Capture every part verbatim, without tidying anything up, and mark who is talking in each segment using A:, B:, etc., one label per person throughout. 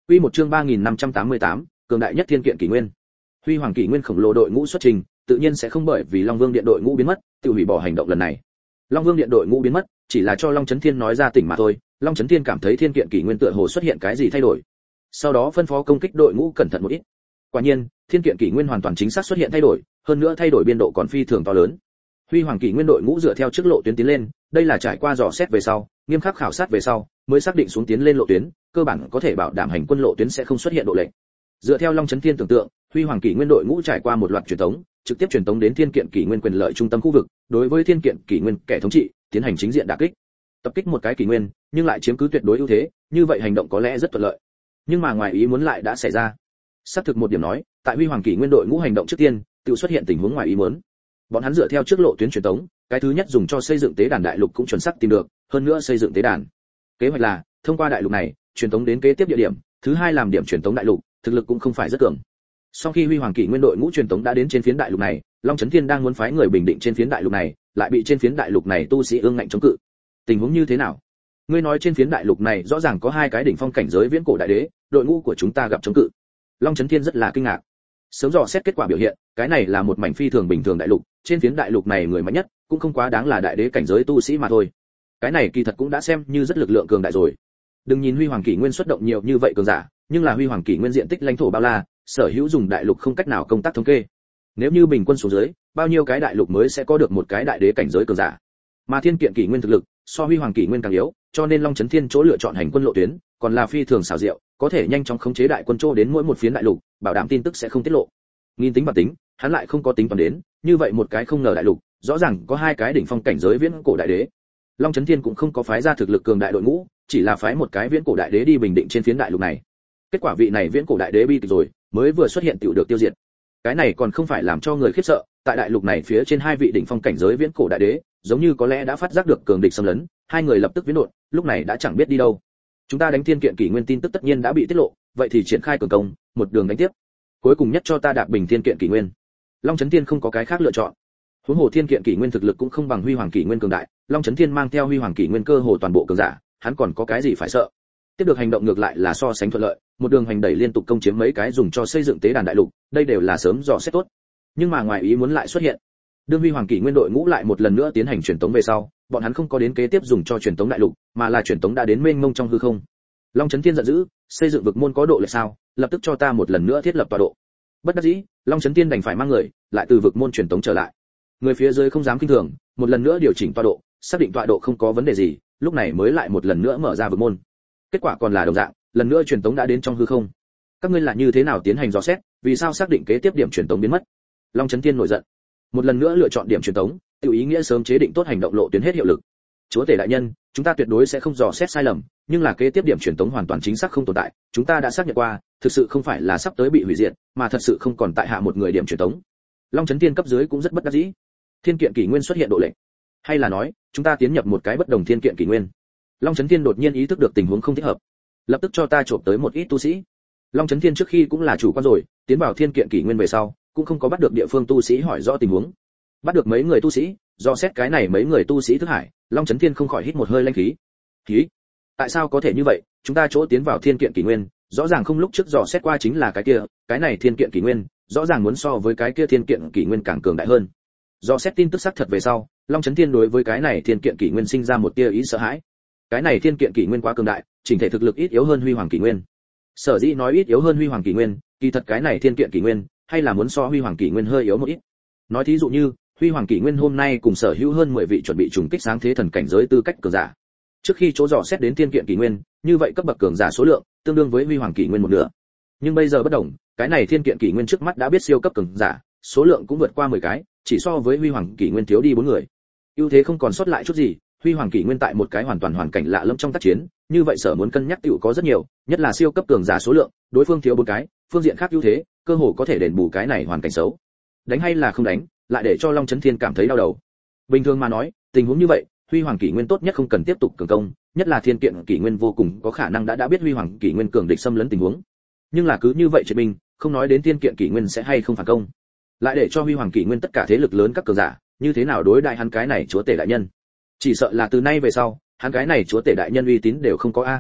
A: Quy một chương ba nghìn năm trăm tám mươi tám, cường đại nhất thiên kiện kỷ nguyên. Huy Hoàng kỷ nguyên khổng lồ đội ngũ xuất trình, tự nhiên sẽ không bởi vì Long Vương điện đội ngũ biến mất, tự hủy bỏ hành động lần này. Long Vương điện đội ngũ biến mất, chỉ là cho Long Chấn Thiên nói ra tỉnh mà thôi. Long Chấn Thiên cảm thấy thiên kiện kỷ nguyên tựa hồ xuất hiện cái gì thay đổi. Sau đó phân phó công kích đội ngũ cẩn thận một ít. Quả nhiên, thiên kiện kỷ nguyên hoàn toàn chính xác xuất hiện thay đổi, hơn nữa thay đổi biên độ còn phi thường to lớn. Huy Hoàng kỷ nguyên đội ngũ dựa theo trước lộ tuyến tiến lên, đây là trải qua dò xét về sau, nghiêm khắc khảo sát về sau, mới xác định xuống tiến lên lộ tuyến, cơ bản có thể bảo đảm hành quân lộ tuyến sẽ không xuất hiện độ lệch. Dựa theo Long Chấn Thiên tưởng tượng, Huy Hoàng kỷ nguyên đội ngũ trải qua một loạt truyền tống, trực tiếp truyền tống đến thiên kiện kỷ nguyên quyền lợi trung tâm khu vực, đối với thiên kiện kỷ nguyên kẻ thống trị tiến hành chính diện đả kích. Tập kích một cái kỷ nguyên, nhưng lại chiếm cứ tuyệt đối ưu thế, như vậy hành động có lẽ rất thuận lợi. Nhưng mà ngoài ý muốn lại đã xảy ra. Xác thực một điểm nói, tại Huy Hoàng kỷ nguyên đội ngũ hành động trước tiên, tự xuất hiện tình huống ngoài ý muốn. Bọn hắn dựa theo trước lộ tuyến truyền tống, cái thứ nhất dùng cho xây dựng tế đàn đại lục cũng chuẩn xác tìm được, hơn nữa xây dựng tế đàn. Kế hoạch là thông qua đại lục này, truyền tống đến kế tiếp địa điểm, thứ hai làm điểm truyền tống đại lục, thực lực cũng không phải rất cường. Sau khi Huy Hoàng kỷ nguyên đội ngũ truyền tống đã đến trên phiến đại lục này, Long Chấn Thiên đang muốn phái người bình định trên phiến đại lục này, lại bị trên phiến đại lục này tu sĩ ương ngạnh chống cự. Tình huống như thế nào? Ngươi nói trên phiến đại lục này rõ ràng có hai cái đỉnh phong cảnh giới viễn cổ đại đế, đội ngũ của chúng ta gặp chống cự. Long Chấn Thiên rất là kinh ngạc. Sớm dò xét kết quả biểu hiện, cái này là một mảnh phi thường bình thường đại lục, trên phiến đại lục này người mạnh nhất cũng không quá đáng là đại đế cảnh giới tu sĩ mà thôi. Cái này kỳ thật cũng đã xem như rất lực lượng cường đại rồi. Đừng nhìn Huy Hoàng kỷ nguyên xuất động nhiều như vậy cường giả, nhưng là Huy Hoàng kỷ nguyên diện tích lãnh thổ bao la, sở hữu dùng đại lục không cách nào công tác thống kê. Nếu như bình quân xuống dưới, bao nhiêu cái đại lục mới sẽ có được một cái đại đế cảnh giới cường giả. Mà thiên kiện kỷ nguyên thực lực so Huy Hoàng kỷ nguyên càng yếu, cho nên Long Chấn Thiên chỗ lựa chọn hành quân lộ tuyến, còn là phi thường xảo diệu, có thể nhanh chóng khống chế đại quân chỗ đến mỗi một phiến đại lục, bảo đảm tin tức sẽ không tiết lộ. Nghìn tính và tính, hắn lại không có tính toán đến, như vậy một cái không ngờ đại lục, rõ ràng có hai cái đỉnh phong cảnh giới viễn cổ đại đế. Long Chấn Thiên cũng không có phái ra thực lực cường đại đội ngũ, chỉ là phái một cái viễn cổ đại đế đi bình định trên phiến đại lục này. Kết quả vị này viễn cổ đại đế bi kịch rồi, mới vừa xuất hiện tiểu được tiêu diệt. Cái này còn không phải làm cho người khiếp sợ, tại đại lục này phía trên hai vị đỉnh phong cảnh giới viễn cổ đại đế, giống như có lẽ đã phát giác được cường địch xâm lấn, hai người lập tức viễn đột, lúc này đã chẳng biết đi đâu. Chúng ta đánh thiên kiện kỷ nguyên tin tức tất nhiên đã bị tiết lộ, vậy thì triển khai cường công, một đường đánh tiếp. Cuối cùng nhất cho ta đạp bình thiên kiện kỷ nguyên. Long Chấn Thiên không có cái khác lựa chọn. Huống hồ thiên kiện kỷ nguyên thực lực cũng không bằng Huy Hoàng kỷ nguyên cường đại, Long Chấn Thiên mang theo Huy Hoàng kỷ nguyên cơ hồ toàn bộ cường giả, hắn còn có cái gì phải sợ. Tiếp được hành động ngược lại là so sánh thuận lợi, một đường hành đẩy liên tục công chiếm mấy cái dùng cho xây dựng tế đàn đại lục, đây đều là sớm dò xét tốt. Nhưng mà ngoài ý muốn lại xuất hiện. Đương Huy Hoàng kỷ nguyên đội ngũ lại một lần nữa tiến hành truyền tống về sau, bọn hắn không có đến kế tiếp dùng cho truyền tống đại lục, mà là truyền tống đã đến mênh mông trong hư không. Long Chấn Thiên giận dữ, xây dựng vực môn có độ lệch sao, lập tức cho ta một lần nữa thiết lập tọa độ. Bất đắc dĩ, Long Chấn Thiên đành phải mang người lại từ vực môn truyền tống trở lại. Người phía dưới không dám kinh thường, một lần nữa điều chỉnh tọa độ, xác định tọa độ không có vấn đề gì, lúc này mới lại một lần nữa mở ra vực môn. Kết quả còn là đồng dạng, lần nữa truyền tống đã đến trong hư không. Các ngươi là như thế nào tiến hành dò xét, vì sao xác định kế tiếp điểm truyền tống biến mất? Long Chấn Thiên nổi giận. Một lần nữa lựa chọn điểm truyền tống, tự ý nghĩa sớm chế định tốt hành động lộ tuyến hết hiệu lực. Chúa tể đại nhân, chúng ta tuyệt đối sẽ không dò xét sai lầm, nhưng là kế tiếp điểm truyền tống hoàn toàn chính xác không tồn tại, chúng ta đã xác nhận qua, thực sự không phải là sắp tới bị hủy diệt, mà thật sự không còn tại hạ một người điểm truyền tống. Long Chấn Thiên cấp dưới cũng rất bất đắc dĩ. Thiên kiện kỷ nguyên xuất hiện độ lệch, hay là nói, chúng ta tiến nhập một cái bất đồng thiên kiện kỷ nguyên. Long Chấn Thiên đột nhiên ý thức được tình huống không thích hợp, lập tức cho ta chộp tới một ít tu sĩ. Long Chấn Thiên trước khi cũng là chủ quan rồi, tiến vào thiên kiện kỷ nguyên về sau, cũng không có bắt được địa phương tu sĩ hỏi rõ tình huống. Bắt được mấy người tu sĩ, do xét cái này mấy người tu sĩ thức hải, Long Chấn Thiên không khỏi hít một hơi lãnh khí. Khí? Tại sao có thể như vậy? Chúng ta chỗ tiến vào thiên kiện kỷ nguyên, rõ ràng không lúc trước dò xét qua chính là cái kia, cái này thiên kiện kỷ nguyên, rõ ràng muốn so với cái kia thiên kiện kỷ nguyên càng cường đại hơn. Do xét tin tức xác thật về sau, Long Chấn Thiên đối với cái này thiên kiện kỷ nguyên sinh ra một tia ý sợ hãi. Cái này thiên kiện kỷ nguyên quá cường đại, chỉnh thể thực lực ít yếu hơn Huy Hoàng kỷ nguyên. Sở dĩ nói ít yếu hơn Huy Hoàng kỷ nguyên, kỳ thật cái này thiên kiện kỷ nguyên, hay là muốn so Huy Hoàng kỷ nguyên hơi yếu một ít. Nói thí dụ như, Huy Hoàng kỷ nguyên hôm nay cùng sở hữu hơn mười vị chuẩn bị trùng kích sáng thế thần cảnh giới tư cách cường giả. Trước khi chỗ dò xét đến thiên kiện kỷ nguyên, như vậy cấp bậc cường giả số lượng tương đương với Huy Hoàng kỷ nguyên một nửa. Nhưng bây giờ bất đồng, cái này thiên kiện kỷ nguyên trước mắt đã biết siêu cấp cường giả, số lượng cũng vượt qua mười cái, chỉ so với Huy Hoàng kỷ nguyên thiếu đi bốn người. Ưu thế không còn sót lại chút gì, Huy Hoàng kỷ nguyên tại một cái hoàn toàn hoàn cảnh lạ lẫm trong tác chiến, như vậy sở muốn cân nhắc tiểu có rất nhiều, nhất là siêu cấp cường giả số lượng, đối phương thiếu bốn cái, phương diện khác ưu thế, cơ hồ có thể đền bù cái này hoàn cảnh xấu. Đánh hay là không đánh, lại để cho Long Chấn Thiên cảm thấy đau đầu. Bình thường mà nói, tình huống như vậy, Huy Hoàng kỷ nguyên tốt nhất không cần tiếp tục cường công, nhất là thiên kiện kỷ nguyên vô cùng có khả năng đã đã biết Huy Hoàng kỷ nguyên cường địch xâm lấn tình huống. Nhưng là cứ như vậy triệt binh, không nói đến thiên kiện kỷ nguyên sẽ hay không phản công, lại để cho Huy Hoàng kỷ nguyên tất cả thế lực lớn các cường giả, như thế nào đối đại hắn cái này chúa tể đại nhân? Chỉ sợ là từ nay về sau, hắn cái này chúa tể đại nhân uy tín đều không có a.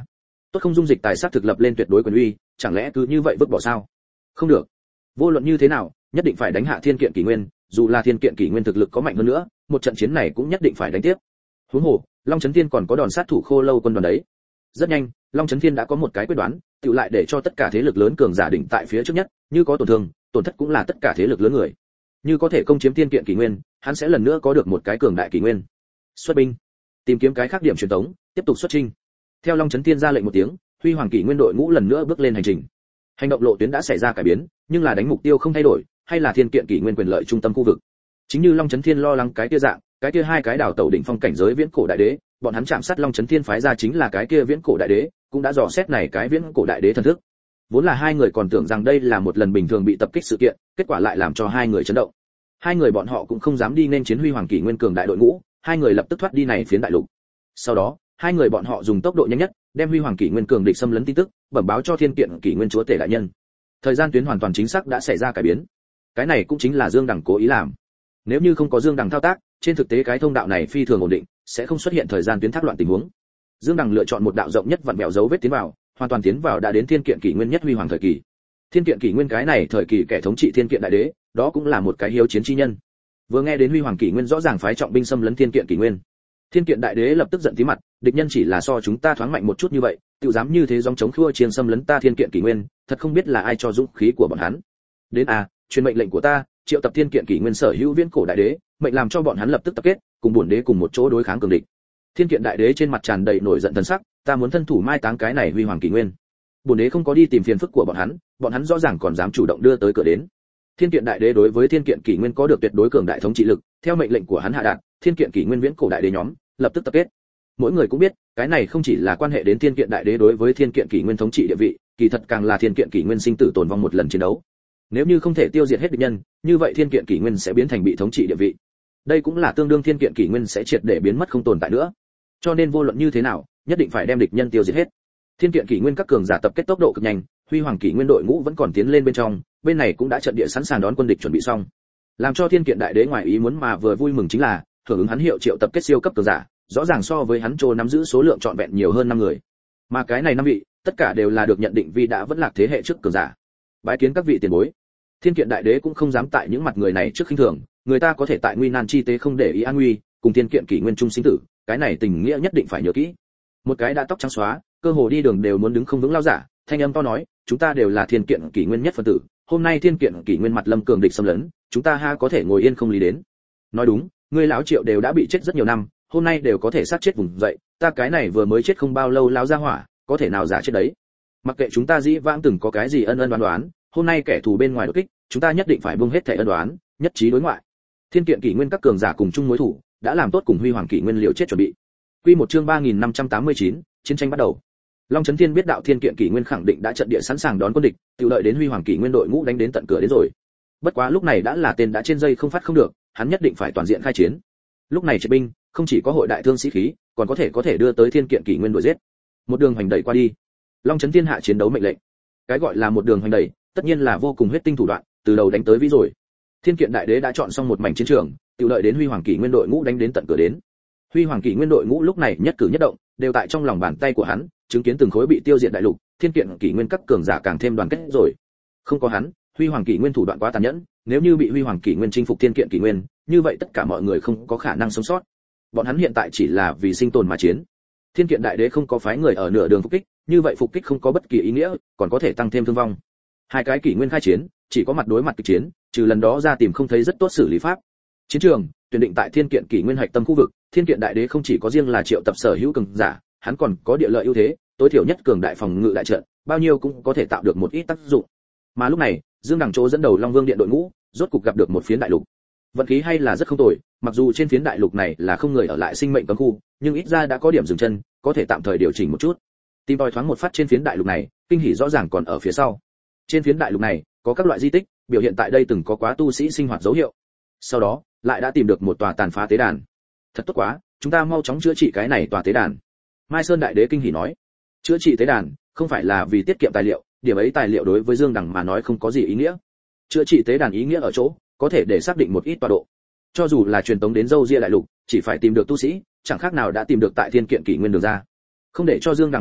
A: Tốt không dung dịch tài sát thực lập lên tuyệt đối quyền uy, chẳng lẽ cứ như vậy vứt bỏ sao? Không được. Vô luận như thế nào, nhất định phải đánh hạ Thiên Kiện Kỷ Nguyên, dù là Thiên Kiện Kỷ Nguyên thực lực có mạnh hơn nữa, một trận chiến này cũng nhất định phải đánh tiếp. Huống hồ, Long Chấn Thiên còn có đòn sát thủ Khô Lâu quân đoàn đấy. Rất nhanh, Long Chấn Thiên đã có một cái quyết đoán, tự lại để cho tất cả thế lực lớn cường giả đỉnh tại phía trước nhất, như có tổn thương, tổn thất cũng là tất cả thế lực lớn người. Như có thể công chiếm Thiên Kiện Kỷ Nguyên, hắn sẽ lần nữa có được một cái cường đại kỷ nguyên. Xuất binh, tìm kiếm cái khác điểm truyền tống, tiếp tục xuất chinh. Theo Long Chấn Thiên ra lệnh một tiếng, Huy Hoàng Kỷ Nguyên đội ngũ lần nữa bước lên hành trình. Hành động lộ tuyến đã xảy ra cải biến, nhưng là đánh mục tiêu không thay đổi, hay là Thiên Kiện Kỷ Nguyên quyền lợi trung tâm khu vực. Chính như Long Chấn Thiên lo lắng cái kia dạng, cái kia hai cái đảo tẩu đỉnh phong cảnh giới viễn cổ đại đế, bọn hắn chạm sát Long Chấn Thiên phái ra chính là cái kia viễn cổ đại đế, cũng đã dò xét này cái viễn cổ đại đế thần thức. Vốn là hai người còn tưởng rằng đây là một lần bình thường bị tập kích sự kiện, kết quả lại làm cho hai người chấn động. Hai người bọn họ cũng không dám đi nên chiến Huy Hoàng Kỷ Nguyên cường đại đội ngũ, hai người lập tức thoát đi này phiến đại lục. Sau đó, hai người bọn họ dùng tốc độ nhanh nhất, đem Huy Hoàng Kỷ Nguyên cường địch xâm lấn tin tức, bẩm báo cho Thiên Kiện Kỷ Nguyên chúa tể đại nhân. Thời gian tuyến hoàn toàn chính xác đã xảy ra cải biến. Cái này cũng chính là Dương Đằng cố ý làm. Nếu như không có Dương Đằng thao tác, trên thực tế cái thông đạo này phi thường ổn định, sẽ không xuất hiện thời gian tuyến thác loạn tình huống. Dương Đằng lựa chọn một đạo rộng nhất vặn bèo dấu vết tiến vào, hoàn toàn tiến vào đã đến Thiên Kiện Kỷ Nguyên nhất huy hoàng thời kỳ. Thiên Kiện Kỷ Nguyên cái này thời kỳ kẻ thống trị Thiên Kiện đại đế, đó cũng là một cái hiếu chiến chi nhân. Vừa nghe đến huy hoàng kỷ nguyên rõ ràng phái trọng binh xâm lấn Thiên Kiện Kỷ Nguyên, Thiên Kiện đại đế lập tức giận tí mặt, địch nhân chỉ là so chúng ta thoáng mạnh một chút như vậy, tự dám như thế dòng chống khua chiên xâm lấn ta Thiên Kiện Kỷ Nguyên, thật không biết là ai cho dũng khí của bọn hắn. Đến à, truyền mệnh lệnh của ta, triệu tập Thiên Kiện Kỷ Nguyên sở hữu viễn cổ đại đế, mệnh làm cho bọn hắn lập tức tập kết, cùng bổn đế cùng một chỗ đối kháng cường địch. Thiên Kiện đại đế trên mặt tràn đầy nổi giận thần sắc, ta muốn thân thủ mai táng cái này huy hoàng kỷ nguyên. Bổn đế không có đi tìm phiền phức của bọn hắn, bọn hắn rõ ràng còn dám chủ động đưa tới cửa đến. Thiên Kiện đại đế đối với Thiên Kiện kỷ nguyên có được tuyệt đối cường đại thống trị lực, theo mệnh lệnh của hắn hạ đạt, Thiên Kiện kỷ nguyên viễn cổ đại đế nhóm lập tức tập kết. Mỗi người cũng biết, cái này không chỉ là quan hệ đến Thiên Kiện đại đế đối với Thiên Kiện kỷ nguyên thống trị địa vị, kỳ thật càng là Thiên Kiện kỷ nguyên sinh tử tồn vong một lần chiến đấu. Nếu như không thể tiêu diệt hết địch nhân, như vậy Thiên Kiện kỷ nguyên sẽ biến thành bị thống trị địa vị. Đây cũng là tương đương Thiên Kiện kỷ nguyên sẽ triệt để biến mất không tồn tại nữa. Cho nên vô luận như thế nào, nhất định phải đem địch nhân tiêu diệt hết. Thiên Kiện kỷ nguyên các cường giả tập kết tốc độ cực nhanh, huy hoàng kỷ nguyên đội ngũ vẫn còn tiến lên bên trong, bên này cũng đã trận địa sẵn sàng đón quân địch chuẩn bị xong. Làm cho Thiên Kiện đại đế ngoài ý muốn mà vừa vui mừng chính là, hưởng ứng hắn hiệu triệu tập kết siêu cấp cường giả, rõ ràng so với hắn trô nắm giữ số lượng trọn vẹn nhiều hơn năm người. Mà cái này năm vị, tất cả đều là được nhận định vì đã vẫn lạc thế hệ trước cường giả. Bái kiến các vị tiền bối. Thiên Kiện đại đế cũng không dám tại những mặt người này trước khinh thường, người ta có thể tại nguy nan chi tế không để ý an nguy, cùng Thiên Kiện kỷ nguyên chung sinh tử, cái này tình nghĩa nhất định phải nhớ kỹ. Một cái đã tóc trắng xóa, cơ hồ đi đường đều muốn đứng không vững lao giả, thanh âm to nói, chúng ta đều là Thiên Kiện kỷ nguyên nhất phân tử, hôm nay Thiên Kiện kỷ nguyên mặt lâm cường địch xâm lấn, chúng ta ha có thể ngồi yên không lý đến. Nói đúng, ngươi lão Triệu đều đã bị chết rất nhiều năm, hôm nay đều có thể sát chết vùng dậy, ta cái này vừa mới chết không bao lâu lão gia hỏa, có thể nào giả chết đấy. Mặc kệ chúng ta dĩ vãng từng có cái gì ân ân đoán đoán, hôm nay kẻ thù bên ngoài đột kích, chúng ta nhất định phải buông hết thể ân đoán, nhất trí đối ngoại. Thiên Kiện kỷ nguyên các cường giả cùng chung mối thủ, đã làm tốt cùng huy hoàng kỷ nguyên liều chết chuẩn bị. Quy một chương ba nghìn năm trăm tám mươi chín, chiến tranh bắt đầu. Long Chấn Thiên biết đạo Thiên Kiện kỷ nguyên khẳng định đã trận địa sẵn sàng đón quân địch, tự đợi đến huy hoàng kỷ nguyên đội ngũ đánh đến tận cửa đến rồi. Bất quá lúc này đã là tên đã trên dây không phát không được, hắn nhất định phải toàn diện khai chiến. Lúc này triệt binh, không chỉ có hội đại thương sĩ khí, còn có thể có thể đưa tới Thiên Kiện kỷ nguyên đuổi giết. Một đường hành đẩy qua đi. Long Chấn Thiên hạ chiến đấu mệnh lệnh. Cái gọi là một đường hành đẩy, tất nhiên là vô cùng huyết tinh thủ đoạn, từ đầu đánh tới vĩ rồi. Thiên Kiện đại đế đã chọn xong một mảnh chiến trường, tự đợi đến huy hoàng kỷ nguyên đội ngũ đánh đến tận cửa đến. Huy hoàng kỷ nguyên đội ngũ lúc này nhất cử nhất động đều tại trong lòng bàn tay của hắn, chứng kiến từng khối bị tiêu diệt đại lục, Thiên Kiện kỷ nguyên các cường giả càng thêm đoàn kết rồi. Không có hắn, huy hoàng kỷ nguyên thủ đoạn quá tàn nhẫn, nếu như bị huy hoàng kỷ nguyên chinh phục Thiên Kiện kỷ nguyên, như vậy tất cả mọi người không có khả năng sống sót. Bọn hắn hiện tại chỉ là vì sinh tồn mà chiến. Thiên Kiện đại đế không có phái người ở nửa đường phục kích, như vậy phục kích không có bất kỳ ý nghĩa, còn có thể tăng thêm thương vong. Hai cái kỷ nguyên khai chiến, chỉ có mặt đối mặt kịch chiến, trừ lần đó ra tìm không thấy rất tốt xử lý pháp. Chiến trường tuyển định tại Thiên Kiện kỷ nguyên hạch tâm khu vực, Thiên Kiện đại đế không chỉ có riêng là triệu tập sở hữu cường giả, hắn còn có địa lợi ưu thế, tối thiểu nhất cường đại phòng ngự đại trận, bao nhiêu cũng có thể tạo được một ít tác dụng. Mà lúc này, Dương Đằng Chỗ dẫn đầu Long Vương điện đội ngũ, rốt cục gặp được một phiến đại lục. Vận khí hay là rất không tồi, mặc dù trên phiến đại lục này là không người ở lại sinh mệnh cấm khu, nhưng ít ra đã có điểm dừng chân, có thể tạm thời điều chỉnh một chút. Tìm tòi thoáng một phát trên phiến đại lục này, kinh hỉ rõ ràng còn ở phía sau. Trên phiến đại lục này, có các loại di tích, biểu hiện tại đây từng có quá tu sĩ sinh hoạt dấu hiệu. Sau đó, lại đã tìm được một tòa tàn phá tế đàn. Thật tốt quá, chúng ta mau chóng chữa trị cái này tòa tế đàn. Mai Sơn đại đế kinh hỉ nói, chữa trị tế đàn, không phải là vì tiết kiệm tài liệu, điểm ấy tài liệu đối với Dương Đằng mà nói không có gì ý nghĩa. Chữa trị tế đàn ý nghĩa ở chỗ, có thể để xác định một ít tọa độ. Cho dù là truyền tống đến Dâu Ria đại lục, chỉ phải tìm được tu sĩ, chẳng khác nào đã tìm được tại Thiên Kiện kỷ nguyên đường ra. Không để cho Dương Đằng thất vọng,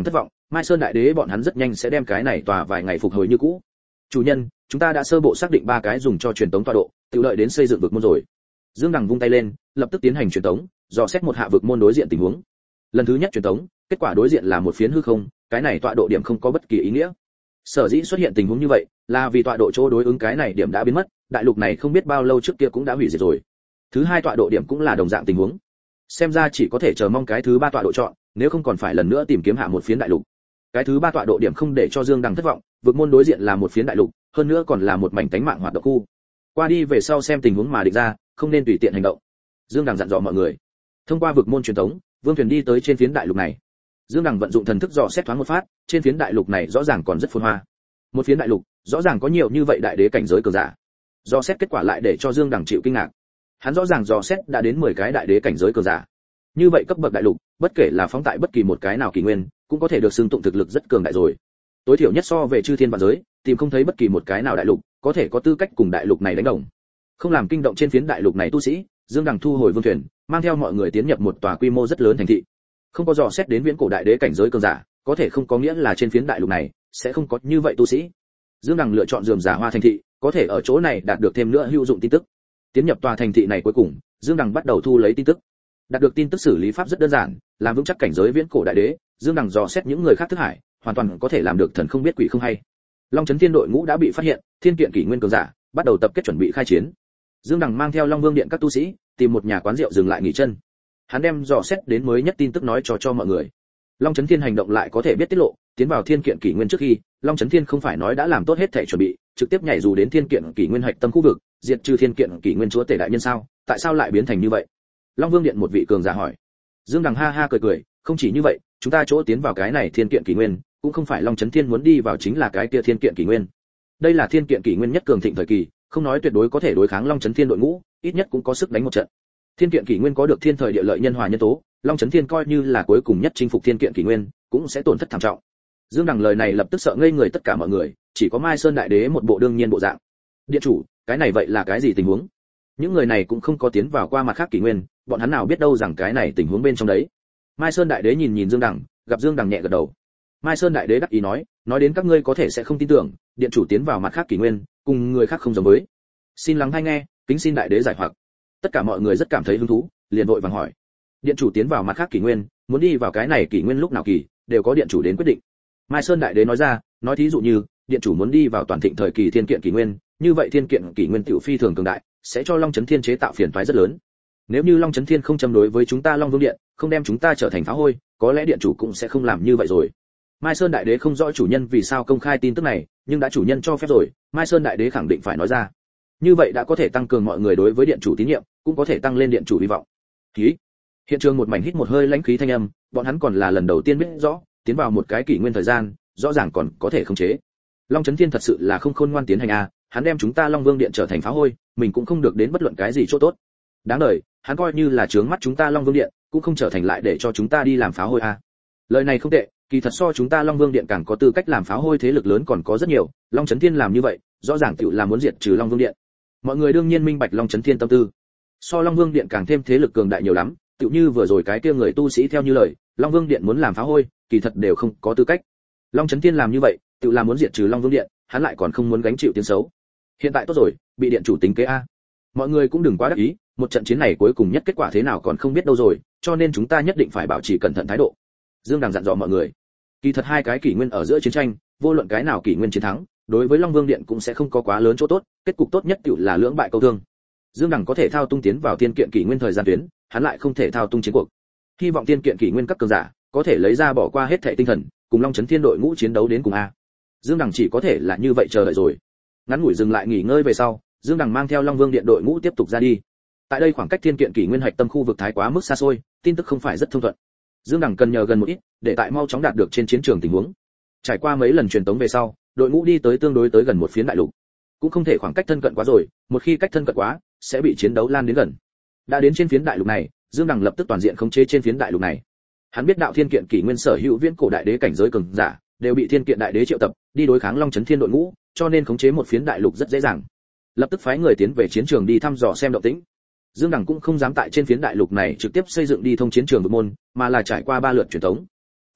A: Mai Sơn đại đế bọn hắn rất nhanh sẽ đem cái này tòa vài ngày phục hồi như cũ. Chủ nhân, chúng ta đã sơ bộ xác định ba cái dùng cho truyền tống tọa độ, tự lợi đến xây dựng vực môn rồi. Dương Đằng vung tay lên, lập tức tiến hành truyền tống, dò xét một hạ vực môn đối diện tình huống. Lần thứ nhất truyền tống, kết quả đối diện là một phiến hư không, cái này tọa độ điểm không có bất kỳ ý nghĩa. Sở dĩ xuất hiện tình huống như vậy, là vì tọa độ chỗ đối ứng cái này điểm đã biến mất, đại lục này không biết bao lâu trước kia cũng đã hủy diệt rồi. Thứ hai tọa độ điểm cũng là đồng dạng tình huống. Xem ra chỉ có thể chờ mong cái thứ ba tọa độ chọn, nếu không còn phải lần nữa tìm kiếm hạ một phiến đại lục. Cái thứ ba tọa độ điểm không để cho Dương Đằng thất vọng, vực môn đối diện là một phiến đại lục, hơn nữa còn là một mảnh tánh mạng hoạt động khu. Qua đi về sau xem tình huống mà định ra, không nên tùy tiện hành động. Dương Đằng dặn dò mọi người. Thông qua vực môn truyền tống, Vương Thuyền đi tới trên phiến đại lục này. Dương Đằng vận dụng thần thức dò xét thoáng một phát, trên phiến đại lục này rõ ràng còn rất phồn hoa. Một phiến đại lục, rõ ràng có nhiều như vậy đại đế cảnh giới cường giả. Dò xét kết quả lại để cho Dương Đằng chịu kinh ngạc. Hắn rõ ràng dò xét đã đến mười cái đại đế cảnh giới cường giả. Như vậy cấp bậc đại lục, bất kể là phóng tại bất kỳ một cái nào kỷ nguyên, cũng có thể được xưng tụng thực lực rất cường đại rồi. Tối thiểu nhất so về chư thiên vạn giới, tìm không thấy bất kỳ một cái nào đại lục có thể có tư cách cùng đại lục này đánh đồng. Không làm kinh động trên phiến đại lục này tu sĩ, Dương Đằng thu hồi Vương Thuyền, mang theo mọi người tiến nhập một tòa quy mô rất lớn thành thị. Không có dò xét đến viễn cổ đại đế cảnh giới cường giả, có thể không có nghĩa là trên phiến đại lục này sẽ không có như vậy tu sĩ. Dương Đằng lựa chọn rườm rà hoa thành thị, có thể ở chỗ này đạt được thêm nữa hữu dụng tin tức. Tiến nhập tòa thành thị này cuối cùng, Dương Đằng bắt đầu thu lấy tin tức. Đạt được tin tức xử lý pháp rất đơn giản, làm vững chắc cảnh giới viễn cổ đại đế, Dương Đằng dò xét những người khác thức hải, hoàn toàn có thể làm được thần không biết quỷ không hay. Long Chấn Thiên đội ngũ đã bị phát hiện, thiên kiện kỷ nguyên cường giả bắt đầu tập kết chuẩn bị khai chiến. Dương Đằng mang theo Long Vương điện các tu sĩ, tìm một nhà quán rượu dừng lại nghỉ chân. Hắn đem dò xét đến mới nhất tin tức nói cho cho mọi người. Long Chấn Thiên hành động lại có thể biết tiết lộ, tiến vào thiên kiện kỷ nguyên trước khi, Long Chấn Thiên không phải nói đã làm tốt hết thể chuẩn bị, trực tiếp nhảy dù đến thiên kiện kỷ nguyên hạch tâm khu vực, diệt trừ thiên kiện kỷ nguyên chúa tể đại nhân sao? Tại sao lại biến thành như vậy? Long Vương điện một vị cường giả hỏi. Dương Đằng ha ha cười cười, không chỉ như vậy, chúng ta chỗ tiến vào cái này thiên kiện kỷ nguyên, cũng không phải Long Chấn Thiên muốn đi vào chính là cái kia thiên kiện kỷ nguyên. Đây là thiên kiện kỷ nguyên nhất cường thịnh thời kỳ, không nói tuyệt đối có thể đối kháng Long Chấn Thiên đội ngũ, ít nhất cũng có sức đánh một trận. Thiên kiện kỷ nguyên có được thiên thời địa lợi nhân hòa nhân tố, Long Chấn Thiên coi như là cuối cùng nhất chinh phục thiên kiện kỷ nguyên, cũng sẽ tổn thất thảm trọng. Dương Đằng lời này lập tức sợ ngây người tất cả mọi người, chỉ có Mai Sơn đại đế một bộ đương nhiên bộ dạng. Điện chủ, cái này vậy là cái gì tình huống? Những người này cũng không có tiến vào qua mặt khác kỷ nguyên, bọn hắn nào biết đâu rằng cái này tình huống bên trong đấy. Mai Sơn đại đế nhìn nhìn Dương Đằng, gặp Dương Đằng nhẹ gật đầu. Mai Sơn đại đế đắc ý nói, nói đến các ngươi có thể sẽ không tin tưởng, điện chủ tiến vào mặt khác kỷ nguyên, cùng người khác không giống với. Xin lắng hay nghe, kính xin đại đế giải hoặc. Tất cả mọi người rất cảm thấy hứng thú, liền vội vàng hỏi. Điện chủ tiến vào mặt khác kỷ nguyên, muốn đi vào cái này kỷ nguyên lúc nào kỳ, đều có điện chủ đến quyết định. Mai Sơn đại đế nói ra, nói thí dụ như, điện chủ muốn đi vào toàn thịnh thời kỳ thiên kiện kỷ nguyên, như vậy thiên kiện kỷ nguyên tiểu phi thường cường đại, sẽ cho Long Chấn Thiên chế tạo phiền toái rất lớn. Nếu như Long Chấn Thiên không châm đối với chúng ta Long Vương điện, không đem chúng ta trở thành phá hôi, có lẽ điện chủ cũng sẽ không làm như vậy rồi. Mai Sơn đại đế không rõ chủ nhân vì sao công khai tin tức này, nhưng đã chủ nhân cho phép rồi, Mai Sơn đại đế khẳng định phải nói ra. Như vậy đã có thể tăng cường mọi người đối với điện chủ tín nhiệm, cũng có thể tăng lên điện chủ hy vọng. Khí. Hiện trường một mảnh hít một hơi lãnh khí thanh âm, bọn hắn còn là lần đầu tiên biết rõ, tiến vào một cái kỷ nguyên thời gian, rõ ràng còn có thể khống chế. Long Chấn Thiên thật sự là không khôn ngoan tiến hành a, hắn đem chúng ta Long Vương điện trở thành phá hôi, mình cũng không được đến bất luận cái gì chỗ tốt. Đáng đời, hắn coi như là trướng mắt chúng ta Long Vương điện, cũng không trở thành lại để cho chúng ta đi làm phá hôi a. Lời này không tệ, kỳ thật so chúng ta Long Vương điện càng có tư cách làm phá hôi thế lực lớn còn có rất nhiều, Long Chấn Thiên làm như vậy, rõ ràng tựu là muốn diệt trừ Long Vương điện. Mọi người đương nhiên minh bạch Long Chấn Thiên tâm tư. So Long Vương điện càng thêm thế lực cường đại nhiều lắm, tựu như vừa rồi cái kia người tu sĩ theo như lời, Long Vương điện muốn làm phá hôi, kỳ thật đều không có tư cách. Long Chấn Thiên làm như vậy, tựu là muốn diệt trừ Long Vương điện, hắn lại còn không muốn gánh chịu tiếng xấu. Hiện tại tốt rồi, bị điện chủ tính kế a. Mọi người cũng đừng quá đắc ý, một trận chiến này cuối cùng nhất kết quả thế nào còn không biết đâu rồi, cho nên chúng ta nhất định phải bảo trì cẩn thận thái độ. Dương Đằng dặn dò mọi người. Kỳ thật hai cái kỷ nguyên ở giữa chiến tranh, vô luận cái nào kỷ nguyên chiến thắng, đối với Long Vương điện cũng sẽ không có quá lớn chỗ tốt, kết cục tốt nhất tựu là lưỡng bại câu thương. Dương Đằng có thể thao tung tiến vào tiên kiện kỷ nguyên thời gian tuyến, hắn lại không thể thao tung chiến cuộc. Hy vọng tiên kiện kỷ nguyên các cường giả có thể lấy ra bỏ qua hết thảy tinh thần, cùng Long Chấn Thiên đội ngũ chiến đấu đến cùng a. Dương Đằng chỉ có thể là như vậy chờ đợi rồi. Ngắn ngủi dừng lại nghỉ ngơi về sau, Dương Đằng mang theo Long Vương điện đội ngũ tiếp tục ra đi. Tại đây khoảng cách thiên kiện kỷ nguyên hạch tâm khu vực thái quá mức xa xôi, tin tức không phải rất thông thuận. Dương Đằng cần nhờ gần một ít, để tại mau chóng đạt được trên chiến trường tình huống. Trải qua mấy lần truyền tống về sau, đội ngũ đi tới tương đối tới gần một phiến đại lục. Cũng không thể khoảng cách thân cận quá rồi, một khi cách thân cận quá, sẽ bị chiến đấu lan đến gần. Đã đến trên phiến đại lục này, Dương Đằng lập tức toàn diện khống chế trên phiến đại lục này. Hắn biết đạo thiên kiện kỷ nguyên sở hữu viễn cổ đại đế cảnh giới cường giả, đều bị thiên kiện đại đế triệu tập, đi đối kháng Long Chấn Thiên đội ngũ, cho nên khống chế một phiến đại lục rất dễ dàng. Lập tức phái người tiến về chiến trường đi thăm dò xem động tĩnh. Dương Đằng cũng không dám tại trên phiến đại lục này trực tiếp xây dựng đi thông chiến trường vực môn, mà là trải qua ba lượt truyền thống.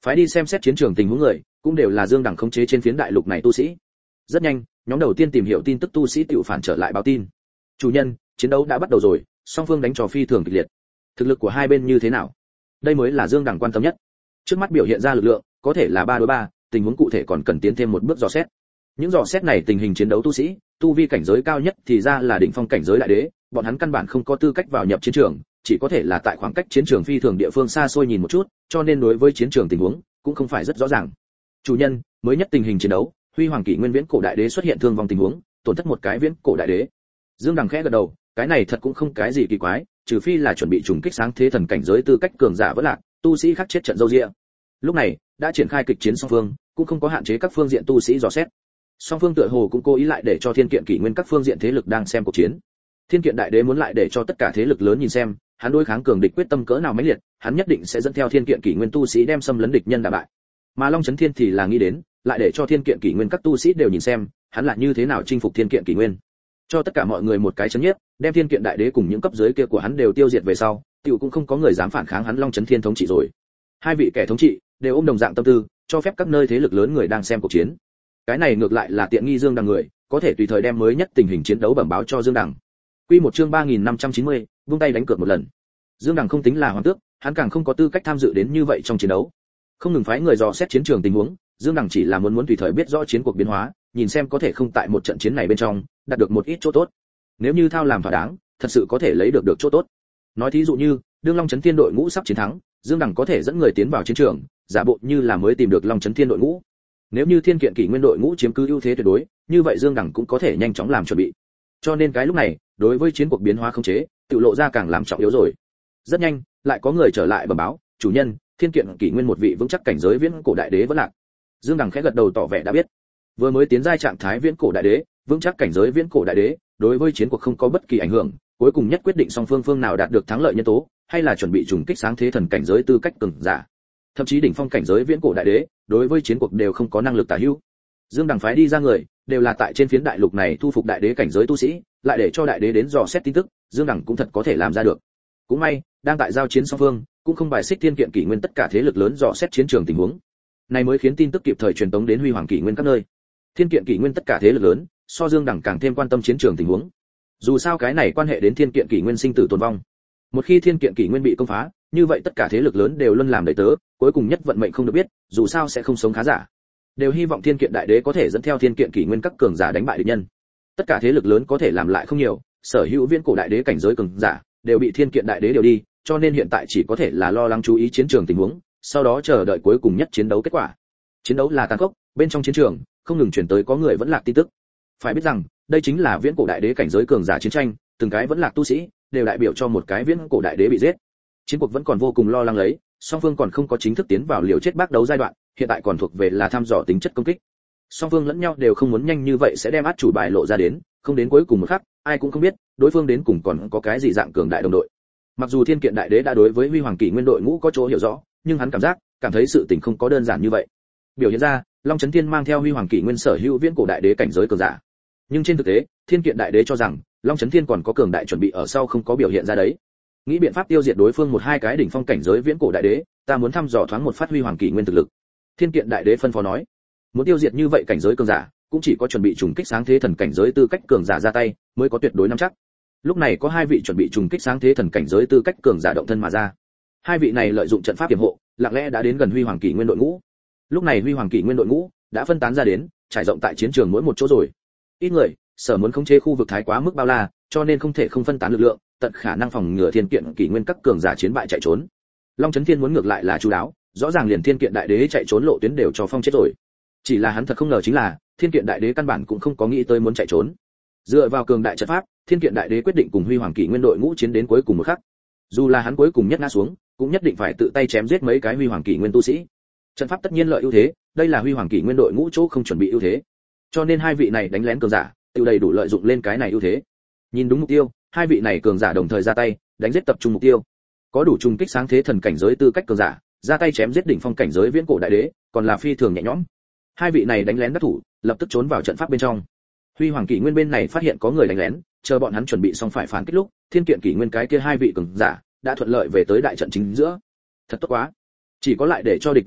A: Phái đi xem xét chiến trường tình huống người, cũng đều là Dương Đằng khống chế trên phiến đại lục này tu sĩ. Rất nhanh, nhóm đầu tiên tìm hiểu tin tức tu sĩ tiểu phản trở lại báo tin. Chủ nhân, chiến đấu đã bắt đầu rồi, song phương đánh trò phi thường kịch liệt. Thực lực của hai bên như thế nào? Đây mới là Dương Đằng quan tâm nhất. Trước mắt biểu hiện ra lực lượng, có thể là ba đối ba, tình huống cụ thể còn cần tiến thêm một bước dò xét. Những dò xét này tình hình chiến đấu tu sĩ, tu vi cảnh giới cao nhất thì ra là đỉnh phong cảnh giới đại đế, bọn hắn căn bản không có tư cách vào nhập chiến trường, chỉ có thể là tại khoảng cách chiến trường phi thường địa phương xa xôi nhìn một chút, cho nên đối với chiến trường tình huống cũng không phải rất rõ ràng. Chủ nhân, mới nhất tình hình chiến đấu, Huy Hoàng Kỷ Nguyên Viễn Cổ Đại Đế xuất hiện thương vong tình huống, tổn thất một cái Viễn Cổ Đại Đế. Dương Đằng khẽ gật đầu, cái này thật cũng không cái gì kỳ quái, trừ phi là chuẩn bị trùng kích sáng thế thần cảnh giới tư cách cường giả vẫn lạc, tu sĩ khác chết trận dâu dịa. Lúc này, đã triển khai kịch chiến song phương, cũng không có hạn chế các phương diện tu sĩ dò xét. Song phương tựa hồ cũng cố ý lại để cho Thiên Kiện Kỷ Nguyên các phương diện thế lực đang xem cuộc chiến. Thiên Kiện Đại Đế muốn lại để cho tất cả thế lực lớn nhìn xem, hắn đối kháng cường địch quyết tâm cỡ nào mãnh liệt, hắn nhất định sẽ dẫn theo Thiên Kiện Kỷ Nguyên tu sĩ đem xâm lấn địch nhân đả bại. Mà Long Chấn Thiên thì là nghĩ đến, lại để cho Thiên Kiện Kỷ Nguyên các tu sĩ đều nhìn xem, hắn là như thế nào chinh phục Thiên Kiện Kỷ Nguyên. Cho tất cả mọi người một cái chấn nhiếp, đem Thiên Kiện Đại Đế cùng những cấp dưới kia của hắn đều tiêu diệt về sau, tiểu cũng không có người dám phản kháng hắn Long Chấn Thiên thống trị rồi. Hai vị kẻ thống trị đều ôm đồng dạng tâm tư, cho phép các nơi thế lực lớn người đang xem cuộc chiến. Cái này ngược lại là tiện nghi Dương Đằng người, có thể tùy thời đem mới nhất tình hình chiến đấu bẩm báo cho Dương Đằng. Quy một chương ba nghìn năm trăm chín mươi, vung tay đánh cược một lần. Dương Đằng không tính là hoàng tước, hắn càng không có tư cách tham dự đến như vậy trong chiến đấu. Không ngừng phái người dò xét chiến trường tình huống, Dương Đằng chỉ là muốn muốn tùy thời biết rõ chiến cuộc biến hóa, nhìn xem có thể không tại một trận chiến này bên trong đạt được một ít chỗ tốt. Nếu như thao làm thỏa đáng, thật sự có thể lấy được được chỗ tốt. Nói thí dụ như, đương Long Chấn Thiên đội ngũ sắp chiến thắng, Dương Đằng có thể dẫn người tiến vào chiến trường, giả bộ như là mới tìm được Long Chấn Thiên đội ngũ. Nếu như Thiên Kiện Kỷ Nguyên đội ngũ chiếm cứ ưu thế tuyệt đối, như vậy Dương Đằng cũng có thể nhanh chóng làm chuẩn bị. Cho nên cái lúc này, đối với chiến cuộc biến hóa không chế, tự lộ ra càng làm trọng yếu rồi. Rất nhanh, lại có người trở lại bẩm báo, chủ nhân, Thiên Kiện Kỷ Nguyên một vị vững chắc cảnh giới Viễn Cổ Đại Đế vẫn lạc. Dương Đằng khẽ gật đầu tỏ vẻ đã biết. Vừa mới tiến giai trạng thái Viễn Cổ Đại Đế, vững chắc cảnh giới Viễn Cổ Đại Đế, đối với chiến cuộc không có bất kỳ ảnh hưởng, cuối cùng nhất quyết định song phương phương nào đạt được thắng lợi nhân tố, hay là chuẩn bị trùng kích sáng thế thần cảnh giới tư cách cường giả. Thậm chí đỉnh phong cảnh giới Viễn Cổ Đại Đế, đối với chiến cuộc đều không có năng lực tả hữu. Dương Đằng phái đi ra người, đều là tại trên phiến đại lục này thu phục đại đế cảnh giới tu sĩ, lại để cho đại đế đến dò xét tin tức, Dương Đằng cũng thật có thể làm ra được. Cũng may, đang tại giao chiến song phương, cũng không bài xích Thiên Kiện Kỷ Nguyên tất cả thế lực lớn dò xét chiến trường tình huống. Này mới khiến tin tức kịp thời truyền tống đến Huy Hoàng Kỷ Nguyên các nơi. Thiên Kiện Kỷ Nguyên tất cả thế lực lớn, so Dương Đằng càng thêm quan tâm chiến trường tình huống. Dù sao cái này quan hệ đến Thiên Kiện Kỷ Nguyên sinh tử tồn vong. Một khi Thiên Kiện Kỷ Nguyên bị công phá, như vậy tất cả thế lực lớn đều luôn làm đầy tớ, cuối cùng nhất vận mệnh không được biết, dù sao sẽ không sống khá giả. Đều hy vọng Thiên Kiện Đại Đế có thể dẫn theo Thiên Kiện Kỷ Nguyên các cường giả đánh bại địch nhân. Tất cả thế lực lớn có thể làm lại không nhiều, sở hữu Viễn Cổ Đại Đế cảnh giới cường giả đều bị Thiên Kiện Đại Đế điều đi, cho nên hiện tại chỉ có thể là lo lắng chú ý chiến trường tình huống, sau đó chờ đợi cuối cùng nhất chiến đấu kết quả. Chiến đấu là tàn khốc, bên trong chiến trường không ngừng truyền tới có người vẫn lạc tin tức. Phải biết rằng, đây chính là Viễn Cổ Đại Đế cảnh giới cường giả chiến tranh, từng cái vẫn lạc tu sĩ đều đại biểu cho một cái Viễn Cổ Đại Đế bị giết. Chiến cuộc vẫn còn vô cùng lo lắng lấy, song phương còn không có chính thức tiến vào liều chết bác đấu giai đoạn, hiện tại còn thuộc về là thăm dò tính chất công kích. Song phương lẫn nhau đều không muốn nhanh như vậy sẽ đem át chủ bài lộ ra đến, không đến cuối cùng một khắc, ai cũng không biết đối phương đến cùng còn có cái gì dạng cường đại đồng đội. Mặc dù Thiên Kiện Đại Đế đã đối với Huy Hoàng Kỷ Nguyên đội ngũ có chỗ hiểu rõ, nhưng hắn cảm giác, cảm thấy sự tình không có đơn giản như vậy. Biểu hiện ra, Long Chấn Thiên mang theo Huy Hoàng Kỷ Nguyên sở hữu Viễn Cổ Đại Đế cảnh giới cường giả. Nhưng trên thực tế, Thiên Kiện Đại Đế cho rằng, Long Chấn Thiên còn có cường đại chuẩn bị ở sau không có biểu hiện ra đấy. Nghĩ biện pháp tiêu diệt đối phương một hai cái đỉnh phong cảnh giới Viễn Cổ Đại Đế, ta muốn thăm dò thoáng một phát Huy Hoàng Kỷ Nguyên thực lực. Thiên Kiện Đại Đế phân phó nói, muốn tiêu diệt như vậy cảnh giới cường giả, cũng chỉ có chuẩn bị trùng kích sáng thế thần cảnh giới tư cách cường giả ra tay, mới có tuyệt đối nắm chắc. Lúc này có hai vị chuẩn bị trùng kích sáng thế thần cảnh giới tư cách cường giả động thân mà ra. Hai vị này lợi dụng trận pháp yểm hộ, lặng lẽ đã đến gần Huy Hoàng Kỷ Nguyên đội ngũ. Lúc này Huy Hoàng Kỷ Nguyên đội ngũ đã phân tán ra đến, trải rộng tại chiến trường mỗi một chỗ rồi. Ít người, sở muốn khống chế khu vực thái quá mức bao la, cho nên không thể không phân tán lực lượng, tận khả năng phòng ngừa Thiên Kiện Kỷ Nguyên các cường giả chiến bại chạy trốn. Long Chấn Thiên muốn ngược lại là chu đáo, rõ ràng liền Thiên Kiện Đại Đế chạy trốn lộ tuyến đều cho phong chết rồi. Chỉ là hắn thật không ngờ chính là, Thiên Kiện Đại Đế căn bản cũng không có nghĩ tới muốn chạy trốn. Dựa vào cường đại trận pháp, Thiên Kiện Đại Đế quyết định cùng Huy Hoàng Kỷ Nguyên đội ngũ chiến đến cuối cùng một khắc. Dù là hắn cuối cùng nhất ngã xuống, cũng nhất định phải tự tay chém giết mấy cái Huy Hoàng Kỷ Nguyên tu sĩ. Trận pháp tất nhiên lợi ưu thế, đây là Huy Hoàng Kỷ Nguyên đội ngũ chỗ không chuẩn bị ưu thế. Cho nên hai vị này đánh lén cường giả, tiêu đầy đủ lợi dụng lên cái này ưu thế. Nhìn đúng mục tiêu, hai vị này cường giả đồng thời ra tay, đánh giết tập trung mục tiêu. Có đủ trùng kích sáng thế thần cảnh giới tư cách cường giả, ra tay chém giết đỉnh phong cảnh giới Viễn Cổ Đại Đế, còn là phi thường nhẹ nhõm. Hai vị này đánh lén đắc thủ, lập tức trốn vào trận pháp bên trong. Huy Hoàng Kỷ Nguyên bên này phát hiện có người đánh lén, chờ bọn hắn chuẩn bị xong phải phản kích lúc, Thiên Kiện Kỷ Nguyên cái kia hai vị cường giả đã thuận lợi về tới đại trận chính giữa. Thật tốt quá. Chỉ có lại để cho địch nhân loạn,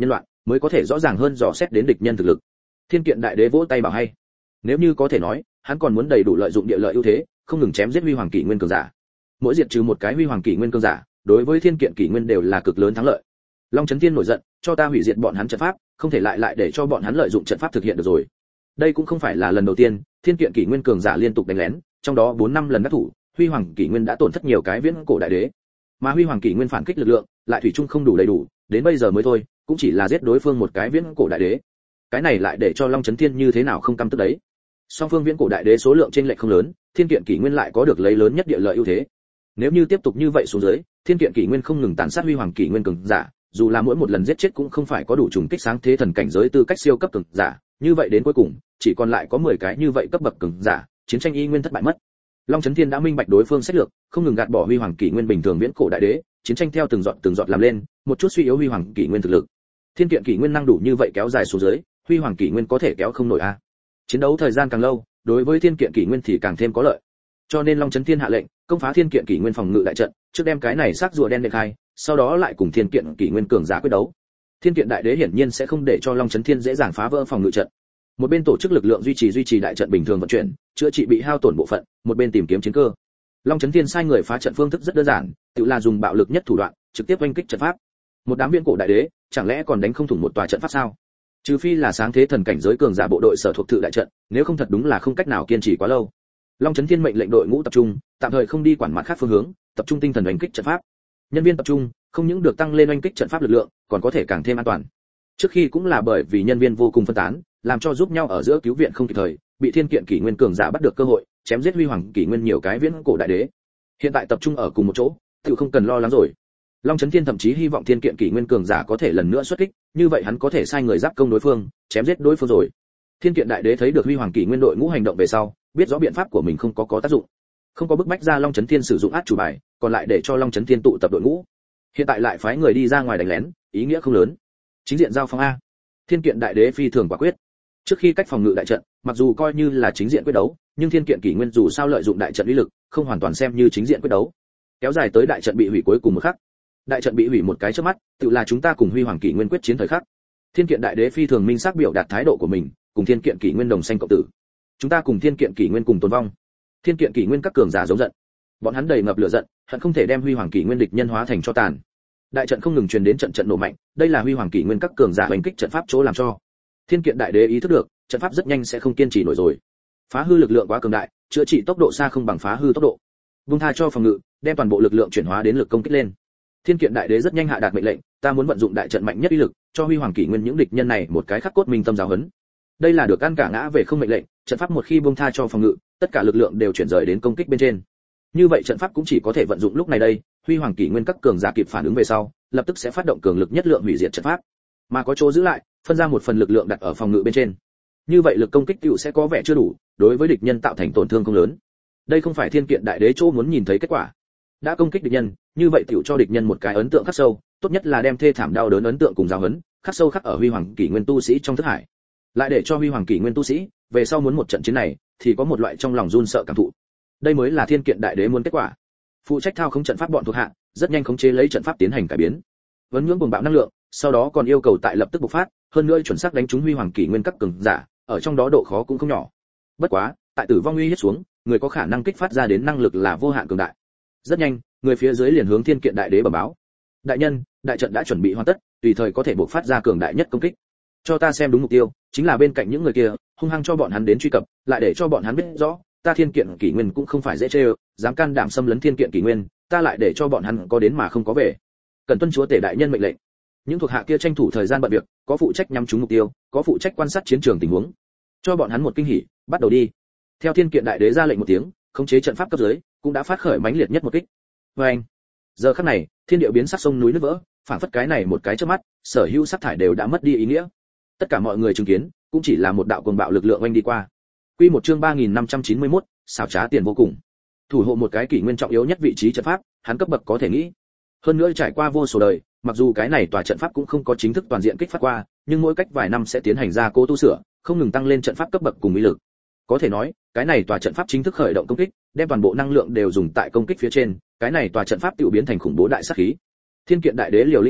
A: mới có thể rõ ràng hơn dò xét đến địch nhân thực lực. Thiên Kiện Đại Đế vỗ tay bảo hay. Nếu như có thể nói, hắn còn muốn đầy đủ lợi dụng địa lợi ưu thế, không ngừng chém giết huy hoàng kỷ nguyên cường giả. Mỗi diệt trừ một cái huy hoàng kỷ nguyên cường giả, đối với Thiên Kiện kỷ nguyên đều là cực lớn thắng lợi. Long Chấn Thiên nổi giận, cho ta hủy diệt bọn hắn trận pháp, không thể lại lại để cho bọn hắn lợi dụng trận pháp thực hiện được rồi. Đây cũng không phải là lần đầu tiên, Thiên Kiện kỷ nguyên cường giả liên tục đánh lén, trong đó bốn năm lần đắc thủ, huy hoàng kỷ nguyên đã tổn thất nhiều cái viễn cổ đại đế. Mà huy hoàng kỷ nguyên phản kích lực lượng, lại thủy chung không đủ đầy đủ, đến bây giờ mới thôi, cũng chỉ là giết đối phương một cái viễn cổ đại đế. Cái này lại để cho Long Chấn Thiên như thế nào không căm tức đấy. Song phương viễn cổ đại đế số lượng trên lệch không lớn, Thiên Kiện kỷ nguyên lại có được lấy lớn nhất địa lợi ưu thế. Nếu như tiếp tục như vậy xuống dưới, Thiên Kiện kỷ nguyên không ngừng tàn sát huy hoàng kỷ nguyên cường giả, dù là mỗi một lần giết chết cũng không phải có đủ trùng kích sáng thế thần cảnh giới tư cách siêu cấp cường giả, như vậy đến cuối cùng, chỉ còn lại có mười cái như vậy cấp bậc cường giả, chiến tranh y nguyên thất bại mất. Long Chấn Thiên đã minh bạch đối phương sách lược, không ngừng gạt bỏ huy hoàng kỷ nguyên bình thường viễn cổ đại đế, chiến tranh theo từng giọt từng giọt làm lên, một chút suy yếu huy hoàng kỷ nguyên thực lực. Thiên Kiện kỷ nguyên năng đủ như vậy kéo dài xuống dưới, huy hoàng kỷ nguyên có thể kéo không nổi a. Chiến đấu thời gian càng lâu, đối với Thiên Kiện kỷ nguyên thì càng thêm có lợi. Cho nên Long Chấn Thiên hạ lệnh, công phá Thiên Kiện kỷ nguyên phòng ngự đại trận, trước đem cái này xác rùa đen đệ khai, sau đó lại cùng Thiên Kiện kỷ nguyên cường giả quyết đấu. Thiên Kiện đại đế hiển nhiên sẽ không để cho Long Chấn Thiên dễ dàng phá vỡ phòng ngự trận. Một bên tổ chức lực lượng duy trì duy trì đại trận bình thường vận chuyển, chữa trị bị hao tổn bộ phận, một bên tìm kiếm chiến cơ. Long Chấn Thiên sai người phá trận phương thức rất đơn giản, tự là dùng bạo lực nhất thủ đoạn, trực tiếp oanh kích trận pháp. Một đám viễn cổ đại đế, chẳng lẽ còn đánh không thủng một tòa trận pháp sao? Trừ phi là sáng thế thần cảnh giới cường giả bộ đội sở thuộc tự đại trận, nếu không thật đúng là không cách nào kiên trì quá lâu. Long Chấn Thiên mệnh lệnh đội ngũ tập trung, tạm thời không đi quản mặt khác phương hướng, tập trung tinh thần oanh kích trận pháp. Nhân viên tập trung, không những được tăng lên oanh kích trận pháp lực lượng, còn có thể càng thêm an toàn. Trước khi cũng là bởi vì nhân viên vô cùng phân tán, làm cho giúp nhau ở giữa cứu viện không kịp thời, bị Thiên Kiện kỷ nguyên cường giả bắt được cơ hội, chém giết huy hoàng kỷ nguyên nhiều cái viễn cổ đại đế. Hiện tại tập trung ở cùng một chỗ, tự không cần lo lắng rồi. Long Chấn Thiên thậm chí hy vọng Thiên Kiện kỷ nguyên cường giả có thể lần nữa xuất kích, như vậy hắn có thể sai người giáp công đối phương, chém giết đối phương rồi. Thiên Kiện đại đế thấy được huy hoàng kỷ nguyên đội ngũ hành động về sau, biết rõ biện pháp của mình không có có tác dụng, không có bức bách ra Long Chấn Thiên sử dụng át chủ bài, còn lại để cho Long Chấn Thiên tụ tập đội ngũ. Hiện tại lại phái người đi ra ngoài đánh lén, ý nghĩa không lớn. Chính diện giao phong a. Thiên Kiện đại đế phi thường quả quyết. Trước khi cách phòng ngự đại trận, mặc dù coi như là chính diện quyết đấu, nhưng Thiên Kiện kỷ nguyên dù sao lợi dụng đại trận uy lực, không hoàn toàn xem như chính diện quyết đấu. Kéo dài tới đại trận bị hủy cuối cùng một khắc. Đại trận bị hủy một cái chớp mắt, tự là chúng ta cùng huy hoàng kỷ nguyên quyết chiến thời khắc. Thiên Kiện đại đế phi thường minh xác biểu đạt thái độ của mình, cùng Thiên Kiện kỷ nguyên đồng sanh cộng tử. Chúng ta cùng Thiên Kiện kỷ nguyên cùng tồn vong. Thiên Kiện kỷ nguyên các cường giả giống giận. Bọn hắn đầy ngập lửa giận, hận không thể đem huy hoàng kỷ nguyên địch nhân hóa thành cho tàn. Đại trận không ngừng truyền đến trận trận nổ mạnh, đây là huy hoàng kỷ nguyên các cường giả hành kích trận pháp chỗ làm cho. Thiên Kiện đại đế ý thức được, trận pháp rất nhanh sẽ không kiên trì nổi rồi. Phá hư lực lượng quá cường đại, chữa trị tốc độ xa không bằng phá hư tốc độ. Vung tha cho phòng ngự, đem toàn bộ lực lượng chuyển hóa đến lực công kích lên. Thiên Kiện đại đế rất nhanh hạ đạt mệnh lệnh, ta muốn vận dụng đại trận mạnh nhất uy lực, cho huy hoàng kỷ nguyên những địch nhân này một cái khắc cốt minh tâm giáo huấn. Đây là được ăn cả ngã về không mệnh lệnh, trận pháp một khi buông tha cho phòng ngự, tất cả lực lượng đều chuyển rời đến công kích bên trên. Như vậy trận pháp cũng chỉ có thể vận dụng lúc này đây, huy hoàng kỷ nguyên các cường giả kịp phản ứng về sau, lập tức sẽ phát động cường lực nhất lượng hủy diệt trận pháp. Mà có chỗ giữ lại, phân ra một phần lực lượng đặt ở phòng ngự bên trên. Như vậy lực công kích tựu sẽ có vẻ chưa đủ, đối với địch nhân tạo thành tổn thương không lớn. Đây không phải Thiên Kiện đại đế chỗ muốn nhìn thấy kết quả. Đã công kích địch nhân, như vậy tựu cho địch nhân một cái ấn tượng khắc sâu, tốt nhất là đem thê thảm đau đớn ấn tượng cùng giáo huấn, khắc sâu khắc ở huy hoàng kỷ nguyên tu sĩ trong thức hải. Lại để cho huy hoàng kỷ nguyên tu sĩ, về sau muốn một trận chiến này, thì có một loại trong lòng run sợ cảm thụ. Đây mới là Thiên Kiện đại đế muốn kết quả. Phụ trách thao khống trận pháp bọn thuộc hạ, rất nhanh khống chế lấy trận pháp tiến hành cải biến. Vấn nhưỡng cuồng bạo năng lượng, sau đó còn yêu cầu tại lập tức bộc phát, hơn nữa chuẩn xác đánh trúng huy hoàng kỷ nguyên các cường giả, ở trong đó độ khó cũng không nhỏ. Bất quá, tại tử vong uy hiếp xuống, người có khả năng kích phát ra đến năng lực là vô hạn cường đại. Rất nhanh, người phía dưới liền hướng Thiên Kiện đại đế bẩm báo. Đại nhân, đại trận đã chuẩn bị hoàn tất, tùy thời có thể bộc phát ra cường đại nhất công kích. Cho ta xem đúng mục tiêu, chính là bên cạnh những người kia, hung hăng cho bọn hắn đến truy cập, lại để cho bọn hắn biết rõ, ta Thiên Kiện kỷ nguyên cũng không phải dễ chơi, dám can đảm xâm lấn Thiên Kiện kỷ nguyên, ta lại để cho bọn hắn có đến mà không có về. Cần tuân chúa tể đại nhân mệnh lệnh. Những thuộc hạ kia tranh thủ thời gian bận việc, có phụ trách nhắm trúng mục tiêu, có phụ trách quan sát chiến trường tình huống. Cho bọn hắn một kinh hỉ, bắt đầu đi. Theo Thiên Kiện đại đế ra lệnh một tiếng, khống chế trận pháp cấp dưới cũng đã phát khởi mãnh liệt nhất một kích. Và anh, giờ khắc này, thiên địa biến sắc, sông núi nứt vỡ, phảng phất cái này một cái chớp mắt, sở hữu sắc thải đều đã mất đi ý nghĩa. Tất cả mọi người chứng kiến, cũng chỉ là một đạo cuồng bạo lực lượng oanh đi qua. Quy một chương ba nghìn năm trăm chín mươi mốt, xảo trá tiền vô cùng. Thủ hộ một cái kỷ nguyên trọng yếu nhất vị trí trận pháp, hắn cấp bậc có thể nghĩ. Hơn nữa trải qua vô số đời, mặc dù cái này tòa trận pháp cũng không có chính thức toàn diện kích phát qua, nhưng mỗi cách vài năm sẽ tiến hành gia cố tu sửa, không ngừng tăng lên trận pháp cấp bậc cùng uy lực. Có thể nói, cái này tòa trận pháp chính thức khởi động công kích, đem toàn bộ năng lượng đều dùng tại công kích phía trên, cái này tòa trận pháp tự biến thành khủng bố đại sát khí. Thiên Kiện đại đế liều lĩnh rồi,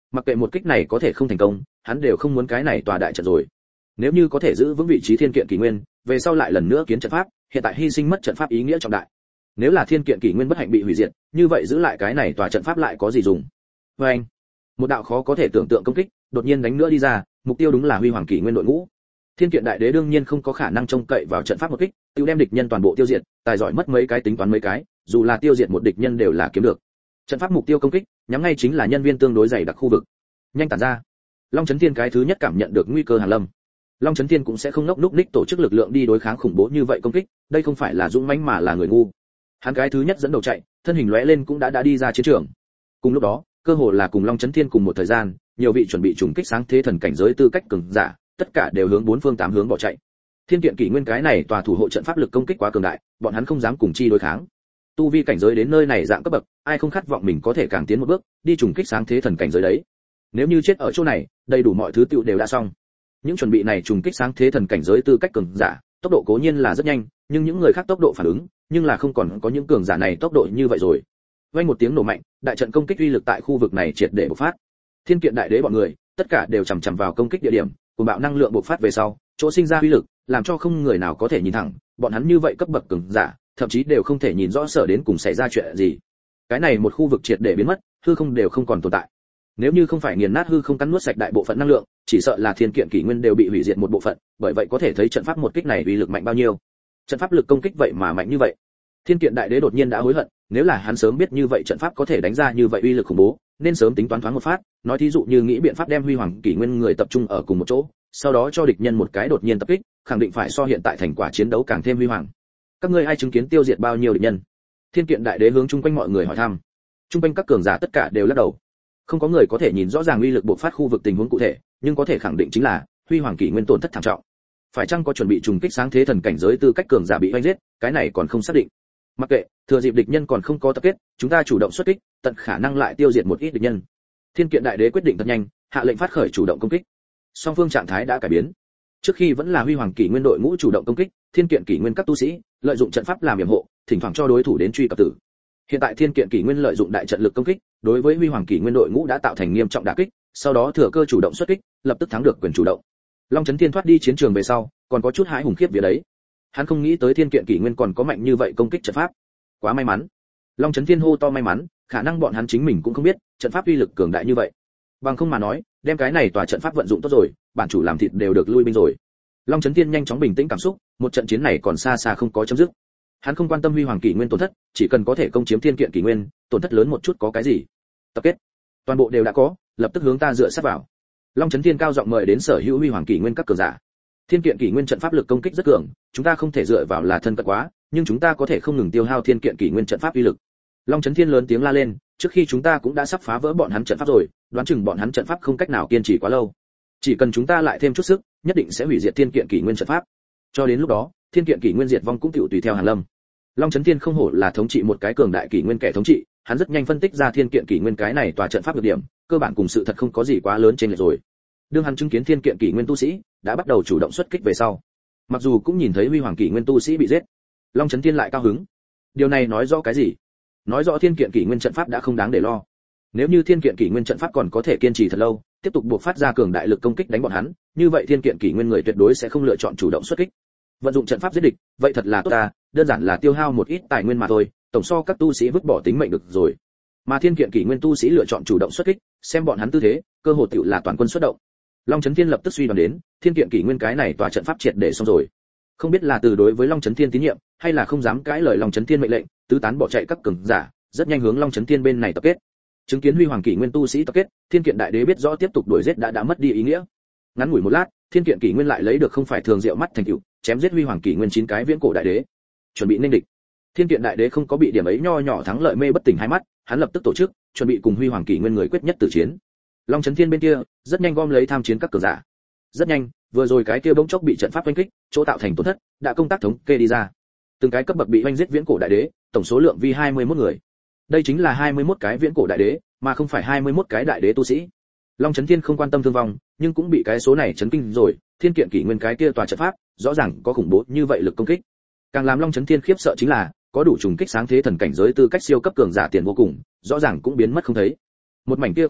A: Mặc kệ một kích này có thể không thành công, hắn đều không muốn cái này tòa đại trận rồi. Nếu như có thể giữ vững vị trí thiên kiện kỷ nguyên, về sau lại lần nữa kiến trận pháp, hiện tại hy sinh mất trận pháp ý nghĩa trọng đại. Nếu là thiên kiện kỷ nguyên bất hạnh bị hủy diệt, như vậy giữ lại cái này tòa trận pháp lại có gì dùng? Với anh, một đạo khó có thể tưởng tượng công kích, đột nhiên đánh nữa đi ra, mục tiêu đúng là huy hoàng kỷ nguyên đội ngũ. Thiên kiện đại đế đương nhiên không có khả năng trông cậy vào trận pháp một kích, tiêu đem địch nhân toàn bộ tiêu diệt, tài giỏi mất mấy cái tính toán mấy cái, dù là tiêu diệt một địch nhân đều là kiếm được. Trận pháp mục tiêu công kích, nhắm ngay chính là nhân viên tương đối dày đặc khu vực. Nhanh tản ra. Long Chấn Thiên cái thứ nhất cảm nhận được nguy cơ hàn lâm. Long Chấn Thiên cũng sẽ không nốc núc ních tổ chức lực lượng đi đối kháng khủng bố như vậy công kích, đây không phải là dũng mãnh mà là người ngu. Hắn cái thứ nhất dẫn đầu chạy, thân hình lóe lên cũng đã đã đi ra chiến trường. Cùng lúc đó, cơ hồ là cùng Long Chấn Thiên cùng một thời gian, nhiều vị chuẩn bị trùng kích sáng thế thần cảnh giới tư cách cường giả, tất cả đều hướng bốn phương tám hướng bỏ chạy. Thiên kiện kỷ nguyên cái này tòa thủ hộ trận pháp lực công kích quá cường đại, bọn hắn không dám cùng chi đối kháng. Tu vi cảnh giới đến nơi này dạng cấp bậc, ai không khát vọng mình có thể càng tiến một bước, đi trùng kích sáng thế thần cảnh giới đấy. Nếu như chết ở chỗ này, đầy đủ mọi thứ tựu đều đã xong. Những chuẩn bị này trùng kích sáng thế thần cảnh giới tư cách cường giả, tốc độ cố nhiên là rất nhanh, nhưng những người khác tốc độ phản ứng, nhưng là không còn có những cường giả này tốc độ như vậy rồi. Vang một tiếng nổ mạnh, đại trận công kích uy lực tại khu vực này triệt để bộc phát. Thiên kiện đại đế bọn người, tất cả đều chằm chằm vào công kích địa điểm, cùng bạo năng lượng bộc phát về sau, chỗ sinh ra uy lực, làm cho không người nào có thể nhìn thẳng, bọn hắn như vậy cấp bậc cường giả, thậm chí đều không thể nhìn rõ sở đến cùng xảy ra chuyện gì. Cái này một khu vực triệt để biến mất, hư không đều không còn tồn tại. Nếu như không phải nghiền nát hư không cắn nuốt sạch đại bộ phận năng lượng, chỉ sợ là thiên kiện kỷ nguyên đều bị hủy diệt một bộ phận, bởi vậy có thể thấy trận pháp một kích này uy lực mạnh bao nhiêu. Trận pháp lực công kích vậy mà mạnh như vậy. Thiên kiện đại đế đột nhiên đã hối hận, nếu là hắn sớm biết như vậy trận pháp có thể đánh ra như vậy uy lực khủng bố, nên sớm tính toán thoáng một phát, nói thí dụ như nghĩ biện pháp đem huy hoàng kỷ nguyên người tập trung ở cùng một chỗ, sau đó cho địch nhân một cái đột nhiên tập kích, khẳng định phải so hiện tại thành quả chiến đấu càng thêm huy hoàng. Các ngươi ai chứng kiến tiêu diệt bao nhiêu địch nhân? Thiên kiện đại đế hướng chung quanh mọi người hỏi thăm. Chung quanh các cường giả tất cả đều lắc đầu. Không có người có thể nhìn rõ ràng uy lực bộc phát khu vực tình huống cụ thể, nhưng có thể khẳng định chính là huy hoàng kỷ nguyên tổn thất thảm trọng. Phải chăng có chuẩn bị trùng kích sáng thế thần cảnh giới tư cách cường giả bị oanh giết, cái này còn không xác định. Mặc kệ, thừa dịp địch nhân còn không có tập kết, chúng ta chủ động xuất kích, tận khả năng lại tiêu diệt một ít địch nhân. Thiên kiện đại đế quyết định thật nhanh, hạ lệnh phát khởi chủ động công kích. Song phương trạng thái đã cải biến. Trước khi vẫn là huy hoàng kỷ nguyên đội ngũ chủ động công kích, thiên kiện kỷ nguyên các tu sĩ lợi dụng trận pháp làm yểm hộ, thỉnh thoảng cho đối thủ đến truy cập tử. Hiện tại thiên kiện kỷ nguyên lợi dụng đại trận lực công kích, đối với huy hoàng kỷ nguyên đội ngũ đã tạo thành nghiêm trọng đả kích, sau đó thừa cơ chủ động xuất kích, lập tức thắng được quyền chủ động. Long Chấn Thiên thoát đi chiến trường về sau, còn có chút hãi hùng khiếp vía đấy. Hắn không nghĩ tới thiên kiện kỷ nguyên còn có mạnh như vậy công kích trận pháp. Quá may mắn. Long Chấn Thiên hô to may mắn, khả năng bọn hắn chính mình cũng không biết, trận pháp uy lực cường đại như vậy. Bằng không mà nói, đem cái này tòa trận pháp vận dụng tốt rồi, bản chủ làm thịt đều được lui binh rồi. Long Chấn Thiên nhanh chóng bình tĩnh cảm xúc, một trận chiến này còn xa xa không có chấm dứt. Hắn không quan tâm huy hoàng kỷ nguyên tổn thất, chỉ cần có thể công chiếm thiên kiện kỷ nguyên, tổn thất lớn một chút có cái gì? Tập kết, toàn bộ đều đã có, lập tức hướng ta dựa sát vào. Long Chấn Thiên cao giọng mời đến sở hữu huy hoàng kỷ nguyên các cường giả. Thiên kiện kỷ nguyên trận pháp lực công kích rất cường, chúng ta không thể dựa vào là thân cận quá, nhưng chúng ta có thể không ngừng tiêu hao thiên kiện kỷ nguyên trận pháp uy lực. Long Chấn Thiên lớn tiếng la lên, trước khi chúng ta cũng đã sắp phá vỡ bọn hắn trận pháp rồi, đoán chừng bọn hắn trận pháp không cách nào kiên trì quá lâu. Chỉ cần chúng ta lại thêm chút sức, nhất định sẽ hủy diệt thiên kiện kỷ nguyên trận pháp. Cho đến lúc đó, thiên kiện kỷ nguyên diệt vong cũng tiểu tùy theo Hàn Lâm. Long Chấn Thiên không hổ là thống trị một cái cường đại kỷ nguyên kẻ thống trị, hắn rất nhanh phân tích ra thiên kiện kỷ nguyên cái này tòa trận pháp được điểm, cơ bản cùng sự thật không có gì quá lớn trên lệch rồi. Đương hắn chứng kiến thiên kiện kỷ nguyên tu sĩ đã bắt đầu chủ động xuất kích về sau, mặc dù cũng nhìn thấy huy hoàng kỷ nguyên tu sĩ bị giết, Long Chấn Thiên lại cao hứng. Điều này nói rõ cái gì? Nói rõ thiên kiện kỷ nguyên trận pháp đã không đáng để lo. Nếu như thiên kiện kỷ nguyên trận pháp còn có thể kiên trì thật lâu, tiếp tục buộc phát ra cường đại lực công kích đánh bọn hắn, như vậy thiên kiện kỷ nguyên người tuyệt đối sẽ không lựa chọn chủ động xuất kích. Vận dụng trận pháp giết địch, vậy thật là tốt ta, đơn giản là tiêu hao một ít tài nguyên mà thôi, tổng so các tu sĩ vứt bỏ tính mệnh được rồi. Mà thiên kiện kỷ nguyên tu sĩ lựa chọn chủ động xuất kích, xem bọn hắn tư thế, cơ hội tiểu là toàn quân xuất động. Long Chấn Thiên lập tức suy đoán đến, thiên kiện kỷ nguyên cái này tòa trận pháp triệt để xong rồi. Không biết là từ đối với Long Chấn Thiên tín nhiệm, hay là không dám cãi lời Long Chấn Thiên mệnh lệnh, tứ tán bỏ chạy các cường giả, rất nhanh hướng Long Chấn Thiên bên này tập kết. Chứng kiến huy hoàng kỷ nguyên tu sĩ tập kết, thiên kiện đại đế biết rõ tiếp tục đuổi giết đã đã mất đi ý nghĩa. Ngắn ngủi một lát, thiên kiện kỷ nguyên lại lấy được không phải thường diệu mắt thành tựu, chém giết huy hoàng kỷ nguyên chín cái viễn cổ đại đế, chuẩn bị nên địch. Thiên kiện đại đế không có bị điểm ấy nho nhỏ thắng lợi mê bất tỉnh hai mắt, hắn lập tức tổ chức, chuẩn bị cùng huy hoàng kỷ nguyên người quyết nhất tử chiến. Long Chấn Thiên bên kia, rất nhanh gom lấy tham chiến các cường giả. Rất nhanh, vừa rồi cái kia bỗng chốc bị trận pháp oanh kích, chỗ tạo thành tổn thất, đã công tác thống kê đi ra. Từng cái cấp bậc bị oanh giết viễn cổ đại đế, tổng số lượng vi hai mươi mốt người. Đây chính là hai mươi mốt cái viễn cổ đại đế, mà không phải hai mươi mốt cái đại đế tu sĩ. Long Chấn Thiên không quan tâm thương vong, nhưng cũng bị cái số này chấn kinh rồi, thiên kiện kỷ nguyên cái kia tòa trận pháp, rõ ràng có khủng bố như vậy lực công kích. Càng làm Long Chấn Thiên khiếp sợ chính là, có đủ trùng kích sáng thế thần cảnh giới tư cách siêu cấp cường giả tiền vô cùng, rõ ràng cũng biến mất không thấy. Một mảnh kia khu vực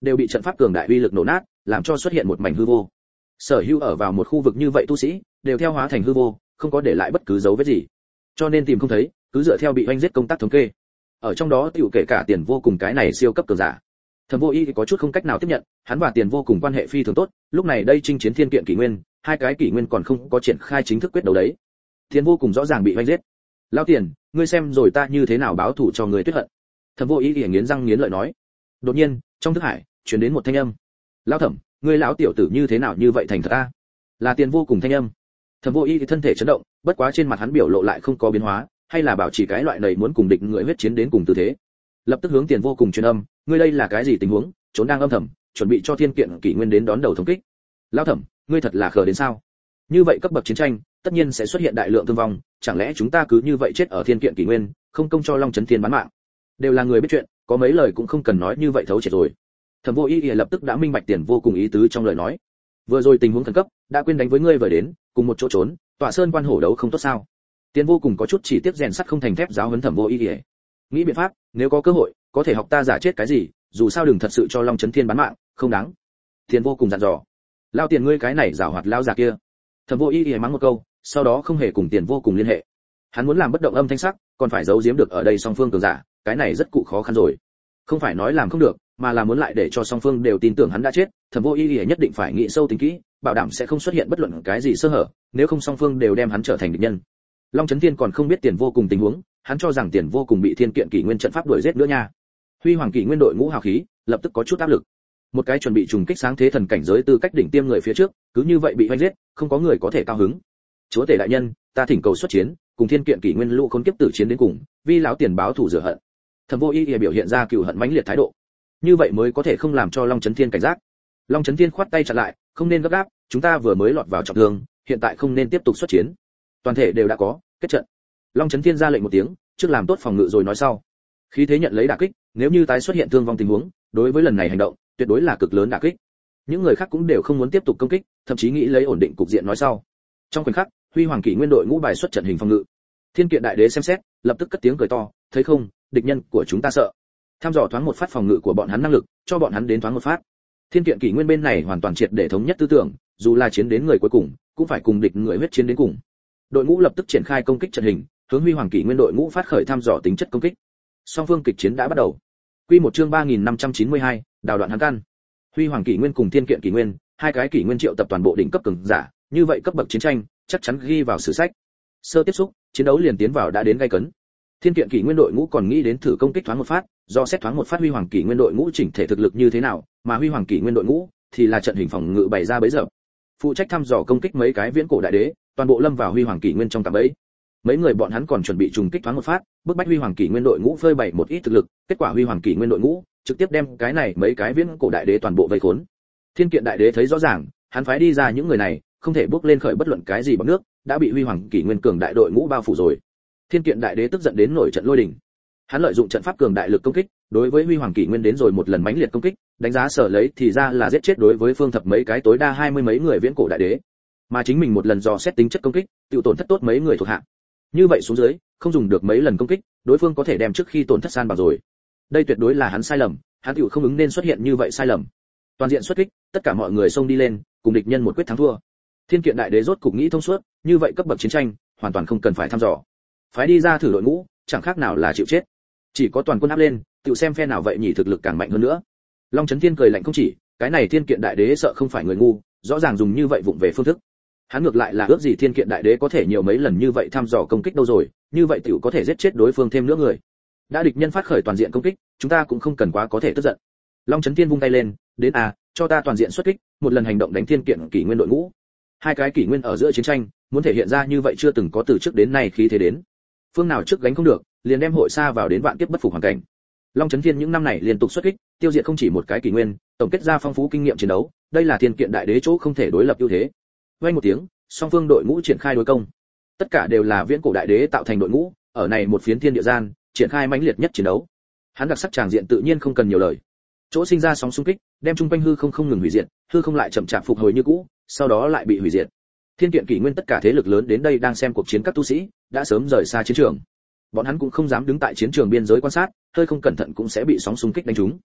A: đều bị trận pháp cường đại uy lực nổ nát, làm cho xuất hiện một mảnh hư vô. Sở hữu ở vào một khu vực như vậy tu sĩ, đều theo hóa thành hư vô, không có để lại bất cứ dấu vết gì. Cho nên tìm không thấy, cứ dựa theo bị oanh giết công tác thống kê. Ở trong đó tiểu kể cả Tiền Vô Cùng cái này siêu cấp cường giả. Thẩm Vô Y thì có chút không cách nào tiếp nhận, hắn và Tiền Vô Cùng quan hệ phi thường tốt, lúc này đây chinh chiến thiên kiện kỷ nguyên, hai cái kỷ nguyên còn không có triển khai chính thức quyết đấu đấy. Tiền Vô Cùng rõ ràng bị oanh giết. Lão Tiền, ngươi xem rồi ta như thế nào báo thù cho người tuyết hận. Thẩm Vô Y thì nghiến răng nghiến lợi nói. Đột nhiên, trong thức hải truyền đến một thanh âm. Lão Thẩm, ngươi lão tiểu tử như thế nào như vậy thành thật a? Là Tiền Vô Cùng thanh âm. Thẩm Vô Y thì thân thể chấn động, bất quá trên mặt hắn biểu lộ lại không có biến hóa, hay là bảo trì cái loại này muốn cùng địch người huyết chiến đến cùng tư thế. Lập tức hướng Tiền Vô Cùng truyền âm, ngươi đây là cái gì tình huống, trốn đang âm thầm, chuẩn bị cho thiên kiện kỷ nguyên đến đón đầu thống kích. Lão Thẩm, ngươi thật là khờ đến sao? Như vậy cấp bậc chiến tranh, tất nhiên sẽ xuất hiện đại lượng thương vong, chẳng lẽ chúng ta cứ như vậy chết ở thiên kiện kỷ nguyên, không công cho Long Chấn Thiên bán mạng? Đều là người biết chuyện, có mấy lời cũng không cần nói như vậy thấu triệt rồi. Thẩm Vô Y lập tức đã minh bạch Tiền Vô Cùng ý tứ trong lời nói. Vừa rồi tình huống khẩn cấp, đã quên đánh với ngươi vừa đến, cùng một chỗ trốn, tọa sơn quan hổ đấu không tốt sao? Tiền Vô Cùng có chút chỉ tiếp rèn sắt không thành thép giáo huấn Thẩm Vô Y. Nghĩ biện pháp, nếu có cơ hội, có thể học ta giả chết cái gì, dù sao đừng thật sự cho Long Chấn Thiên bán mạng, không đáng. Tiền Vô Cùng dặn dò. Lao Tiền ngươi cái này giảo hoạt lao giả kia. Thẩm Vô Y mắng một câu, sau đó không hề cùng Tiền Vô Cùng liên hệ. Hắn muốn làm bất động âm thanh sắc, còn phải giấu giếm được ở đây song phương cường giả, cái này rất cụ khó khăn rồi. Không phải nói làm không được, mà là muốn lại để cho song phương đều tin tưởng hắn đã chết, Thẩm Vô Y nhất định phải nghĩ sâu tính kỹ, bảo đảm sẽ không xuất hiện bất luận cái gì sơ hở, nếu không song phương đều đem hắn trở thành địch nhân. Long Chấn Thiên còn không biết Tiền Vô Cùng tình huống, hắn cho rằng Tiền Vô Cùng bị thiên kiện kỷ nguyên trận pháp đuổi giết nữa nha. Huy Hoàng kỷ nguyên đội ngũ hào khí, lập tức có chút áp lực. Một cái chuẩn bị trùng kích sáng thế thần cảnh giới tư cách đỉnh tiêm người phía trước, cứ như vậy bị hoanh giết, không có người có thể cao hứng. Chúa tể đại nhân, ta thỉnh cầu xuất chiến, cùng thiên kiện kỷ nguyên lũ khốn kiếp tử chiến đến cùng, vì lão Tiền báo thù rửa hận. Thẩm Vô Y biểu hiện ra cừu hận mãnh liệt thái độ. Như vậy mới có thể không làm cho Long Chấn Thiên cảnh giác. Long Chấn Thiên khoát tay chặn lại, không nên gấp gáp, chúng ta vừa mới lọt vào trọng thương, hiện tại không nên tiếp tục xuất chiến. Toàn thể đều đã có, kết trận. Long Chấn Thiên ra lệnh một tiếng, trước làm tốt phòng ngự rồi nói sau. Khí thế nhận lấy đả kích, nếu như tái xuất hiện thương vong tình huống, đối với lần này hành động, tuyệt đối là cực lớn đả kích. Những người khác cũng đều không muốn tiếp tục công kích, thậm chí nghĩ lấy ổn định cục diện nói sau. Trong khoảnh khắc, Huy Hoàng kỷ nguyên đội ngũ bài xuất trận hình phòng ngự. Thiên kiện đại đế xem xét, lập tức cất tiếng cười to, thấy không, địch nhân của chúng ta sợ. Tham dò thoáng một phát phòng ngự của bọn hắn năng lực, cho bọn hắn đến thoáng một phát. Thiên kiện kỷ nguyên bên này hoàn toàn triệt để thống nhất tư tưởng, dù là chiến đến người cuối cùng, cũng phải cùng địch người huyết chiến đến cùng. Đội ngũ lập tức triển khai công kích trận hình, hướng Huy Hoàng kỷ nguyên đội ngũ phát khởi tham dò tính chất công kích. Song phương kịch chiến đã bắt đầu. Quy một chương ba nghìn năm trăm chín mươi hai, đào đoạn hắn căn. Huy Hoàng kỷ nguyên cùng Thiên kiện kỷ nguyên, hai cái kỷ nguyên triệu tập toàn bộ đỉnh cấp cường giả, như vậy cấp bậc chiến tranh, chắc chắn ghi vào sử sách. Sơ tiếp xúc, chiến đấu liền tiến vào đã đến gay cấn. Thiên kiện kỷ nguyên đội ngũ còn nghĩ đến thử công kích thoáng một phát, do xét thoáng một phát Huy Hoàng kỷ nguyên đội ngũ chỉnh thể thực lực như thế nào, mà Huy Hoàng kỷ nguyên đội ngũ thì là trận hình phòng ngự bày ra bấy giờ. Phụ trách thăm dò công kích mấy cái viễn cổ đại đế, toàn bộ lâm vào Huy Hoàng kỷ nguyên trong cạm bẫy. Mấy người bọn hắn còn chuẩn bị trùng kích thoáng một phát, bức bách Huy Hoàng kỷ nguyên đội ngũ phơi bày một ít thực lực, kết quả Huy Hoàng kỷ nguyên đội ngũ trực tiếp đem cái này mấy cái viễn cổ đại đế toàn bộ vây khốn. Thiên kiện đại đế thấy rõ ràng, hắn phái đi ra những người này, không thể bước lên khởi bất luận cái gì bằng nước, đã bị Huy Hoàng kỷ nguyên cường đại đội ngũ bao phủ rồi. Thiên kiện đại đế tức giận đến nổi trận lôi đình. Hắn lợi dụng trận pháp cường đại lực công kích, đối với Huy Hoàng kỷ nguyên đến rồi một lần mãnh liệt công kích, đánh giá sở lấy thì ra là giết chết đối với phương thập mấy cái tối đa hai mươi mấy người viễn cổ đại đế, mà chính mình một lần dò xét tính chất công kích, tiêu tổn thất tốt mấy người thuộc hạ. Như vậy xuống dưới, không dùng được mấy lần công kích, đối phương có thể đem trước khi tổn thất san bằng rồi. Đây tuyệt đối là hắn sai lầm, hắn tiểu không ứng nên xuất hiện như vậy sai lầm. Toàn diện xuất kích, tất cả mọi người xông đi lên, cùng địch nhân một quyết thắng thua. Thiên kiện đại đế rốt cục nghĩ thông suốt, như vậy cấp bậc chiến tranh, hoàn toàn không cần phải thăm dò. Phái đi ra thử đội ngũ, chẳng khác nào là chịu chết. Chỉ có toàn quân áp lên, tiểu xem phe nào vậy nhỉ thực lực càng mạnh hơn nữa. Long Chấn Thiên cười lạnh không chỉ, cái này Thiên kiện đại đế sợ không phải người ngu, rõ ràng dùng như vậy vụng về phương thức. Hắn ngược lại là ước gì Thiên kiện đại đế có thể nhiều mấy lần như vậy thăm dò công kích đâu rồi, như vậy tiểu có thể giết chết đối phương thêm nữa người. Đã địch nhân phát khởi toàn diện công kích, chúng ta cũng không cần quá có thể tức giận. Long Chấn Thiên vung tay lên, đến à, cho ta toàn diện xuất kích, một lần hành động đánh Thiên kiện kỷ nguyên đội ngũ. Hai cái kỷ nguyên ở giữa chiến tranh, muốn thể hiện ra như vậy chưa từng có từ trước đến nay khí thế đến. Phương nào trước gánh không được, liền đem hội xa vào đến vạn kiếp bất phục hoàn cảnh. Long Chấn Thiên những năm này liên tục xuất kích, tiêu diệt không chỉ một cái kỷ nguyên, tổng kết ra phong phú kinh nghiệm chiến đấu, đây là Thiên kiện đại đế chỗ không thể đối lập ưu thế. Vang một tiếng, song phương đội ngũ triển khai đối công. Tất cả đều là viễn cổ đại đế tạo thành đội ngũ, ở này một phiến thiên địa gian, triển khai mãnh liệt nhất chiến đấu. Hắn đặc sắc tràng diện tự nhiên không cần nhiều lời. Chỗ sinh ra sóng xung kích, đem trung quanh hư không không ngừng hủy diệt, hư không lại chậm chạp phục hồi như cũ, sau đó lại bị hủy diệt. Thiên kiện kỷ nguyên tất cả thế lực lớn đến đây đang xem cuộc chiến các tu sĩ, đã sớm rời xa chiến trường. Bọn hắn cũng không dám đứng tại chiến trường biên giới quan sát, hơi không cẩn thận cũng sẽ bị sóng xung kích đánh trúng.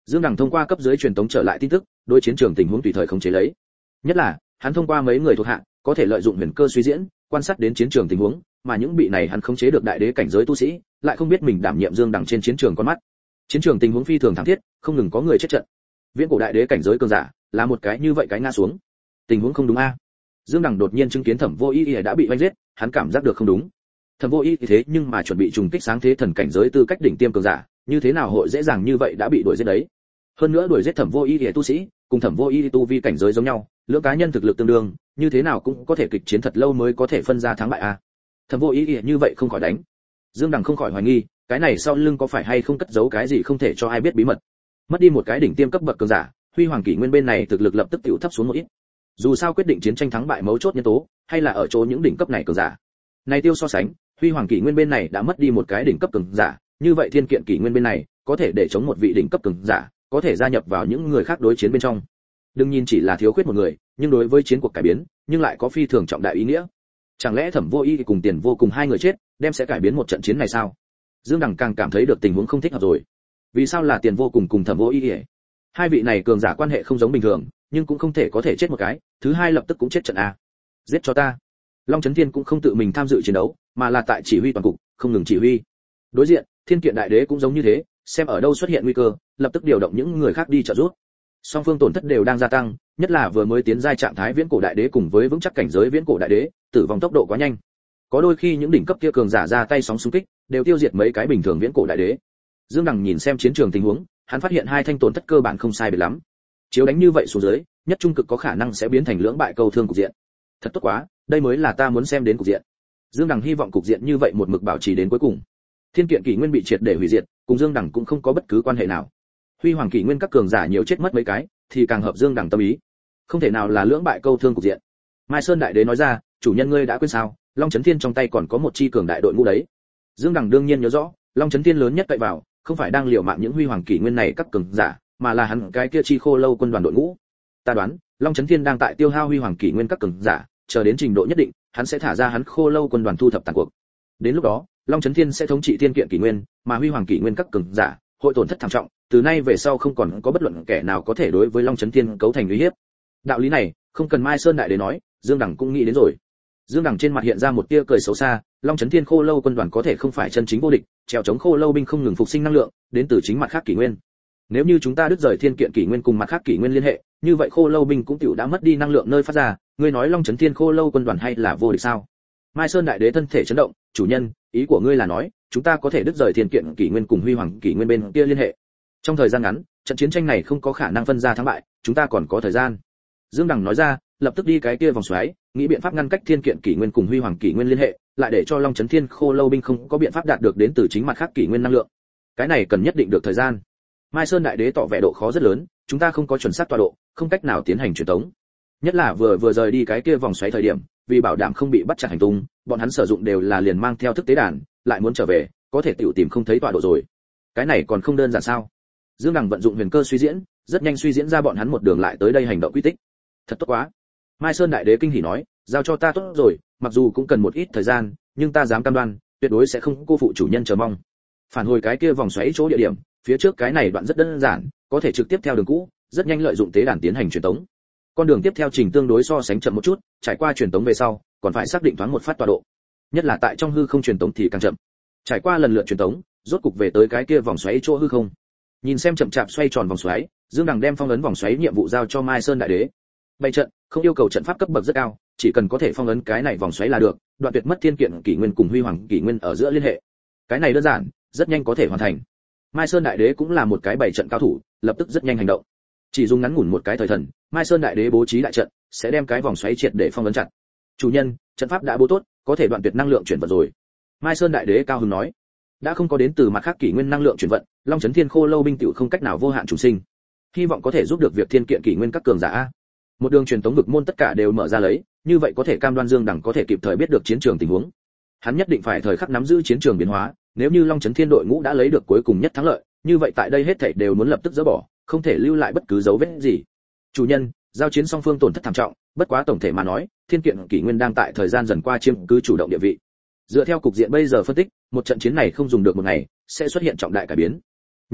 A: Dương Đằng thông qua cấp dưới truyền tống trở lại tin tức, đối chiến trường tình huống tùy thời khống chế lấy. Nhất là, hắn thông qua mấy người thuộc hạ, có thể lợi dụng huyền cơ suy diễn, quan sát đến chiến trường tình huống, mà những bị này hắn khống chế được đại đế cảnh giới tu sĩ, lại không biết mình đảm nhiệm Dương Đằng trên chiến trường con mắt. Chiến trường tình huống phi thường thảm thiết, không ngừng có người chết trận. Viễn cổ đại đế cảnh giới cường giả, là một cái như vậy cái ngã xuống. Tình huống không đúng a. Dương Đằng đột nhiên chứng kiến Thẩm Vô Ý đã bị vây giết, hắn cảm giác được không đúng. Thẩm Vô Ý thế nhưng mà chuẩn bị trùng kích sáng thế thần cảnh giới tư cách đỉnh tiêm cường giả, như thế nào hội dễ dàng như vậy đã bị đuổi giết đấy. Hơn nữa đuổi giết Thẩm Vô Ý tu sĩ, cùng Thẩm Vô Ý tu vi cảnh giới giống nhau, lưỡng cá nhân thực lực tương đương, như thế nào cũng có thể kịch chiến thật lâu mới có thể phân ra thắng bại a. Thẩm Vô Ý như vậy không khỏi đánh. Dương Đằng không khỏi hoài nghi, cái này sau lưng có phải hay không cất giấu cái gì không thể cho ai biết bí mật. Mất đi một cái đỉnh tiêm cấp bậc cường giả, Huy Hoàng Kỷ Nguyên bên này thực lực lập tức tiểu thấp xuống một ít. Dù sao quyết định chiến tranh thắng bại mấu chốt nhân tố, hay là ở chỗ những đỉnh cấp này cường giả. Này tiêu so sánh, Huy Hoàng Kỷ Nguyên bên này đã mất đi một cái đỉnh cấp cường giả, như vậy Thiên Kiện Kỷ Nguyên bên này có thể để chống một vị đỉnh cấp cường giả, có thể gia nhập vào những người khác đối chiến bên trong. Đừng nhìn chỉ là thiếu khuyết một người, nhưng đối với chiến cuộc cải biến, nhưng lại có phi thường trọng đại ý nghĩa. Chẳng lẽ Thẩm Vô Ý cùng Tiền Vô cùng hai người chết, đem sẽ cải biến một trận chiến này sao? Dương Đằng càng cảm thấy được tình huống không thích hợp rồi. Vì sao là Tiền Vô cùng cùng Thẩm Vô Ý? Hai vị này cường giả quan hệ không giống bình thường, nhưng cũng không thể có thể chết một cái, thứ hai lập tức cũng chết trận a. Giết cho ta. Long Chấn Thiên cũng không tự mình tham dự chiến đấu, mà là tại chỉ huy toàn cục, không ngừng chỉ huy. Đối diện, Thiên Kiện Đại Đế cũng giống như thế, xem ở đâu xuất hiện nguy cơ, lập tức điều động những người khác đi trợ giúp. Song phương tổn thất đều đang gia tăng, nhất là vừa mới tiến giai trạng thái Viễn cổ Đại Đế cùng với vững chắc cảnh giới Viễn cổ Đại Đế, tử vong tốc độ quá nhanh. Có đôi khi những đỉnh cấp kia cường giả ra tay sóng xung kích, đều tiêu diệt mấy cái bình thường Viễn cổ Đại Đế. Dương Đằng nhìn xem chiến trường tình huống, hắn phát hiện hai thanh tổn thất cơ bản không sai biệt lắm. Chiếu đánh như vậy xuống dưới, nhất trung cực có khả năng sẽ biến thành lưỡng bại câu thương cục diện. Thật tốt quá, đây mới là ta muốn xem đến cục diện. Dương Đằng hy vọng cục diện như vậy một mực bảo trì đến cuối cùng. Thiên Kiện Kỷ Nguyên bị triệt để hủy diệt, cùng Dương Đằng cũng không có bất cứ quan hệ nào. Huy Hoàng Kỷ Nguyên các cường giả nhiều chết mất mấy cái, thì càng hợp Dương Đằng tâm ý. Không thể nào là lưỡng bại câu thương cục diện. Mai Sơn Đại Đế nói ra, chủ nhân ngươi đã quên sao? Long Chấn Thiên trong tay còn có một chi cường đại đội ngũ đấy. Dương Đằng đương nhiên nhớ rõ, Long Chấn Thiên lớn nhất cậy vào, không phải đang liều mạng những Huy Hoàng Kỷ Nguyên này các cường giả, mà là hắn cái kia chi khô lâu quân đoàn đội ngũ. Ta đoán, Long Chấn Thiên đang tại tiêu hao Huy Hoàng Kỷ Nguyên các cường giả, chờ đến trình độ nhất định, hắn sẽ thả ra hắn khô lâu quân đoàn thu thập tàn cuộc. Đến lúc đó, Long Chấn Thiên sẽ thống trị Thiên Kiện Kỷ Nguyên, mà Huy Hoàng Kỷ Nguyên các cường giả hội tổn thất thảm trọng, từ nay về sau không còn có bất luận kẻ nào có thể đối với Long Chấn Thiên cấu thành uy hiếp. Đạo lý này, không cần Mai Sơn Đại Đế nói, Dương Đằng cũng nghĩ đến rồi. Dương Đằng trên mặt hiện ra một tia cười xấu xa, Long Chấn Thiên khô lâu quân đoàn có thể không phải chân chính vô địch, trèo chống khô lâu binh không ngừng phục sinh năng lượng, đến từ chính mặt khác kỷ nguyên. Nếu như chúng ta đứt rời Thiên Kiện Kỷ Nguyên cùng mặt khác kỷ nguyên liên hệ, như vậy khô lâu binh cũng tiểu đã mất đi năng lượng nơi phát ra, ngươi nói Long Chấn Thiên khô lâu quân đoàn hay là vô địch sao? Mai Sơn Đại Đế thân thể chấn động, chủ nhân, ý của ngươi là nói, chúng ta có thể đứt rời Thiên Kiện Kỷ Nguyên cùng Huy Hoàng Kỷ Nguyên bên kia liên hệ. Trong thời gian ngắn, trận chiến tranh này không có khả năng phân ra thắng bại, chúng ta còn có thời gian. Dương Đằng nói ra, lập tức đi cái kia vòng xoáy, nghĩ biện pháp ngăn cách Thiên Kiện Kỷ Nguyên cùng Huy Hoàng Kỷ Nguyên liên hệ, lại để cho Long Chấn Thiên khô lâu binh không có biện pháp đạt được đến từ chính mặt khác kỷ nguyên năng lượng. Cái này cần nhất định được thời gian. Mai Sơn Đại Đế tỏ vẻ độ khó rất lớn, chúng ta không có chuẩn xác tọa độ, không cách nào tiến hành truyền tống. Nhất là vừa vừa rời đi cái kia vòng xoáy thời điểm, vì bảo đảm không bị bắt chặt hành tung, bọn hắn sử dụng đều là liền mang theo thức tế đàn, lại muốn trở về, có thể tiểu tìm không thấy tọa độ rồi. Cái này còn không đơn giản sao? Dương Đằng vận dụng huyền cơ suy diễn, rất nhanh suy diễn ra bọn hắn một đường lại tới đây hành động quy tích. Thật tốt quá. Mai Sơn Đại Đế kinh hỉ nói, giao cho ta tốt rồi, mặc dù cũng cần một ít thời gian, nhưng ta dám cam đoan, tuyệt đối sẽ không cô phụ chủ nhân chờ mong. Phản hồi cái kia vòng xoáy chỗ địa điểm, phía trước cái này đoạn rất đơn giản, có thể trực tiếp theo đường cũ, rất nhanh lợi dụng tế đàn tiến hành truyền tống. Con đường tiếp theo trình tương đối so sánh chậm một chút, trải qua truyền tống về sau, còn phải xác định thoáng một phát tọa độ. Nhất là tại trong hư không truyền tống thì càng chậm. Trải qua lần lượt truyền tống, rốt cục về tới cái kia vòng xoáy chỗ hư không. Nhìn xem chậm chạp xoay tròn vòng xoáy, Dương Đằng đem phong ấn vòng xoáy nhiệm vụ giao cho Mai Sơn Đại Đế. Bày trận, không yêu cầu trận pháp cấp bậc rất cao, chỉ cần có thể phong ấn cái này vòng xoáy là được, đoạn tuyệt mất Thiên Kiện Kỷ Nguyên cùng Huy Hoàng Kỷ Nguyên ở giữa liên hệ. Cái này đơn giản, rất nhanh có thể hoàn thành. Mai Sơn Đại Đế cũng là một cái bày trận cao thủ, lập tức rất nhanh hành động. Chỉ dùng ngắn ngủn một cái thời thần, Mai Sơn Đại Đế bố trí đại trận, sẽ đem cái vòng xoáy triệt để phong ấn chặt. Chủ nhân, trận pháp đã bố tốt, có thể đoạn tuyệt năng lượng chuyển vận rồi. Mai Sơn Đại Đế cao hứng nói. Đã không có đến từ mặt khác kỷ nguyên năng lượng chuyển vận, Long Chấn Thiên khô lâu binh tiểu không cách nào vô hạn trùng sinh. Hy vọng có thể giúp được việc Thiên Kiện Kỷ Nguyên các cường giả. Một đường truyền tống vực môn tất cả đều mở ra lấy, như vậy có thể cam đoan Dương Đằng có thể kịp thời biết được chiến trường tình huống. Hắn nhất định phải thời khắc nắm giữ chiến trường biến hóa, nếu như Long Chấn Thiên đội ngũ đã lấy được cuối cùng nhất thắng lợi, như vậy tại đây hết thảy đều muốn lập tức dỡ bỏ, không thể lưu lại bất cứ dấu vết gì. Chủ nhân, giao chiến song phương tổn thất thảm trọng, bất quá tổng thể mà nói, Thiên Kiện Kỷ Nguyên đang tại thời gian dần qua chiếm cứ chủ động địa vị. Dựa theo cục diện bây giờ phân tích, một trận chiến này không dùng được một ngày, sẽ xuất hiện trọng đại cải biến. Nhanh,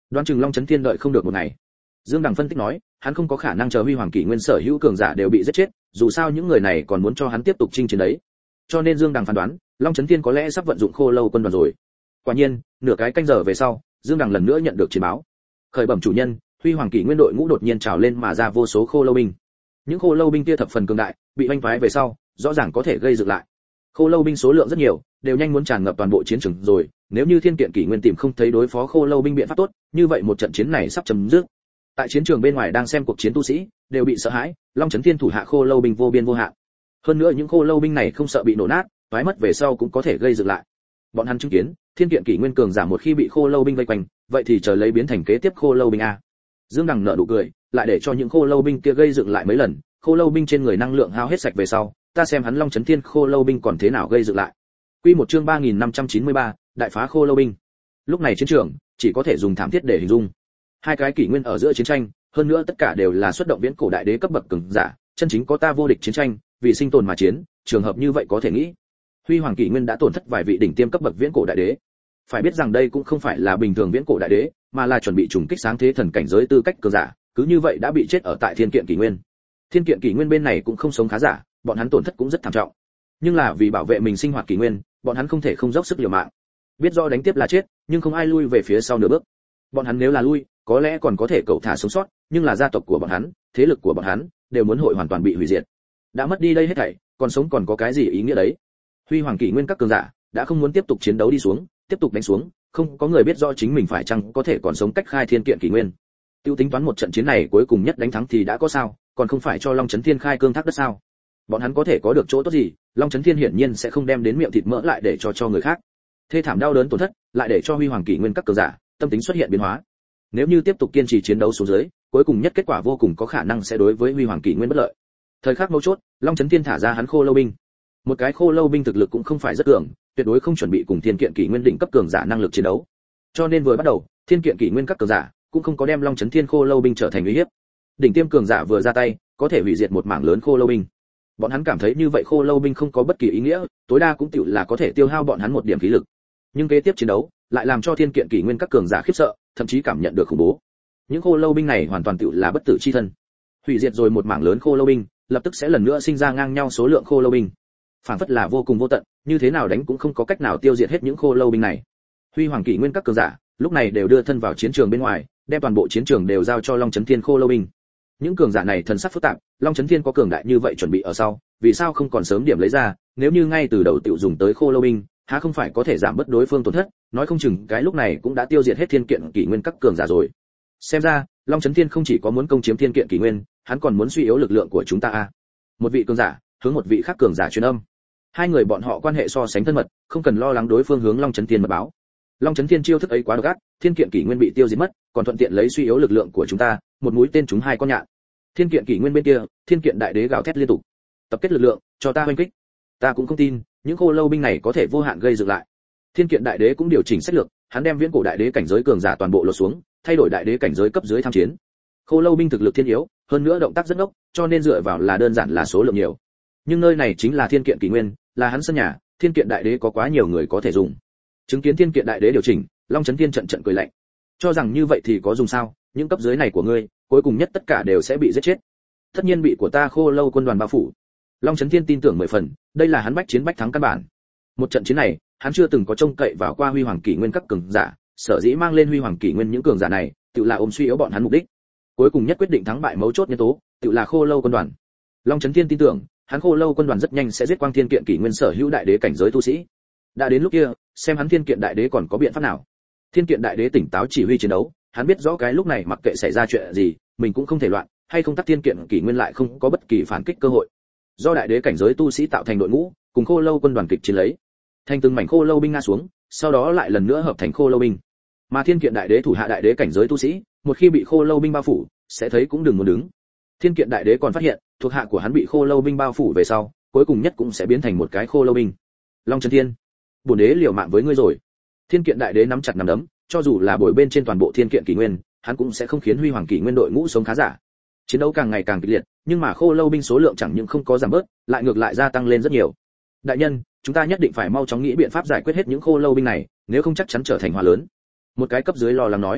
A: Đoán chừng Long Chấn Thiên đợi không được một ngày. Dương Đằng phân tích nói, hắn không có khả năng chờ Huy Hoàng Kỷ Nguyên sở hữu cường giả đều bị giết chết, dù sao những người này còn muốn cho hắn tiếp tục chinh chiến đấy. Cho nên Dương Đằng phán đoán, Long Chấn Thiên có lẽ sắp vận dụng Khô Lâu quân đoàn rồi. Quả nhiên, nửa cái canh giờ về sau, Dương Đằng lần nữa nhận được chiến báo. Khởi bẩm chủ nhân, Huy Hoàng Kỷ Nguyên đội ngũ đột nhiên trào lên mà ra vô số Khô Lâu binh. Những Khô Lâu binh kia thập phần cường đại, bị oanh phái về sau, rõ ràng có thể gây dựng lại. Khô Lâu binh số lượng rất nhiều, đều nhanh muốn tràn ngập toàn bộ chiến trường rồi, nếu như Thiên Kiện Kỷ Nguyên tìm không thấy đối phó Khô Lâu binh biện pháp tốt, như vậy một trận chiến này sắp chấm dứt. Tại chiến trường bên ngoài đang xem cuộc chiến tu sĩ, đều bị sợ hãi, Long Chấn Thiên thủ hạ Khô Lâu binh vô biên vô hạn. Hơn nữa những Khô Lâu binh này không sợ bị nổ nát, toái mất về sau cũng có thể gây dựng lại. Bọn hắn chứng kiến, Thiên Kiện Kỷ Nguyên cường giả một khi bị Khô Lâu binh vây quanh, vậy thì chờ lấy biến thành kế tiếp Khô Lâu binh a. Dương Đằng nở nụ cười, lại để cho những Khô Lâu binh kia gây dựng lại mấy lần, Khô Lâu binh trên người năng lượng hao hết sạch về sau, ta xem hắn Long Chấn Thiên Khô Lâu binh còn thế nào gây dựng lại. Quy một chương ba nghìn năm trăm chín mươi ba, đại phá Khô Lâu binh. Lúc này chiến trường chỉ có thể dùng thảm thiết để hình dung. Hai cái kỷ nguyên ở giữa chiến tranh, hơn nữa tất cả đều là xuất động viễn cổ đại đế cấp bậc cường giả, chân chính có ta vô địch chiến tranh, vì sinh tồn mà chiến, trường hợp như vậy có thể nghĩ. Huy Hoàng Kỷ Nguyên đã tổn thất vài vị đỉnh tiêm cấp bậc viễn cổ đại đế. Phải biết rằng đây cũng không phải là bình thường viễn cổ đại đế, mà là chuẩn bị trùng kích sáng thế thần cảnh giới tư cách cường giả, cứ như vậy đã bị chết ở tại Thiên Kiện Kỷ Nguyên. Thiên Kiện Kỷ Nguyên bên này cũng không sống khá giả, bọn hắn tổn thất cũng rất thảm trọng. Nhưng là vì bảo vệ mình sinh hoạt kỷ nguyên, bọn hắn không thể không dốc sức liều mạng. Biết rõ đánh tiếp là chết, nhưng không ai lui về phía sau nửa bước. Bọn hắn nếu là lui, có lẽ còn có thể cậu thả sống sót, nhưng là gia tộc của bọn hắn, thế lực của bọn hắn đều muốn hội hoàn toàn bị hủy diệt. Đã mất đi đây hết thảy, còn sống còn có cái gì ý nghĩa đấy? Huy Hoàng Kỷ Nguyên các cường giả đã không muốn tiếp tục chiến đấu đi xuống, tiếp tục đánh xuống, không có người biết rõ chính mình phải chăng có thể còn sống cách khai Thiên Kiện Kỷ Nguyên. Tiêu tính toán một trận chiến này cuối cùng nhất đánh thắng thì đã có sao, còn không phải cho Long Chấn Thiên khai cương thác đất sao? Bọn hắn có thể có được chỗ tốt gì? Long Chấn Thiên hiển nhiên sẽ không đem đến miệng thịt mỡ lại để cho cho người khác. Thê thảm đau đớn tổn thất, lại để cho Huy Hoàng Kỷ Nguyên các cường giả tâm tính xuất hiện biến hóa. Nếu như tiếp tục kiên trì chiến đấu xuống dưới, cuối cùng nhất kết quả vô cùng có khả năng sẽ đối với Huy Hoàng Kỷ Nguyên bất lợi. Thời khắc mấu chốt, Long Chấn Thiên thả ra hắn Khô Lâu binh. Một cái Khô Lâu binh thực lực cũng không phải rất cường, tuyệt đối không chuẩn bị cùng Thiên Kiện Kỷ Nguyên đỉnh cấp cường giả năng lực chiến đấu. Cho nên vừa bắt đầu, Thiên Kiện Kỷ Nguyên các cường giả cũng không có đem Long Chấn Thiên Khô Lâu binh trở thành uy hiếp. Đỉnh tiêm cường giả vừa ra tay, có thể hủy diệt một mảng lớn Khô Lâu binh. Bọn hắn cảm thấy như vậy Khô Lâu binh không có bất kỳ ý nghĩa, tối đa cũng tiểu là có thể tiêu hao bọn hắn một điểm khí lực. Nhưng kế tiếp chiến đấu lại làm cho Thiên Kiện Kỷ Nguyên các cường giả khiếp sợ, thậm chí cảm nhận được khủng bố. Những Khô Lâu binh này hoàn toàn tiểu là bất tử chi thân. Hủy diệt rồi một mảng lớn Khô Lâu binh, lập tức sẽ lần nữa sinh ra ngang nhau số lượng Khô Lâu binh. Phản phất là vô cùng vô tận, như thế nào đánh cũng không có cách nào tiêu diệt hết những Khô Lâu binh này. Huy Hoàng Kỷ Nguyên các cường giả lúc này đều đưa thân vào chiến trường bên ngoài, đem toàn bộ chiến trường đều giao cho Long Chấn Thiên Khô Lâu binh. Những cường giả này thần sắc phức tạp, Long Chấn Thiên có cường đại như vậy chuẩn bị ở sau, vì sao không còn sớm điểm lấy ra, nếu như ngay từ đầu tiểu dùng tới Khô Lâu binh, há không phải có thể giảm bớt đối phương tổn thất, nói không chừng cái lúc này cũng đã tiêu diệt hết Thiên Kiện Kỷ Nguyên các cường giả rồi. Xem ra, Long Chấn Thiên không chỉ có muốn công chiếm Thiên Kiện Kỷ Nguyên, hắn còn muốn suy yếu lực lượng của chúng ta a. Một vị cường giả hướng một vị khác cường giả truyền âm. Hai người bọn họ quan hệ so sánh thân mật, không cần lo lắng đối phương hướng Long Chấn Thiên mật báo. Long Chấn Thiên chiêu thức ấy quá độc ác, Thiên Kiện Kỷ Nguyên bị tiêu diệt mất, còn thuận tiện lấy suy yếu lực lượng của chúng ta, một mũi tên trúng hai con nhạn. Thiên Kiện Kỷ Nguyên bên kia, Thiên Kiện Đại Đế gào thét liên tục, tập kết lực lượng, cho ta hoành kích. Ta cũng không tin, những Khô Lâu binh này có thể vô hạn gây dựng lại. Thiên Kiện Đại Đế cũng điều chỉnh sách lược, hắn đem viễn cổ đại đế cảnh giới cường giả toàn bộ lột xuống, thay đổi đại đế cảnh giới cấp dưới tham chiến. Khô Lâu binh thực lực thiên yếu, hơn nữa động tác rất ngốc, cho nên dựa vào là đơn giản là số lượng nhiều. Nhưng nơi này chính là Thiên Kiện Kỷ Nguyên, là hắn sân nhà, Thiên Kiện Đại Đế có quá nhiều người có thể dùng. Chứng kiến Thiên Kiện Đại Đế điều chỉnh, Long Chấn Thiên trận trận cười lạnh. Cho rằng như vậy thì có dùng sao? Những cấp dưới này của ngươi, cuối cùng nhất tất cả đều sẽ bị giết chết. Tất nhiên bị của ta Khô Lâu quân đoàn bao phủ. Long Chấn Thiên tin tưởng mười phần, đây là hắn bách chiến bách thắng căn bản. Một trận chiến này, hắn chưa từng có trông cậy vào qua Huy Hoàng Kỷ Nguyên các cường giả, sở dĩ mang lên Huy Hoàng Kỷ Nguyên những cường giả này, tự là ôm suy yếu bọn hắn mục đích. Cuối cùng nhất quyết định thắng bại mấu chốt nhân tố, tự là Khô Lâu quân đoàn. Long Chấn Thiên tin tưởng, hắn Khô Lâu quân đoàn rất nhanh sẽ giết quang Thiên Kiện Kỷ Nguyên sở hữu đại đế cảnh giới tu sĩ. Đã đến lúc kia, xem hắn Thiên Kiện Đại Đế còn có biện pháp nào. Thiên Kiện Đại Đế tỉnh táo chỉ huy chiến đấu, hắn biết rõ cái lúc này mặc kệ xảy ra chuyện gì, mình cũng không thể loạn, hay không tắc Thiên Kiện Kỷ Nguyên lại không có bất kỳ phản kích cơ hội. Do đại đế cảnh giới tu sĩ tạo thành đội ngũ, cùng Khô Lâu quân đoàn kịch chiến lấy. Thành từng mảnh Khô Lâu binh ngã xuống, sau đó lại lần nữa hợp thành Khô Lâu binh. Mà Thiên Kiện Đại Đế thủ hạ đại đế cảnh giới tu sĩ, một khi bị Khô Lâu binh bao phủ, sẽ thấy cũng đừng muốn đứng. Thiên Kiện Đại Đế còn phát hiện, thuộc hạ của hắn bị Khô Lâu binh bao phủ về sau, cuối cùng nhất cũng sẽ biến thành một cái Khô Lâu binh. Long Chấn Thiên, bổn đế liều mạng với ngươi rồi. Thiên Kiện Đại Đế nắm chặt nắm đấm, cho dù là bồi bên trên toàn bộ Thiên Kiện Kỷ Nguyên, hắn cũng sẽ không khiến Huy Hoàng Kỷ Nguyên đội ngũ sống khá giả. Chiến đấu càng ngày càng kịch liệt, nhưng mà Khô Lâu binh số lượng chẳng những không có giảm bớt, lại ngược lại gia tăng lên rất nhiều. Đại nhân, chúng ta nhất định phải mau chóng nghĩ biện pháp giải quyết hết những Khô Lâu binh này, nếu không chắc chắn trở thành họa lớn. Một cái cấp dưới lo lắng nói.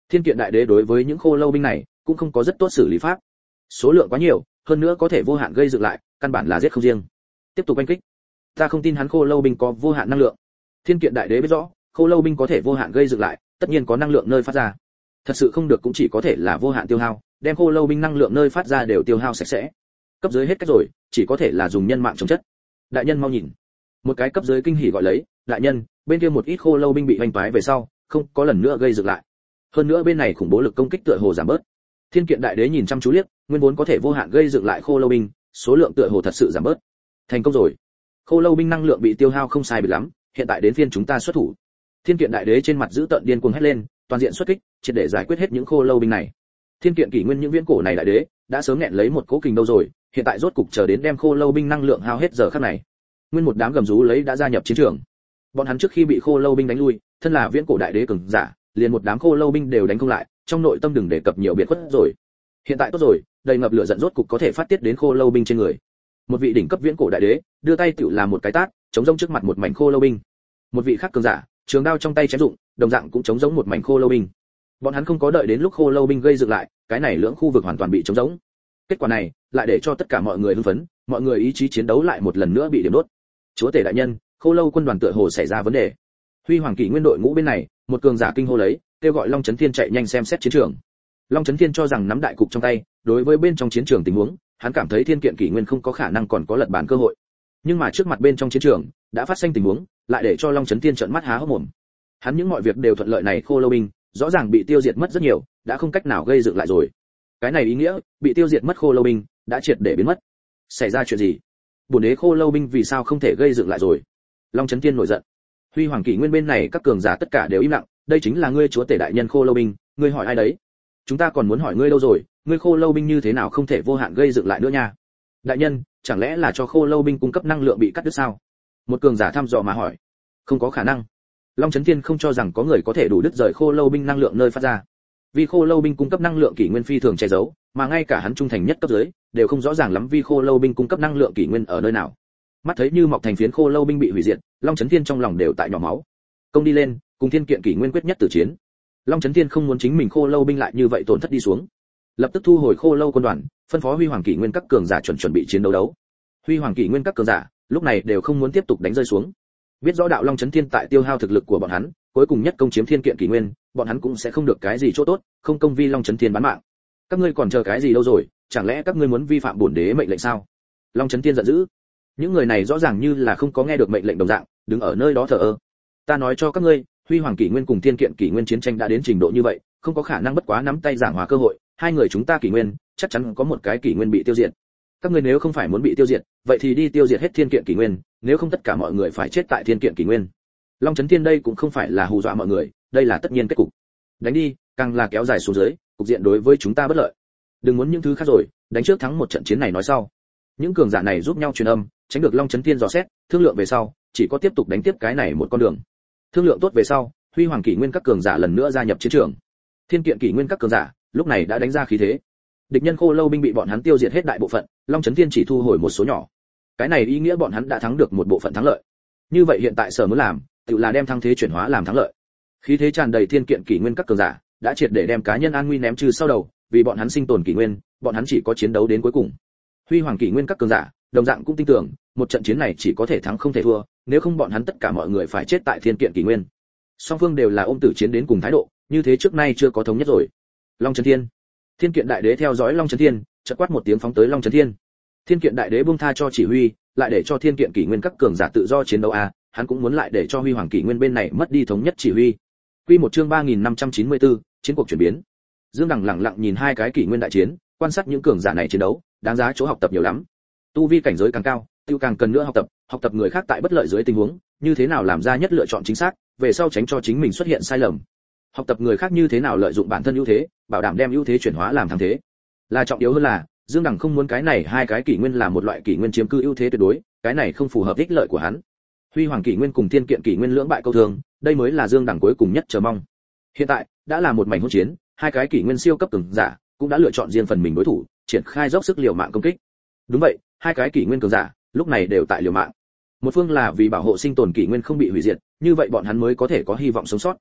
A: Thiên Kiện Đại Đế đối với những khô lâu binh này cũng không có rất tốt xử lý pháp. Số lượng quá nhiều, hơn nữa có thể vô hạn gây dựng lại, căn bản là giết không riêng. Tiếp tục đánh kích. Ta không tin hắn khô lâu binh có vô hạn năng lượng. Thiên Kiện Đại Đế biết rõ, khô lâu binh có thể vô hạn gây dựng lại, tất nhiên có năng lượng nơi phát ra. Thật sự không được cũng chỉ có thể là vô hạn tiêu hao, đem khô lâu binh năng lượng nơi phát ra đều tiêu hao sạch sẽ. Cấp dưới hết cách rồi, chỉ có thể là dùng nhân mạng chống chất. Đại nhân mau nhìn. Một cái cấp dưới kinh hỉ gọi lấy, đại nhân, bên kia một ít khô lâu binh bị hoành toái về sau, không có lần nữa gây dựng lại. Hơn nữa bên này khủng bố lực công kích tựa hồ giảm bớt. Thiên Kiện Đại Đế nhìn chăm chú liếc, nguyên vốn có thể vô hạn gây dựng lại khô lâu binh, số lượng tựa hồ thật sự giảm bớt. Thành công rồi. Khô lâu binh năng lượng bị tiêu hao không sai biệt lắm, hiện tại đến phiên chúng ta xuất thủ. Thiên Kiện Đại Đế trên mặt giữ tợn điên cuồng hét lên, toàn diện xuất kích, triệt để giải quyết hết những khô lâu binh này. Thiên Kiện Kỷ Nguyên những viễn cổ này đại đế đã sớm nghẹn lấy một cỗ kình đâu rồi, hiện tại rốt cục chờ đến đem khô lâu binh năng lượng hao hết giờ khắc này. Nguyên một đám gầm rú lấy đã gia nhập chiến trường. Bọn hắn trước khi bị khô lâu binh đánh lui, thân là viễn cổ đại đế cường giả, liền một đám khô lâu binh đều đánh không lại, trong nội tâm đừng đề cập nhiều biệt khuất rồi. Hiện tại tốt rồi, đầy ngập lửa giận rốt cục có thể phát tiết đến khô lâu binh trên người. Một vị đỉnh cấp viễn cổ đại đế đưa tay tựu làm một cái tát, chống rông trước mặt một mảnh khô lâu binh. Một vị khác cường giả, trường đao trong tay chém dụng, đồng dạng cũng chống rỗng một mảnh khô lâu binh. Bọn hắn không có đợi đến lúc khô lâu binh gây dựng lại, cái này lưỡng khu vực hoàn toàn bị chống rỗng. Kết quả này lại để cho tất cả mọi người hưng phấn, mọi người ý chí chiến đấu lại một lần nữa bị điểm đốt. Chúa tể đại nhân, khô lâu quân đoàn tựa hồ xảy ra vấn đề. Huy Hoàng Kỷ Nguyên đội ngũ bên này, một cường giả kinh hô lấy, kêu gọi Long Chấn Thiên chạy nhanh xem xét chiến trường. Long Chấn Thiên cho rằng nắm đại cục trong tay, đối với bên trong chiến trường tình huống, hắn cảm thấy Thiên Kiện Kỷ Nguyên không có khả năng còn có lật bàn cơ hội. Nhưng mà trước mặt bên trong chiến trường đã phát sinh tình huống, lại để cho Long Chấn Thiên trợn mắt há hốc mồm. Hắn những mọi việc đều thuận lợi này khô lâu binh, rõ ràng bị tiêu diệt mất rất nhiều, đã không cách nào gây dựng lại rồi. Cái này ý nghĩa, bị tiêu diệt mất khô lâu binh đã triệt để biến mất. Xảy ra chuyện gì? Bổn đế khô lâu binh vì sao không thể gây dựng lại rồi? Long Chấn Thiên nổi giận. Huy Hoàng Kỷ Nguyên bên này các cường giả tất cả đều im lặng, đây chính là ngươi chúa tể đại nhân khô lâu binh, ngươi hỏi ai đấy? Chúng ta còn muốn hỏi ngươi lâu rồi, ngươi khô lâu binh như thế nào không thể vô hạn gây dựng lại nữa nha? Đại nhân, chẳng lẽ là cho khô lâu binh cung cấp năng lượng bị cắt đứt sao? Một cường giả thăm dò mà hỏi. Không có khả năng. Long Chấn Thiên không cho rằng có người có thể đủ đứt rời khô lâu binh năng lượng nơi phát ra. Vì khô lâu binh cung cấp năng lượng kỷ nguyên phi thường che giấu, mà ngay cả hắn trung thành nhất cấp dưới đều không rõ ràng lắm vì khô lâu binh cung cấp năng lượng kỷ nguyên ở nơi nào. Mắt thấy như mọc thành phiến khô lâu binh bị hủy diệt, Long Chấn Thiên trong lòng đều tại nhỏ máu. Công đi lên, cùng Thiên Kiện Kỷ Nguyên quyết nhất tử chiến. Long Chấn Thiên không muốn chính mình khô lâu binh lại như vậy tổn thất đi xuống, lập tức thu hồi khô lâu quân đoàn, phân phó Huy Hoàng Kỷ Nguyên các cường giả chuẩn chuẩn bị chiến đấu đấu. Huy Hoàng Kỷ Nguyên các cường giả lúc này đều không muốn tiếp tục đánh rơi xuống. Biết rõ đạo Long Chấn Thiên tại tiêu hao thực lực của bọn hắn, cuối cùng nhất công chiếm Thiên Kiện Kỷ Nguyên, bọn hắn cũng sẽ không được cái gì chỗ tốt, không công vi Long Chấn Thiên bán mạng. Các ngươi còn chờ cái gì đâu rồi, chẳng lẽ các ngươi muốn vi phạm bổn đế mệnh lệnh sao? Long Chấn Thiên giận dữ. Những người này rõ ràng như là không có nghe được mệnh lệnh đồng dạng, đứng ở nơi đó thờ ơ. Ta nói cho các ngươi, Huy Hoàng Kỷ Nguyên cùng Thiên Kiện Kỷ Nguyên chiến tranh đã đến trình độ như vậy, không có khả năng bất quá nắm tay giảng hòa cơ hội, hai người chúng ta Kỷ Nguyên, chắc chắn có một cái Kỷ Nguyên bị tiêu diệt. Các ngươi nếu không phải muốn bị tiêu diệt, vậy thì đi tiêu diệt hết Thiên Kiện Kỷ Nguyên, nếu không tất cả mọi người phải chết tại Thiên Kiện Kỷ Nguyên. Long Chấn Thiên đây cũng không phải là hù dọa mọi người, đây là tất nhiên kết cục. Đánh đi, càng là kéo dài xuống dưới, cục diện đối với chúng ta bất lợi. Đừng muốn những thứ khác rồi, đánh trước thắng một trận chiến này nói sau. Những cường giả này giúp nhau truyền âm, tránh được Long Chấn Thiên dò xét, thương lượng về sau, chỉ có tiếp tục đánh tiếp cái này một con đường. Thương lượng tốt về sau, Huy Hoàng Kỷ Nguyên các cường giả lần nữa gia nhập chiến trường. Thiên Kiện Kỷ Nguyên các cường giả lúc này đã đánh ra khí thế. Địch nhân khô lâu binh bị bọn hắn tiêu diệt hết đại bộ phận, Long Chấn Thiên chỉ thu hồi một số nhỏ. Cái này ý nghĩa bọn hắn đã thắng được một bộ phận thắng lợi. Như vậy hiện tại sở muốn làm, tự là đem thắng thế chuyển hóa làm thắng lợi. Khí thế tràn đầy Thiên Kiện Kỷ Nguyên các cường giả đã triệt để đem cá nhân an nguy ném trừ sau đầu, vì bọn hắn sinh tồn kỷ nguyên, bọn hắn chỉ có chiến đấu đến cuối cùng. Huy Hoàng Kỷ Nguyên các cường giả đồng dạng cũng tin tưởng, một trận chiến này chỉ có thể thắng không thể thua, nếu không bọn hắn tất cả mọi người phải chết tại Thiên Kiện Kỷ Nguyên. Song phương đều là ôm tử chiến đến cùng thái độ, như thế trước nay chưa có thống nhất rồi. Long Chấn Thiên, Thiên Kiện Đại Đế theo dõi Long Chấn Thiên, chợt quát một tiếng phóng tới Long Chấn Thiên. Thiên Kiện Đại Đế buông tha cho chỉ huy, lại để cho Thiên Kiện Kỷ Nguyên các cường giả tự do chiến đấu a, hắn cũng muốn lại để cho Huy Hoàng Kỷ Nguyên bên này mất đi thống nhất chỉ huy. Quy một chương ba nghìn năm trăm chín mươi tư, chiến cuộc chuyển biến. Dương Đằng lặng lặng nhìn hai cái kỷ nguyên đại chiến, quan sát những cường giả này chiến đấu, đáng giá chỗ học tập nhiều lắm. Tu vi cảnh giới càng cao, tiêu càng cần nữa học tập, học tập người khác tại bất lợi dưới tình huống, như thế nào làm ra nhất lựa chọn chính xác, về sau tránh cho chính mình xuất hiện sai lầm. Học tập người khác như thế nào lợi dụng bản thân ưu thế, bảo đảm đem ưu thế chuyển hóa làm thắng thế. Là trọng yếu hơn là, Dương Đằng không muốn cái này hai cái kỷ nguyên là một loại kỷ nguyên chiếm cư ưu thế tuyệt đối, cái này không phù hợp ích lợi của hắn. Huy Hoàng Kỷ Nguyên cùng Thiên Kiện Kỷ Nguyên lưỡng bại câu thương, đây mới là Dương Đằng cuối cùng nhất chờ mong. Hiện tại đã là một mảnh hỗn chiến, hai cái kỷ nguyên siêu cấp cường giả cũng đã lựa chọn riêng phần mình đối thủ, triển khai dốc sức liều mạng công kích. Đúng vậy, hai cái kỷ nguyên cường giả lúc này đều tại liều mạng. Một phương là vì bảo hộ sinh tồn kỷ nguyên không bị hủy diệt, như vậy bọn hắn mới có thể có hy vọng sống sót.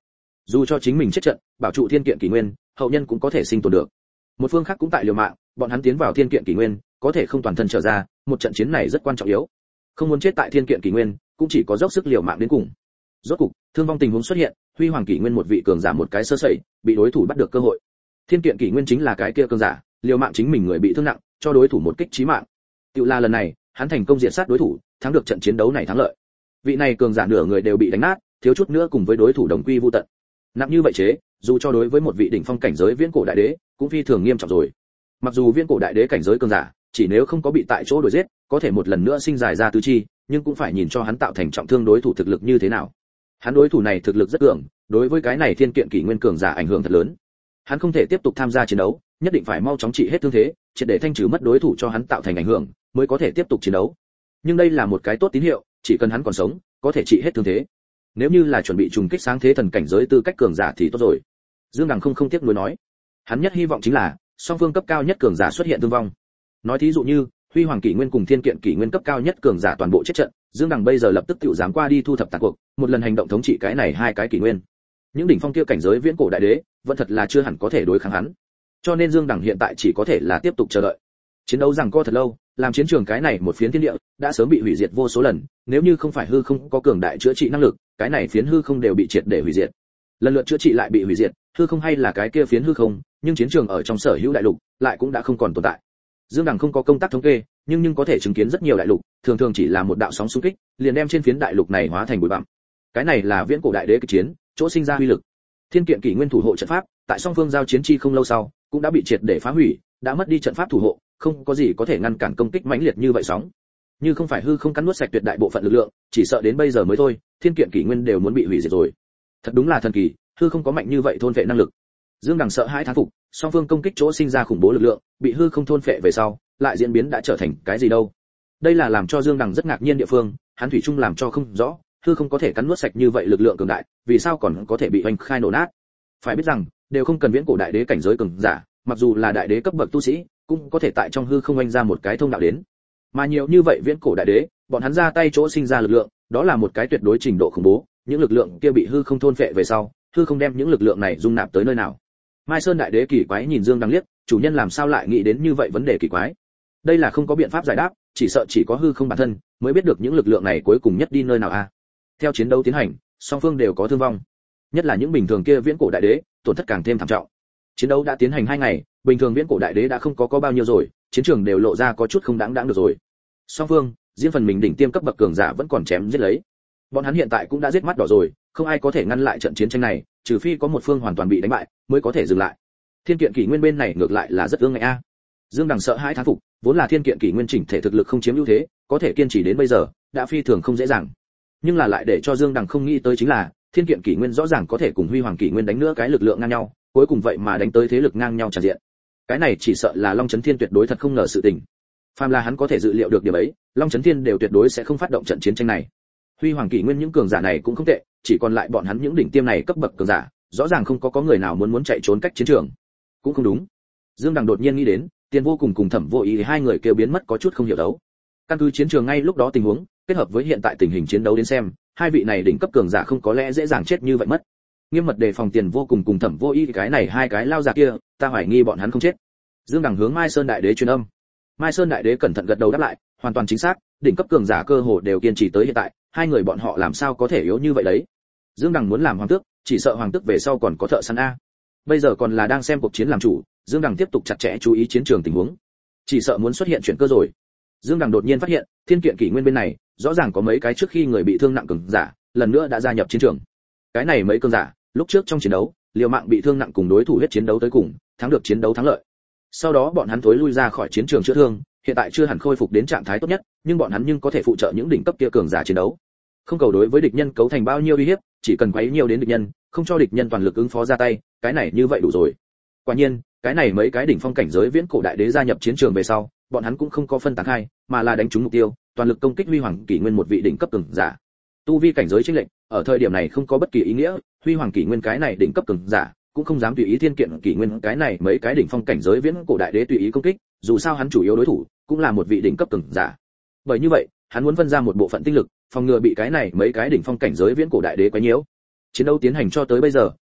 A: dù cho chính mình chết trận, bảo trụ thiên kiện kỷ nguyên, hậu nhân cũng có thể sinh tồn được. Một phương khác cũng tại liều mạng, bọn hắn tiến vào thiên kiện kỷ nguyên, có thể không toàn thân trở ra, một trận chiến này rất quan trọng yếu. Không muốn chết tại thiên kiện kỷ nguyên, cũng chỉ có dốc sức liều mạng đến cùng. Rốt cục, thương vong tình huống xuất hiện, huy hoàng kỷ nguyên một vị cường giả một cái sơ sẩy, bị đối thủ bắt được cơ hội. Thiên kiện kỷ nguyên chính là cái kia cường giả, liều mạng chính mình người bị thương nặng, cho đối thủ một kích chí mạng. Tiểu là lần này, hắn thành công diệt sát đối thủ, thắng được trận chiến đấu này thắng lợi. Vị này cường giả nửa người đều bị đánh nát, thiếu chút nữa cùng với đối thủ đồng quy vu tận. Nặng như vậy chế, dù cho đối với một vị đỉnh phong cảnh giới viễn cổ đại đế, cũng phi thường nghiêm trọng rồi. Mặc dù viễn cổ đại đế cảnh giới cường giả, chỉ nếu không có bị tại chỗ đuổi giết, có thể một lần nữa sinh dài ra tứ chi, nhưng cũng phải nhìn cho hắn tạo thành trọng thương đối thủ thực lực như thế nào. Hắn đối thủ này thực lực rất cường, đối với cái này thiên kiện kỷ nguyên cường giả ảnh hưởng thật lớn. Hắn không thể tiếp tục tham gia chiến đấu, nhất định phải mau chóng trị hết thương thế, triệt để thanh trừ mất đối thủ cho hắn tạo thành ảnh hưởng, mới có thể tiếp tục chiến đấu. Nhưng đây là một cái tốt tín hiệu, chỉ cần hắn còn sống, có thể trị hết thương thế. Nếu như là chuẩn bị trùng kích sáng thế thần cảnh giới tư cách cường giả thì tốt rồi. Dương Đằng không không tiếc nuối nói, hắn nhất hy vọng chính là song phương cấp cao nhất cường giả xuất hiện thương vong. Nói thí dụ như huy hoàng kỷ nguyên cùng thiên kiện kỷ nguyên cấp cao nhất cường giả toàn bộ chết trận, Dương Đằng bây giờ lập tức tự dám qua đi thu thập tàn cuộc, một lần hành động thống trị cái này hai cái kỷ nguyên. Những đỉnh phong kia cảnh giới viễn cổ đại đế, vẫn thật là chưa hẳn có thể đối kháng hắn. Cho nên Dương Đằng hiện tại chỉ có thể là tiếp tục chờ đợi. Chiến đấu rằng co thật lâu, làm chiến trường cái này một phiến thiên địa đã sớm bị hủy diệt vô số lần, nếu như không phải hư không có cường đại chữa trị năng lực, cái này phiến hư không đều bị triệt để hủy diệt. Lần lượt chữa trị lại bị hủy diệt, hư không hay là cái kia phiến hư không, nhưng chiến trường ở trong sở hữu đại lục lại cũng đã không còn tồn tại. Dương Đằng không có công tác thống kê, nhưng nhưng có thể chứng kiến rất nhiều đại lục, thường thường chỉ là một đạo sóng xung kích, liền đem trên phiến đại lục này hóa thành bụi bặm. Cái này là viễn cổ đại đế kịch chiến, chỗ sinh ra uy lực. Thiên kiện kỷ nguyên thủ hộ trận pháp, tại song phương giao chiến chi không lâu sau, cũng đã bị triệt để phá hủy, đã mất đi trận pháp thủ hộ, không có gì có thể ngăn cản công kích mãnh liệt như vậy sóng. Như không phải hư không cắn nuốt sạch tuyệt đại bộ phận lực lượng, chỉ sợ đến bây giờ mới thôi, thiên kiện kỷ nguyên đều muốn bị hủy diệt rồi. Thật đúng là thần kỳ, hư không có mạnh như vậy thôn vệ năng lực. Dương Đằng sợ hãi thán phục, song phương công kích chỗ sinh ra khủng bố lực lượng, bị hư không thôn phệ về sau, lại diễn biến đã trở thành cái gì đâu? Đây là làm cho Dương Đằng rất ngạc nhiên địa phương, hắn thủy chung làm cho không rõ, hư không có thể cắn nuốt sạch như vậy lực lượng cường đại, vì sao còn có thể bị oanh khai nổ nát? Phải biết rằng, đều không cần viễn cổ đại đế cảnh giới cường giả, mặc dù là đại đế cấp bậc tu sĩ, cũng có thể tại trong hư không oanh ra một cái thông đạo đến. Mà nhiều như vậy viễn cổ đại đế, bọn hắn ra tay chỗ sinh ra lực lượng, đó là một cái tuyệt đối trình độ khủng bố, những lực lượng kia bị hư không thôn phệ về sau, hư không đem những lực lượng này dung nạp tới nơi nào? Mai Sơn đại đế kỳ quái nhìn Dương Đằng liếc, chủ nhân làm sao lại nghĩ đến như vậy vấn đề kỳ quái? Đây là không có biện pháp giải đáp, chỉ sợ chỉ có hư không bản thân mới biết được những lực lượng này cuối cùng nhất đi nơi nào a. À? Theo chiến đấu tiến hành, song phương đều có thương vong, nhất là những bình thường kia viễn cổ đại đế, tổn thất càng thêm thảm trọng. Chiến đấu đã tiến hành hai ngày, bình thường viễn cổ đại đế đã không có có bao nhiêu rồi, chiến trường đều lộ ra có chút không đáng đáng được rồi. Song phương, riêng phần mình đỉnh tiêm cấp bậc cường giả vẫn còn chém giết lấy. Bọn hắn hiện tại cũng đã giết mắt đỏ rồi, không ai có thể ngăn lại trận chiến tranh này, trừ phi có một phương hoàn toàn bị đánh bại, mới có thể dừng lại. Thiên kiện kỷ nguyên bên này ngược lại là rất ương ngạnh a. Dương Đằng sợ hãi thán phục, vốn là thiên kiện kỷ nguyên chỉnh thể thực lực không chiếm ưu thế, có thể kiên trì đến bây giờ, đã phi thường không dễ dàng. Nhưng là lại để cho Dương Đằng không nghĩ tới chính là, thiên kiện kỷ nguyên rõ ràng có thể cùng huy hoàng kỷ nguyên đánh nữa cái lực lượng ngang nhau, cuối cùng vậy mà đánh tới thế lực ngang nhau tràn diện. Cái này chỉ sợ là Long Chấn Thiên tuyệt đối thật không ngờ sự tình. Phàm là hắn có thể dự liệu được điểm ấy, Long Chấn Thiên đều tuyệt đối sẽ không phát động trận chiến tranh này. Huy hoàng kỷ nguyên những cường giả này cũng không tệ, chỉ còn lại bọn hắn những đỉnh tiêm này cấp bậc cường giả, rõ ràng không có có người nào muốn muốn chạy trốn cách chiến trường. Cũng không đúng. Dương Đằng đột nhiên nghĩ đến, Tiền Vô Cùng cùng Thẩm Vô Ý hai người kêu biến mất có chút không hiểu đấu. Căn cứ chiến trường ngay lúc đó tình huống, kết hợp với hiện tại tình hình chiến đấu đến xem, hai vị này đỉnh cấp cường giả không có lẽ dễ dàng chết như vậy mất. Nghiêm mật đề phòng Tiền Vô Cùng cùng Thẩm Vô Ý cái này hai cái lao già kia, ta hoài nghi bọn hắn không chết. Dương Đằng hướng Mai Sơn đại đế truyền âm. Mai Sơn đại đế cẩn thận gật đầu đáp lại, hoàn toàn chính xác, đỉnh cấp cường giả cơ hồ đều kiên trì tới hiện tại, hai người bọn họ làm sao có thể yếu như vậy đấy. Dương Đằng muốn làm hoàng tước, chỉ sợ hoàng tước về sau còn có thợ săn a. Bây giờ còn là đang xem cuộc chiến làm chủ, Dương Đằng tiếp tục chặt chẽ chú ý chiến trường tình huống. Chỉ sợ muốn xuất hiện chuyện cơ rồi. Dương Đằng đột nhiên phát hiện, thiên kiện kỷ nguyên bên này, rõ ràng có mấy cái trước khi người bị thương nặng cường giả, lần nữa đã gia nhập chiến trường. Cái này mấy cường giả, lúc trước trong chiến đấu, liều mạng bị thương nặng cùng đối thủ huyết chiến đấu tới cùng, thắng được chiến đấu thắng lợi. Sau đó bọn hắn thối lui ra khỏi chiến trường chữa thương, hiện tại chưa hẳn khôi phục đến trạng thái tốt nhất, nhưng bọn hắn nhưng có thể phụ trợ những đỉnh cấp kia cường giả chiến đấu. Không cầu đối với địch nhân cấu thành bao nhiêu uy hiếp, chỉ cần quấy nhiều đến địch nhân, không cho địch nhân toàn lực ứng phó ra tay, cái này như vậy đủ rồi. Quả nhiên, cái này mấy cái đỉnh phong cảnh giới viễn cổ đại đế gia nhập chiến trường về sau, bọn hắn cũng không có phân tán hai, mà là đánh trúng mục tiêu, toàn lực công kích Huy Hoàng kỷ nguyên một vị đỉnh cấp cường giả. Tu vi cảnh giới chênh lệch, ở thời điểm này không có bất kỳ ý nghĩa, Huy Hoàng kỷ nguyên cái này đỉnh cấp cường giả, cũng không dám tùy ý thiên kiện kỷ nguyên cái này mấy cái đỉnh phong cảnh giới viễn cổ đại đế tùy ý công kích, dù sao hắn chủ yếu đối thủ cũng là một vị đỉnh cấp cường giả. Bởi như vậy, hắn muốn phân ra một bộ phận tinh lực, phòng ngừa bị cái này mấy cái đỉnh phong cảnh giới viễn cổ đại đế quấy nhiễu. Chiến đấu tiến hành cho tới bây giờ,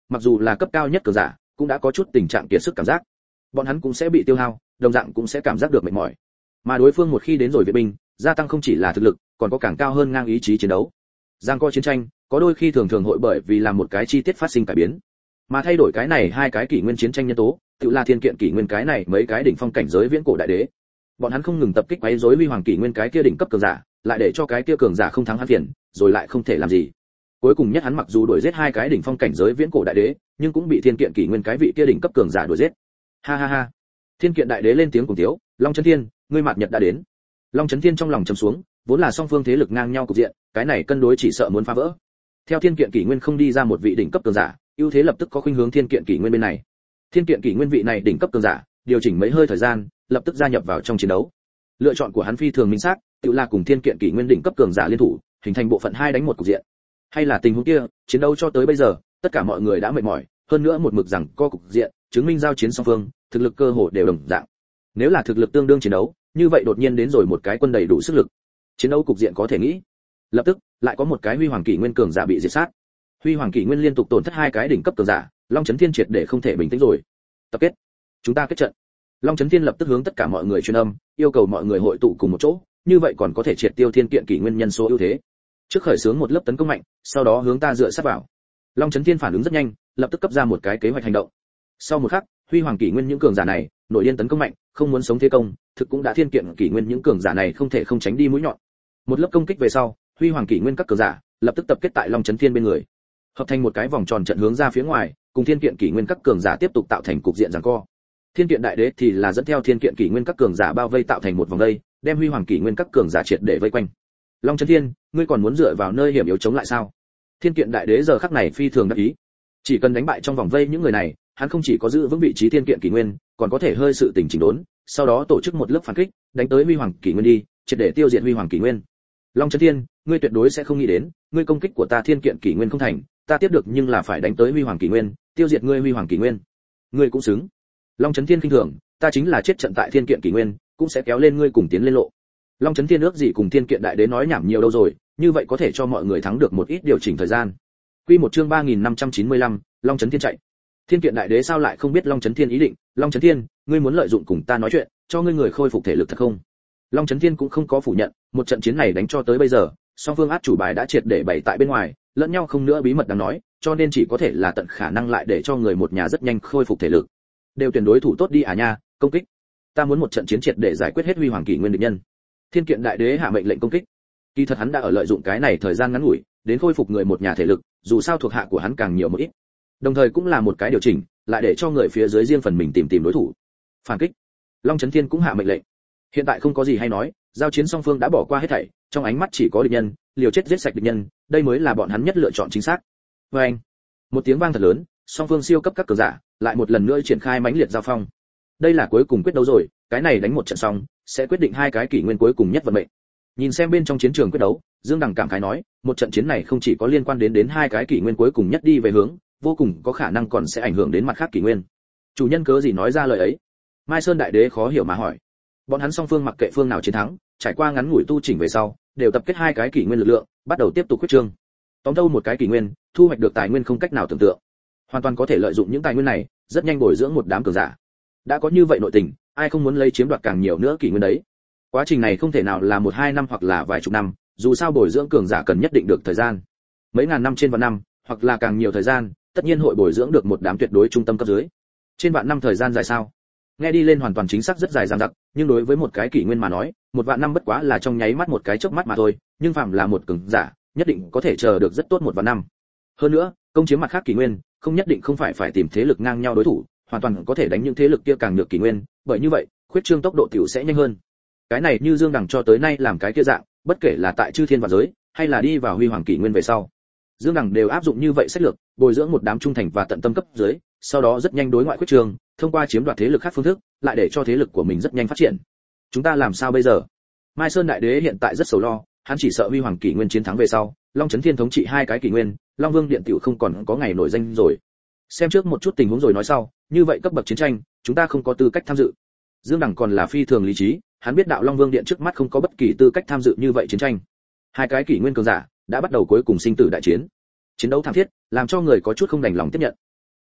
A: mặc dù là cấp cao nhất cường giả cũng đã có chút tình trạng kiệt sức cảm giác. Bọn hắn cũng sẽ bị tiêu hao, đồng dạng cũng sẽ cảm giác được mệt mỏi. Mà đối phương một khi đến rồi viện binh, gia tăng không chỉ là thực lực, còn có càng cao hơn ngang ý chí chiến đấu. Giang co chiến tranh, có đôi khi thường thường hội bởi vì làm một cái chi tiết phát sinh cải biến, mà thay đổi cái này hai cái kỷ nguyên chiến tranh nhân tố, tự là thiên kiện kỷ nguyên cái này mấy cái đỉnh phong cảnh giới viễn cổ đại đế. Bọn hắn không ngừng tập kích quấy rối huy hoàng kỷ nguyên cái kia đỉnh cấp cường giả, lại để cho cái kia cường giả không thắng hắn phiền, rồi lại không thể làm gì. Cuối cùng nhất hắn mặc dù đuổi giết hai cái đỉnh phong cảnh giới viễn cổ đại đế, nhưng cũng bị thiên kiện kỷ nguyên cái vị kia đỉnh cấp cường giả đuổi giết. Ha ha ha. Thiên kiện đại đế lên tiếng cùng tiếu, Long Chấn Thiên, ngươi mạt nhật đã đến. Long Chấn Thiên trong lòng trầm xuống, vốn là song phương thế lực ngang nhau cục diện, cái này cân đối chỉ sợ muốn phá vỡ. Theo thiên kiện kỷ nguyên không đi ra một vị đỉnh cấp cường giả, ưu thế lập tức có khuynh hướng thiên kiện kỷ nguyên bên này. Thiên kiện kỷ nguyên vị này đỉnh cấp cường giả, điều chỉnh mấy hơi thời gian, lập tức gia nhập vào trong chiến đấu. Lựa chọn của hắn phi thường minh xác, tự là cùng thiên kiện kỷ nguyên đỉnh cấp cường giả liên thủ, hình thành bộ phận hai đánh một cục diện. Hay là tình huống kia, chiến đấu cho tới bây giờ, tất cả mọi người đã mệt mỏi, hơn nữa một mực rằng co cục diện, chứng minh giao chiến song phương, thực lực cơ hồ đều đồng dạng. Nếu là thực lực tương đương chiến đấu, như vậy đột nhiên đến rồi một cái quân đầy đủ sức lực. Chiến đấu cục diện có thể nghĩ. Lập tức, lại có một cái huy hoàng kỷ nguyên cường giả bị diệt sát. Huy hoàng kỷ nguyên liên tục tổn thất hai cái đỉnh cấp cường giả, Long Chấn Thiên triệt để không thể bình tĩnh rồi. Tập kết, chúng ta kết trận. Long Chấn Thiên lập tức hướng tất cả mọi người truyền âm, yêu cầu mọi người hội tụ cùng một chỗ, như vậy còn có thể triệt tiêu thiên kiện kỷ nguyên nhân số ưu thế. Trước khởi xướng một lớp tấn công mạnh, sau đó hướng ta dựa sát vào. Long Chấn Thiên phản ứng rất nhanh, lập tức cấp ra một cái kế hoạch hành động. Sau một khắc, huy hoàng kỷ nguyên những cường giả này nổi điên tấn công mạnh, không muốn sống thế công, thực cũng đã thiên kiện kỷ nguyên những cường giả này không thể không tránh đi mũi nhọn. Một lớp công kích về sau, huy hoàng kỷ nguyên các cường giả lập tức tập kết tại Long Chấn Thiên bên người, hợp thành một cái vòng tròn trận hướng ra phía ngoài, cùng thiên kiện kỷ nguyên các cường giả tiếp tục tạo thành cục diện giằng co. Thiên kiện đại đế thì là dẫn theo thiên kiện kỷ nguyên các cường giả bao vây tạo thành một vòng dây, đem huy hoàng kỷ nguyên các cường giả triệt để vây quanh. Long Chấn Thiên, ngươi còn muốn dựa vào nơi hiểm yếu chống lại sao? Thiên kiện đại đế giờ khắc này phi thường đắc ý, chỉ cần đánh bại trong vòng vây những người này, hắn không chỉ có giữ vững vị trí thiên kiện kỷ nguyên, còn có thể hơi sự tình chỉnh đốn, sau đó tổ chức một lớp phản kích, đánh tới huy hoàng kỷ nguyên đi, triệt để tiêu diệt huy hoàng kỷ nguyên. Long Chấn Thiên, ngươi tuyệt đối sẽ không nghĩ đến, ngươi công kích của ta thiên kiện kỷ nguyên không thành, ta tiếp được nhưng là phải đánh tới huy hoàng kỷ nguyên, tiêu diệt ngươi huy hoàng kỷ nguyên. Ngươi cũng xứng. Long Chấn Thiên khinh thường, ta chính là chết trận tại thiên kiện kỷ nguyên, cũng sẽ kéo lên ngươi cùng tiến lên lộ. Long Chấn Thiên ước gì cùng thiên kiện đại đế nói nhảm nhiều đâu rồi, như vậy có thể cho mọi người thắng được một ít điều chỉnh thời gian. Quy một chương ba nghìn năm trăm chín mươi lăm, Long Chấn Thiên chạy. Thiên kiện đại đế sao lại không biết Long Chấn Thiên ý định? Long Chấn Thiên, ngươi muốn lợi dụng cùng ta nói chuyện, cho ngươi người khôi phục thể lực thật không? Long Chấn Thiên cũng không có phủ nhận, một trận chiến này đánh cho tới bây giờ, song phương át chủ bài đã triệt để bày tại bên ngoài, lẫn nhau không nữa bí mật đang nói, cho nên chỉ có thể là tận khả năng lại để cho người một nhà rất nhanh khôi phục thể lực. Đều tuyển đối thủ tốt đi à nha, công kích. Ta muốn một trận chiến triệt để giải quyết hết huy hoàng kỷ nguyên địch nhân. Thiên kiện đại đế hạ mệnh lệnh công kích. Kỳ thật hắn đã ở lợi dụng cái này thời gian ngắn ngủi, đến khôi phục người một nhà thể lực, dù sao thuộc hạ của hắn càng nhiều một ít. Đồng thời cũng là một cái điều chỉnh, lại để cho người phía dưới riêng phần mình tìm tìm đối thủ. Phản kích. Long Chấn Thiên cũng hạ mệnh lệnh. Hiện tại không có gì hay nói, giao chiến song phương đã bỏ qua hết thảy, trong ánh mắt chỉ có địch nhân, liều chết giết sạch địch nhân, đây mới là bọn hắn nhất lựa chọn chính xác. Và anh, một tiếng vang thật lớn, song phương siêu cấp các cường giả lại một lần nữa triển khai mãnh liệt giao phong. Đây là cuối cùng quyết đấu rồi, cái này đánh một trận xong, sẽ quyết định hai cái kỷ nguyên cuối cùng nhất vận mệnh. Nhìn xem bên trong chiến trường quyết đấu, Dương Đằng cảm khái nói, một trận chiến này không chỉ có liên quan đến đến hai cái kỷ nguyên cuối cùng nhất đi về hướng, vô cùng có khả năng còn sẽ ảnh hưởng đến mặt khác kỷ nguyên. Chủ nhân cớ gì nói ra lời ấy? Mai Sơn đại đế khó hiểu mà hỏi. Bọn hắn song phương mặc kệ phương nào chiến thắng, trải qua ngắn ngủi tu chỉnh về sau, đều tập kết hai cái kỷ nguyên lực lượng, bắt đầu tiếp tục quyết trương. Tóm thâu một cái kỷ nguyên, thu hoạch được tài nguyên không cách nào tưởng tượng. Hoàn toàn có thể lợi dụng những tài nguyên này, rất nhanh bồi dưỡng một đám cường giả. Đã có như vậy nội tình, ai không muốn lấy chiếm đoạt càng nhiều nữa kỷ nguyên đấy. Quá trình này không thể nào là một hai năm hoặc là vài chục năm, dù sao bồi dưỡng cường giả cần nhất định được thời gian. Mấy ngàn năm trên vạn năm, hoặc là càng nhiều thời gian, tất nhiên hội bồi dưỡng được một đám tuyệt đối trung tâm cấp dưới. Trên vạn năm thời gian dài sao? Nghe đi lên hoàn toàn chính xác rất dài dằng dặc, nhưng đối với một cái kỷ nguyên mà nói, một vạn năm bất quá là trong nháy mắt một cái chớp mắt mà thôi, nhưng phàm là một cường giả, nhất định có thể chờ được rất tốt một vạn năm. Hơn nữa, công chiếm mặt khác kỷ nguyên, không nhất định không phải phải tìm thế lực ngang nhau đối thủ, hoàn toàn có thể đánh những thế lực kia càng nhược kỷ nguyên, bởi như vậy, khuyết trương tốc độ tiểu sẽ nhanh hơn. Cái này như Dương Đằng cho tới nay làm cái kia dạng, bất kể là tại chư thiên vạn giới, hay là đi vào huy hoàng kỷ nguyên về sau, Dương Đằng đều áp dụng như vậy sách lược, bồi dưỡng một đám trung thành và tận tâm cấp dưới, sau đó rất nhanh đối ngoại khuyết trương, thông qua chiếm đoạt thế lực khác phương thức, lại để cho thế lực của mình rất nhanh phát triển. Chúng ta làm sao bây giờ? Mai Sơn đại đế hiện tại rất sầu lo, hắn chỉ sợ huy hoàng kỷ nguyên chiến thắng về sau, Long Chấn Thiên thống trị hai cái kỷ nguyên, Long Vương điện tiểu không còn có ngày nổi danh rồi. Xem trước một chút tình huống rồi nói sau, như vậy cấp bậc chiến tranh, chúng ta không có tư cách tham dự. Dương Đằng còn là phi thường lý trí, hắn biết đạo Long Vương điện trước mắt không có bất kỳ tư cách tham dự như vậy chiến tranh. Hai cái kỷ nguyên cường giả đã bắt đầu cuối cùng sinh tử đại chiến. Chiến đấu thảm thiết, làm cho người có chút không đành lòng tiếp nhận.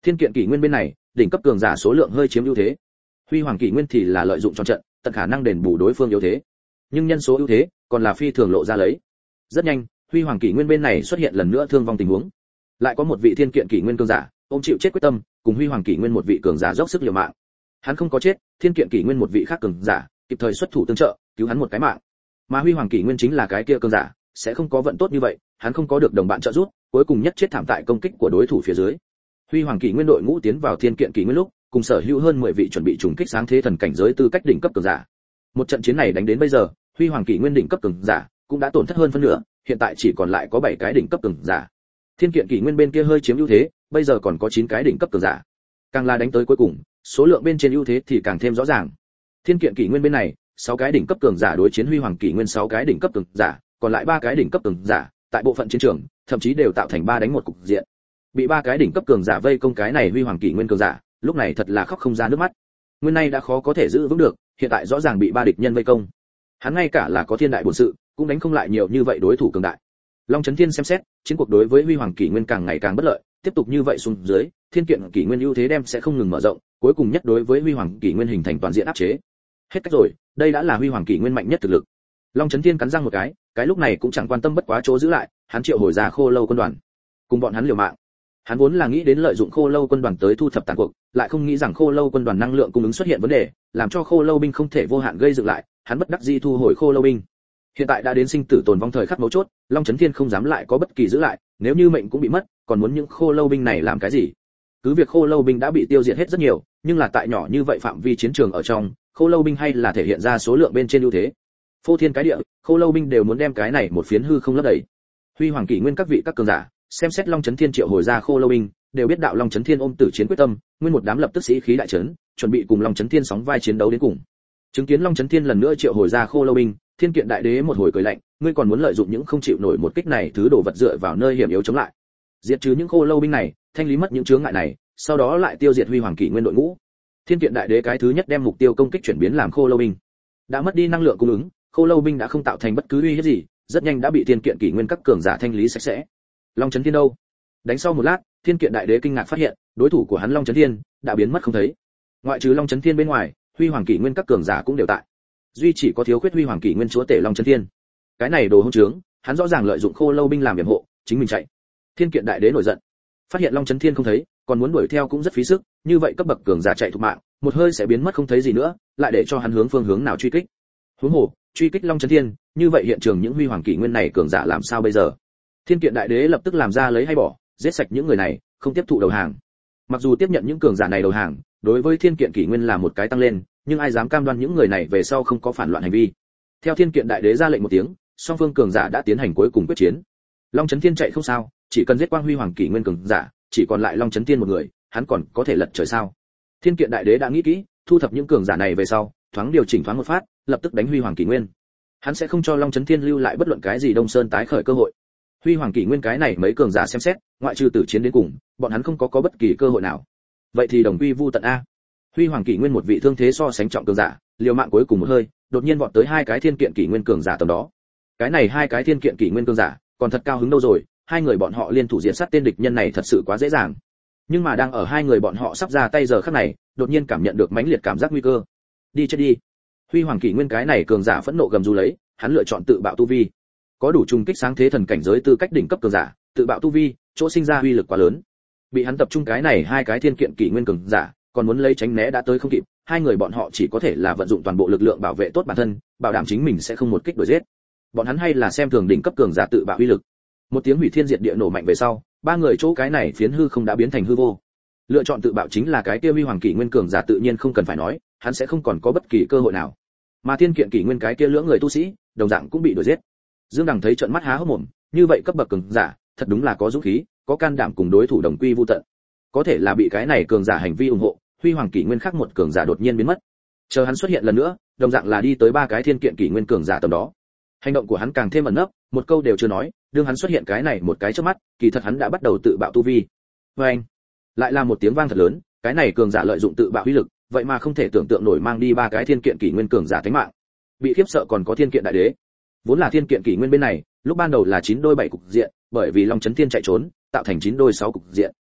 A: Thiên kiện kỷ nguyên bên này, đỉnh cấp cường giả số lượng hơi chiếm ưu thế. Huy hoàng kỷ nguyên thì là lợi dụng tròn trận, tận khả năng đền bù đối phương yếu thế. Nhưng nhân số ưu thế còn là phi thường lộ ra lấy. Rất nhanh, Huy hoàng kỷ nguyên bên này xuất hiện lần nữa thương vong tình huống. Lại có một vị thiên kiện kỷ nguyên cường giả, ôm chịu chết quyết tâm, cùng Huy hoàng kỷ nguyên một vị cường giả dốc sức liều mạng. Hắn không có chết, thiên kiện kỷ nguyên một vị khác cường giả kịp thời xuất thủ tương trợ, cứu hắn một cái mạng. Mà Huy hoàng kỷ nguyên chính là cái kia cường giả, sẽ không có vận tốt như vậy, hắn không có được đồng bạn trợ giúp, cuối cùng nhất chết thảm tại công kích của đối thủ phía dưới. Huy hoàng kỷ nguyên đội ngũ tiến vào thiên kiện kỷ nguyên lúc, cùng sở hữu hơn mười vị chuẩn bị trùng kích sáng thế thần cảnh giới tư cách đỉnh cấp cường giả. Một trận chiến này đánh đến bây giờ, Huy hoàng kỷ nguyên đỉnh cấp cường giả cũng đã tổn thất hơn phân nửa, hiện tại chỉ còn lại có bảy cái đỉnh cấp cường giả. Thiên kiện kỷ nguyên bên kia hơi chiếm ưu thế, bây giờ còn có chín cái đỉnh cấp cường giả. Càng là đánh tới cuối cùng, số lượng bên trên ưu thế thì càng thêm rõ ràng. Thiên kiện kỷ nguyên bên này, sáu cái đỉnh cấp cường giả đối chiến Huy hoàng kỷ nguyên sáu cái đỉnh cấp cường giả, còn lại ba cái đỉnh cấp cường giả, tại bộ phận chiến trường, thậm chí đều tạo thành ba đánh một cục diện. Bị ba cái đỉnh cấp cường giả vây công cái này Huy hoàng kỷ nguyên cường giả, lúc này thật là khóc không ra nước mắt. Nguyên này đã khó có thể giữ vững được, hiện tại rõ ràng bị ba địch nhân vây công. Hắn ngay cả là có thiên đại bổn sự, cũng đánh không lại nhiều như vậy đối thủ cường đại. Long Chấn Thiên xem xét, chiến cuộc đối với Huy hoàng kỷ nguyên càng ngày càng bất lợi, tiếp tục như vậy xuống dưới, thiên kiện kỷ nguyên ưu thế đem sẽ không ngừng mở rộng, cuối cùng nhất đối với Huy hoàng kỷ nguyên hình thành toàn diện áp chế. Hết cách rồi, đây đã là Huy hoàng kỷ nguyên mạnh nhất thực lực. Long Chấn Thiên cắn răng một cái, cái lúc này cũng chẳng quan tâm bất quá chỗ giữ lại, hắn triệu hồi ra Khô Lâu quân đoàn, cùng bọn hắn liều mạng. Hắn vốn là nghĩ đến lợi dụng Khô Lâu quân đoàn tới thu thập tàn cuộc, lại không nghĩ rằng Khô Lâu quân đoàn năng lượng cung ứng xuất hiện vấn đề, làm cho Khô Lâu binh không thể vô hạn gây dựng lại, hắn bất đắc dĩ thu hồi Khô Lâu binh. Hiện tại đã đến sinh tử tồn vong thời khắc mấu chốt, Long Chấn Thiên không dám lại có bất kỳ giữ lại, nếu như mệnh cũng bị mất, còn muốn những Khô Lâu binh này làm cái gì? Cứ việc Khô Lâu binh đã bị tiêu diệt hết rất nhiều, nhưng là tại nhỏ như vậy phạm vi chiến trường ở trong, Khô Lâu binh hay là thể hiện ra số lượng bên trên ưu thế. Phô thiên cái địa, Khô Lâu binh đều muốn đem cái này một phiến hư không lấp đầy. Huy hoàng kỷ nguyên các vị các cường giả, xem xét Long Chấn Thiên triệu hồi ra Khô Lâu binh, đều biết đạo Long Chấn Thiên ôm tử chiến quyết tâm, nguyên một đám lập tức sĩ khí đại chấn, chuẩn bị cùng Long Chấn Thiên sóng vai chiến đấu đến cùng. Chứng kiến Long Chấn Thiên lần nữa triệu hồi ra Khô Lâu binh, Thiên Kiện Đại Đế một hồi cười lạnh, ngươi còn muốn lợi dụng những không chịu nổi một kích này thứ đồ vật dựa vào nơi hiểm yếu chống lại. Diệt trừ những Khô Lâu binh này, thanh lý mất những chướng ngại này, sau đó lại tiêu diệt Huy hoàng kỷ nguyên đội ngũ. Thiên Kiện Đại Đế cái thứ nhất đem mục tiêu công kích chuyển biến làm Khô Lâu binh. Đã mất đi năng lượng cung ứng, Khô Lâu binh đã không tạo thành bất cứ uy hiếp gì, rất nhanh đã bị Thiên Kiện kỷ nguyên các cường giả thanh lý sạch sẽ. Long Chấn Thiên đâu? Đánh sau một lát, Thiên Kiện Đại Đế kinh ngạc phát hiện, đối thủ của hắn Long Chấn Thiên đã biến mất không thấy. Ngoại trừ Long Chấn Thiên bên ngoài, Huy hoàng kỷ nguyên các cường giả cũng đều tại. Duy chỉ có thiếu khuyết Huy hoàng kỷ nguyên chúa tể Long Chấn Thiên. Cái này đồ hỗn trướng, hắn rõ ràng lợi dụng Khô Lâu binh làm yểm hộ, chính mình chạy. Thiên Kiện Đại Đế nổi giận, phát hiện Long Chấn Thiên không thấy, còn muốn đuổi theo cũng rất phí sức, như vậy cấp bậc cường giả chạy thục mạng, một hơi sẽ biến mất không thấy gì nữa, lại để cho hắn hướng phương hướng nào truy kích. Huống hồ, truy kích Long Chấn Thiên, như vậy hiện trường những Huy hoàng kỷ nguyên này cường giả làm sao bây giờ? Thiên Kiện Đại Đế lập tức làm ra lấy hay bỏ, giết sạch những người này, không tiếp thụ đầu hàng. Mặc dù tiếp nhận những cường giả này đầu hàng, đối với Thiên Kiện kỷ nguyên là một cái tăng lên, nhưng ai dám cam đoan những người này về sau không có phản loạn hành vi. Theo Thiên Kiện Đại Đế ra lệnh một tiếng, song phương cường giả đã tiến hành cuối cùng quyết chiến. Long Chấn Thiên chạy không sao, chỉ cần giết quang Huy hoàng kỷ nguyên cường giả, chỉ còn lại Long Chấn Thiên một người, hắn còn có thể lật trời sao? Thiên Kiện Đại Đế đã nghĩ kỹ, thu thập những cường giả này về sau, thoáng điều chỉnh thoáng một phát, lập tức đánh Huy hoàng kỷ nguyên. Hắn sẽ không cho Long Chấn Thiên lưu lại bất luận cái gì Đông Sơn tái khởi cơ hội. Huy hoàng kỷ nguyên cái này mấy cường giả xem xét, ngoại trừ tử chiến đến cùng, bọn hắn không có có bất kỳ cơ hội nào. Vậy thì đồng quy vu tận a. Huy hoàng kỷ nguyên một vị thương thế so sánh trọng cường giả, liều mạng cuối cùng một hơi, đột nhiên vọt tới hai cái thiên kiện kỷ nguyên cường giả tầm đó. Cái này hai cái thiên kiện kỷ nguyên cường giả, còn thật cao hứng đâu rồi, hai người bọn họ liên thủ diệt sát tên địch nhân này thật sự quá dễ dàng. Nhưng mà đang ở hai người bọn họ sắp ra tay giờ khắc này, đột nhiên cảm nhận được mãnh liệt cảm giác nguy cơ. Đi chết đi. Huy hoàng kỷ nguyên cái này cường giả phẫn nộ gầm rú lấy, hắn lựa chọn tự bạo tu vi. Có đủ trùng kích sáng thế thần cảnh giới tư cách đỉnh cấp cường giả, tự bạo tu vi, chỗ sinh ra uy lực quá lớn. Bị hắn tập trung cái này hai cái thiên kiện kỷ nguyên cường giả, còn muốn lấy tránh né đã tới không kịp, hai người bọn họ chỉ có thể là vận dụng toàn bộ lực lượng bảo vệ tốt bản thân, bảo đảm chính mình sẽ không một kích đuổi giết. Bọn hắn hay là xem thường đỉnh cấp cường giả tự bạo uy lực. Một tiếng hủy thiên diệt địa nổ mạnh về sau, ba người chỗ cái này phiến hư không đã biến thành hư vô. Lựa chọn tự bạo chính là cái kia Huy hoàng kỷ nguyên cường giả tự nhiên không cần phải nói, hắn sẽ không còn có bất kỳ cơ hội nào. Mà thiên kiện kỷ nguyên cái kia lưỡng người tu sĩ, đồng dạng cũng bị đuổi giết. Dương Đằng thấy trợn mắt há hốc mồm, như vậy cấp bậc cường giả, thật đúng là có dũng khí, có can đảm cùng đối thủ đồng quy vu tận. Có thể là bị cái này cường giả hành vi ủng hộ, Huy hoàng kỷ nguyên khác một cường giả đột nhiên biến mất. Chờ hắn xuất hiện lần nữa, đồng dạng là đi tới ba cái thiên kiện kỷ nguyên cường giả tầm đó. Hành động của hắn càng thêm ẩn nấp, một câu đều chưa nói, đương hắn xuất hiện cái này một cái chớp mắt, kỳ thật hắn đã bắt đầu tự bạo tu vi. Và anh, lại là một tiếng vang thật lớn, cái này cường giả lợi dụng tự bạo uy lực, vậy mà không thể tưởng tượng nổi mang đi ba cái thiên kiện kỷ nguyên cường giả tính mạng. Bị khiếp sợ còn có thiên kiện đại đế. Vốn là thiên kiện kỷ nguyên bên này, lúc ban đầu là chín đôi bảy cục diện, bởi vì Long Chấn Thiên chạy trốn, tạo thành chín đôi sáu cục diện.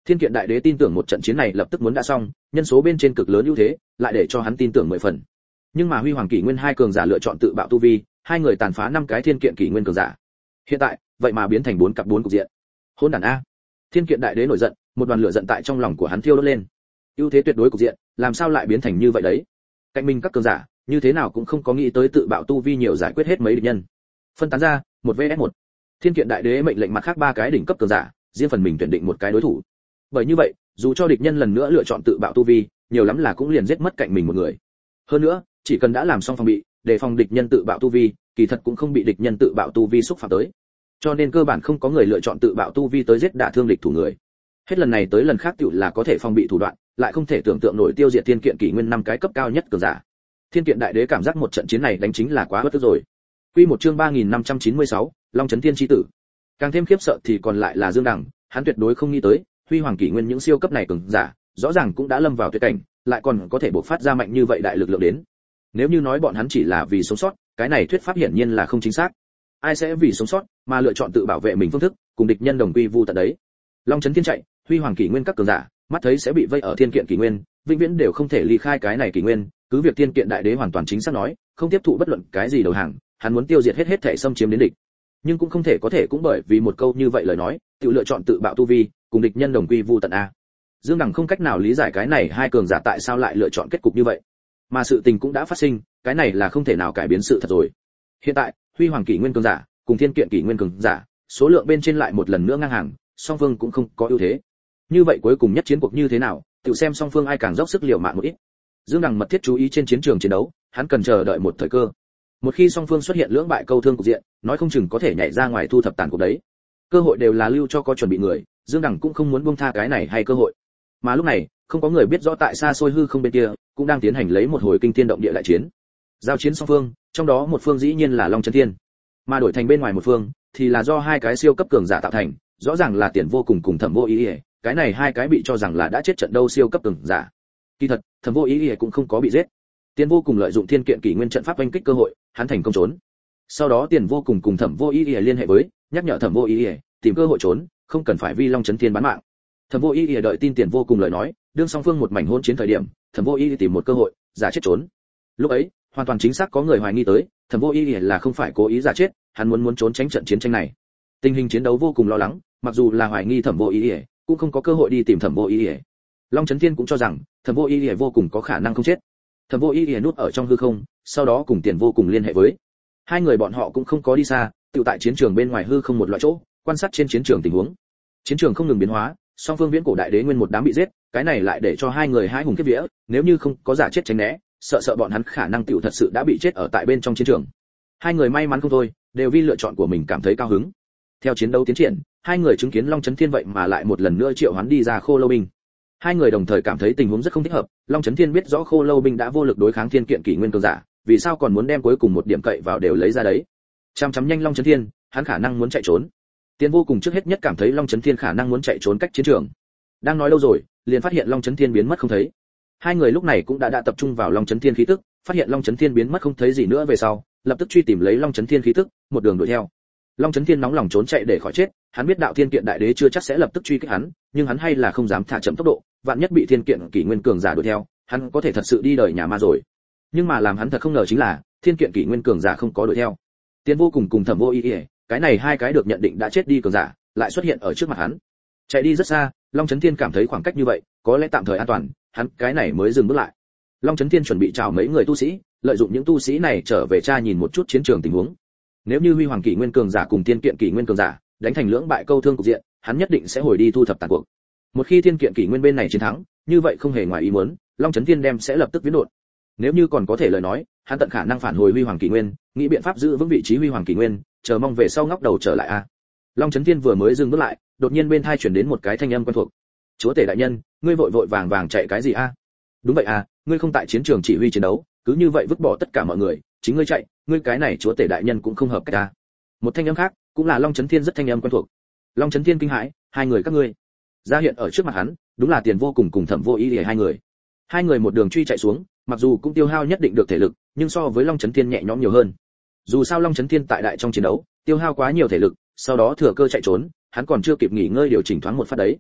A: Thiên Kiện Đại Đế tin tưởng một trận chiến này lập tức muốn đã xong, nhân số bên trên cực lớn ưu thế, lại để cho hắn tin tưởng mười phần. Nhưng mà Huy Hoàng Kỷ Nguyên hai cường giả lựa chọn tự bạo tu vi, hai người tàn phá năm cái Thiên Kiện Kỷ Nguyên cường giả. Hiện tại, vậy mà biến thành bốn cặp bốn cục diện. Hỗn đản a. Thiên Kiện Đại Đế nổi giận, một đoàn lửa giận tại trong lòng của hắn thiêu đốt lên. Ưu thế tuyệt đối cục diện, làm sao lại biến thành như vậy đấy? Cạnh mình các cường giả, như thế nào cũng không có nghĩ tới tự bạo tu vi nhiều giải quyết hết mấy địch nhân. Phân tán ra, một vs một. Thiên Kiện Đại Đế mệnh lệnh mặt khác ba cái đỉnh cấp cường giả, riêng phần mình tuyển định một cái đối thủ. Bởi như vậy, dù cho địch nhân lần nữa lựa chọn tự bạo tu vi, nhiều lắm là cũng liền giết mất cạnh mình một người. Hơn nữa, chỉ cần đã làm xong phòng bị, để phòng địch nhân tự bạo tu vi, kỳ thật cũng không bị địch nhân tự bạo tu vi xúc phạm tới. Cho nên cơ bản không có người lựa chọn tự bạo tu vi tới giết đả thương địch thủ người. Hết lần này tới lần khác tựu là có thể phòng bị thủ đoạn, lại không thể tưởng tượng nổi tiêu diệt Thiên Kiện Kỷ Nguyên năm cái cấp cao nhất cường giả. Thiên Kiện Đại Đế cảm giác một trận chiến này đánh chính là quá bất tức rồi. Quy một chương ba nghìn năm trăm chín mươi sáu, Long Chấn Thiên chi tử. Càng thêm khiếp sợ thì còn lại là Dương Đằng, hắn tuyệt đối không nghĩ tới, Huy Hoàng Kỷ Nguyên những siêu cấp này cường giả, rõ ràng cũng đã lâm vào tuyệt cảnh, lại còn có thể bộc phát ra mạnh như vậy đại lực lượng đến. Nếu như nói bọn hắn chỉ là vì sống sót, cái này thuyết pháp hiển nhiên là không chính xác. Ai sẽ vì sống sót mà lựa chọn tự bảo vệ mình phương thức, cùng địch nhân đồng quy vu tận đấy. Long Chấn Thiên chạy, Huy Hoàng Kỷ Nguyên các cường giả, mắt thấy sẽ bị vây ở Thiên Kiện Kỷ Nguyên, vĩnh viễn đều không thể ly khai cái này kỷ nguyên, cứ việc Thiên Kiện Đại Đế hoàn toàn chính xác nói, không tiếp thụ bất luận cái gì đầu hàng, hắn muốn tiêu diệt hết hết thể xâm chiếm đến địch. Nhưng cũng không thể có thể cũng bởi vì một câu như vậy lời nói, tự lựa chọn tự bạo tu vi, cùng địch nhân đồng quy vu tận a. Dương Đằng không cách nào lý giải cái này hai cường giả tại sao lại lựa chọn kết cục như vậy. Mà sự tình cũng đã phát sinh, cái này là không thể nào cải biến sự thật rồi. Hiện tại, Huy Hoàng Kỷ Nguyên cường giả cùng Thiên Kiện Kỷ Nguyên cường giả, số lượng bên trên lại một lần nữa ngang hàng, song phương cũng không có ưu thế. Như vậy cuối cùng nhất chiến cuộc như thế nào, tự xem song phương ai càng dốc sức liều mạng một ít. Dương Đằng mật thiết chú ý trên chiến trường chiến đấu, hắn cần chờ đợi một thời cơ. Một khi song phương xuất hiện lưỡng bại câu thương cục diện, nói không chừng có thể nhảy ra ngoài thu thập tàn cuộc đấy. Cơ hội đều là lưu cho có chuẩn bị người, Dương Đằng cũng không muốn buông tha cái này hay cơ hội. Mà lúc này, không có người biết rõ tại xa xôi hư không bên kia, cũng đang tiến hành lấy một hồi kinh thiên động địa đại chiến. Giao chiến song phương, trong đó một phương dĩ nhiên là Long Chấn Thiên, mà đổi thành bên ngoài một phương thì là do hai cái siêu cấp cường giả tạo thành, rõ ràng là Tiền Vô Cùng cùng Thẩm Vô Ý, cái này hai cái bị cho rằng là đã chết trận đâu siêu cấp cường giả. Kỳ thật, Thẩm Vô Ý cũng không có bị giết. Tiền Vô Cùng lợi dụng Thiên Kiện Kỷ Nguyên trận pháp oanh kích cơ hội, hắn thành công trốn. Sau đó Tiền Vô Cùng cùng Thẩm Vô Ý liên hệ với, nhắc nhở Thẩm Vô Ý tìm cơ hội trốn, không cần phải vi Long Chấn Thiên bán mạng. Thẩm Vô Ý đợi tin Tiền Vô Cùng lời nói, đương song phương một mảnh hỗn chiến thời điểm, Thẩm Vô Ý tìm một cơ hội, giả chết trốn. Lúc ấy, hoàn toàn chính xác có người hoài nghi tới, Thẩm Vô Ý là không phải cố ý giả chết, hắn muốn muốn trốn tránh trận chiến tranh này. Tình hình chiến đấu vô cùng lo lắng, mặc dù là hoài nghi Thẩm Vô Ý, cũng không có cơ hội đi tìm Thẩm Vô Ý. Long Chấn Thiên cũng cho rằng, Thẩm Vô Ý vô cùng có khả năng không chết. Thẩm Vô Ý núp ở trong hư không, sau đó cùng Tiền Vô Cùng liên hệ với. Hai người bọn họ cũng không có đi xa, tự tại chiến trường bên ngoài hư không một loại chỗ, quan sát trên chiến trường tình huống. Chiến trường không ngừng biến hóa, song phương viễn cổ đại đế nguyên một đám bị giết, cái này lại để cho hai người hãi hùng kiếp vía, nếu như không có giả chết tránh né, sợ sợ bọn hắn khả năng tiểu thật sự đã bị chết ở tại bên trong chiến trường. Hai người may mắn không thôi, đều vì lựa chọn của mình cảm thấy cao hứng. Theo chiến đấu tiến triển, hai người chứng kiến Long Chấn Thiên vậy mà lại một lần nữa triệu hoán đi ra Khô Lâu binh. Hai người đồng thời cảm thấy tình huống rất không thích hợp, Long Chấn Thiên biết rõ Khô Lâu binh đã vô lực đối kháng Thiên Kiện Kỷ Nguyên cường giả, vì sao còn muốn đem cuối cùng một điểm cậy vào đều lấy ra đấy. Chăm chăm nhanh Long Chấn Thiên, hắn khả năng muốn chạy trốn. Tiền Vô Cùng trước hết nhất cảm thấy Long Chấn Thiên khả năng muốn chạy trốn cách chiến trường. Đang nói lâu rồi, liền phát hiện Long Chấn Thiên biến mất không thấy. Hai người lúc này cũng đã đã tập trung vào Long Chấn Thiên khí tức, phát hiện Long Chấn Thiên biến mất không thấy gì nữa về sau, lập tức truy tìm lấy Long Chấn Thiên khí tức, một đường đuổi theo. Long Chấn Thiên nóng lòng trốn chạy để khỏi chết, hắn biết đạo Thiên Kiện Đại Đế chưa chắc sẽ lập tức truy kích hắn, nhưng hắn hay là không dám thả chậm tốc độ, vạn nhất bị Thiên Kiện Kỷ Nguyên cường giả đuổi theo, hắn có thể thật sự đi đời nhà ma rồi. Nhưng mà làm hắn thật không ngờ chính là, Thiên Kiện Kỷ Nguyên cường giả không có đuổi theo. Tiền Vô Cùng cùng Thẩm Vô Ý, cái này hai cái được nhận định đã chết đi cường giả, lại xuất hiện ở trước mặt hắn. Chạy đi rất xa, Long Chấn Thiên cảm thấy khoảng cách như vậy, có lẽ tạm thời an toàn, hắn cái này mới dừng bước lại. Long Chấn Thiên chuẩn bị chào mấy người tu sĩ, lợi dụng những tu sĩ này trở về tra nhìn một chút chiến trường tình huống. Nếu như Huy Hoàng Kỷ Nguyên cường giả cùng Thiên Kiện Kỷ Nguyên cường giả đánh thành lưỡng bại câu thương cục diện, hắn nhất định sẽ hồi đi thu thập tàn cuộc. Một khi Thiên Kiện Kỷ Nguyên bên này chiến thắng, như vậy không hề ngoài ý muốn, Long Chấn Thiên đem sẽ lập tức viễn đột. Nếu như còn có thể lời nói, hắn tận khả năng phản hồi Huy Hoàng Kỷ Nguyên, nghĩ biện pháp giữ vững vị trí Huy Hoàng Kỷ Nguyên, chờ mong về sau ngóc đầu trở lại a. Long Chấn Thiên vừa mới dừng bước lại, đột nhiên bên tai truyền đến một cái thanh âm quen thuộc. "Chúa tể đại nhân, ngươi vội vội vàng vàng chạy cái gì a?" "Đúng vậy à, ngươi không tại chiến trường chỉ huy chiến đấu, cứ như vậy vứt bỏ tất cả mọi người, chính ngươi chạy, ngươi cái này chúa tể đại nhân cũng không hợp cách a." Một thanh âm khác, cũng là Long Chấn Thiên rất thanh âm quen thuộc. Long Chấn Thiên kinh hãi, hai người các ngươi. Ra hiện ở trước mặt hắn, đúng là Tiền Vô Cùng cùng Thẩm Vô Ý hai người. Hai người một đường truy chạy xuống, mặc dù cũng tiêu hao nhất định được thể lực, nhưng so với Long Chấn Thiên nhẹ nhõm nhiều hơn. Dù sao Long Chấn Thiên tại đại trong chiến đấu, tiêu hao quá nhiều thể lực, sau đó thừa cơ chạy trốn, hắn còn chưa kịp nghỉ ngơi điều chỉnh thoáng một phát đấy.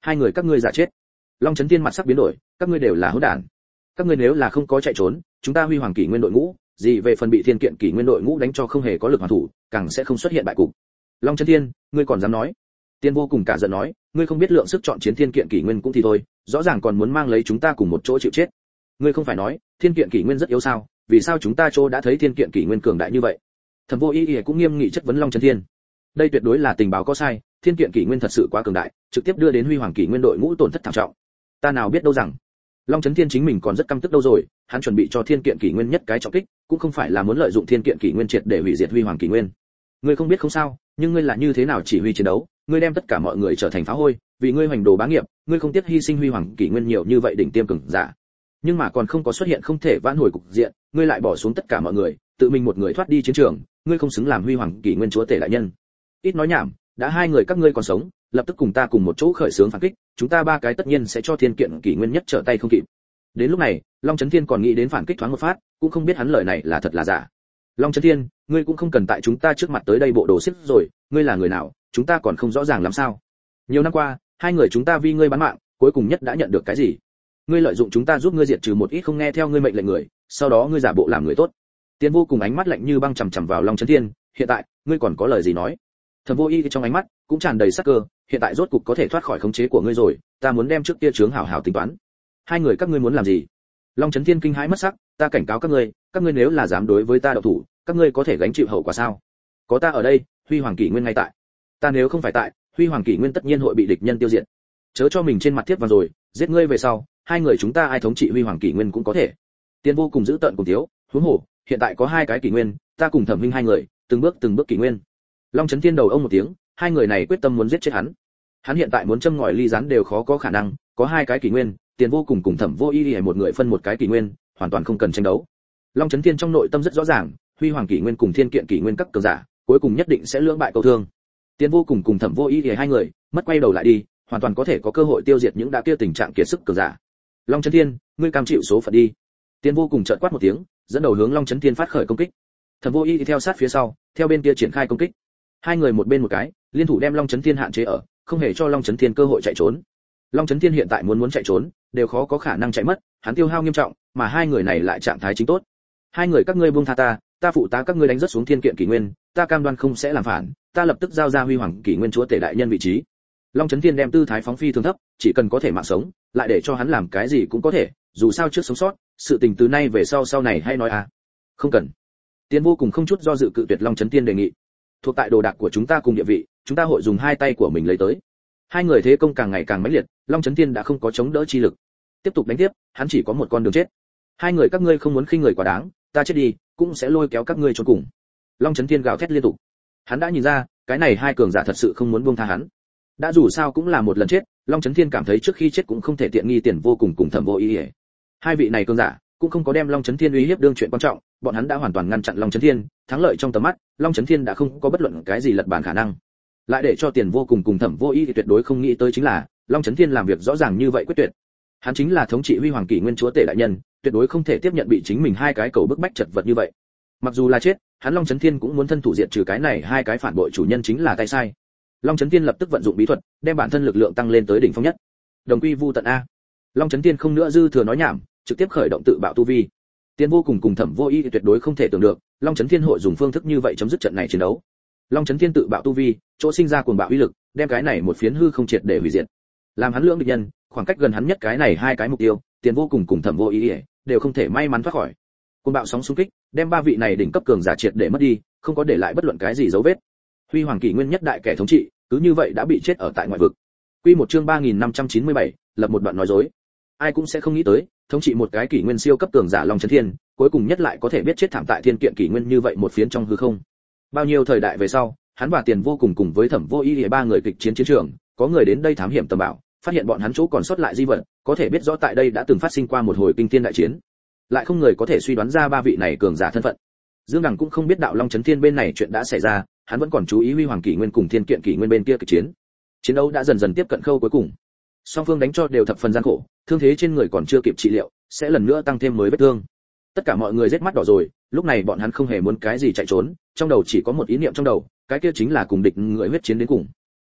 A: Hai người các ngươi giả chết. Long Chấn Thiên mặt sắc biến đổi, các ngươi đều là hỗn đản. Các ngươi nếu là không có chạy trốn, chúng ta Huy Hoàng Kỷ Nguyên đội ngũ, gì về phần bị Thiên Kiện Kỷ Nguyên đội ngũ đánh cho không hề có lực hoàn thủ, càng sẽ không xuất hiện bại cục. Long Chấn Thiên, ngươi còn dám nói? Tiên Vô Cùng cả giận nói, ngươi không biết lượng sức chọn chiến Thiên Kiện Kỷ Nguyên cũng thì thôi, rõ ràng còn muốn mang lấy chúng ta cùng một chỗ chịu chết. Ngươi không phải nói, Thiên Kiện Kỷ Nguyên rất yếu sao? Vì sao chúng ta chỗ đã thấy Thiên Kiện Kỷ Nguyên cường đại như vậy? Thẩm Vô Y Y cũng nghiêm nghị chất vấn Long Chấn Thiên. Đây tuyệt đối là tình báo có sai, Thiên Kiện Kỷ Nguyên thật sự quá cường đại, trực tiếp đưa đến Huy Hoàng Kỷ Nguyên đội ngũ tổn thất thảm trọng. Ta nào biết đâu rằng, Long Chấn Thiên chính mình còn rất căm tức đâu rồi, hắn chuẩn bị cho Thiên Kiện Kỷ Nguyên nhất cái trọng kích, cũng không phải là muốn lợi dụng Thiên Kiện Kỷ Nguyên triệt để hủy diệt Huy Hoàng Kỷ Nguyên. Ngươi không biết không sao, nhưng ngươi là như thế nào chỉ huy chiến đấu, ngươi đem tất cả mọi người trở thành phá hôi, vì ngươi hoành đồ bá nghiệp, ngươi không tiếc hy sinh Huy Hoàng Kỷ Nguyên nhiều như vậy đỉnh tiêm cường giả. Nhưng mà còn không có xuất hiện không thể vãn hồi cục diện, ngươi lại bỏ xuống tất cả mọi người, tự mình một người thoát đi chiến trường, ngươi không xứng làm Huy Hoàng Kỷ Nguyên chúa tể đại nhân. Ít nói nhảm, đã hai người các ngươi còn sống, lập tức cùng ta cùng một chỗ khởi xướng phản kích, chúng ta ba cái tất nhiên sẽ cho Thiên Kiện Kỷ Nguyên nhất trở tay không kịp. Đến lúc này, Long Chấn Thiên còn nghĩ đến phản kích thoáng một phát, cũng không biết hắn lời này là thật là giả. Long Chấn Thiên, ngươi cũng không cần tại chúng ta trước mặt tới đây bộ đồ xếp rồi, ngươi là người nào, chúng ta còn không rõ ràng làm sao? Nhiều năm qua, hai người chúng ta vì ngươi bán mạng, cuối cùng nhất đã nhận được cái gì? Ngươi lợi dụng chúng ta giúp ngươi diệt trừ một ít không nghe theo ngươi mệnh lệnh người, sau đó ngươi giả bộ làm người tốt. Tiên Vô Cùng ánh mắt lạnh như băng chằm chằm vào Long Chấn Thiên, hiện tại, ngươi còn có lời gì nói? Thẩm Vô Y trong ánh mắt cũng tràn đầy sắc cơ, hiện tại rốt cục có thể thoát khỏi khống chế của ngươi rồi, ta muốn đem trước kia chướng hảo hảo tính toán. Hai người các ngươi muốn làm gì? Long Chấn Thiên kinh hãi mất sắc, ta cảnh cáo các ngươi, các ngươi nếu là dám đối với ta động thủ, các ngươi có thể gánh chịu hậu quả sao? Có ta ở đây, Huy Hoàng Kỷ Nguyên ngay tại. Ta nếu không phải tại, Huy Hoàng Kỷ Nguyên tất nhiên hội bị địch nhân tiêu diệt. Chớ cho mình trên mặt thiết vào rồi, giết ngươi về sau, hai người chúng ta ai thống trị Huy Hoàng Kỷ Nguyên cũng có thể. Tiên Vô Cùng giữ tợn cùng thiếu, huống hồ, hiện tại có hai cái kỷ nguyên, ta cùng Thẩm Minh hai người, từng bước từng bước kỷ nguyên. Long Chấn Thiên đầu ông một tiếng, hai người này quyết tâm muốn giết chết hắn. Hắn hiện tại muốn châm ngòi ly rán đều khó có khả năng, có hai cái kỷ nguyên, Tiền Vô Cùng cùng Thẩm Vô Y một người phân một cái kỷ nguyên, hoàn toàn không cần tranh đấu. Long Chấn Thiên trong nội tâm rất rõ ràng, Huy Hoàng Kỷ Nguyên cùng Thiên Kiện Kỷ Nguyên các cường giả, cuối cùng nhất định sẽ lưỡng bại câu thương. Tiền Vô Cùng cùng Thẩm Vô Y hai người, mất quay đầu lại đi, hoàn toàn có thể có cơ hội tiêu diệt những đã kia tình trạng kiệt sức cường giả. Long Chấn Thiên, ngươi cam chịu số phận đi. Tiền Vô Cùng chợt quát một tiếng, dẫn đầu hướng Long Chấn Thiên phát khởi công kích. Thẩm Vô Y theo sát phía sau, theo bên kia triển khai công kích. Hai người một bên một cái, liên thủ đem Long Chấn Thiên hạn chế ở, không hề cho Long Chấn Thiên cơ hội chạy trốn. Long Chấn Thiên hiện tại muốn muốn chạy trốn, đều khó có khả năng chạy mất, hắn tiêu hao nghiêm trọng, mà hai người này lại trạng thái chính tốt. Hai người các ngươi buông tha ta, ta phụ tá các ngươi đánh rất xuống Thiên Kiện Kỷ Nguyên, ta cam đoan không sẽ làm phản, ta lập tức giao ra Huy Hoàng Kỷ Nguyên chúa tể đại nhân vị trí. Long Chấn Thiên đem tư thái phóng phi thường thấp, chỉ cần có thể mạng sống, lại để cho hắn làm cái gì cũng có thể, dù sao trước sống sót, sự tình từ nay về sau sau này hay nói à. Không cần. Tiền Vô Cùng không chút do dự cự tuyệt Long Chấn Thiên đề nghị. Thuộc tại đồ đạc của chúng ta cùng địa vị, chúng ta hội dùng hai tay của mình lấy tới. Hai người thế công càng ngày càng mãnh liệt, Long Chấn Thiên đã không có chống đỡ chi lực. Tiếp tục đánh tiếp, hắn chỉ có một con đường chết. Hai người các ngươi không muốn khinh người quá đáng, ta chết đi, cũng sẽ lôi kéo các ngươi chôn cùng. Long Chấn Thiên gào thét liên tục. Hắn đã nhìn ra, cái này hai cường giả thật sự không muốn buông tha hắn. Đã dù sao cũng là một lần chết, Long Chấn Thiên cảm thấy trước khi chết cũng không thể tiện nghi Tiền Vô Cùng cùng Thẩm Vô Y. Hai vị này cường giả cũng không có đem Long Chấn Thiên uy hiếp đương chuyện quan trọng, bọn hắn đã hoàn toàn ngăn chặn Long Chấn Thiên, thắng lợi trong tầm mắt, Long Chấn Thiên đã không có bất luận cái gì lật bàn khả năng. Lại để cho Tiền Vô Cùng cùng Thẩm Vô Y thì tuyệt đối không nghĩ tới chính là, Long Chấn Thiên làm việc rõ ràng như vậy quyết tuyệt. Hắn chính là thống trị Huy Hoàng Kỷ Nguyên chúa tể đại nhân, tuyệt đối không thể tiếp nhận bị chính mình hai cái cầu bức bách chật vật như vậy. Mặc dù là chết, hắn Long Chấn Thiên cũng muốn thân thủ diệt trừ cái này hai cái phản bội chủ nhân chính là tay sai. Long Chấn Thiên lập tức vận dụng bí thuật, đem bản thân lực lượng tăng lên tới đỉnh phong nhất. Đồng quy vu tận a. Long Chấn Thiên không nữa dư thừa nói nhảm, trực tiếp khởi động tự bạo tu vi. Tiền Vô Cùng cùng Thẩm Vô Y thì tuyệt đối không thể tưởng được, Long Chấn Thiên hội dùng phương thức như vậy chấm dứt trận này chiến đấu. Long Chấn Thiên tự bạo tu vi, chỗ sinh ra cuồng bạo uy lực, đem cái này một phiến hư không triệt để hủy diệt. Làm hắn lưỡng địch nhân, khoảng cách gần hắn nhất cái này hai cái mục tiêu, Tiền Vô Cùng cùng Thẩm Vô Y đều không thể may mắn thoát khỏi. Cuồng bạo sóng xung kích, đem ba vị này đỉnh cấp cường giả triệt để mất đi, không có để lại bất luận cái gì dấu vết. Huy Hoàng Kỷ Nguyên nhất đại kẻ thống trị, cứ như vậy đã bị chết ở tại ngoại vực. Quy một chương ba nghìn năm trăm chín mươi bảy, lập một đoạn nói dối. Ai cũng sẽ không nghĩ tới, thống trị một cái kỷ nguyên siêu cấp cường giả Long Chấn Thiên, cuối cùng nhất lại có thể biết chết thảm tại Thiên Kiện Kỷ Nguyên như vậy một phiến trong hư không. Bao nhiêu thời đại về sau, hắn và Tiền Vô Cùng cùng với Thẩm Vô Y ba người kịch chiến chiến trường, có người đến đây thám hiểm tầm bảo, phát hiện bọn hắn chỗ còn sót lại di vật, có thể biết rõ tại đây đã từng phát sinh qua một hồi kinh thiên đại chiến. Lại không người có thể suy đoán ra ba vị này cường giả thân phận. Dương Đằng cũng không biết đạo Long Chấn Thiên bên này chuyện đã xảy ra, hắn vẫn còn chú ý Huy Hoàng Kỷ Nguyên cùng Thiên Kiện Kỷ Nguyên bên kia kịch chiến. Chiến đấu đã dần dần tiếp cận khâu cuối cùng. Song phương đánh cho đều thập phần gian khổ, thương thế trên người còn chưa kịp trị liệu, sẽ lần nữa tăng thêm mới vết thương. Tất cả mọi người rết mắt đỏ rồi, lúc này bọn hắn không hề muốn cái gì chạy trốn, trong đầu chỉ có một ý niệm trong đầu, cái kia chính là cùng địch người huyết chiến đến cùng.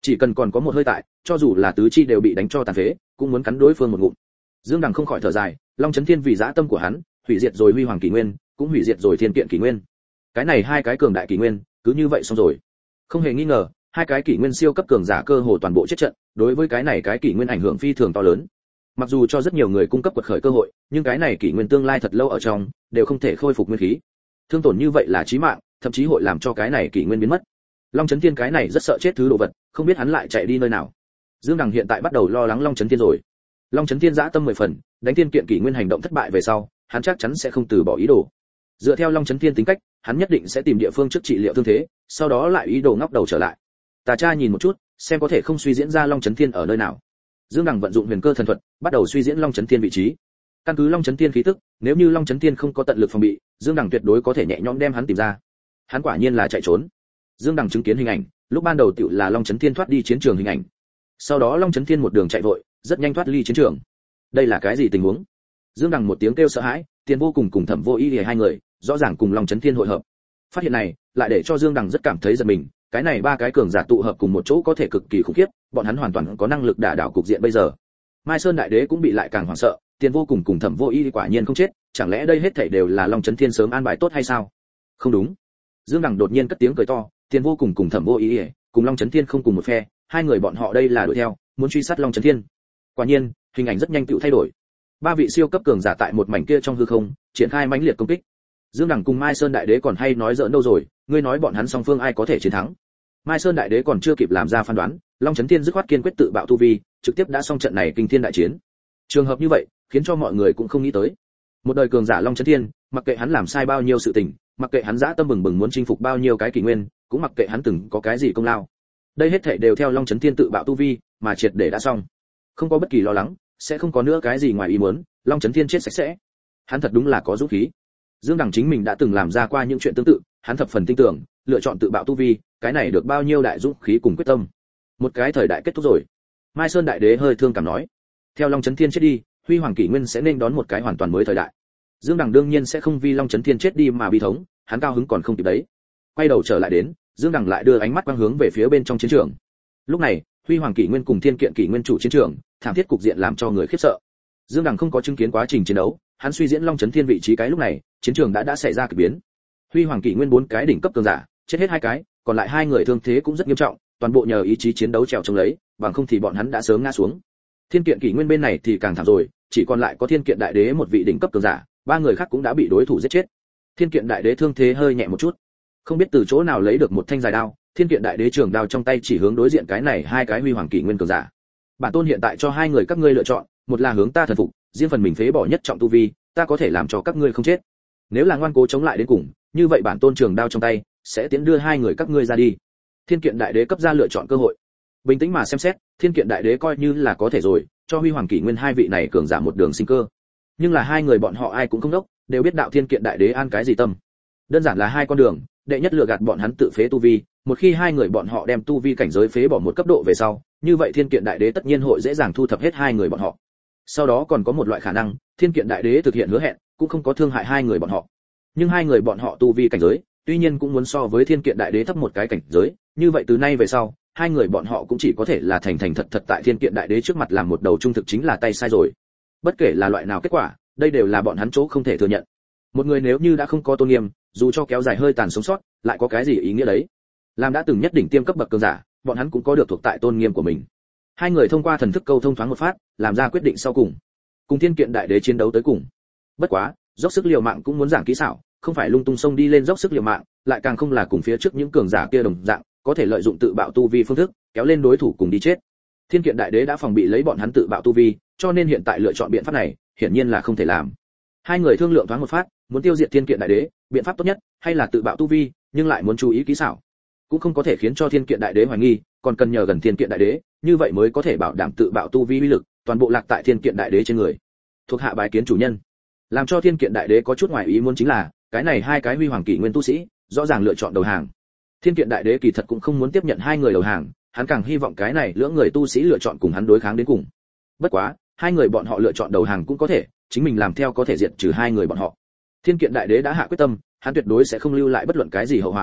A: chỉ cần còn có một hơi tại, cho dù là tứ chi đều bị đánh cho tàn phế, cũng muốn cắn đối phương một ngụm. Dương Đằng không khỏi thở dài, Long Chấn Thiên vì dã tâm của hắn, hủy diệt rồi Huy Hoàng Kỷ Nguyên, cũng hủy diệt rồi Thiên Kiện Kỷ Nguyên. Cái này hai cái cường đại kỷ nguyên, cứ như vậy xong rồi. Không hề nghi ngờ, hai cái kỷ nguyên siêu cấp cường giả cơ hồ toàn bộ chết trận, đối với cái này cái kỷ nguyên ảnh hưởng phi thường to lớn. Mặc dù cho rất nhiều người cung cấp quật khởi cơ hội, nhưng cái này kỷ nguyên tương lai thật lâu ở trong, đều không thể khôi phục nguyên khí. Thương tổn như vậy là chí mạng, thậm chí hội làm cho cái này kỷ nguyên biến mất. Long Chấn Thiên cái này rất sợ chết thứ đồ vật, không biết hắn lại chạy đi nơi nào. Dương Đằng hiện tại bắt đầu lo lắng Long Chấn Thiên rồi. Long Chấn Thiên dã tâm mười phần, đánh Thiên Kiện kỷ nguyên hành động thất bại về sau, hắn chắc chắn sẽ không từ bỏ ý đồ. Dựa theo Long Chấn Thiên tính cách, hắn nhất định sẽ tìm địa phương trước trị liệu thương thế, sau đó lại ý đồ ngóc đầu trở lại. Tà Cha nhìn một chút, xem có thể không suy diễn ra Long Chấn Thiên ở nơi nào. Dương Đằng vận dụng huyền cơ thần thuật, bắt đầu suy diễn Long Chấn Thiên vị trí. Căn cứ Long Chấn Thiên khí tức, nếu như Long Chấn Thiên không có tận lực phòng bị, Dương Đằng tuyệt đối có thể nhẹ nhõm đem hắn tìm ra. Hắn quả nhiên là chạy trốn. Dương Đằng chứng kiến hình ảnh, lúc ban đầu tiểu là Long Chấn Thiên thoát đi chiến trường hình ảnh. Sau đó Long Chấn Thiên một đường chạy vội, rất nhanh thoát ly chiến trường. Đây là cái gì tình huống? Dương Đằng một tiếng kêu sợ hãi, Tiền Vô Cùng cùng Thẩm Vô Ý hai người, rõ ràng cùng Long Chấn Thiên hội hợp. Phát hiện này, lại để cho Dương Đằng rất cảm thấy giật mình, cái này ba cái cường giả tụ hợp cùng một chỗ có thể cực kỳ khủng khiếp, bọn hắn hoàn toàn có năng lực đả đảo cục diện bây giờ. Mai Sơn Đại Đế cũng bị lại càng hoảng sợ, Tiền Vô Cùng cùng Thẩm Vô Ý quả nhiên không chết, chẳng lẽ đây hết thảy đều là Long Chấn Thiên sớm an bài tốt hay sao? Không đúng. Dương Đằng đột nhiên cất tiếng cười to, Tiền Vô Cùng cùng Thẩm Vô Ý cùng Long Chấn Thiên không cùng một phe, hai người bọn họ đây là đuổi theo, muốn truy sát Long Chấn Thiên. Quả nhiên, hình ảnh rất nhanh tự thay đổi. Ba vị siêu cấp cường giả tại một mảnh kia trong hư không, triển khai mãnh liệt công kích. Dương Đằng cùng Mai Sơn Đại Đế còn hay nói giỡn đâu rồi, ngươi nói bọn hắn song phương ai có thể chiến thắng? Mai Sơn Đại Đế còn chưa kịp làm ra phán đoán, Long Chấn Thiên dứt khoát kiên quyết tự bạo tu vi, trực tiếp đã xong trận này kinh thiên đại chiến. Trường hợp như vậy, khiến cho mọi người cũng không nghĩ tới. Một đời cường giả Long Chấn Thiên, mặc kệ hắn làm sai bao nhiêu sự tình, mặc kệ hắn dã tâm bừng bừng muốn chinh phục bao nhiêu cái kỷ nguyên, cũng mặc kệ hắn từng có cái gì công lao. Đây hết thảy đều theo Long Chấn Thiên tự bạo tu vi, mà triệt để đã xong. Không có bất kỳ lo lắng, sẽ không có nữa cái gì ngoài ý muốn, Long Chấn Thiên chết sạch sẽ. Hắn thật đúng là có dũng khí. Dương Đằng chính mình đã từng làm ra qua những chuyện tương tự, hắn thập phần tin tưởng, lựa chọn tự bạo tu vi, cái này được bao nhiêu đại dũng khí cùng quyết tâm. Một cái thời đại kết thúc rồi. Mai Sơn Đại Đế hơi thương cảm nói, theo Long Chấn Thiên chết đi, Huy Hoàng Kỷ Nguyên sẽ nên đón một cái hoàn toàn mới thời đại. Dương Đằng đương nhiên sẽ không vì Long Chấn Thiên chết đi mà bi thống, hắn cao hứng còn không kịp đấy. Quay đầu trở lại đến, Dương Đằng lại đưa ánh mắt quang hướng về phía bên trong chiến trường. Lúc này, Huy Hoàng Kỷ Nguyên cùng Thiên Kiện Kỷ Nguyên chủ chiến trường, thảm thiết cục diện làm cho người khiếp sợ. Dương Đằng không có chứng kiến quá trình chiến đấu, hắn suy diễn Long Chấn Thiên vị trí cái lúc này, chiến trường đã đã xảy ra kỳ biến. Huy Hoàng Kỷ Nguyên bốn cái đỉnh cấp cường giả, chết hết hai cái, còn lại hai người thương thế cũng rất nghiêm trọng, toàn bộ nhờ ý chí chiến đấu trèo chống lấy, bằng không thì bọn hắn đã sớm ngã xuống. Thiên Kiện Kỷ Nguyên bên này thì càng thảm rồi, chỉ còn lại có Thiên Kiện Đại Đế một vị đỉnh cấp cường giả, ba người khác cũng đã bị đối thủ giết chết. Thiên Kiện Đại Đế thương thế hơi nhẹ một chút, không biết từ chỗ nào lấy được một thanh dài đao, Thiên Kiện Đại Đế trường đao trong tay chỉ hướng đối diện cái này hai cái Huy Hoàng Kỷ Nguyên cường giả. Bản tôn hiện tại cho hai người các ngươi lựa chọn, một là hướng ta thần phục, riêng phần mình phế bỏ nhất trọng tu vi, ta có thể làm cho các ngươi không chết. Nếu là ngoan cố chống lại đến cùng, như vậy bản tôn trường đao trong tay sẽ tiến đưa hai người các ngươi ra đi. Thiên Kiện Đại Đế cấp ra lựa chọn cơ hội. Bình tĩnh mà xem xét, Thiên Kiện Đại Đế coi như là có thể rồi, cho Huy Hoàng Kỷ Nguyên hai vị này cường giả một đường sinh cơ. Nhưng là hai người bọn họ ai cũng không đốc, đều biết đạo Thiên Kiện Đại Đế an cái gì tâm. Đơn giản là hai con đường, đệ nhất lựa gạt bọn hắn tự phế tu vi, một khi hai người bọn họ đem tu vi cảnh giới phế bỏ một cấp độ về sau, như vậy Thiên Kiện Đại Đế tất nhiên hội dễ dàng thu thập hết hai người bọn họ. Sau đó còn có một loại khả năng, Thiên Kiện Đại Đế thực hiện hứa hẹn, cũng không có thương hại hai người bọn họ. Nhưng hai người bọn họ tu vi cảnh giới, tuy nhiên cũng muốn so với Thiên Kiện Đại Đế thấp một cái cảnh giới, như vậy từ nay về sau, hai người bọn họ cũng chỉ có thể là thành thành thật thật tại Thiên Kiện Đại Đế trước mặt làm một đầu trung thực chính là tay sai rồi. Bất kể là loại nào kết quả, đây đều là bọn hắn chỗ không thể thừa nhận. Một người nếu như đã không có tôn nghiêm, dù cho kéo dài hơi tàn sống sót, lại có cái gì ý nghĩa đấy? Làm đã từng nhất đỉnh tiêm cấp bậc cường giả, bọn hắn cũng có được thuộc tại tôn nghiêm của mình. Hai người thông qua thần thức câu thông thoáng một phát, làm ra quyết định sau cùng, cùng Thiên Kiện Đại Đế chiến đấu tới cùng. Bất quá, dốc sức liều mạng cũng muốn giảng kỹ xảo, không phải lung tung xông đi lên dốc sức liều mạng, lại càng không là cùng phía trước những cường giả kia đồng dạng, có thể lợi dụng tự bạo tu vi phương thức, kéo lên đối thủ cùng đi chết. Thiên Kiện Đại Đế đã phòng bị lấy bọn hắn tự bạo tu vi, cho nên hiện tại lựa chọn biện pháp này, hiển nhiên là không thể làm. Hai người thương lượng thoáng một phát, muốn tiêu diệt Thiên Kiện Đại Đế, biện pháp tốt nhất hay là tự bạo tu vi, nhưng lại muốn chú ý kỹ xảo, cũng không có thể khiến cho Thiên Kiện Đại Đế hoài nghi, còn cần nhờ gần Thiên Kiện Đại Đế, như vậy mới có thể bảo đảm tự bạo tu vi uy lực, toàn bộ lạc tại Thiên Kiện Đại Đế trên người. Thuộc hạ bái kiến chủ nhân. Làm cho Thiên Kiện Đại Đế có chút ngoài ý muốn chính là, cái này hai cái Huy Hoàng Kỷ Nguyên tu sĩ, rõ ràng lựa chọn đầu hàng. Thiên Kiện Đại Đế kỳ thật cũng không muốn tiếp nhận hai người đầu hàng, hắn càng hy vọng cái này lưỡng người tu sĩ lựa chọn cùng hắn đối kháng đến cùng. Bất quá, hai người bọn họ lựa chọn đầu hàng cũng có thể, chính mình làm theo có thể diệt trừ hai người bọn họ. Thiên Kiện Đại Đế đã hạ quyết tâm, hắn tuyệt đối sẽ không lưu lại bất luận cái gì hậu hoạn.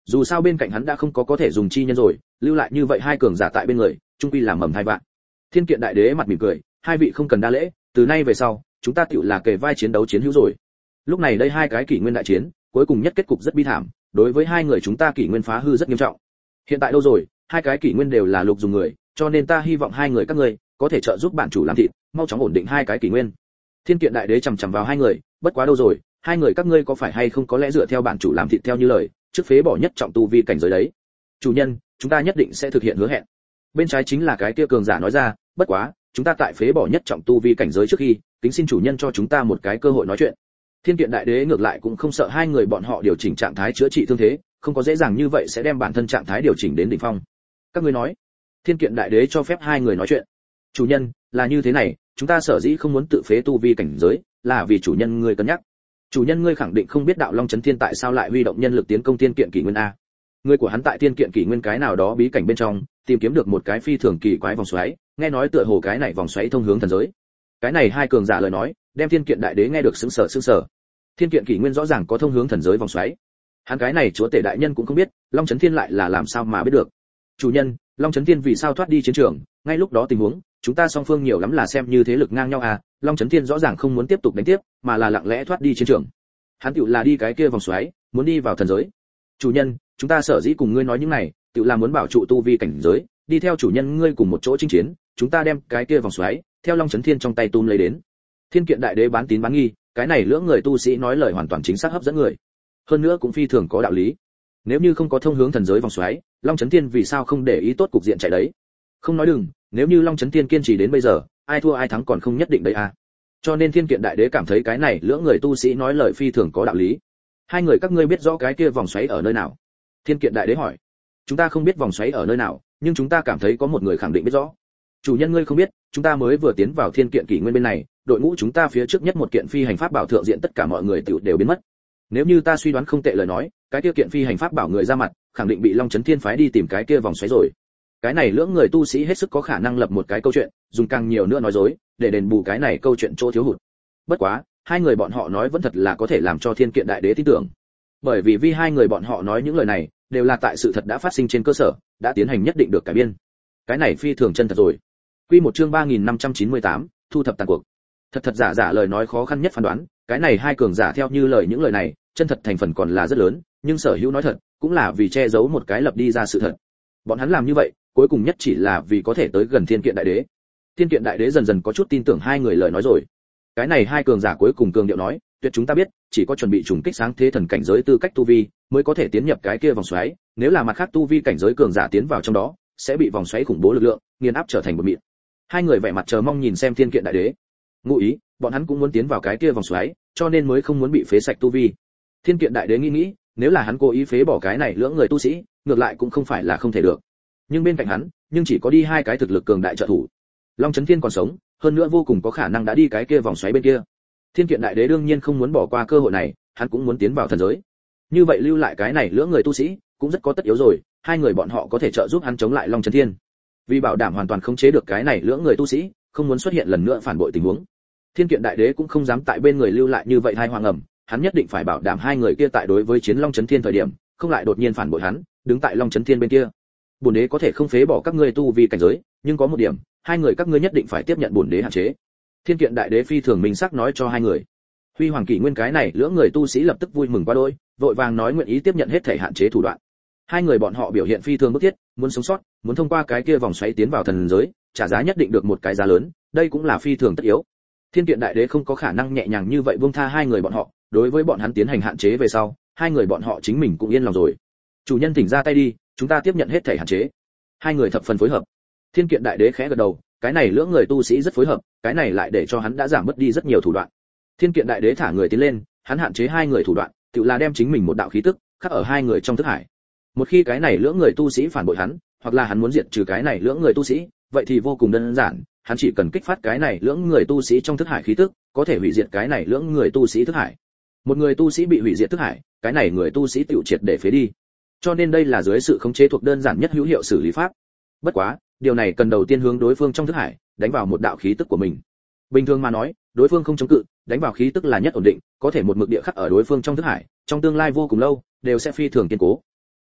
A: Dù sao bên cạnh hắn đã không có có thể dùng chi nhân rồi, lưu lại như vậy hai cường giả tại bên người, chung quy là mầm hai vạn. Thiên Kiện Đại Đế mặt mỉm cười, hai vị không cần đa lễ, từ nay về sau, chúng ta tựu là kề vai chiến đấu chiến hữu rồi. Lúc này đây hai cái kỷ nguyên đại chiến, cuối cùng nhất kết cục rất bi thảm, đối với hai người chúng ta kỷ nguyên phá hư rất nghiêm trọng. Hiện tại đâu rồi, hai cái kỷ nguyên đều là lục dùng người, cho nên ta hy vọng hai người các ngươi có thể trợ giúp bản chủ làm thịt, mau chóng ổn định hai cái kỷ nguyên. Thiên Kiện Đại Đế chằm chằm vào hai người, bất quá đâu rồi, hai người các ngươi có phải hay không có lẽ dựa theo bản chủ làm thịt theo như lời, trước phế bỏ nhất trọng tu vi cảnh giới đấy. Chủ nhân, chúng ta nhất định sẽ thực hiện hứa hẹn. Bên trái chính là cái kia cường giả nói ra, bất quá, chúng ta tại phế bỏ nhất trọng tu vi cảnh giới trước khi, kính xin chủ nhân cho chúng ta một cái cơ hội nói chuyện. Thiên Kiện Đại Đế ngược lại cũng không sợ hai người bọn họ điều chỉnh trạng thái chữa trị thương thế, không có dễ dàng như vậy sẽ đem bản thân trạng thái điều chỉnh đến đỉnh phong. Các ngươi nói? Thiên Kiện Đại Đế cho phép hai người nói chuyện. Chủ nhân, là như thế này, chúng ta sở dĩ không muốn tự phế tu vi cảnh giới, là vì chủ nhân ngươi cân nhắc. Chủ nhân ngươi khẳng định không biết đạo Long Chấn Thiên tại sao lại huy động nhân lực tiến công Thiên Kiện Kỷ Nguyên a. Người của hắn tại Thiên Kiện Kỷ Nguyên cái nào đó bí cảnh bên trong, tìm kiếm được một cái phi thường kỳ quái vòng xoáy, nghe nói tựa hồ cái này vòng xoáy thông hướng thần giới. Cái này hai cường giả lời nói, đem Thiên Kiện Đại Đế nghe được sững sờ sững sờ. Thiên Kiện Kỷ Nguyên rõ ràng có thông hướng thần giới vòng xoáy. Hắn cái này chúa tể đại nhân cũng không biết, Long Chấn Thiên lại là làm sao mà biết được. Chủ nhân, Long Chấn Thiên vì sao thoát đi chiến trường, ngay lúc đó tình huống, chúng ta song phương nhiều lắm là xem như thế lực ngang nhau à, Long Chấn Thiên rõ ràng không muốn tiếp tục đánh tiếp, mà là lặng lẽ thoát đi chiến trường. Hắn tựu là đi cái kia vòng xoáy, muốn đi vào thần giới. Chủ nhân, chúng ta sở dĩ cùng ngươi nói những này, tựu là muốn bảo trụ tu vi cảnh giới, đi theo chủ nhân ngươi cùng một chỗ chinh chiến, chúng ta đem cái kia vòng xoáy, theo Long Chấn Thiên trong tay túm lấy đến. Thiên Kiện Đại Đế bán tín bán nghi, cái này lưỡng người tu sĩ nói lời hoàn toàn chính xác hấp dẫn người. Hơn nữa cũng phi thường có đạo lý. Nếu như không có thông hướng thần giới vòng xoáy, Long Chấn Thiên vì sao không để ý tốt cục diện chạy đấy? Không nói đừng, nếu như Long Chấn Thiên kiên trì đến bây giờ, ai thua ai thắng còn không nhất định đấy à. Cho nên Thiên Kiện Đại Đế cảm thấy cái này lưỡng người tu sĩ nói lời phi thường có đạo lý. Hai người các ngươi biết rõ cái kia vòng xoáy ở nơi nào? Thiên Kiện Đại Đế hỏi. Chúng ta không biết vòng xoáy ở nơi nào, nhưng chúng ta cảm thấy có một người khẳng định biết rõ. Chủ nhân ngươi không biết, chúng ta mới vừa tiến vào Thiên Kiện Kỷ Nguyên bên này, đội ngũ chúng ta phía trước nhất một kiện phi hành pháp bảo thượng diện tất cả mọi người tiểu đều biến mất. Nếu như ta suy đoán không tệ lời nói, cái kia kiện phi hành pháp bảo người ra mặt, khẳng định bị Long Chấn Thiên phái đi tìm cái kia vòng xoáy rồi. Cái này lưỡng người tu sĩ hết sức có khả năng lập một cái câu chuyện, dùng càng nhiều nữa nói dối, để đền bù cái này câu chuyện chỗ thiếu hụt. Bất quá, hai người bọn họ nói vẫn thật là có thể làm cho Thiên Kiện Đại Đế tin tưởng. Bởi vì vì hai người bọn họ nói những lời này, đều là tại sự thật đã phát sinh trên cơ sở, đã tiến hành nhất định được cải biên. Cái này phi thường chân thật rồi. Quy một chương ba nghìn năm trăm chín mươi tám, thu thập tàn cuộc. Thật thật giả giả lời nói khó khăn nhất phán đoán, cái này hai cường giả theo như lời những lời này, chân thật thành phần còn là rất lớn, nhưng sở hữu nói thật, cũng là vì che giấu một cái lập đi ra sự thật. Bọn hắn làm như vậy, cuối cùng nhất chỉ là vì có thể tới gần Thiên Kiện Đại Đế. Thiên Kiện Đại Đế dần dần có chút tin tưởng hai người lời nói rồi. Cái này hai cường giả cuối cùng cường điệu nói, tuyệt chúng ta biết, chỉ có chuẩn bị trùng kích sáng thế thần cảnh giới tư cách tu vi, mới có thể tiến nhập cái kia vòng xoáy, nếu là mặt khác tu vi cảnh giới cường giả tiến vào trong đó, sẽ bị vòng xoáy khủng bố lực lượng nghiền áp trở thành bột mịn. Hai người vẻ mặt chờ mong nhìn xem Thiên Kiện Đại Đế. Ngụ ý, bọn hắn cũng muốn tiến vào cái kia vòng xoáy, cho nên mới không muốn bị phế sạch tu vi. Thiên Kiện Đại Đế nghĩ nghĩ, nếu là hắn cố ý phế bỏ cái này lưỡng người tu sĩ, ngược lại cũng không phải là không thể được. Nhưng bên cạnh hắn, nhưng chỉ có đi hai cái thực lực cường đại trợ thủ. Long Chấn Thiên còn sống, hơn nữa vô cùng có khả năng đã đi cái kia vòng xoáy bên kia. Thiên Kiện Đại Đế đương nhiên không muốn bỏ qua cơ hội này, hắn cũng muốn tiến vào thần giới. Như vậy lưu lại cái này lưỡng người tu sĩ, cũng rất có tất yếu rồi, hai người bọn họ có thể trợ giúp hắn chống lại Long Chấn Thiên. Vì bảo đảm hoàn toàn khống chế được cái này lưỡng người tu sĩ, không muốn xuất hiện lần nữa phản bội tình huống. Thiên Kiện Đại Đế cũng không dám tại bên người lưu lại như vậy hai hoang ẩm, hắn nhất định phải bảo đảm hai người kia tại đối với chiến Long Chấn Thiên thời điểm, không lại đột nhiên phản bội hắn, đứng tại Long Chấn Thiên bên kia. Bổn đế có thể không phế bỏ các ngươi tu vi cảnh giới, nhưng có một điểm, hai người các ngươi nhất định phải tiếp nhận bổn đế hạn chế. Thiên Kiện Đại Đế phi thường minh xác nói cho hai người. Huy Hoàng Kỷ Nguyên cái này lưỡng người tu sĩ lập tức vui mừng quá đỗi, vội vàng nói nguyện ý tiếp nhận hết thể hạn chế thủ đoạn. Hai người bọn họ biểu hiện phi thường bức thiết, muốn sống sót, muốn thông qua cái kia vòng xoáy tiến vào thần giới, trả giá nhất định được một cái giá lớn, đây cũng là phi thường tất yếu. Thiên Kiện Đại Đế không có khả năng nhẹ nhàng như vậy buông tha hai người bọn họ, đối với bọn hắn tiến hành hạn chế về sau, hai người bọn họ chính mình cũng yên lòng rồi. Chủ nhân thỉnh ra tay đi, chúng ta tiếp nhận hết thể hạn chế. Hai người thập phần phối hợp. Thiên Kiện Đại Đế khẽ gật đầu, cái này lưỡng người tu sĩ rất phối hợp, cái này lại để cho hắn đã giảm mất đi rất nhiều thủ đoạn. Thiên Kiện Đại Đế thả người tiến lên, hắn hạn chế hai người thủ đoạn, tự là đem chính mình một đạo khí tức khắc ở hai người trong thức hải. Một khi cái này lưỡng người tu sĩ phản bội hắn, hoặc là hắn muốn diệt trừ cái này lưỡng người tu sĩ, vậy thì vô cùng đơn giản, hắn chỉ cần kích phát cái này lưỡng người tu sĩ trong thức hải khí tức, có thể hủy diệt cái này lưỡng người tu sĩ thức hải. Một người tu sĩ bị hủy diệt thức hải, cái này người tu sĩ tiểu triệt để phế đi. Cho nên đây là dưới sự khống chế thuộc đơn giản nhất hữu hiệu xử lý pháp. Bất quá, điều này cần đầu tiên hướng đối phương trong thức hải đánh vào một đạo khí tức của mình. Bình thường mà nói, đối phương không chống cự, đánh vào khí tức là nhất ổn định, có thể một mực địa khắc ở đối phương trong thức hải, trong tương lai vô cùng lâu, đều sẽ phi thường kiên cố.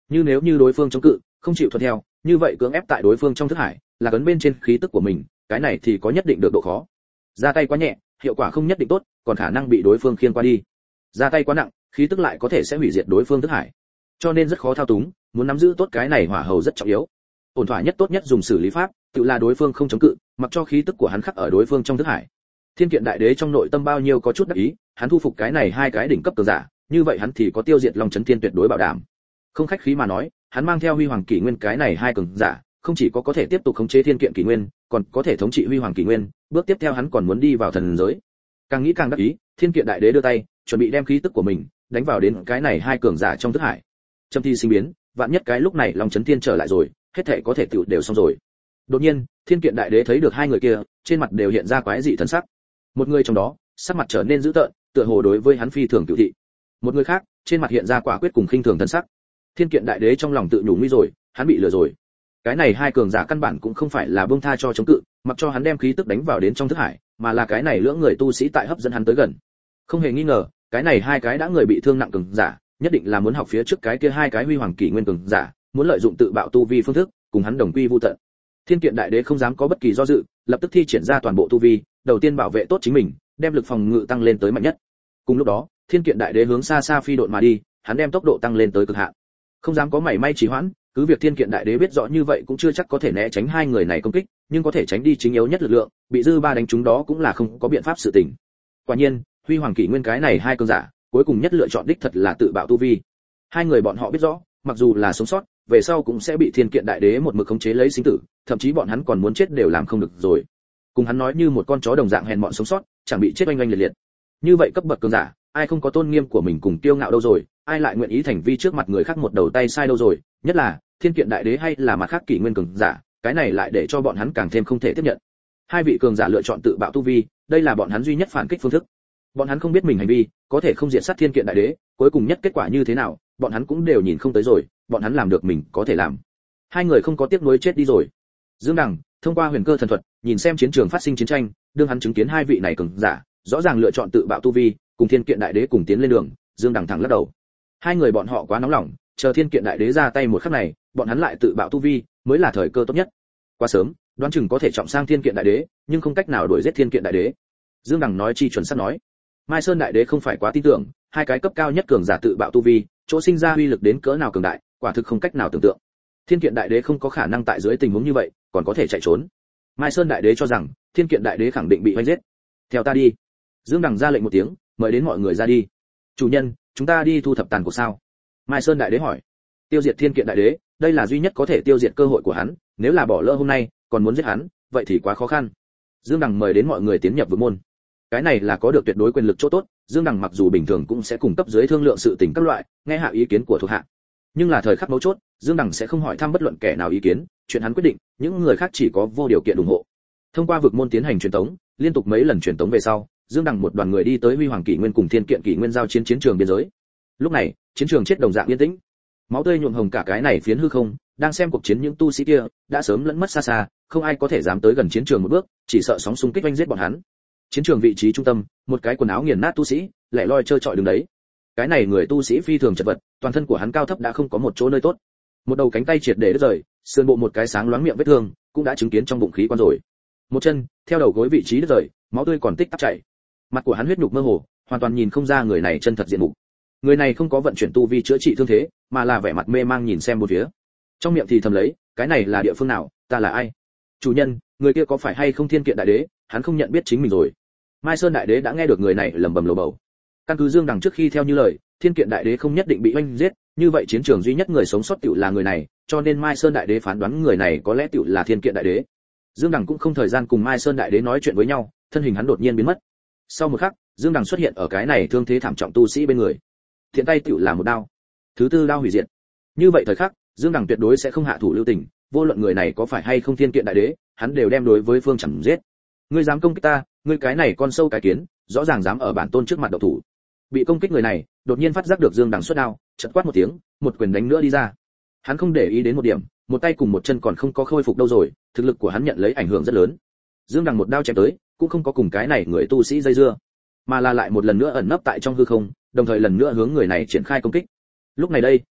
A: như nếu như đối phương chống cự không chịu thuận theo, như vậy cưỡng ép tại đối phương trong thức hải là cấn bên trên khí tức của mình, cái này thì có nhất định được độ khó. Ra tay quá nhẹ, hiệu quả không nhất định tốt, còn khả năng bị đối phương khiêng qua đi. Ra tay quá nặng, khí tức lại có thể sẽ hủy diệt đối phương thức hải. Cho nên rất khó thao túng, muốn nắm giữ tốt cái này hỏa hầu rất trọng yếu. Ổn thỏa nhất tốt nhất dùng xử lý pháp, tự là đối phương không chống cự, mặc cho khí tức của hắn khắc ở đối phương trong thức hải. Thiên Kiện Đại Đế trong nội tâm bao nhiêu có chút đắc ý, hắn thu phục cái này hai cái đỉnh cấp cường giả, như vậy hắn thì có tiêu diệt Long Chấn Thiên tuyệt đối bảo đảm. Không khách khí mà nói, hắn mang theo Huy Hoàng Kỷ Nguyên cái này hai cường giả, không chỉ có có thể tiếp tục khống chế Thiên Kiện Kỷ Nguyên, còn có thể thống trị Huy Hoàng Kỷ Nguyên, bước tiếp theo hắn còn muốn đi vào thần giới. Càng nghĩ càng đắc ý, Thiên Kiện Đại Đế đưa tay, chuẩn bị đem khí tức của mình đánh vào đến cái này hai cường giả trong thức hải. Châm thi sinh biến, vạn nhất cái lúc này Long Chấn Thiên trở lại rồi, hết thảy có thể tựu đều xong rồi. Đột nhiên, Thiên Kiện Đại Đế thấy được hai người kia, trên mặt đều hiện ra quái dị thần sắc. Một người trong đó, sắc mặt trở nên dữ tợn, tựa hồ đối với hắn phi thường cửu thị. Một người khác, trên mặt hiện ra quả quyết cùng khinh thường thần sắc. Thiên Kiện Đại Đế trong lòng tự nhủ nguy rồi, hắn bị lừa rồi. Cái này hai cường giả căn bản cũng không phải là buông tha cho chống cự, mặc cho hắn đem khí tức đánh vào đến trong thức hải, mà là cái này lưỡng người tu sĩ tại hấp dẫn hắn tới gần. Không hề nghi ngờ, cái này hai cái đã người bị thương nặng cường giả, nhất định là muốn học phía trước cái kia hai cái Huy Hoàng Kỷ Nguyên cường giả, muốn lợi dụng tự bạo tu vi phương thức, cùng hắn đồng quy vu tận. Thiên Kiện Đại Đế không dám có bất kỳ do dự, lập tức thi triển ra toàn bộ tu vi, đầu tiên bảo vệ tốt chính mình, đem lực phòng ngự tăng lên tới mạnh nhất. Cùng lúc đó, Thiên Kiện Đại Đế hướng xa xa phi độn mà đi, hắn đem tốc độ tăng lên tới cực hạn. Không dám có mảy may trì hoãn, cứ việc Thiên Kiện Đại Đế biết rõ như vậy cũng chưa chắc có thể né tránh hai người này công kích, nhưng có thể tránh đi chính yếu nhất lực lượng, bị dư ba đánh trúng đó cũng là không có biện pháp sự tình. Quả nhiên, Huy Hoàng Kỷ Nguyên cái này hai cường giả, cuối cùng nhất lựa chọn đích thật là tự bạo tu vi. Hai người bọn họ biết rõ, mặc dù là sống sót, về sau cũng sẽ bị Thiên Kiện Đại Đế một mực khống chế lấy sinh tử, thậm chí bọn hắn còn muốn chết đều làm không được rồi. Cùng hắn nói như một con chó đồng dạng hèn mọn sống sót, chẳng bị chết oanh oanh liệt liệt. Như vậy cấp bậc cường giả, ai không có tôn nghiêm của mình cùng kiêu ngạo đâu rồi, ai lại nguyện ý thành vi trước mặt người khác một đầu tay sai đâu rồi, nhất là Thiên Kiện Đại Đế hay là mặt khác Kỷ Nguyên cường giả, cái này lại để cho bọn hắn càng thêm không thể tiếp nhận. Hai vị cường giả lựa chọn tự bạo tu vi, đây là bọn hắn duy nhất phản kích phương thức. Bọn hắn không biết mình hành vi có thể không diệt sát Thiên Kiện Đại Đế, cuối cùng nhất kết quả như thế nào, bọn hắn cũng đều nhìn không tới rồi, bọn hắn làm được mình có thể làm. Hai người không có tiếc nuối chết đi rồi. Dương Đằng thông qua huyền cơ thần thuật, nhìn xem chiến trường phát sinh chiến tranh, đương hắn chứng kiến hai vị này cường giả, rõ ràng lựa chọn tự bạo tu vi, cùng Thiên Kiện Đại Đế cùng tiến lên đường, Dương Đằng thẳng lắc đầu. Hai người bọn họ quá nóng lòng, chờ Thiên Kiện Đại Đế ra tay một khắc này, bọn hắn lại tự bạo tu vi, mới là thời cơ tốt nhất. Quá sớm, đoán chừng có thể trọng sang Thiên Kiện Đại Đế, nhưng không cách nào đuổi giết Thiên Kiện Đại Đế. Dương Đằng nói chi chuẩn xác nói. Mai Sơn Đại Đế không phải quá tin tưởng, hai cái cấp cao nhất cường giả tự bạo tu vi, chỗ sinh ra uy lực đến cỡ nào cường đại, quả thực không cách nào tưởng tượng. Thiên Kiện Đại Đế không có khả năng tại dưới tình huống như vậy, còn có thể chạy trốn. Mai Sơn Đại Đế cho rằng, Thiên Kiện Đại Đế khẳng định bị vây giết. Theo ta đi. Dương Đằng ra lệnh một tiếng, mời đến mọi người ra đi. Chủ nhân, chúng ta đi thu thập tàn cuộc sao? Mai Sơn Đại Đế hỏi. Tiêu diệt Thiên Kiện Đại Đế, đây là duy nhất có thể tiêu diệt cơ hội của hắn, nếu là bỏ lỡ hôm nay, còn muốn giết hắn, vậy thì quá khó khăn. Dương Đằng mời đến mọi người tiến nhập vực môn. Cái này là có được tuyệt đối quyền lực chỗ tốt, Dương Đằng mặc dù bình thường cũng sẽ cung cấp dưới thương lượng sự tình các loại, nghe hạ ý kiến của thuộc hạ. Nhưng là thời khắc mấu chốt, Dương Đằng sẽ không hỏi thăm bất luận kẻ nào ý kiến, chuyện hắn quyết định, những người khác chỉ có vô điều kiện ủng hộ. Thông qua vực môn tiến hành truyền tống, liên tục mấy lần truyền tống về sau, Dương Đằng một đoàn người đi tới Huy Hoàng Kỷ Nguyên cùng Thiên Kiện Kỷ Nguyên giao chiến chiến trường biên giới. Lúc này, chiến trường chết đồng dạng yên tĩnh. Máu tươi nhuộm hồng cả cái này phiến hư không, đang xem cuộc chiến những tu sĩ kia đã sớm lẫn mất xa xa, không ai có thể dám tới gần chiến trường một bước, chỉ sợ sóng xung kích oanh giết bọn hắn. Chiến trường vị trí trung tâm, một cái quần áo nghiền nát tu sĩ, lẻ loi chơi chọi đứng đấy. Cái này người tu sĩ phi thường chật vật, toàn thân của hắn cao thấp đã không có một chỗ nơi tốt. Một đầu cánh tay triệt để đứt rời, sườn bộ một cái sáng loáng miệng vết thương, cũng đã chứng kiến trong bụng khí quan rồi. Một chân, theo đầu gối vị trí đứt rời, máu tươi còn tích tắc chảy. Mặt của hắn huyết nhục mơ hồ, hoàn toàn nhìn không ra người này chân thật diện mục. Người này không có vận chuyển tu vi chữa trị thương thế, mà là vẻ mặt mê mang nhìn xem một phía. Trong miệng thì thầm lấy, cái này là địa phương nào, ta là ai? Chủ nhân, người kia có phải hay không Thiên Kiện Đại Đế? Hắn không nhận biết chính mình rồi. Mai Sơn Đại Đế đã nghe được người này lẩm bẩm lầu bầu. Căn cứ Dương Đằng trước khi theo như lời, Thiên Kiện Đại Đế không nhất định bị oanh giết, như vậy chiến trường duy nhất người sống sót tiểu là người này, cho nên Mai Sơn Đại Đế phán đoán người này có lẽ tiểu là Thiên Kiện Đại Đế. Dương Đằng cũng không thời gian cùng Mai Sơn Đại Đế nói chuyện với nhau, thân hình hắn đột nhiên biến mất. Sau một khắc, Dương Đằng xuất hiện ở cái này thương thế thảm trọng tu sĩ bên người. Thiện tay tiểu là một đao. Thứ tư đao hủy diệt. Như vậy thời khắc, Dương Đằng tuyệt đối sẽ không hạ thủ lưu tình, vô luận người này có phải hay không Thiên Kiện Đại Đế, hắn đều đem đối với phương chẳng giết. Ngươi dám công kích ta, ngươi cái này con sâu cái kiến, rõ ràng dám ở bản tôn trước mặt động thủ. Bị công kích người này, đột nhiên phát giác được Dương Đằng xuất đao, chợt quát một tiếng, một quyền đánh nữa đi ra. Hắn không để ý đến một điểm, một tay cùng một chân còn không có khôi phục đâu rồi, thực lực của hắn nhận lấy ảnh hưởng rất lớn. Dương Đằng một đao chém tới, cũng không có cùng cái này người tu sĩ dây dưa, mà là lại một lần nữa ẩn nấp tại trong hư không, đồng thời lần nữa hướng người này triển khai công kích. Lúc này đây,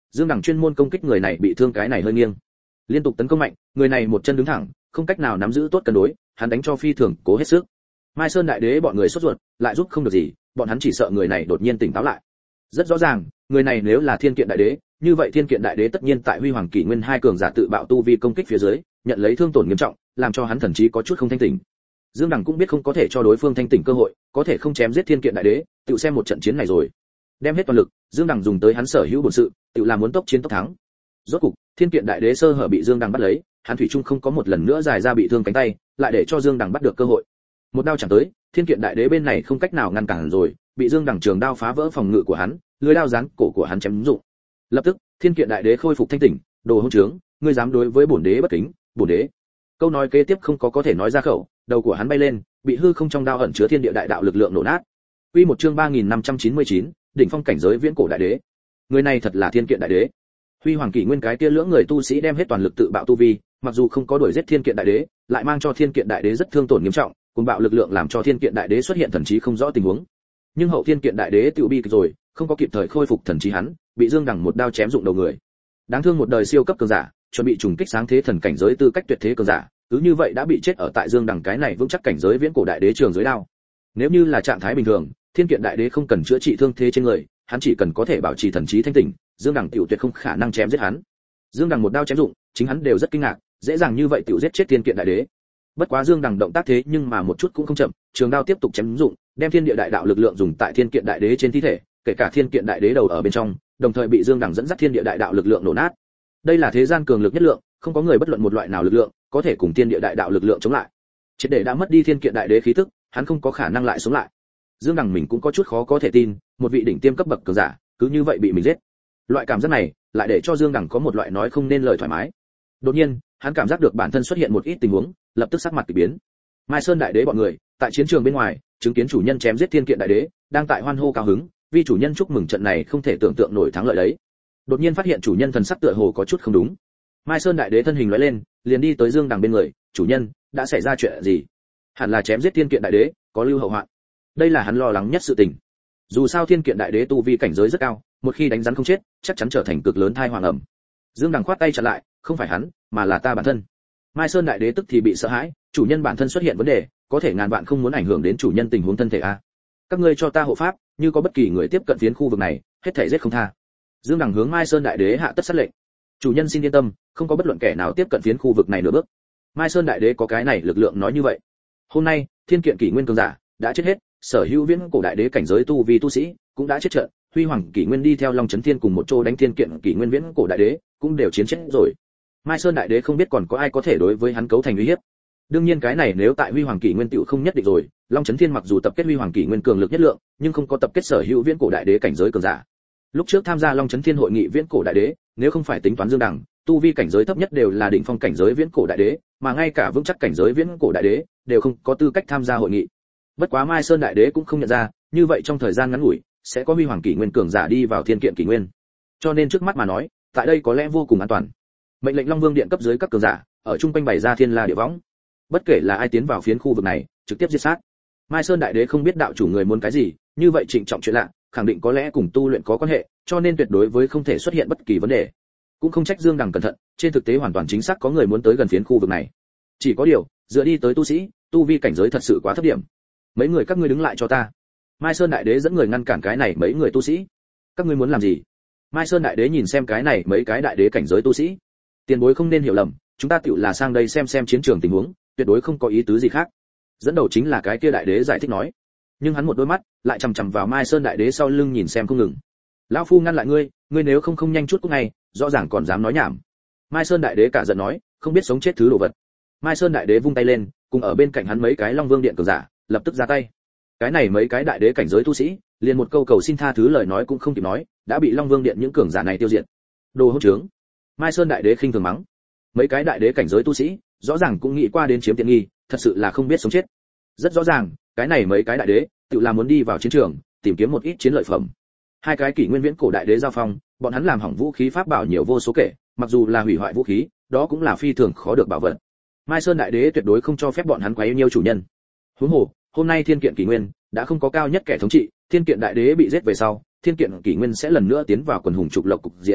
A: Dương Đằng chuyên môn công kích người này bị thương cái này hơi nghiêng. Liên tục tấn công mạnh, người này một chân đứng thẳng, không cách nào nắm giữ tốt cân đối, hắn đánh cho phi thường cố hết sức. Mai Sơn đại đế bọn người sốt ruột, lại giúp không được gì, bọn hắn chỉ sợ người này đột nhiên tỉnh táo lại. Rất rõ ràng, người này nếu là Thiên Kiện đại đế, như vậy Thiên Kiện đại đế tất nhiên tại Huy Hoàng Kỷ Nguyên hai cường giả tự bạo tu vi công kích phía dưới, nhận lấy thương tổn nghiêm trọng, làm cho hắn thần trí có chút không thanh tỉnh. Dương Đằng cũng biết không có thể cho đối phương thanh tỉnh cơ hội, có thể không chém giết Thiên Kiện đại đế, tự xem một trận chiến này rồi. Đem hết toàn lực, Dương Đằng dùng tới hắn sở hữu bổn sự, tự làm muốn tốc chiến tốc thắng. Rốt cục, Thiên Kiện đại đế sơ hở bị Dương Đằng bắt lấy, hắn thủy chung không có một lần nữa dài ra bị thương cánh tay, lại để cho Dương Đằng bắt được cơ hội. Một đao chẳng tới, Thiên Kiện đại đế bên này không cách nào ngăn cản rồi, bị Dương Đằng trường đao phá vỡ phòng ngự của hắn, lưỡi đao giáng cổ của hắn chém dụng. Lập tức, Thiên Kiện đại đế khôi phục thanh tỉnh, đồ hỗn trướng, ngươi dám đối với bổn đế bất kính, bổn đế. Câu nói kế tiếp không có có thể nói ra khẩu, đầu của hắn bay lên, bị hư không trong đao ẩn chứa thiên địa đại đạo lực lượng nổ nát. Quy một chương ba nghìn năm trăm chín mươi chín, đỉnh phong cảnh giới viễn cổ đại đế. Người này thật là Thiên Kiện đại đế. Huy Hoàng Kỷ Nguyên cái kia lưỡng người tu sĩ đem hết toàn lực tự bạo tu vi, mặc dù không có đuổi giết Thiên Kiện đại đế, lại mang cho Thiên Kiện đại đế rất thương tổn nghiêm trọng, cuồng bạo lực lượng làm cho Thiên Kiện đại đế xuất hiện thần trí không rõ tình huống. Nhưng hậu Thiên Kiện đại đế tự bi rồi, không có kịp thời khôi phục thần trí hắn, bị Dương Đằng một đao chém dụng đầu người. Đáng thương một đời siêu cấp cường giả, chuẩn bị trùng kích sáng thế thần cảnh giới tư cách tuyệt thế cường giả, cứ như vậy đã bị chết ở tại Dương Đằng cái này vững chắc cảnh giới viễn cổ đại đế trường dưới đao. Nếu như là trạng thái bình thường, Thiên Kiện đại đế không cần chữa trị thương thế trên người, hắn chỉ cần có thể bảo trì thần trí thanh tỉnh, Dương Đằng tiểu tuyệt không khả năng chém giết hắn. Dương Đằng một đao chém dụng, chính hắn đều rất kinh ngạc, dễ dàng như vậy tiểu giết chết Thiên Kiện đại đế. Bất quá Dương Đằng động tác thế nhưng mà một chút cũng không chậm, trường đao tiếp tục chém dụng, đem thiên địa đại đạo lực lượng dùng tại Thiên Kiện đại đế trên thi thể, kể cả Thiên Kiện đại đế đầu ở bên trong, đồng thời bị Dương Đằng dẫn dắt thiên địa đại đạo lực lượng nổ nát. Đây là thế gian cường lực nhất lượng, không có người bất luận một loại nào lực lượng có thể cùng thiên địa đại đạo lực lượng chống lại. Triệt để đã mất đi Thiên Kiện đại đế khí tức, hắn không có khả năng lại sống lại. Dương Đằng mình cũng có chút khó có thể tin, một vị đỉnh tiêm cấp bậc cường giả, cứ như vậy bị mình giết. Loại cảm giác này, lại để cho Dương Đằng có một loại nói không nên lời thoải mái. Đột nhiên, hắn cảm giác được bản thân xuất hiện một ít tình huống, lập tức sắc mặt kỳ biến. Mai Sơn đại đế bọn người, tại chiến trường bên ngoài, chứng kiến chủ nhân chém giết Thiên Kiện đại đế, đang tại hoan hô cao hứng, vì chủ nhân chúc mừng trận này không thể tưởng tượng nổi thắng lợi đấy. Đột nhiên phát hiện chủ nhân thần sắc tựa hồ có chút không đúng. Mai Sơn đại đế thân hình lóe lên, liền đi tới Dương Đằng bên người, "Chủ nhân, đã xảy ra chuyện gì?" Hẳn là chém giết Thiên Kiện đại đế, có lưu hậu hoạn. Đây là hắn lo lắng nhất sự tình. Dù sao Thiên Kiện đại đế tu vi cảnh giới rất cao, một khi đánh rắn không chết, chắc chắn trở thành cực lớn thai hoàng ẩm. Dương Đằng khoát tay chặn lại, "Không phải hắn, mà là ta bản thân." Mai Sơn đại đế tức thì bị sợ hãi, chủ nhân bản thân xuất hiện vấn đề, có thể ngàn vạn không muốn ảnh hưởng đến chủ nhân tình huống thân thể a. Các ngươi cho ta hộ pháp, như có bất kỳ người tiếp cận phiến khu vực này, hết thảy giết không tha. Dương Đằng hướng Mai Sơn đại đế hạ tất sát lệnh. Chủ nhân xin yên tâm, không có bất luận kẻ nào tiếp cận phiến khu vực này nửa bước. Mai Sơn đại đế có cái này lực lượng nói như vậy. Hôm nay, Thiên Kiện Kỷ Nguyên cường giả đã chết hết, sở hữu viễn cổ đại đế cảnh giới tu vi tu sĩ cũng đã chết trận, Huy Hoàng Kỷ Nguyên đi theo Long Chấn Thiên cùng một chỗ đánh Thiên Kiện Kỷ Nguyên viễn cổ đại đế, cũng đều chiến chết rồi. Mai Sơn đại đế không biết còn có ai có thể đối với hắn cấu thành uy hiếp. Đương nhiên cái này nếu tại Huy Hoàng Kỷ Nguyên tiểu không nhất định rồi, Long Chấn Thiên mặc dù tập kết Huy Hoàng Kỷ Nguyên cường lực nhất lượng, nhưng không có tập kết sở hữu viễn cổ đại đế cảnh giới cường giả. Lúc trước tham gia Long Chấn Thiên hội nghị viễn cổ đại đế, nếu không phải tính toán Dương Đằng, tu vi cảnh giới thấp nhất đều là đỉnh phong cảnh giới viễn cổ đại đế, mà ngay cả vững chắc cảnh giới viễn cổ đại đế đều không có tư cách tham gia hội nghị. Bất quá Mai Sơn đại đế cũng không nhận ra, như vậy trong thời gian ngắn ngủi sẽ có Huy Hoàng Kỷ Nguyên cường giả đi vào Thiên Kiện Kỷ Nguyên. Cho nên trước mắt mà nói, tại đây có lẽ vô cùng an toàn. Mệnh lệnh Long Vương điện cấp dưới các cường giả, ở trung quanh bày ra thiên la địa võng. Bất kể là ai tiến vào phiến khu vực này, trực tiếp giết sát. Mai Sơn đại đế không biết đạo chủ người muốn cái gì, như vậy trịnh trọng chuyện lạ, khẳng định có lẽ cùng tu luyện có quan hệ, cho nên tuyệt đối với không thể xuất hiện bất kỳ vấn đề. Cũng không trách Dương Đằng cẩn thận, trên thực tế hoàn toàn chính xác có người muốn tới gần phiến khu vực này. Chỉ có điều, dựa đi tới tu sĩ, tu vi cảnh giới thật sự quá thấp điểm. Mấy người các ngươi đứng lại cho ta. Mai Sơn đại đế dẫn người ngăn cản cái này mấy người tu sĩ. Các ngươi muốn làm gì? Mai Sơn đại đế nhìn xem cái này mấy cái đại đế cảnh giới tu sĩ. Tiền bối không nên hiểu lầm, chúng ta tựu là sang đây xem xem chiến trường tình huống, tuyệt đối không có ý tứ gì khác. Dẫn đầu chính là cái kia đại đế giải thích nói. Nhưng hắn một đôi mắt lại chằm chằm vào Mai Sơn đại đế sau lưng nhìn xem không ngừng. Lão phu ngăn lại ngươi, ngươi nếu không không nhanh chút cút ngay, rõ ràng còn dám nói nhảm. Mai Sơn đại đế cả giận nói, không biết sống chết thứ đồ vật. Mai Sơn đại đế vung tay lên, cùng ở bên cạnh hắn mấy cái Long Vương điện cường giả, lập tức ra tay. Cái này mấy cái đại đế cảnh giới tu sĩ, liền một câu cầu xin tha thứ lời nói cũng không kịp nói, đã bị Long Vương điện những cường giả này tiêu diệt. Đồ hỗn trướng. Mai Sơn đại đế khinh thường mắng. Mấy cái đại đế cảnh giới tu sĩ, rõ ràng cũng nghĩ qua đến chiếm tiện nghi, thật sự là không biết sống chết. Rất rõ ràng, cái này mấy cái đại đế, tự là muốn đi vào chiến trường, tìm kiếm một ít chiến lợi phẩm. Hai cái kỷ nguyên viễn cổ đại đế giao phong, bọn hắn làm hỏng vũ khí pháp bảo nhiều vô số kể, mặc dù là hủy hoại vũ khí, đó cũng là phi thường khó được bảo vật. Mai Sơn đại đế tuyệt đối không cho phép bọn hắn quấy nhiêu chủ nhân. Huống hồ, hôm nay Thiên Kiện Kỷ Nguyên đã không có cao nhất kẻ thống trị, Thiên Kiện đại đế bị giết về sau, Thiên Kiện Kỷ Nguyên sẽ lần nữa tiến vào quần hùng trục lộc cục diện.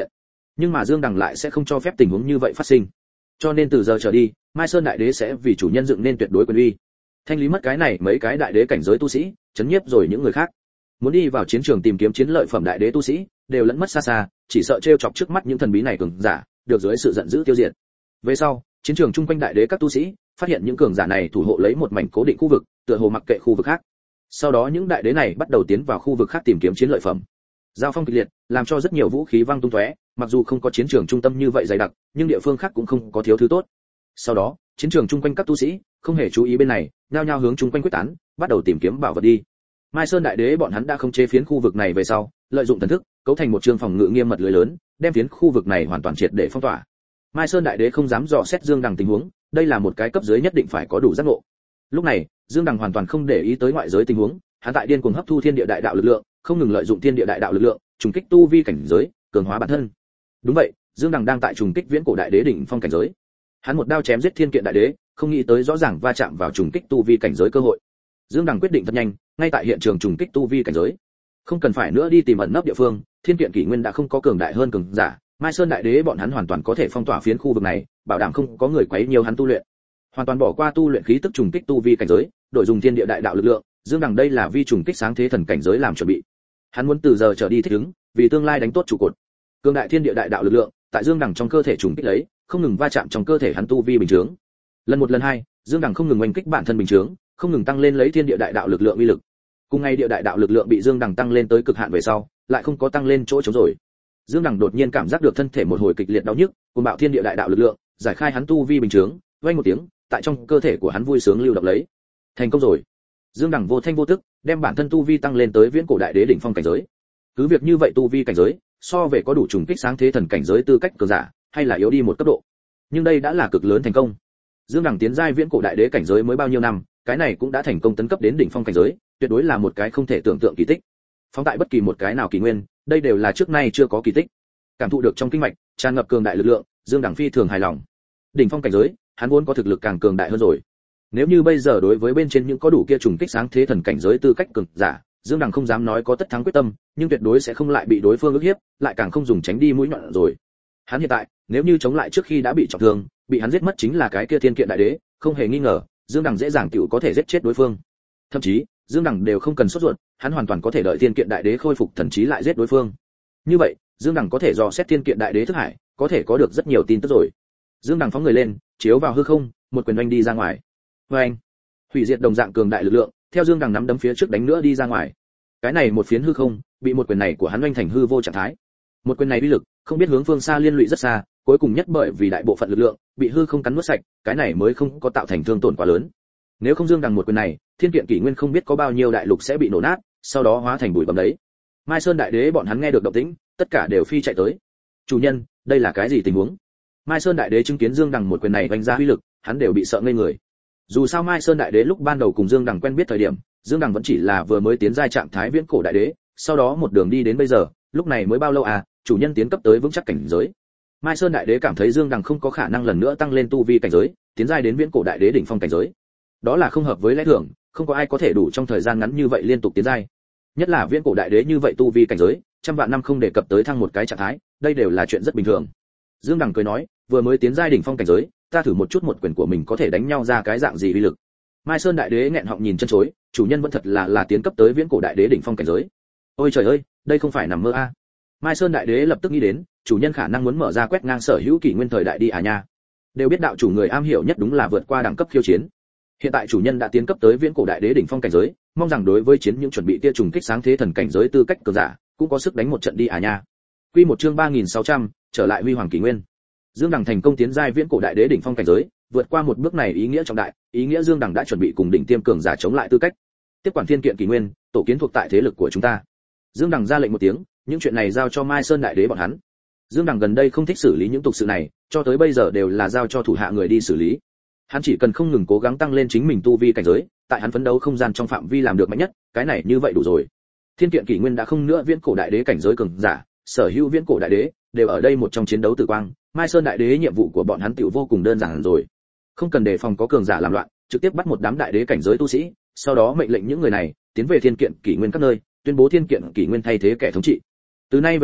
A: Nhưng mà Dương Đằng lại sẽ không cho phép tình huống như vậy phát sinh. Cho nên từ giờ trở đi, Mai Sơn đại đế sẽ vì chủ nhân dựng nên tuyệt đối quyền uy. Thanh lý mất cái này mấy cái đại đế cảnh giới tu sĩ, chấn nhiếp rồi những người khác. Muốn đi vào chiến trường tìm kiếm chiến lợi phẩm đại đế tu sĩ, đều lẫn mất xa xa, chỉ sợ trêu chọc trước mắt những thần bí này cường giả, được dưới sự giận dữ tiêu diệt. Về sau, chiến trường chung quanh đại đế các tu sĩ, phát hiện những cường giả này thủ hộ lấy một mảnh cố định khu vực, tựa hồ mặc kệ khu vực khác. Sau đó những đại đế này bắt đầu tiến vào khu vực khác tìm kiếm chiến lợi phẩm. Giao phong kịch liệt, làm cho rất nhiều vũ khí văng tung tóe, mặc dù không có chiến trường trung tâm như vậy dày đặc, nhưng địa phương khác cũng không có thiếu thứ tốt. Sau đó, chiến trường chung quanh các tu sĩ không hề chú ý bên này, nhao nhao hướng chung quanh quyết tán, bắt đầu tìm kiếm bảo vật đi. Mai Sơn đại đế bọn hắn đã không chế phiến khu vực này về sau, lợi dụng thần thức, cấu thành một trường phòng ngự nghiêm mật lưới lớn, đem phiến khu vực này hoàn toàn triệt để phong tỏa. Mai Sơn đại đế không dám dò xét Dương Đằng tình huống, đây là một cái cấp dưới nhất định phải có đủ giác ngộ. Lúc này, Dương Đằng hoàn toàn không để ý tới ngoại giới tình huống, hắn tại điên cuồng hấp thu thiên địa đại đạo lực lượng, không ngừng lợi dụng thiên địa đại đạo lực lượng, trùng kích tu vi cảnh giới, cường hóa bản thân. Đúng vậy, Dương Đằng đang tại trùng kích viễn cổ đại đế đỉnh phong cảnh giới. Hắn một đao chém giết thiên kiện đại đế, không nghĩ tới rõ ràng va chạm vào trùng kích tu vi cảnh giới cơ hội. Dương Đằng quyết định thật nhanh, ngay tại hiện trường trùng kích tu vi cảnh giới. Không cần phải nữa đi tìm ẩn nấp địa phương, thiên kiện kỷ nguyên đã không có cường đại hơn cường giả, Mai Sơn đại đế bọn hắn hoàn toàn có thể phong tỏa phiến khu vực này, bảo đảm không có người quấy nhiều hắn tu luyện. Hoàn toàn bỏ qua tu luyện khí tức trùng kích tu vi cảnh giới, đổi dùng thiên địa đại đạo lực lượng, Dương Đằng đây là vi trùng kích sáng thế thần cảnh giới làm chuẩn bị. Hắn muốn từ giờ trở đi thích ứng, vì tương lai đánh tốt trụ cột. Cường đại thiên địa đại đạo lực lượng, tại Dương Đằng trong cơ thể trùng kích lấy, không ngừng va chạm trong cơ thể hắn tu vi bình chứng. Lần một lần hai, Dương Đằng không ngừng oanh kích bản thân bình chứng, không ngừng tăng lên lấy thiên địa đại đạo lực lượng uy lực. Cùng ngày địa đại đạo lực lượng bị Dương Đằng tăng lên tới cực hạn về sau, lại không có tăng lên chỗ trống rồi. Dương Đằng đột nhiên cảm giác được thân thể một hồi kịch liệt đau nhức, cuồng bạo thiên địa đại đạo lực lượng, giải khai hắn tu vi bình chứng, vang một tiếng, tại trong cơ thể của hắn vui sướng lưu động lấy. Thành công rồi. Dương Đằng vô thanh vô tức, đem bản thân tu vi tăng lên tới viễn cổ đại đế đỉnh phong cảnh giới. Cứ việc như vậy tu vi cảnh giới, so về có đủ trùng kích sáng thế thần cảnh giới tư cách cường giả, hay là yếu đi một cấp độ. Nhưng đây đã là cực lớn thành công. Dương Đằng tiến giai viễn cổ đại đế cảnh giới mới bao nhiêu năm, cái này cũng đã thành công tấn cấp đến đỉnh phong cảnh giới, tuyệt đối là một cái không thể tưởng tượng kỳ tích. Phóng tại bất kỳ một cái nào kỳ nguyên, đây đều là trước nay chưa có kỳ tích. Cảm thụ được trong kinh mạch tràn ngập cường đại lực lượng, Dương Đằng phi thường hài lòng. Đỉnh phong cảnh giới, hắn vốn có thực lực càng cường đại hơn rồi. Nếu như bây giờ đối với bên trên những có đủ kia trùng kích sáng thế thần cảnh giới tư cách cường giả, Dương Đằng không dám nói có tất thắng quyết tâm, nhưng tuyệt đối sẽ không lại bị đối phương ức hiếp, lại càng không dùng tránh đi mũi nhọn rồi. Hắn hiện tại, nếu như chống lại trước khi đã bị trọng thương, bị hắn giết mất chính là cái kia thiên kiện đại đế, không hề nghi ngờ, Dương Đằng dễ dàng tiểu có thể giết chết đối phương. Thậm chí, Dương Đằng đều không cần sốt ruột, hắn hoàn toàn có thể đợi thiên kiện đại đế khôi phục thần trí lại giết đối phương. Như vậy, Dương Đằng có thể dò xét thiên kiện đại đế thức hải, có thể có được rất nhiều tin tức rồi. Dương Đằng phóng người lên, chiếu vào hư không, một quyền oanh đi ra ngoài. Oanh! Hủy diệt đồng dạng cường đại lực lượng, theo Dương Đằng nắm đấm phía trước đánh nữa đi ra ngoài. Cái này một phiến hư không, bị một quyền này của hắn oanh thành hư vô trạng thái. Một quyền này uy lực, không biết hướng phương xa liên lụy rất xa, cuối cùng nhất bởi vì đại bộ phận lực lượng bị hư không cắn nuốt sạch, cái này mới không có tạo thành thương tổn quá lớn. Nếu không Dương Đằng một quyền này, thiên kiện kỷ nguyên không biết có bao nhiêu đại lục sẽ bị nổ nát, sau đó hóa thành bụi bặm đấy. Mai Sơn đại đế bọn hắn nghe được động tĩnh, tất cả đều phi chạy tới. Chủ nhân, đây là cái gì tình huống? Mai Sơn đại đế chứng kiến Dương Đằng một quyền này vành ra uy lực, hắn đều bị sợ ngây người. Dù sao Mai Sơn đại đế lúc ban đầu cùng Dương Đằng quen biết thời điểm, Dương Đằng vẫn chỉ là vừa mới tiến giai trạng thái viễn cổ đại đế, sau đó một đường đi đến bây giờ, lúc này mới bao lâu à, chủ nhân tiến cấp tới vững chắc cảnh giới. Mai Sơn đại đế cảm thấy Dương Đằng không có khả năng lần nữa tăng lên tu vi cảnh giới, tiến giai đến viễn cổ đại đế đỉnh phong cảnh giới. Đó là không hợp với lẽ thường, không có ai có thể đủ trong thời gian ngắn như vậy liên tục tiến giai. Nhất là viễn cổ đại đế như vậy tu vi cảnh giới, trăm vạn năm không đề cập tới thăng một cái trạng thái, đây đều là chuyện rất bình thường. Dương Đằng cười nói, vừa mới tiến giai đỉnh phong cảnh giới, ta thử một chút một quyền của mình có thể đánh nhau ra cái dạng gì uy lực. Mai Sơn đại đế nghẹn họng nhìn chân chối, chủ nhân vẫn thật là là tiến cấp tới viễn cổ đại đế đỉnh phong cảnh giới. Ôi trời ơi, đây không phải nằm mơ a. À. Mai Sơn đại đế lập tức nghĩ đến, chủ nhân khả năng muốn mở ra quét ngang sở hữu kỷ nguyên thời đại đi à nha. Đều biết đạo chủ người am hiểu nhất đúng là vượt qua đẳng cấp khiêu chiến. Hiện tại chủ nhân đã tiến cấp tới viễn cổ đại đế đỉnh phong cảnh giới, mong rằng đối với chiến những chuẩn bị tia trùng kích sáng thế thần cảnh giới tư cách cường giả, cũng có sức đánh một trận đi à nha. Quy một chương ba nghìn sáu trăm, trở lại huy hoàng kỷ nguyên. Dương Đằng thành công tiến giai viễn cổ đại đế đỉnh phong cảnh giới, vượt qua một bước này ý nghĩa trọng đại, ý nghĩa Dương Đằng đã chuẩn bị cùng đỉnh tiêm cường giả chống lại tư cách. Tiếp quản thiên kiện kỷ nguyên, tổ kiến thuộc tại thế lực của chúng ta. Dương Đằng ra lệnh một tiếng, những chuyện này giao cho Mai Sơn đại đế bọn hắn. Dương Đằng gần đây không thích xử lý những tục sự này, cho tới bây giờ đều là giao cho thủ hạ người đi xử lý. Hắn chỉ cần không ngừng cố gắng tăng lên chính mình tu vi cảnh giới, tại hắn phấn đấu không gian trong phạm vi làm được mạnh nhất, cái này như vậy đủ rồi. Thiên kiện kỷ nguyên đã không nữa viễn cổ đại đế cảnh giới cường giả, sở hữu viễn cổ đại đế đều ở đây một trong chiến đấu tử quang. Mai Sơn đại đế nhiệm vụ của bọn hắn tiểu vô cùng đơn giản rồi, không cần đề phòng có cường giả làm loạn, trực tiếp bắt một đám đại đế cảnh giới tu sĩ, sau đó mệnh lệnh những người này tiến về thiên kiện kỷ nguyên các nơi, tuyên bố thiên kiện kỷ nguyên thay thế kẻ thống trị. Từ nay về sau,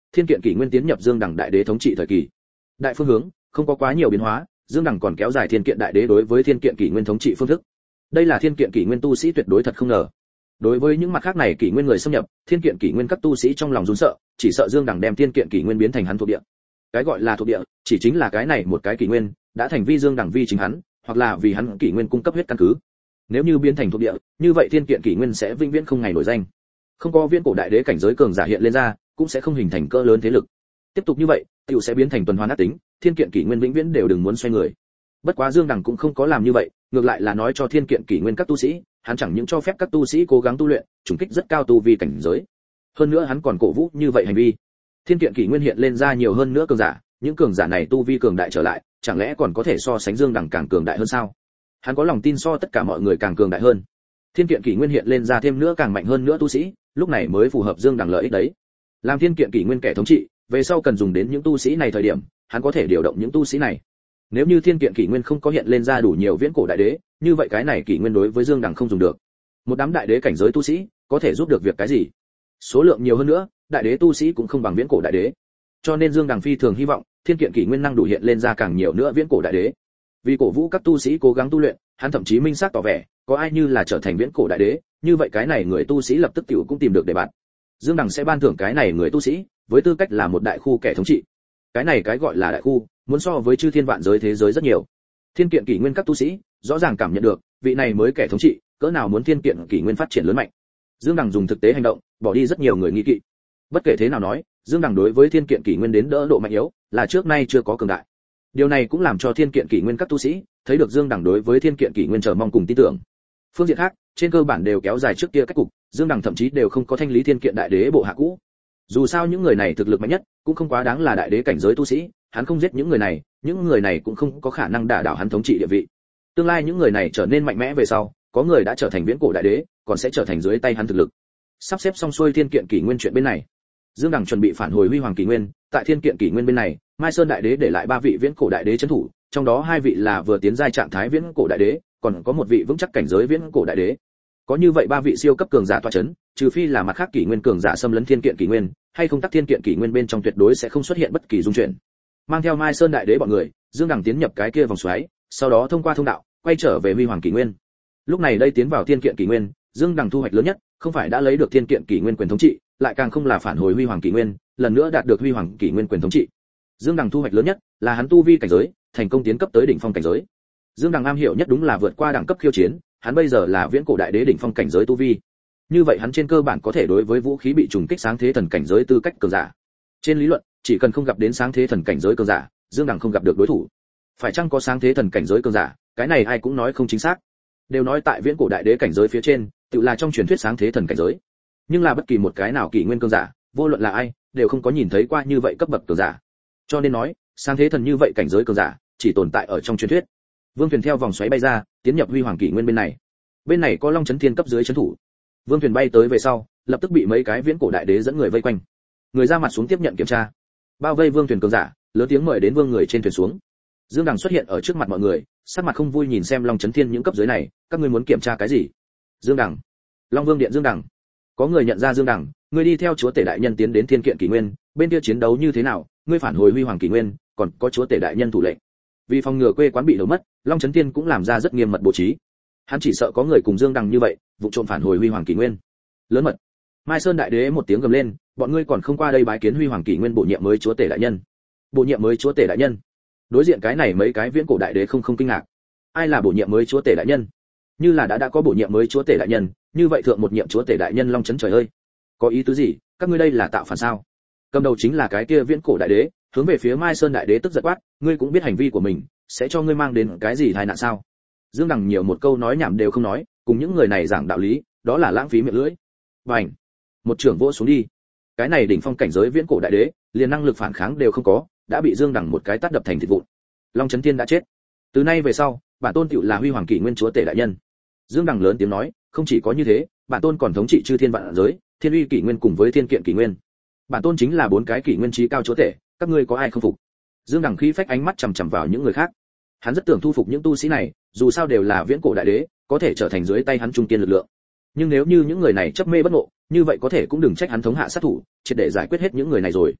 A: thiên kiện kỷ nguyên tiến nhập Dương Đẳng đại đế thống trị thời kỳ. Đại phương hướng không có quá nhiều biến hóa, Dương Đẳng còn kéo dài thiên kiện đại đế đối với thiên kiện kỷ nguyên thống trị phương thức. Đây là thiên kiện kỷ nguyên tu sĩ tuyệt đối thật không ngờ. Đối với những mặt khác này kỷ nguyên người xâm nhập, thiên kiện kỷ nguyên các tu sĩ trong lòng run sợ, chỉ sợ Dương Đẳng đem thiên kiện kỷ nguyên biến thành hắn thuộc địa. Cái gọi là thuộc địa, chỉ chính là cái này một cái kỷ nguyên đã thành vi Dương Đẳng vi chính hắn, hoặc là vì hắn kỷ nguyên cung cấp huyết căn cứ. Nếu như biến thành thuộc địa, như vậy thiên kiện kỷ nguyên sẽ vĩnh viễn không ngày nổi danh. Không có viễn cổ đại đế cảnh giới cường giả hiện lên ra, cũng sẽ không hình thành cỡ lớn thế lực. Tiếp tục như vậy, tiểu sẽ biến thành tuần hoàn ác tính, thiên kiện kỷ nguyên vĩnh viễn đều đừng muốn xoay người. Bất quá Dương Đẳng cũng không có làm như vậy, ngược lại là nói cho thiên kiện kỷ nguyên các tu sĩ, hắn chẳng những cho phép các tu sĩ cố gắng tu luyện, trùng kích rất cao tu vi cảnh giới. Hơn nữa hắn còn cổ vũ như vậy hành vi. Thiên kiện kỷ nguyên hiện lên ra nhiều hơn nữa cường giả, những cường giả này tu vi cường đại trở lại, chẳng lẽ còn có thể so sánh Dương Đẳng càng cường đại hơn sao? Hắn có lòng tin so tất cả mọi người càng cường đại hơn. Thiên kiện kỷ nguyên hiện lên ra thêm nữa càng mạnh hơn nữa tu sĩ, lúc này mới phù hợp Dương Đẳng lợi ích đấy. Làm thiên kiện kỷ nguyên kẻ thống trị, về sau cần dùng đến những tu sĩ này thời điểm, hắn có thể điều động những tu sĩ này. Nếu như thiên kiện kỷ nguyên không có hiện lên ra đủ nhiều viễn cổ đại đế, như vậy cái này kỷ nguyên đối với Dương Đẳng không dùng được. Một đám đại đế cảnh giới tu sĩ, có thể giúp được việc cái gì? Số lượng nhiều hơn nữa, đại đế tu sĩ cũng không bằng viễn cổ đại đế. Cho nên Dương Đẳng phi thường hy vọng, thiên kiện kỷ nguyên năng đủ hiện lên ra càng nhiều nữa viễn cổ đại đế. Vì cổ vũ các tu sĩ cố gắng tu luyện, hắn thậm chí minh xác tỏ vẻ, có ai như là trở thành viễn cổ đại đế, như vậy cái này người tu sĩ lập tức tiểu cũng tìm được để bạn. Dương Đẳng sẽ ban thưởng cái này người tu sĩ, với tư cách là một đại khu kẻ thống trị. Cái này cái gọi là đại khu, muốn so với chư thiên vạn giới thế giới rất nhiều. Thiên kiện kỷ nguyên các tu sĩ rõ ràng cảm nhận được, vị này mới kẻ thống trị, cỡ nào muốn thiên kiện kỷ nguyên phát triển lớn mạnh. Dương Đẳng dùng thực tế hành động, bỏ đi rất nhiều người nghi kỵ. Bất kể thế nào nói, Dương Đẳng đối với thiên kiện kỷ nguyên đến đỡ độ mạnh yếu, là trước nay chưa có cường đại. Điều này cũng làm cho thiên kiện kỷ nguyên các tu sĩ thấy được Dương Đẳng đối với thiên kiện kỷ nguyên chờ mong cùng tin tưởng. Phương diện khác, trên cơ bản đều kéo dài trước kia cách cục, Dương Đẳng thậm chí đều không có thanh lý thiên kiện đại đế bộ hạ cũ. Dù sao những người này thực lực mạnh nhất, cũng không quá đáng là đại đế cảnh giới tu sĩ, hắn không giết những người này, những người này cũng không có khả năng đả đảo hắn thống trị địa vị. Tương lai những người này trở nên mạnh mẽ về sau, có người đã trở thành viễn cổ đại đế, còn sẽ trở thành dưới tay hắn thực lực. Sắp xếp xong xuôi thiên kiện kỷ nguyên chuyện bên này, Dương Đẳng chuẩn bị phản hồi huy hoàng kỷ nguyên, tại thiên kiện kỷ nguyên bên này, Mai Sơn đại đế để lại ba vị viễn cổ đại đế trấn thủ, trong đó hai vị là vừa tiến giai trạng thái viễn cổ đại đế, còn có một vị vững chắc cảnh giới viễn cổ đại đế. Có như vậy ba vị siêu cấp cường giả tọa chấn, trừ phi là mặt khác kỷ nguyên cường giả xâm lấn thiên kiện kỷ nguyên, hay không tắc thiên kiện kỷ nguyên bên trong tuyệt đối sẽ không xuất hiện bất kỳ dung chuyển. Mang theo Mai Sơn đại đế bọn người, Dương Đẳng tiến nhập cái kia vòng xoáy, sau đó thông qua thông đạo, quay trở về huy hoàng kỷ nguyên. Lúc này đây tiến vào thiên kiện kỷ nguyên, Dương Đẳng thu hoạch lớn nhất, không phải đã lấy được thiên kiện kỷ nguyên quyền thống trị, lại càng không là phản hồi huy hoàng kỷ nguyên, lần nữa đạt được huy hoàng kỷ nguyên quyền thống trị. Dương Đẳng thu hoạch lớn nhất là hắn tu vi cảnh giới, thành công tiến cấp tới đỉnh phong cảnh giới. Dương Đẳng am hiểu nhất đúng là vượt qua đẳng cấp khiêu chiến, hắn bây giờ là viễn cổ đại đế đỉnh phong cảnh giới tu vi. Như vậy hắn trên cơ bản có thể đối với vũ khí bị trùng kích sáng thế thần cảnh giới tư cách cường giả. Trên lý luận, chỉ cần không gặp đến sáng thế thần cảnh giới cường giả, Dương Đẳng không gặp được đối thủ. Phải chăng có sáng thế thần cảnh giới cường giả, cái này ai cũng nói không chính xác. Đều nói tại viễn cổ đại đế cảnh giới phía trên, tự là trong truyền thuyết sáng thế thần cảnh giới. Nhưng là bất kỳ một cái nào kỷ nguyên cường giả, vô luận là ai, đều không có nhìn thấy qua như vậy cấp bậc cường giả. Cho nên nói, sáng thế thần như vậy cảnh giới cường giả, chỉ tồn tại ở trong truyền thuyết. Vương Thuyền theo vòng xoáy bay ra, tiến nhập huy hoàng kỷ nguyên bên này. Bên này có Long Chấn Thiên cấp dưới trấn thủ. Vương Thuyền bay tới về sau, lập tức bị mấy cái viễn cổ đại đế dẫn người vây quanh. Người ra mặt xuống tiếp nhận kiểm tra. Bao vây Vương Thuyền cường giả, lớn tiếng mời đến vương người trên thuyền xuống. Dương Đẳng xuất hiện ở trước mặt mọi người, sắc mặt không vui nhìn xem Long Chấn Thiên những cấp dưới này, các ngươi muốn kiểm tra cái gì? Dương Đẳng. Long Vương điện Dương Đẳng. Có người nhận ra Dương Đẳng, ngươi đi theo chúa tể đại nhân tiến đến thiên kiện kỷ nguyên, bên kia chiến đấu như thế nào, ngươi phản hồi huy hoàng kỷ nguyên, còn có chúa tể đại nhân thủ lệnh. Vì phòng ngừa quê quán bị đầu mất, Long Chấn Thiên cũng làm ra rất nghiêm mật bố trí. Hắn chỉ sợ có người cùng Dương Đẳng như vậy, vụ trộm phản hồi huy hoàng kỷ nguyên. Lớn mật. Mai Sơn đại đế một tiếng gầm lên, bọn ngươi còn không qua đây bái kiến huy hoàng kỷ nguyên bổ nhiệm mới chúa tể đại nhân. Bổ nhiệm mới chúa tể đại nhân. Đối diện cái này mấy cái viễn cổ đại đế không không kinh ngạc. Ai là bổ nhiệm mới chúa tể đại nhân? Như là đã đã có bổ nhiệm mới chúa tể đại nhân, như vậy thượng một nhiệm chúa tể đại nhân Long Chấn trời ơi, có ý tứ gì? Các ngươi đây là tạo phản sao? Cầm đầu chính là cái kia viễn cổ đại đế, hướng về phía Mai Sơn đại đế tức giận quát, ngươi cũng biết hành vi của mình sẽ cho ngươi mang đến cái gì tai nạn sao? Dương Đẳng nhiều một câu nói nhảm đều không nói, cùng những người này giảng đạo lý, đó là lãng phí miệng lưỡi. Bành! Một trưởng vỗ xuống đi. Cái này đỉnh phong cảnh giới viễn cổ đại đế, liền năng lực phản kháng đều không có, đã bị Dương Đẳng một cái tát đập thành thịt vụn. Long Chấn Thiên đã chết. Từ nay về sau, bản tôn tựu là huy hoàng kỷ nguyên chúa tể đại nhân. Dương Đẳng lớn tiếng nói, không chỉ có như thế, bản tôn còn thống trị chư thiên vạn giới, thiên uy kỷ nguyên cùng với thiên kiện kỷ nguyên. Bản tôn chính là bốn cái kỷ nguyên chí cao chúa tể, các ngươi có ai không phục? Dương Đẳng khí phách ánh mắt chằm chằm vào những người khác. Hắn rất tưởng thu phục những tu sĩ này, dù sao đều là viễn cổ đại đế, có thể trở thành dưới tay hắn trung kiên lực lượng. Nhưng nếu như những người này chấp mê bất ngộ, như vậy có thể cũng đừng trách hắn thống hạ sát thủ, triệt để giải quyết hết những người này rồi.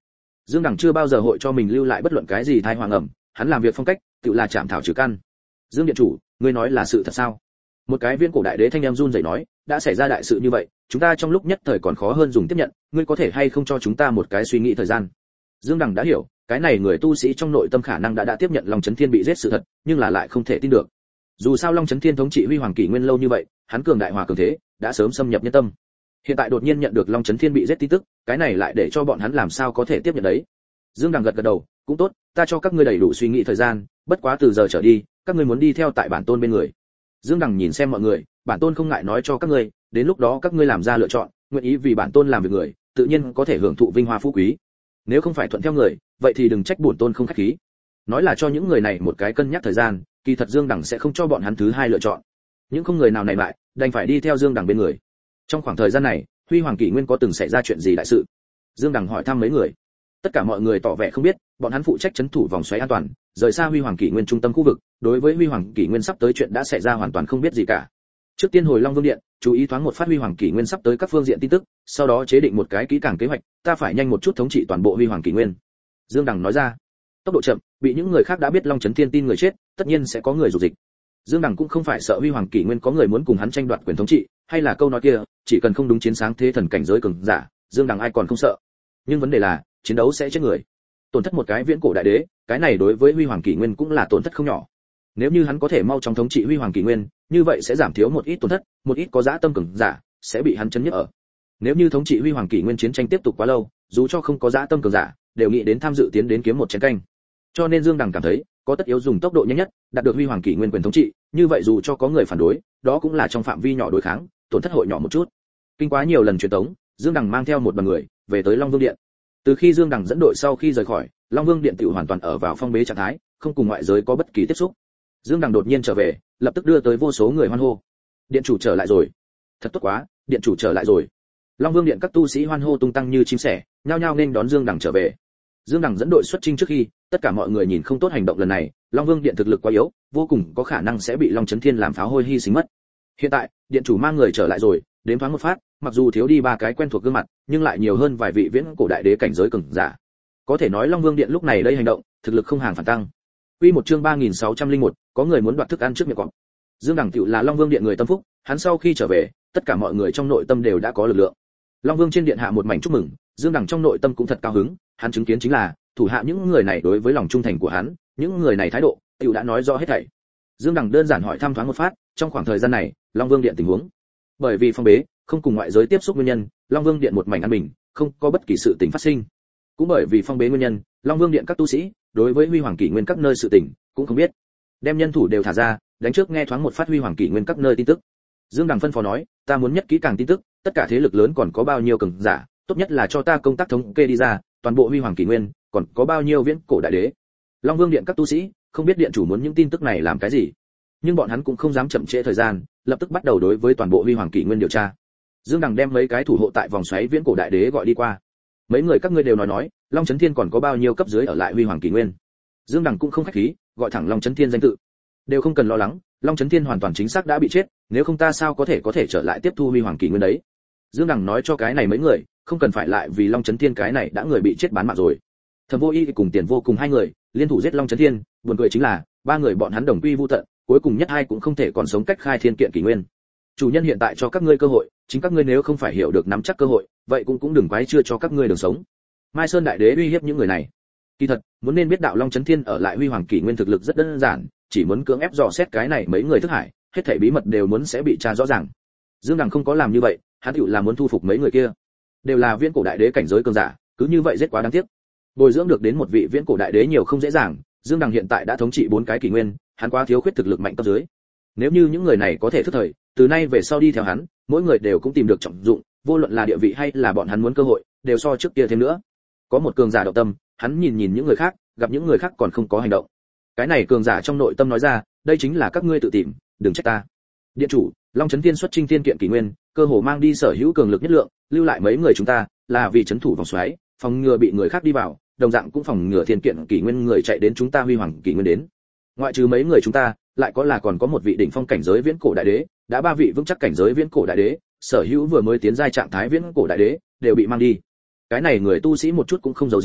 A: Dương Đằng chưa bao giờ hội cho mình lưu lại bất luận cái gì thai hoàng ẩm, hắn làm việc phong cách tự là chạm thảo trừ căn. Dương điện chủ, ngươi nói là sự thật sao? Một cái viễn cổ đại đế thanh em run rẩy nói, đã xảy ra đại sự như vậy, chúng ta trong lúc nhất thời còn khó hơn dùng tiếp nhận, ngươi có thể hay không cho chúng ta một cái suy nghĩ thời gian? Dương Đằng đã hiểu, cái này người tu sĩ trong nội tâm khả năng đã đã tiếp nhận Long Chấn Thiên bị giết sự thật, nhưng là lại không thể tin được. Dù sao Long Chấn Thiên thống trị Huy Hoàng Kỷ Nguyên lâu như vậy, hắn cường đại hòa cường thế, đã sớm xâm nhập nhân tâm. Hiện tại đột nhiên nhận được Long Chấn Thiên bị giết tin tức, cái này lại để cho bọn hắn làm sao có thể tiếp nhận đấy? Dương Đằng gật gật đầu, cũng tốt, ta cho các ngươi đầy đủ suy nghĩ thời gian, bất quá từ giờ trở đi, các ngươi muốn đi theo tại bản tôn bên người. Dương Đằng nhìn xem mọi người, bản tôn không ngại nói cho các ngươi, đến lúc đó các ngươi làm ra lựa chọn, nguyện ý vì bản tôn làm việc người, tự nhiên có thể hưởng thụ vinh hoa phú quý. Nếu không phải thuận theo người, vậy thì đừng trách bổn tôn không khách khí. Nói là cho những người này một cái cân nhắc thời gian, kỳ thật Dương Đằng sẽ không cho bọn hắn thứ hai lựa chọn. Những không người nào này lại, đành phải đi theo Dương Đằng bên người. Trong khoảng thời gian này, Huy Hoàng Kỷ Nguyên có từng xảy ra chuyện gì đại sự? Dương Đằng hỏi thăm mấy người. Tất cả mọi người tỏ vẻ không biết, bọn hắn phụ trách trấn thủ vòng xoáy an toàn, rời xa Huy Hoàng Kỷ Nguyên trung tâm khu vực, đối với Huy Hoàng Kỷ Nguyên sắp tới chuyện đã xảy ra hoàn toàn không biết gì cả. Trước tiên hồi Long Vương điện, chú ý thoáng một phát Huy Hoàng Kỷ Nguyên sắp tới các phương diện tin tức, sau đó chế định một cái kỹ càng kế hoạch, ta phải nhanh một chút thống trị toàn bộ Huy Hoàng Kỷ Nguyên. Dương Đằng nói ra. Tốc độ chậm, bị những người khác đã biết Long Chấn Thiên tin người chết, tất nhiên sẽ có người rục dịch. Dương Đằng cũng không phải sợ Huy Hoàng Kỷ Nguyên có người muốn cùng hắn tranh đoạt quyền thống trị, hay là câu nói kia, chỉ cần không đúng chiến sáng thế thần cảnh giới cường giả, Dương Đằng ai còn không sợ. Nhưng vấn đề là, chiến đấu sẽ chết người. Tổn thất một cái viễn cổ đại đế, cái này đối với Huy Hoàng Kỷ Nguyên cũng là tổn thất không nhỏ. Nếu như hắn có thể mau chóng thống trị Huy Hoàng Kỷ Nguyên, như vậy sẽ giảm thiếu một ít tổn thất, một ít có dã tâm cường giả sẽ bị hắn chấn nhức ở. Nếu như thống trị Huy Hoàng Kỷ Nguyên chiến tranh tiếp tục quá lâu, dù cho không có dã tâm cường giả, đều nghĩ đến tham dự tiến đến kiếm một chén canh. Cho nên Dương Đằng cảm thấy, có tất yếu dùng tốc độ nhanh nhất, đạt được Huy Hoàng Kỷ Nguyên quyền thống trị, như vậy dù cho có người phản đối, đó cũng là trong phạm vi nhỏ đối kháng, tổn thất hội nhỏ một chút. Kinh quá nhiều lần truyền tống, Dương Đằng mang theo một đoàn người về tới Long Vương điện. Từ khi Dương Đằng dẫn đội sau khi rời khỏi, Long Vương điện tiểu hoàn toàn ở vào phong bế trạng thái, không cùng ngoại giới có bất kỳ tiếp xúc. Dương Đằng đột nhiên trở về, lập tức đưa tới vô số người hoan hô. Điện chủ trở lại rồi, thật tốt quá, điện chủ trở lại rồi. Long Vương điện các tu sĩ hoan hô tung tăng như chim sẻ, nhao nhao nên đón Dương Đằng trở về. Dương Đằng dẫn đội xuất chinh trước khi, tất cả mọi người nhìn không tốt hành động lần này, Long Vương điện thực lực quá yếu, vô cùng có khả năng sẽ bị Long Chấn Thiên làm pháo hôi hy sinh mất. Hiện tại, điện chủ mang người trở lại rồi, đến thoáng một phát, mặc dù thiếu đi ba cái quen thuộc gương mặt, nhưng lại nhiều hơn vài vị viễn cổ đại đế cảnh giới cường giả. Có thể nói Long Vương điện lúc này đây hành động, thực lực không hàng phản tăng. Quy một chương ba nghìn sáu trăm lẻ một, có người muốn đoạt thức ăn trước miệng cọp. Dương Đằng tiểu là Long Vương điện người tâm phúc, hắn sau khi trở về, tất cả mọi người trong nội tâm đều đã có lực lượng. Long Vương trên điện hạ một mảnh chúc mừng, Dương Đằng trong nội tâm cũng thật cao hứng, hắn chứng kiến chính là thủ hạ những người này đối với lòng trung thành của hắn, những người này thái độ, tiểu đã nói rõ hết thảy. Dương Đằng đơn giản hỏi thăm thoáng một phát, trong khoảng thời gian này, Long Vương điện tình huống. Bởi vì phong bế, không cùng ngoại giới tiếp xúc nguyên nhân, Long Vương điện một mảnh an bình, không có bất kỳ sự tình phát sinh. Cũng bởi vì phong bế nguyên nhân, Long Vương điện các tu sĩ đối với Huy Hoàng Kỷ Nguyên các nơi sự tình cũng không biết. Đem nhân thủ đều thả ra, đánh trước nghe thoáng một phát Huy Hoàng Kỷ Nguyên các nơi tin tức. Dương Đằng phân phó nói, ta muốn nhất kỹ càng tin tức, tất cả thế lực lớn còn có bao nhiêu cường giả, tốt nhất là cho ta công tác thống kê đi ra, toàn bộ Huy Hoàng Kỷ Nguyên còn có bao nhiêu viễn cổ đại đế. Long Vương điện các tu sĩ không biết điện chủ muốn những tin tức này làm cái gì, nhưng bọn hắn cũng không dám chậm trễ thời gian, lập tức bắt đầu đối với toàn bộ Huy Hoàng Kỷ Nguyên điều tra. Dương Đằng đem mấy cái thủ hộ tại vòng xoáy viễn cổ đại đế gọi đi qua. Mấy người các ngươi đều nói nói, Long Chấn Thiên còn có bao nhiêu cấp dưới ở lại Huy Hoàng Kỷ Nguyên. Dương Đằng cũng không khách khí, gọi thẳng Long Chấn Thiên danh tự. Đều không cần lo lắng, Long Chấn Thiên hoàn toàn chính xác đã bị chết, nếu không ta sao có thể có thể trở lại tiếp thu Huy Hoàng Kỷ Nguyên đấy. Dương Đằng nói cho cái này mấy người, không cần phải lại vì Long Chấn Thiên cái này đã người bị chết bán mạng rồi. Thẩm Vô Y cùng Tiền Vô cùng hai người liên thủ giết Long Chấn Thiên, buồn cười chính là ba người bọn hắn đồng quy vu tận, cuối cùng nhất hai cũng không thể còn sống cách khai thiên kiện kỷ nguyên. Chủ nhân hiện tại cho các ngươi cơ hội, chính các ngươi nếu không phải hiểu được nắm chắc cơ hội, vậy cũng cũng đừng quái chưa cho các ngươi đường sống. Mai Sơn đại đế uy hiếp những người này. Kỳ thật, muốn nên biết đạo Long Chấn Thiên ở lại Huy Hoàng Kỷ Nguyên thực lực rất đơn giản, chỉ muốn cưỡng ép dò xét cái này mấy người thức hải, hết thảy bí mật đều muốn sẽ bị tra rõ ràng. Dương Đằng không có làm như vậy, hắn tựu là muốn thu phục mấy người kia. Đều là viễn cổ đại đế cảnh giới cường giả, cứ như vậy rất quá đáng tiếc. Bồi dưỡng được đến một vị viễn cổ đại đế nhiều không dễ dàng, Dương Đằng hiện tại đã thống trị bốn cái kỷ nguyên, hắn quá thiếu khuyết thực lực mạnh cấp dưới. Nếu như những người này có thể thức thời, từ nay về sau đi theo hắn, mỗi người đều cũng tìm được trọng dụng, vô luận là địa vị hay là bọn hắn muốn cơ hội, đều so trước kia thêm nữa. Có một cường giả động tâm, hắn nhìn nhìn những người khác, gặp những người khác còn không có hành động. Cái này cường giả trong nội tâm nói ra, đây chính là các ngươi tự tìm, đừng trách ta. Điện chủ, Long Chấn Thiên xuất chinh thiên kiện kỷ nguyên, cơ hồ mang đi sở hữu cường lực nhất lượng, lưu lại mấy người chúng ta, là vì trấn thủ vòng xoáy, phòng ngừa bị người khác đi vào, đồng dạng cũng phòng ngừa thiên kiện kỷ nguyên người chạy đến chúng ta Huy Hoàng Kỷ Nguyên đến. Ngoại trừ mấy người chúng ta, lại có là còn có một vị đỉnh phong cảnh giới viễn cổ đại đế, đã ba vị vững chắc cảnh giới viễn cổ đại đế, sở hữu vừa mới tiến giai trạng thái viễn cổ đại đế đều bị mang đi. Cái này người tu sĩ một chút cũng không giấu giếm,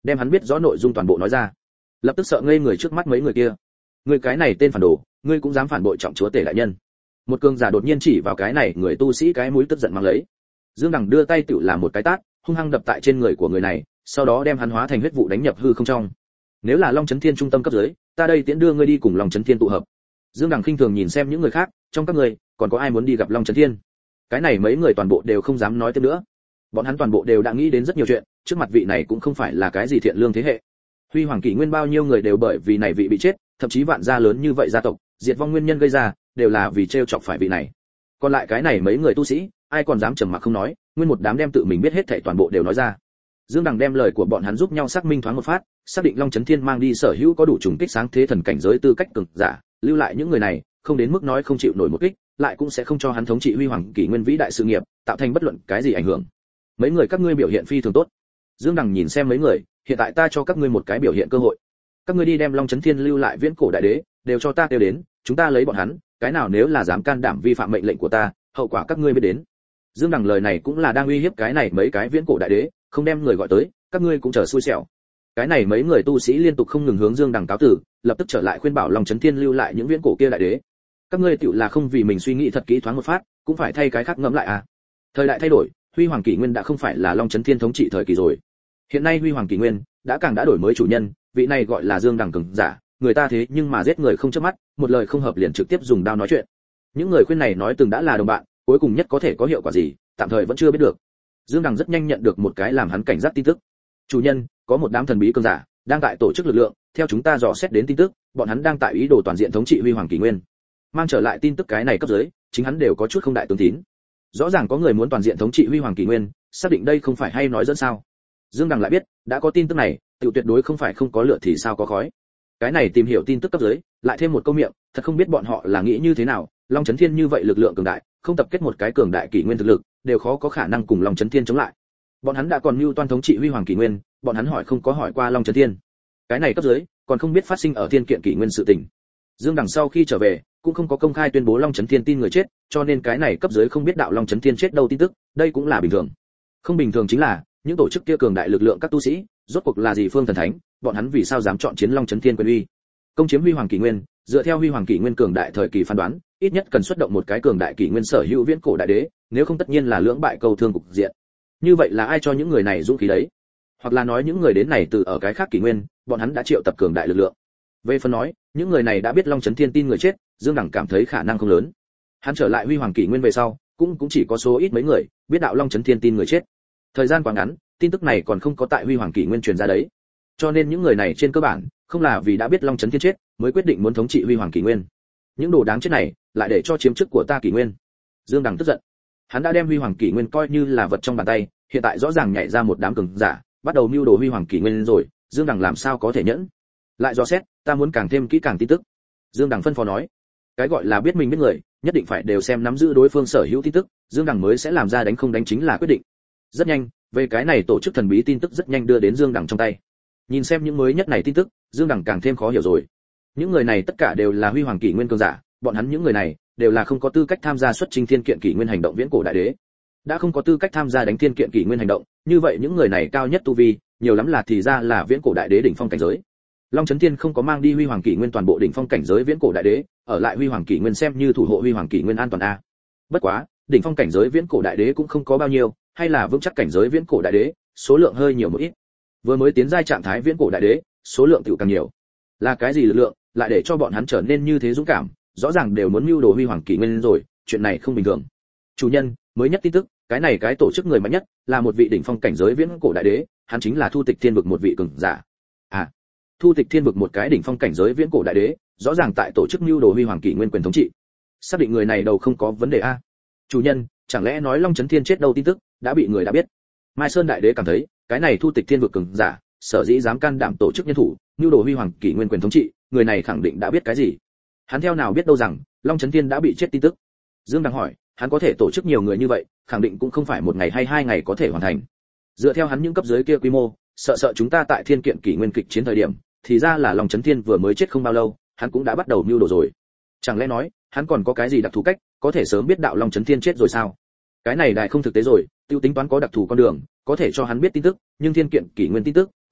A: đem hắn biết rõ nội dung toàn bộ nói ra. Lập tức sợ ngây người trước mắt mấy người kia. Người cái này tên phản đồ, ngươi cũng dám phản bội trọng chúa tể đại nhân? Một cường giả đột nhiên chỉ vào cái này người tu sĩ cái mũi tức giận mang lấy. Dương Đằng đưa tay tự làm một cái tát, hung hăng đập tại trên người của người này, sau đó đem hắn hóa thành huyết vụ đánh nhập hư không trong. Nếu là Long Chấn Thiên trung tâm cấp dưới, ta đây tiễn đưa ngươi đi cùng Long Chấn Thiên tụ hợp. Dương Đằng khinh thường nhìn xem những người khác, trong các người, còn có ai muốn đi gặp Long Chấn Thiên? Cái này mấy người toàn bộ đều không dám nói tiếp nữa. Bọn hắn toàn bộ đều đã nghĩ đến rất nhiều chuyện, trước mặt vị này cũng không phải là cái gì thiện lương thế hệ. Huy Hoàng Kỷ Nguyên bao nhiêu người đều bởi vì này vị bị chết, thậm chí vạn gia lớn như vậy gia tộc, diệt vong nguyên nhân gây ra, đều là vì trêu chọc phải vị này. Còn lại cái này mấy người tu sĩ, ai còn dám trầm mặc không nói, nguyên một đám đem tự mình biết hết thảy toàn bộ đều nói ra. Dương Đằng đem lời của bọn hắn giúp nhau xác minh thoáng một phát, xác định Long Chấn Thiên mang đi sở hữu có đủ trùng kích sáng thế thần cảnh giới tư cách cường giả, lưu lại những người này, không đến mức nói không chịu nổi một kích, lại cũng sẽ không cho hắn thống trị Huy Hoàng Kỷ Nguyên vĩ đại sự nghiệp, tạo thành bất luận cái gì ảnh hưởng. Mấy người các ngươi biểu hiện phi thường tốt. Dương Đằng nhìn xem mấy người, hiện tại ta cho các ngươi một cái biểu hiện cơ hội. Các ngươi đi đem Long Chấn Thiên lưu lại viễn cổ đại đế, đều cho ta kêu đến, chúng ta lấy bọn hắn, cái nào nếu là dám can đảm vi phạm mệnh lệnh của ta, hậu quả các ngươi biết đến. Dương Đằng lời này cũng là đang uy hiếp cái này mấy cái viễn cổ đại đế, không đem người gọi tới, các ngươi cũng chờ xui xẻo. Cái này mấy người tu sĩ liên tục không ngừng hướng Dương Đằng cáo tử, lập tức trở lại khuyên bảo Long Chấn Thiên lưu lại những viễn cổ kia đại đế. Các ngươi tựu là không vì mình suy nghĩ thật kỹ thoáng một phát, cũng phải thay cái khác ngẫm lại à. Thời đại thay đổi, Huy Hoàng Kỷ Nguyên đã không phải là Long Chấn Thiên thống trị thời kỳ rồi. Hiện nay Huy Hoàng Kỷ Nguyên đã càng đã đổi mới chủ nhân, vị này gọi là Dương Đằng cường giả, người ta thế nhưng mà giết người không chớp mắt, một lời không hợp liền trực tiếp dùng đao nói chuyện. Những người khuyên này nói từng đã là đồng bạn, cuối cùng nhất có thể có hiệu quả gì, tạm thời vẫn chưa biết được. Dương Đằng rất nhanh nhận được một cái làm hắn cảnh giác tin tức. Chủ nhân, có một đám thần bí cường giả đang tại tổ chức lực lượng, theo chúng ta dò xét đến tin tức, bọn hắn đang tại ý đồ toàn diện thống trị Huy Hoàng Kỷ Nguyên. Mang trở lại tin tức cái này cấp dưới, chính hắn đều có chút không đại tướng tín. Rõ ràng có người muốn toàn diện thống trị Huy Hoàng Kỷ Nguyên, xác định đây không phải hay nói dẫn sao? Dương Đằng lại biết, đã có tin tức này, tiểu tuyệt đối không phải không có lửa thì sao có khói. Cái này tìm hiểu tin tức cấp dưới, lại thêm một câu miệng, thật không biết bọn họ là nghĩ như thế nào, Long Chấn Thiên như vậy lực lượng cường đại, không tập kết một cái cường đại kỷ nguyên thực lực, đều khó có khả năng cùng Long Chấn Thiên chống lại. Bọn hắn đã còn mưu toan thống trị Huy Hoàng Kỷ Nguyên, bọn hắn hỏi không có hỏi qua Long Chấn Thiên. Cái này cấp dưới, còn không biết phát sinh ở thiên kiện kỷ nguyên sự tình. Dương Đằng sau khi trở về, cũng không có công khai tuyên bố Long Chấn Thiên tin người chết, cho nên cái này cấp dưới không biết đạo Long Chấn Thiên chết đâu tin tức, đây cũng là bình thường. Không bình thường chính là, những tổ chức kia cường đại lực lượng các tu sĩ, rốt cuộc là gì phương thần thánh, bọn hắn vì sao dám chọn chiến Long Chấn Thiên quyền uy? Công chiếm Huy Hoàng Kỷ Nguyên, dựa theo Huy Hoàng Kỷ Nguyên cường đại thời kỳ phán đoán, ít nhất cần xuất động một cái cường đại kỷ nguyên sở hữu viễn cổ đại đế, nếu không tất nhiên là lưỡng bại câu thương cục diện. Như vậy là ai cho những người này dũng khí đấy? Hoặc là nói những người đến này từ ở cái khác kỷ nguyên, bọn hắn đã triệu tập cường đại lực lượng. Về phần nói, những người này đã biết Long Chấn Thiên tin người chết, Dương Đằng cảm thấy khả năng không lớn. Hắn trở lại Huy Hoàng Kỷ Nguyên về sau, cũng cũng chỉ có số ít mấy người biết đạo Long Chấn Thiên tin người chết. Thời gian quá ngắn, tin tức này còn không có tại Huy Hoàng Kỷ Nguyên truyền ra đấy. Cho nên những người này trên cơ bản không là vì đã biết Long Chấn Thiên chết mới quyết định muốn thống trị Huy Hoàng Kỷ Nguyên. Những đồ đáng chết này lại để cho chiếm chức của ta Kỷ Nguyên. Dương Đằng tức giận. Hắn đã đem Huy Hoàng Kỷ Nguyên coi như là vật trong bàn tay, hiện tại rõ ràng nhảy ra một đám cường giả, bắt đầu mưu đồ Huy Hoàng Kỷ Nguyên rồi, Dương Đằng làm sao có thể nhẫn? Lại dò xét, ta muốn càng thêm kỹ càng tin tức. Dương Đằng phân phó nói. Cái gọi là biết mình biết người, nhất định phải đều xem nắm giữ đối phương sở hữu tin tức, Dương Đằng mới sẽ làm ra đánh không đánh chính là quyết định. Rất nhanh, về cái này tổ chức thần bí tin tức rất nhanh đưa đến Dương Đằng trong tay. Nhìn xem những mới nhất này tin tức, Dương Đằng càng thêm khó hiểu rồi. Những người này tất cả đều là Huy Hoàng Kỷ Nguyên cường giả, bọn hắn những người này đều là không có tư cách tham gia xuất chinh thiên kiện kỷ nguyên hành động viễn cổ đại đế. Đã không có tư cách tham gia đánh thiên kiện kỷ nguyên hành động, như vậy những người này cao nhất tu vi, nhiều lắm là thì ra là viễn cổ đại đế đỉnh phong cảnh giới. Long Chấn Thiên không có mang đi Huy Hoàng Kỷ Nguyên toàn bộ đỉnh phong cảnh giới viễn cổ đại đế, ở lại Huy Hoàng Kỷ Nguyên xem như thủ hộ Huy Hoàng Kỷ Nguyên an toàn a. Bất quá, đỉnh phong cảnh giới viễn cổ đại đế cũng không có bao nhiêu, hay là vững chắc cảnh giới viễn cổ đại đế, số lượng hơi nhiều một ít. Vừa mới tiến giai trạng thái viễn cổ đại đế, số lượng tiểu càng nhiều. Là cái gì lực lượng, lại để cho bọn hắn trở nên như thế dũng cảm, rõ ràng đều muốn mưu đồ Huy Hoàng Kỷ Nguyên rồi, chuyện này không bình thường. Chủ nhân, mới nhất tin tức, cái này cái tổ chức người mạnh nhất là một vị đỉnh phong cảnh giới viễn cổ đại đế, hắn chính là Thu Tịch Thiên vực một vị cường giả. À, Thu Tịch Thiên vực một cái đỉnh phong cảnh giới viễn cổ đại đế, rõ ràng tại tổ chức mưu đồ Huy Hoàng Kỷ Nguyên quyền thống trị. Xác định người này đầu không có vấn đề a. Chủ nhân, chẳng lẽ nói Long Chấn Thiên chết đâu tin tức đã bị người đã biết? Mai Sơn đại đế cảm thấy, cái này Thu Tịch Thiên vực cường giả, sở dĩ dám can đảm tổ chức nhân thủ, mưu đồ Huy Hoàng Kỷ Nguyên quyền thống trị, người này khẳng định đã biết cái gì. Hắn theo nào biết đâu rằng Long Chấn Thiên đã bị chết tin tức. Dương đang hỏi, hắn có thể tổ chức nhiều người như vậy, khẳng định cũng không phải một ngày hay hai ngày có thể hoàn thành. Dựa theo hắn những cấp dưới kia quy mô, sợ sợ chúng ta tại thiên kiện kỷ nguyên kịch chiến thời điểm, thì ra là Long Chấn Thiên vừa mới chết không bao lâu, hắn cũng đã bắt đầu mưu đồ rồi. Chẳng lẽ nói, hắn còn có cái gì đặc thù cách, có thể sớm biết đạo Long Chấn Thiên chết rồi sao? Cái này đại không thực tế rồi, tiêu tính toán có đặc thù con đường, có thể cho hắn biết tin tức, nhưng thiên kiện kỷ nguyên tin tức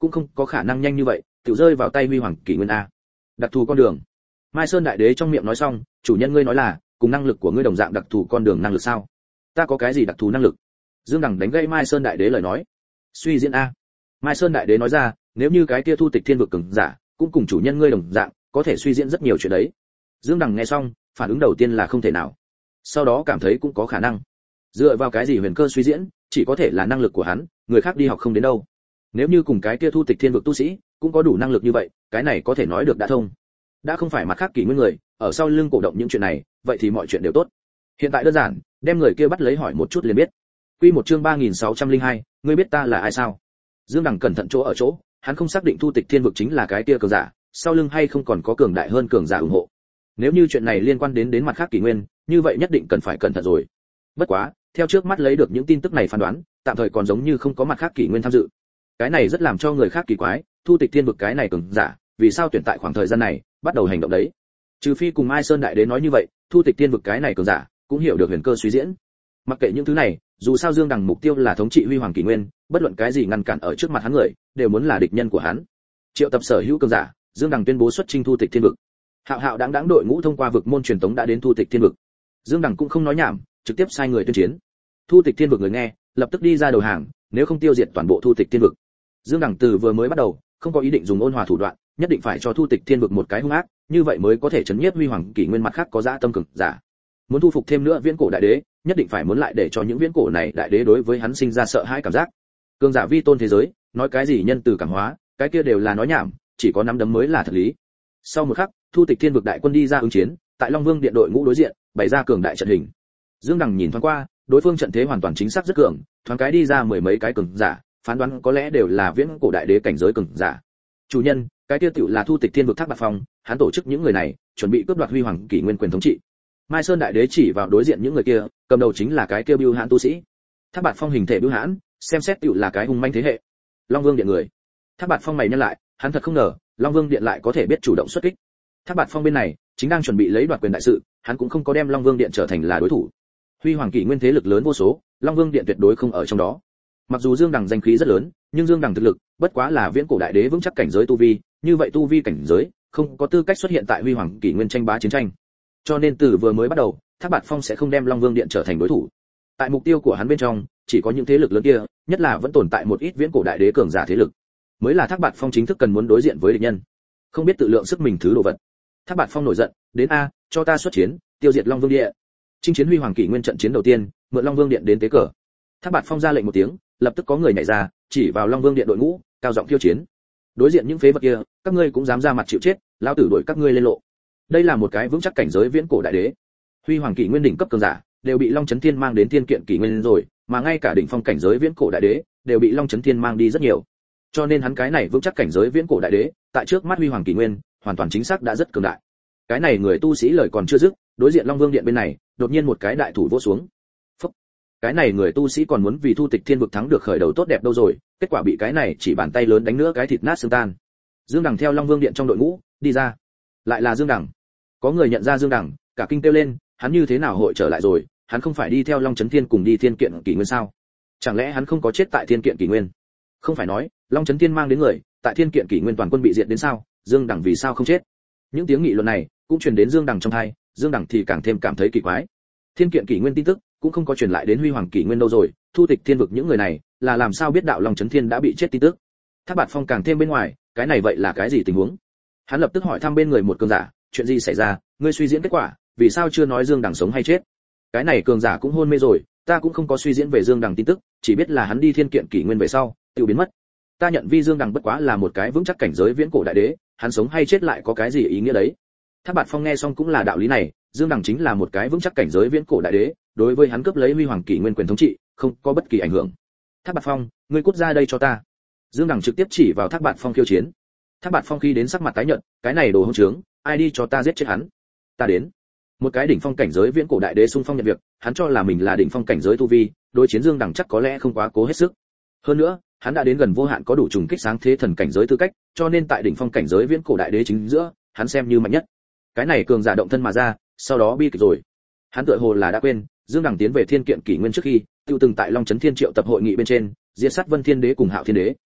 A: cũng không có khả năng nhanh như vậy tự rơi vào tay huy hoàng kỷ nguyên a. Đặc thù con đường. Mai Sơn đại đế trong miệng nói xong, chủ nhân ngươi nói là cùng năng lực của ngươi đồng dạng đặc thù con đường năng lực sao? Ta có cái gì đặc thù năng lực? Dương Đằng đánh gãy Mai Sơn đại đế lời nói. Suy diễn a. Mai Sơn đại đế nói ra, nếu như cái kia thu tịch thiên vực cường giả cũng cùng chủ nhân ngươi đồng dạng có thể suy diễn rất nhiều chuyện đấy. Dương Đằng nghe xong, phản ứng đầu tiên là không thể nào, sau đó cảm thấy cũng có khả năng. Dựa vào cái gì huyền cơ suy diễn, chỉ có thể là năng lực của hắn, người khác đi học không đến đâu. Nếu như cùng cái kia thu tịch thiên vực tu sĩ cũng có đủ năng lực như vậy, cái này có thể nói được đã thông. Đã không phải mặt khác kỷ nguyên người ở sau lưng cổ động những chuyện này, vậy thì mọi chuyện đều tốt. Hiện tại đơn giản, đem người kia bắt lấy hỏi một chút liền biết. Quy một chương ba nghìn sáu trăm lẻ hai, ngươi biết ta là ai sao? Dương Đằng cẩn thận chỗ ở chỗ, hắn không xác định thu tịch thiên vực chính là cái kia cường giả, sau lưng hay không còn có cường đại hơn cường giả ủng hộ. Nếu như chuyện này liên quan đến đến mặt khác kỷ nguyên, như vậy nhất định cần phải cẩn thận rồi. Bất quá, theo trước mắt lấy được những tin tức này phán đoán, tạm thời còn giống như không có mặt khác kỷ nguyên tham dự. Cái này rất làm cho người khác kỳ quái, thu tịch thiên vực cái này cường giả, vì sao tuyển tại khoảng thời gian này bắt đầu hành động đấy? Trừ phi cùng Mai Sơn đại đế nói như vậy, thu tịch thiên vực cái này cường giả cũng hiểu được huyền cơ suy diễn. Mặc kệ những thứ này, dù sao Dương Đằng mục tiêu là thống trị huy hoàng kỷ nguyên, bất luận cái gì ngăn cản ở trước mặt hắn người, đều muốn là địch nhân của hắn. Triệu tập sở hữu cường giả, Dương Đằng tuyên bố xuất chinh thu tịch thiên vực. Hạo hạo đáng đáng đội ngũ thông qua vực môn truyền tống đã đến thu tịch thiên vực. Dương Đằng cũng không nói nhảm, trực tiếp sai người tuyên chiến. Thu tịch thiên vực người nghe, lập tức đi ra đầu hàng, nếu không tiêu diệt toàn bộ thu tịch thiên vực. Dương Đằng từ vừa mới bắt đầu, không có ý định dùng ôn hòa thủ đoạn, nhất định phải cho thu tịch thiên vực một cái hung ác, như vậy mới có thể chấn nhiếp huy hoàng kỷ nguyên mặt khác có dã tâm cực giả. Muốn thu phục thêm nữa viễn cổ đại đế, nhất định phải muốn lại để cho những viễn cổ này đại đế đối với hắn sinh ra sợ hãi cảm giác. Cường giả vi tôn thế giới, nói cái gì nhân từ cảm hóa, cái kia đều là nói nhảm, chỉ có nắm đấm mới là thật lý. Sau một khắc, thu tịch thiên vực đại quân đi ra ứng chiến, tại Long Vương điện đội ngũ đối diện, bày ra cường đại trận hình. Dương Đằng nhìn thoáng qua, đối phương trận thế hoàn toàn chính xác rất cường, thoáng cái đi ra mười mấy cái cường giả, phán đoán có lẽ đều là viễn cổ đại đế cảnh giới cường giả. Chủ nhân, cái tiêu tiểu là thu tịch thiên vực Thác Bạt Phong, hắn tổ chức những người này, chuẩn bị cướp đoạt huy hoàng kỷ nguyên quyền thống trị. Mai Sơn đại đế chỉ vào đối diện những người kia, cầm đầu chính là cái kia Bưu Hãn tu sĩ. Thác Bạt Phong hình thể Bưu Hãn, xem xét tiểu là cái hung manh thế hệ. Long Vương điện người. Thác Bạt Phong mày nhăn lại, hắn thật không ngờ, Long Vương điện lại có thể biết chủ động xuất kích. Thác Bạt Phong bên này, chính đang chuẩn bị lấy đoạt quyền đại sự, hắn cũng không có đem Long Vương điện trở thành là đối thủ. Huy hoàng kỷ nguyên thế lực lớn vô số, Long Vương điện tuyệt đối không ở trong đó. Mặc dù Dương Đằng danh khí rất lớn, nhưng Dương Đằng thực lực bất quá là viễn cổ đại đế vững chắc cảnh giới tu vi, như vậy tu vi cảnh giới không có tư cách xuất hiện tại huy hoàng kỷ nguyên tranh bá chiến tranh. Cho nên từ vừa mới bắt đầu, Thác Bạt Phong sẽ không đem Long Vương điện trở thành đối thủ. Tại mục tiêu của hắn bên trong, chỉ có những thế lực lớn kia, nhất là vẫn tồn tại một ít viễn cổ đại đế cường giả thế lực, mới là Thác Bạt Phong chính thức cần muốn đối diện với địch nhân. Không biết tự lượng sức mình thứ đồ vật. Thác Bạt Phong nổi giận, đến a, cho ta xuất chiến, tiêu diệt Long Vương điện. Chinh chiến huy hoàng kỷ nguyên trận chiến đầu tiên, mượn Long Vương điện đến tế cờ. Thác Bạt Phong ra lệnh một tiếng, lập tức có người nhảy ra, chỉ vào Long Vương điện đội ngũ, cao giọng khiêu chiến. Đối diện những phế vật kia, các ngươi cũng dám ra mặt chịu chết, lão tử đuổi các ngươi lên lộ. Đây là một cái vững chắc cảnh giới viễn cổ đại đế. Huy hoàng kỷ nguyên đỉnh cấp cường giả, đều bị Long Chấn Thiên mang đến thiên kiện kỷ nguyên rồi, mà ngay cả đỉnh phong cảnh giới viễn cổ đại đế, đều bị Long Chấn Thiên mang đi rất nhiều. Cho nên hắn cái này vững chắc cảnh giới viễn cổ đại đế, tại trước mắt huy hoàng kỷ nguyên, hoàn toàn chính xác đã rất cường đại. Cái này người tu sĩ lời còn chưa dứt, đối diện Long Vương điện bên này, đột nhiên một cái đại thủ vỗ xuống. Phúc. Cái này người tu sĩ còn muốn vì thu tịch thiên vực thắng được khởi đầu tốt đẹp đâu rồi, kết quả bị cái này chỉ bàn tay lớn đánh nữa cái thịt nát xương tan. Dương Đằng theo Long Vương điện trong đội ngũ đi ra. Lại là Dương Đằng. Có người nhận ra Dương Đằng, cả kinh kêu lên, hắn như thế nào hội trở lại rồi, hắn không phải đi theo Long Chấn Thiên cùng đi thiên kiện kỷ nguyên sao? Chẳng lẽ hắn không có chết tại thiên kiện kỷ nguyên? Không phải nói, Long Chấn Thiên mang đến người, tại thiên kiện kỷ nguyên toàn quân bị diệt đến sao, Dương Đằng vì sao không chết? Những tiếng nghị luận này cũng truyền đến Dương Đằng trong tai, Dương Đằng thì càng thêm cảm thấy kỳ quái. Thiên kiện kỷ nguyên tin tức cũng không có truyền lại đến huy hoàng kỷ nguyên đâu rồi, thu tịch thiên vực những người này là làm sao biết đạo Long Chấn Thiên đã bị chết tin tức? Thác Bạt Phong càng thêm bên ngoài, cái này vậy là cái gì tình huống? Hắn lập tức hỏi thăm bên người một cường giả, chuyện gì xảy ra, ngươi suy diễn kết quả, vì sao chưa nói Dương Đằng sống hay chết? Cái này cường giả cũng hôn mê rồi, ta cũng không có suy diễn về Dương Đằng tin tức, chỉ biết là hắn đi thiên kiện kỷ nguyên về sau, tiêu biến mất. Ta nhận vi Dương Đằng bất quá là một cái vững chắc cảnh giới viễn cổ đại đế, hắn sống hay chết lại có cái gì ý nghĩa đấy? Thác Bạt Phong nghe xong cũng là đạo lý này, Dương Đằng chính là một cái vững chắc cảnh giới viễn cổ đại đế, đối với hắn cướp lấy huy hoàng kỷ nguyên quyền thống trị, không có bất kỳ ảnh hưởng. Thác Bạt Phong, ngươi cút ra đây cho ta. Dương Đằng trực tiếp chỉ vào Thác Bạt Phong khiêu chiến. Thác Bạt Phong khi đến sắc mặt tái nhợt, cái này đồ hỗn trướng, ai đi cho ta giết chết hắn? Ta đến. Một cái đỉnh phong cảnh giới viễn cổ đại đế xung phong nhận việc, hắn cho là mình là đỉnh phong cảnh giới tu vi, đối chiến Dương Đằng chắc có lẽ không quá cố hết sức. Hơn nữa, hắn đã đến gần vô hạn có đủ trùng kích sáng thế thần cảnh giới tư cách, cho nên tại đỉnh phong cảnh giới viễn cổ đại đế chính giữa, hắn xem như mạnh nhất. Cái này cường giả động thân mà ra, sau đó bi kịch rồi. Hắn tựa hồ là đã quên, Dương Đằng tiến về thiên kiện kỷ nguyên trước khi, tiêu từng tại Long Chấn Thiên triệu tập hội nghị bên trên, diệt sát Vân Thiên Đế cùng Hạo Thiên Đế.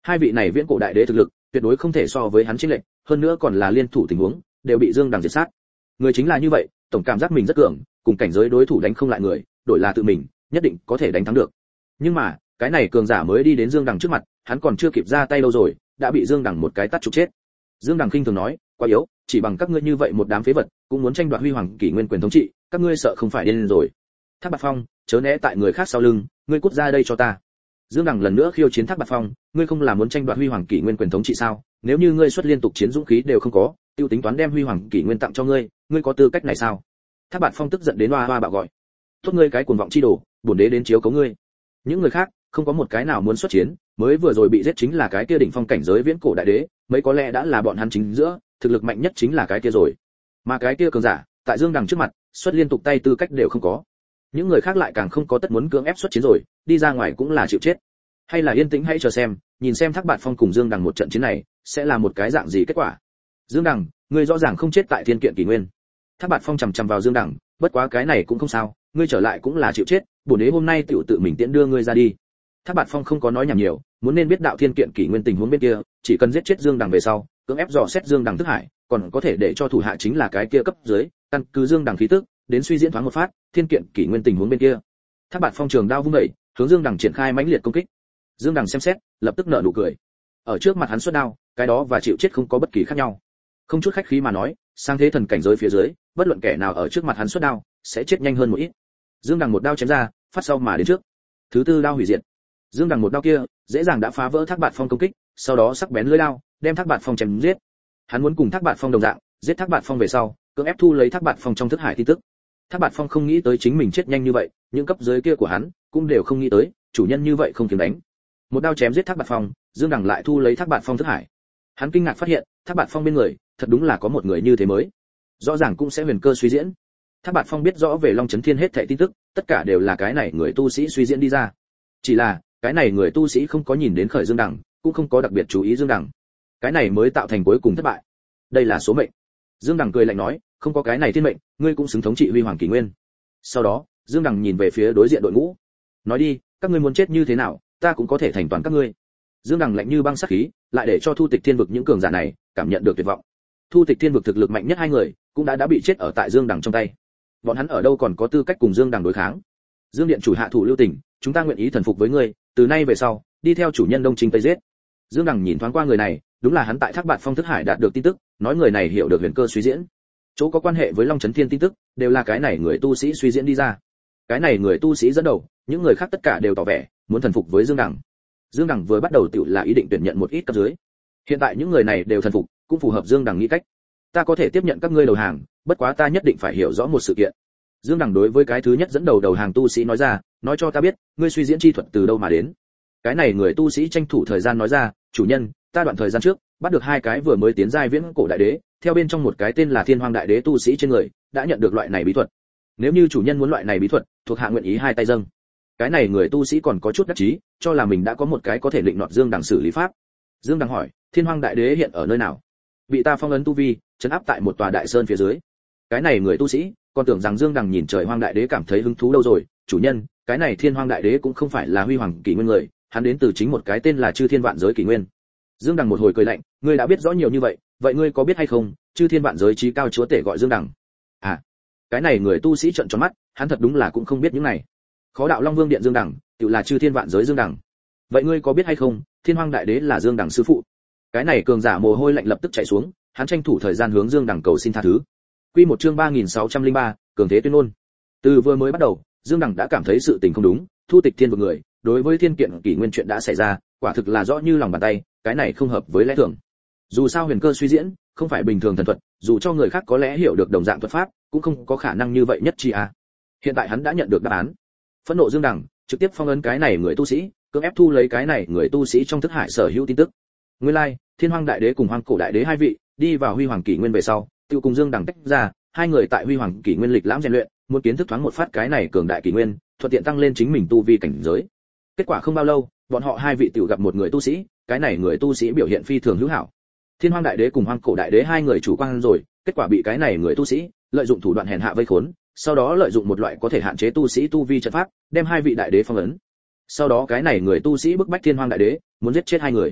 A: Hai vị này viễn cổ đại đế thực lực tuyệt đối không thể so với hắn chênh lệch, hơn nữa còn là liên thủ tình huống, đều bị Dương Đằng diệt sát. Người chính là như vậy, tổng cảm giác mình rất cường, cùng cảnh giới đối thủ đánh không lại người, đổi là tự mình, nhất định có thể đánh thắng được. Nhưng mà, cái này cường giả mới đi đến Dương Đằng trước mặt, hắn còn chưa kịp ra tay đâu rồi, đã bị Dương Đằng một cái tát trục chết. Dương Đằng khinh thường nói, quá yếu, chỉ bằng các ngươi như vậy một đám phế vật, cũng muốn tranh đoạt huy hoàng kỷ nguyên quyền thống trị, các ngươi sợ không phải điên rồi. Thác Bạt Phong, chớ né tại người khác sau lưng, ngươi cút ra đây cho ta. Dương Đằng lần nữa khiêu chiến Thác Bạt Phong, ngươi không là muốn tranh đoạt huy hoàng kỷ nguyên quyền thống trị sao? Nếu như ngươi xuất liên tục chiến dũng khí đều không có, tiêu tính toán đem huy hoàng kỷ nguyên tặng cho ngươi, ngươi có tư cách này sao? Thác Bạt Phong tức giận đến oa oa bạo gọi, tốt ngươi cái cuồng vọng chi đồ, bổn đế đến chiếu cấu ngươi. Những người khác không có một cái nào muốn xuất chiến, mới vừa rồi bị giết chính là cái kia đỉnh phong cảnh giới viễn cổ đại đế, mấy có lẽ đã là bọn hắn chính giữa, thực lực mạnh nhất chính là cái kia rồi. Mà cái kia cường giả, tại Dương Đằng trước mặt, xuất liên tục tay tư cách đều không có. Những người khác lại càng không có tất muốn cưỡng ép xuất chiến rồi, đi ra ngoài cũng là chịu chết. Hay là yên tĩnh hãy chờ xem, nhìn xem Thác Bạt Phong cùng Dương Đằng một trận chiến này, sẽ là một cái dạng gì kết quả. Dương Đằng, ngươi rõ ràng không chết tại Thiên Kiện Kỷ Nguyên. Thác Bạt Phong chằm chằm vào Dương Đằng, bất quá cái này cũng không sao, ngươi trở lại cũng là chịu chết, bổn đế hôm nay tiểu tự mình tiễn đưa ngươi ra đi. Thác Bạt Phong không có nói nhảm nhiều, muốn nên biết đạo Thiên Kiện Kỷ Nguyên tình huống bên kia, chỉ cần giết chết Dương Đằng về sau, cưỡng ép dò xét Dương Đằng thức hải, còn có thể để cho thủ hạ chính là cái kia cấp dưới, căn cứ Dương Đằng khí tức, đến suy diễn thoáng một phát, Thiên Kiện Kỷ Nguyên tình huống bên kia. Thác Bạt Phong trường đao vung dậy, hướng Dương Đằng triển khai mãnh liệt công kích. Dương Đằng xem xét, lập tức nở nụ cười. Ở trước mặt hắn xuất đao, cái đó và chịu chết không có bất kỳ khác nhau. Không chút khách khí mà nói, sang thế thần cảnh giới phía dưới, bất luận kẻ nào ở trước mặt hắn xuất đao, sẽ chết nhanh hơn một ít. Dương Đằng một đao chém ra, phát sau mà đến trước. Thứ tư đao hủy diệt. Dương Đằng một đao kia, dễ dàng đã phá vỡ Thác Bạt Phong công kích, sau đó sắc bén lưỡi đao, đem Thác Bạt Phong chém giết. Hắn muốn cùng Thác Bạt Phong đồng dạng, giết Thác Bạt Phong về sau, cưỡng ép thu lấy Thác Bạt Phong trong thức hải tin tức. Thác Bạt Phong không nghĩ tới chính mình chết nhanh như vậy, những cấp dưới kia của hắn cũng đều không nghĩ tới, chủ nhân như vậy không kiếm đánh. Một đao chém giết Thác Bạt Phong, Dương Đằng lại thu lấy Thác Bạt Phong thức hải. Hắn kinh ngạc phát hiện, Thác Bạt Phong bên người, thật đúng là có một người như thế mới. Rõ ràng cũng sẽ huyền cơ suy diễn. Thác Bạt Phong biết rõ về Long Chấn Thiên hết thảy tin tức, tất cả đều là cái này người tu sĩ suy diễn đi ra. Chỉ là, cái này người tu sĩ không có nhìn đến khởi Dương Đằng, cũng không có đặc biệt chú ý Dương Đằng. Cái này mới tạo thành cuối cùng thất bại. Đây là số mệnh. Dương Đằng cười lạnh nói, không có cái này thiên mệnh, ngươi cũng xứng thống trị huy hoàng kỷ nguyên. Sau đó, Dương Đằng nhìn về phía đối diện đội ngũ, nói đi, các ngươi muốn chết như thế nào, ta cũng có thể thành toàn các ngươi. Dương Đằng lạnh như băng sắc khí, lại để cho Thu Tịch Thiên vực những cường giả này cảm nhận được tuyệt vọng. Thu Tịch Thiên vực thực lực mạnh nhất hai người, cũng đã đã bị chết ở tại Dương Đằng trong tay. Bọn hắn ở đâu còn có tư cách cùng Dương Đằng đối kháng? Dương điện chủ hạ thủ lưu tình, chúng ta nguyện ý thần phục với ngươi, từ nay về sau, đi theo chủ nhân Đông Trinh Tây giết. Dương Đằng nhìn thoáng qua người này, đúng là hắn tại Thác Bạt Phong thức hải đạt được tin tức, nói người này hiểu được huyền cơ suy diễn. Chỗ có quan hệ với Long Chấn Thiên tin tức, đều là cái này người tu sĩ suy diễn đi ra. Cái này người tu sĩ dẫn đầu, những người khác tất cả đều tỏ vẻ muốn thần phục với Dương Đằng. Dương Đằng vừa bắt đầu tiểu là ý định tuyển nhận một ít cấp dưới. Hiện tại những người này đều thần phục, cũng phù hợp Dương Đằng nghĩ cách. Ta có thể tiếp nhận các ngươi đầu hàng, bất quá ta nhất định phải hiểu rõ một sự kiện. Dương Đằng đối với cái thứ nhất dẫn đầu đầu hàng tu sĩ nói ra, nói cho ta biết, ngươi suy diễn chi thuật từ đâu mà đến. Cái này người tu sĩ tranh thủ thời gian nói ra, chủ nhân, ta đoạn thời gian trước bắt được hai cái vừa mới tiến giai viễn cổ đại đế, theo bên trong một cái tên là Thiên Hoang đại đế tu sĩ trên người, đã nhận được loại này bí thuật. Nếu như chủ nhân muốn loại này bí thuật, thuộc hạ nguyện ý hai tay dâng. Cái này người tu sĩ còn có chút đắc chí, cho là mình đã có một cái có thể định nọt Dương Đằng xử lý pháp. Dương Đằng hỏi, Thiên Hoang đại đế hiện ở nơi nào? Bị ta phong ấn tu vi, trấn áp tại một tòa đại sơn phía dưới. Cái này người tu sĩ còn tưởng rằng Dương Đằng nhìn trời Hoang đại đế cảm thấy hứng thú đâu rồi, chủ nhân, cái này Thiên Hoang đại đế cũng không phải là huy hoàng kỷ nguyên người, hắn đến từ chính một cái tên là Chư Thiên Vạn Giới kỷ nguyên. Dương Đằng một hồi cười lạnh, ngươi đã biết rõ nhiều như vậy, vậy ngươi có biết hay không, Chư Thiên Vạn Giới chí cao chúa tể gọi Dương Đằng? À, cái này người tu sĩ trợn tròn mắt, hắn thật đúng là cũng không biết những này. Khó đạo Long Vương điện Dương Đằng, tự là Chư Thiên Vạn Giới Dương Đằng. Vậy ngươi có biết hay không, Thiên Hoang đại đế là Dương Đằng sư phụ? Cái này cường giả mồ hôi lạnh lập tức chảy xuống, hắn tranh thủ thời gian hướng Dương Đằng cầu xin tha thứ. Quy một chương ba nghìn sáu trăm lẻ ba, cường thế tuyên ngôn. Từ vừa mới bắt đầu, Dương Đằng đã cảm thấy sự tình không đúng, Thu Tịch Thiên vực người, đối với Thiên Kiện Kỷ Nguyên chuyện đã xảy ra, quả thực là rõ như lòng bàn tay, cái này không hợp với lẽ thường. Dù sao huyền cơ suy diễn, không phải bình thường thần thuật, dù cho người khác có lẽ hiểu được đồng dạng thuật pháp, cũng không có khả năng như vậy nhất chi à. Hiện tại hắn đã nhận được đáp án. Phẫn nộ Dương Đằng, trực tiếp phong ấn cái này người tu sĩ, cưỡng ép thu lấy cái này người tu sĩ trong thức hải sở hữu tin tức. Nguyên lai, like, Thiên Hoang đại đế cùng Hoang cổ đại đế hai vị, đi vào Huy Hoàng Kỷ Nguyên về sau, tiêu cùng Dương Đằng tách ra, hai người tại Huy Hoàng Kỷ Nguyên lịch lãm rèn luyện, muốn kiến thức thoáng một phát cái này cường đại kỷ nguyên, thuận tiện tăng lên chính mình tu vi cảnh giới. Kết quả không bao lâu, bọn họ hai vị tiểu gặp một người tu sĩ, cái này người tu sĩ biểu hiện phi thường hữu hảo. Thiên Hoang đại đế cùng Hoang cổ đại đế hai người chủ quan rồi, kết quả bị cái này người tu sĩ lợi dụng thủ đoạn hèn hạ vây khốn, sau đó lợi dụng một loại có thể hạn chế tu sĩ tu vi trận pháp, đem hai vị đại đế phong ấn. Sau đó cái này người tu sĩ bức bách Thiên Hoang đại đế, muốn giết chết hai người.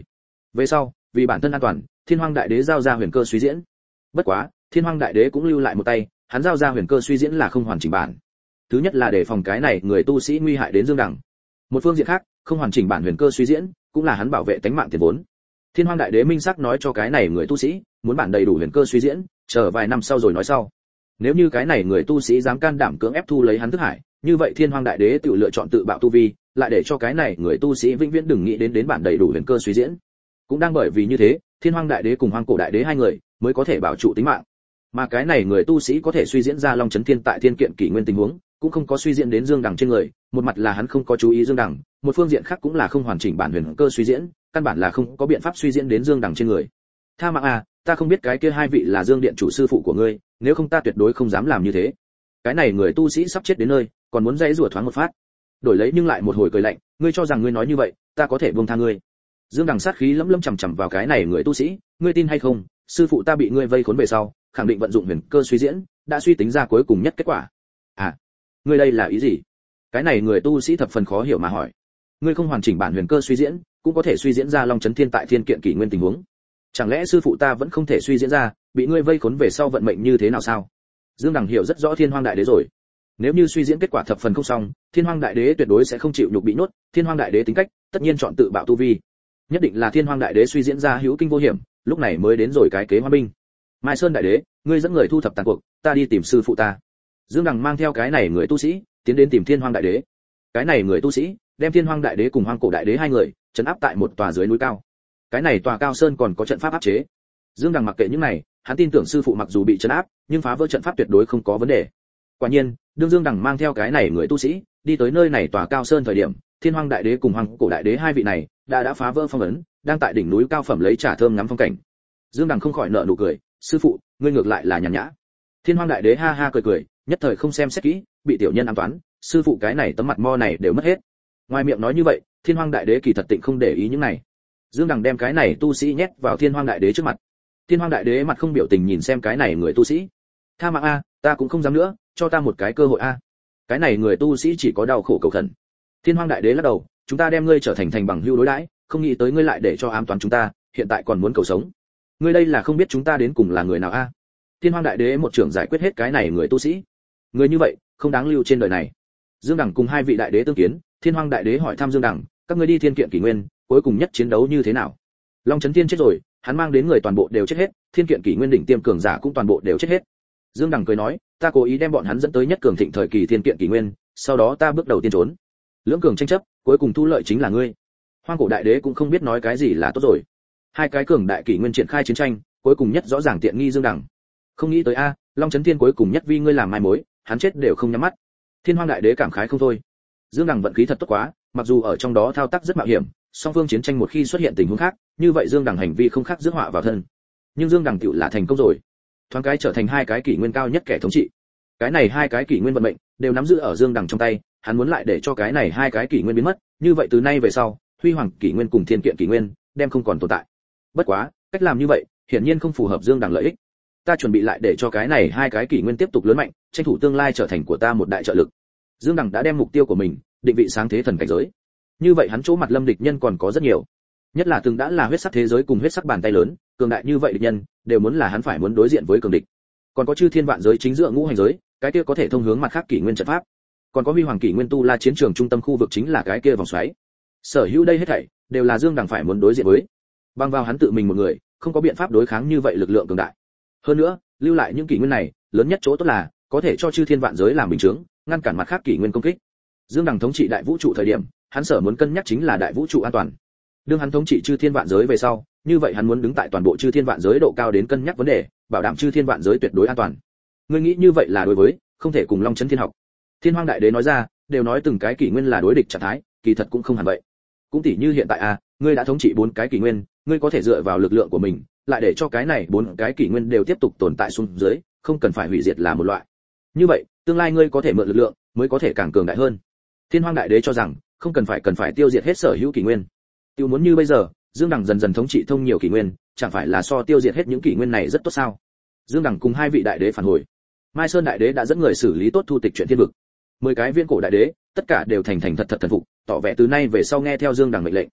A: Về sau, vì bản thân an toàn, Thiên Hoang Đại Đế giao ra huyền cơ suy diễn. Bất quá, Thiên Hoang Đại Đế cũng lưu lại một tay, hắn giao ra huyền cơ suy diễn là không hoàn chỉnh bản. Thứ nhất là để phòng cái này người tu sĩ nguy hại đến Dương Đằng. Một phương diện khác, không hoàn chỉnh bản huyền cơ suy diễn, cũng là hắn bảo vệ tính mạng tiền vốn. Thiên Hoang Đại Đế minh xác nói cho cái này người tu sĩ, muốn bản đầy đủ huyền cơ suy diễn, chờ vài năm sau rồi nói sau. Nếu như cái này người tu sĩ dám can đảm cưỡng ép thu lấy hắn thức hải, như vậy Thiên Hoang Đại Đế tự lựa chọn tự bạo tu vi, lại để cho cái này người tu sĩ vĩnh viễn đừng nghĩ đến đến bản đầy đủ huyền cơ suy diễn. Cũng đang bởi vì như thế, Thiên Hoang Đại Đế cùng Hoang Cổ Đại Đế hai người mới có thể bảo trụ tính mạng. Mà cái này người tu sĩ có thể suy diễn ra Long Chấn Thiên tại thiên kiện kỷ nguyên tình huống, cũng không có suy diễn đến Dương Đằng trên người, một mặt là hắn không có chú ý Dương Đằng, một phương diện khác cũng là không hoàn chỉnh bản huyền cơ suy diễn, căn bản là không có biện pháp suy diễn đến Dương Đằng trên người. Tha mạng à, ta không biết cái kia hai vị là Dương điện chủ sư phụ của ngươi, nếu không ta tuyệt đối không dám làm như thế. Cái này người tu sĩ sắp chết đến nơi, còn muốn dãy rủa thoáng một phát. Đổi lấy nhưng lại một hồi cười lạnh, ngươi cho rằng ngươi nói như vậy, ta có thể buông tha ngươi? Dương Đằng sát khí lấm lấm chằm chằm vào cái này người tu sĩ, ngươi tin hay không, sư phụ ta bị ngươi vây khốn về sau, khẳng định vận dụng huyền cơ suy diễn, đã suy tính ra cuối cùng nhất kết quả. À, ngươi đây là ý gì? Cái này người tu sĩ thập phần khó hiểu mà hỏi. Ngươi không hoàn chỉnh bản huyền cơ suy diễn, cũng có thể suy diễn ra Long Chấn Thiên tại thiên kiện kỷ nguyên tình huống. Chẳng lẽ sư phụ ta vẫn không thể suy diễn ra, bị ngươi vây khốn về sau vận mệnh như thế nào sao? Dương Đằng hiểu rất rõ Thiên Hoang Đại Đế rồi. Nếu như suy diễn kết quả thập phần không xong, Thiên Hoang Đại Đế tuyệt đối sẽ không chịu nhục bị nhốt, Thiên Hoang Đại Đế tính cách, tất nhiên chọn tự bạo tu vi. Nhất định là Thiên Hoang Đại Đế suy diễn ra hữu kinh vô hiểm, lúc này mới đến rồi cái kế hoa binh. Mai Sơn Đại Đế, ngươi dẫn người thu thập tàn cuộc, ta đi tìm sư phụ ta. Dương Đằng mang theo cái này người tu sĩ, tiến đến tìm Thiên Hoang Đại Đế. Cái này người tu sĩ, đem Thiên Hoang Đại Đế cùng Hoang Cổ Đại Đế hai người trấn áp tại một tòa dưới núi cao. Cái này tòa cao sơn còn có trận pháp áp chế. Dương Đằng mặc kệ những này, hắn tin tưởng sư phụ mặc dù bị trấn áp, nhưng phá vỡ trận pháp tuyệt đối không có vấn đề. Quả nhiên, đương Dương Đằng mang theo cái này người tu sĩ đi tới nơi này tòa cao sơn thời điểm, Thiên Hoang Đại Đế cùng Hoang Cổ Đại Đế hai vị này đã đã phá vỡ phong ấn, đang tại đỉnh núi cao phẩm lấy trà thơm ngắm phong cảnh. Dương Đằng không khỏi nở nụ cười, sư phụ, ngươi ngược lại là nhàn nhã. Thiên Hoang Đại Đế ha ha cười cười, nhất thời không xem xét kỹ, bị tiểu nhân ám toán, sư phụ cái này tấm mặt mo này đều mất hết. Ngoài miệng nói như vậy, Thiên Hoang Đại Đế kỳ thật tịnh không để ý những này. Dương Đằng đem cái này tu sĩ nhét vào Thiên Hoang Đại Đế trước mặt. Thiên Hoang Đại Đế mặt không biểu tình nhìn xem cái này người tu sĩ. Tha mạng a, ta cũng không dám nữa, cho ta một cái cơ hội a. Cái này người tu sĩ chỉ có đau khổ cầu khẩn. Thiên Hoang Đại Đế lắc đầu, chúng ta đem ngươi trở thành thành bằng hữu đối đãi, không nghĩ tới ngươi lại để cho ám toán chúng ta, hiện tại còn muốn cầu sống. Ngươi đây là không biết chúng ta đến cùng là người nào a? Thiên Hoang Đại Đế một trưởng giải quyết hết cái này người tu sĩ. Người như vậy, không đáng lưu trên đời này. Dương Đằng cùng hai vị đại đế tương kiến, Thiên Hoang Đại Đế hỏi thăm Dương Đằng, các ngươi đi thiên kiện kỷ nguyên, cuối cùng nhất chiến đấu như thế nào? Long Chấn Thiên chết rồi, hắn mang đến người toàn bộ đều chết hết, thiên kiện kỷ nguyên đỉnh tiêm cường giả cũng toàn bộ đều chết hết. Dương Đằng cười nói, ta cố ý đem bọn hắn dẫn tới nhất cường thịnh thời kỳ thiên kiện kỷ nguyên, sau đó ta bước đầu tiên trốn. Lưỡng cường tranh chấp, cuối cùng thu lợi chính là ngươi. Hoang Cổ Đại Đế cũng không biết nói cái gì là tốt rồi. Hai cái cường đại kỷ nguyên triển khai chiến tranh, cuối cùng nhất rõ ràng tiện nghi Dương Đằng. Không nghĩ tới a, Long Chấn Thiên cuối cùng nhất vì ngươi làm mai mối, hắn chết đều không nhắm mắt. Thiên Hoang Đại Đế cảm khái không thôi. Dương Đằng vận khí thật tốt quá, mặc dù ở trong đó thao tác rất mạo hiểm, song phương chiến tranh một khi xuất hiện tình huống khác, như vậy Dương Đằng hành vi không khác rước họa vào thân. Nhưng Dương Đằng tựu là thành công rồi, thoáng cái trở thành hai cái kỷ nguyên cao nhất kẻ thống trị. Cái này hai cái kỷ nguyên vận mệnh đều nắm giữ ở Dương Đằng trong tay, hắn muốn lại để cho cái này hai cái kỷ nguyên biến mất, như vậy từ nay về sau, Huy Hoàng kỷ nguyên cùng Thiên Kiện kỷ nguyên đem không còn tồn tại. Bất quá, cách làm như vậy, hiển nhiên không phù hợp Dương Đằng lợi ích. Ta chuẩn bị lại để cho cái này hai cái kỷ nguyên tiếp tục lớn mạnh, tranh thủ tương lai trở thành của ta một đại trợ lực. Dương Đằng đã đem mục tiêu của mình định vị sáng thế thần cảnh giới. Như vậy hắn chỗ mặt lâm địch nhân còn có rất nhiều, nhất là từng đã là huyết sắc thế giới cùng huyết sắc bàn tay lớn, cường đại như vậy địch nhân đều muốn là hắn phải muốn đối diện với cường địch. Còn có chư thiên vạn giới chính giữa ngũ hành giới, cái kia có thể thông hướng mặt khác kỷ nguyên trận pháp. Còn có Huy Hoàng kỷ nguyên tu la chiến trường trung tâm khu vực chính là cái kia vòng xoáy. Sở hữu đây hết thảy đều là Dương Đằng phải muốn đối diện với. Bằng vào hắn tự mình một người, không có biện pháp đối kháng như vậy lực lượng cường đại. Hơn nữa, lưu lại những kỷ nguyên này, lớn nhất chỗ tốt là có thể cho chư thiên vạn giới làm bình chứng, ngăn cản mặt khác kỷ nguyên công kích. Dương Đằng thống trị đại vũ trụ thời điểm, hắn sở muốn cân nhắc chính là đại vũ trụ an toàn. Đương hắn thống trị chư thiên vạn giới về sau, như vậy hắn muốn đứng tại toàn bộ chư thiên vạn giới độ cao đến cân nhắc vấn đề, bảo đảm chư thiên vạn giới tuyệt đối an toàn. Ngươi nghĩ như vậy là đối với, không thể cùng Long Chấn Thiên học. Thiên Hoang Đại Đế nói ra, đều nói từng cái kỷ nguyên là đối địch trạng thái, kỳ thật cũng không hẳn vậy. Cũng tỉ như hiện tại a, ngươi đã thống trị bốn cái kỷ nguyên, ngươi có thể dựa vào lực lượng của mình, lại để cho cái này bốn cái kỷ nguyên đều tiếp tục tồn tại xuống dưới, không cần phải hủy diệt là một loại. Như vậy, tương lai ngươi có thể mượn lực lượng, mới có thể càng cường đại hơn. Thiên Hoang Đại Đế cho rằng, không cần phải cần phải tiêu diệt hết sở hữu kỷ nguyên. Tiêu muốn như bây giờ, Dương Đằng dần dần thống trị thông nhiều kỷ nguyên, chẳng phải là so tiêu diệt hết những kỷ nguyên này rất tốt sao? Dương Đằng cùng hai vị đại đế phản hồi. Mai Sơn Đại Đế đã dẫn người xử lý tốt thu tịch chuyện thiên vực. Mười cái viễn cổ đại đế, tất cả đều thành thành thật thật thần phục, tỏ vẻ từ nay về sau nghe theo Dương Đằng mệnh lệnh.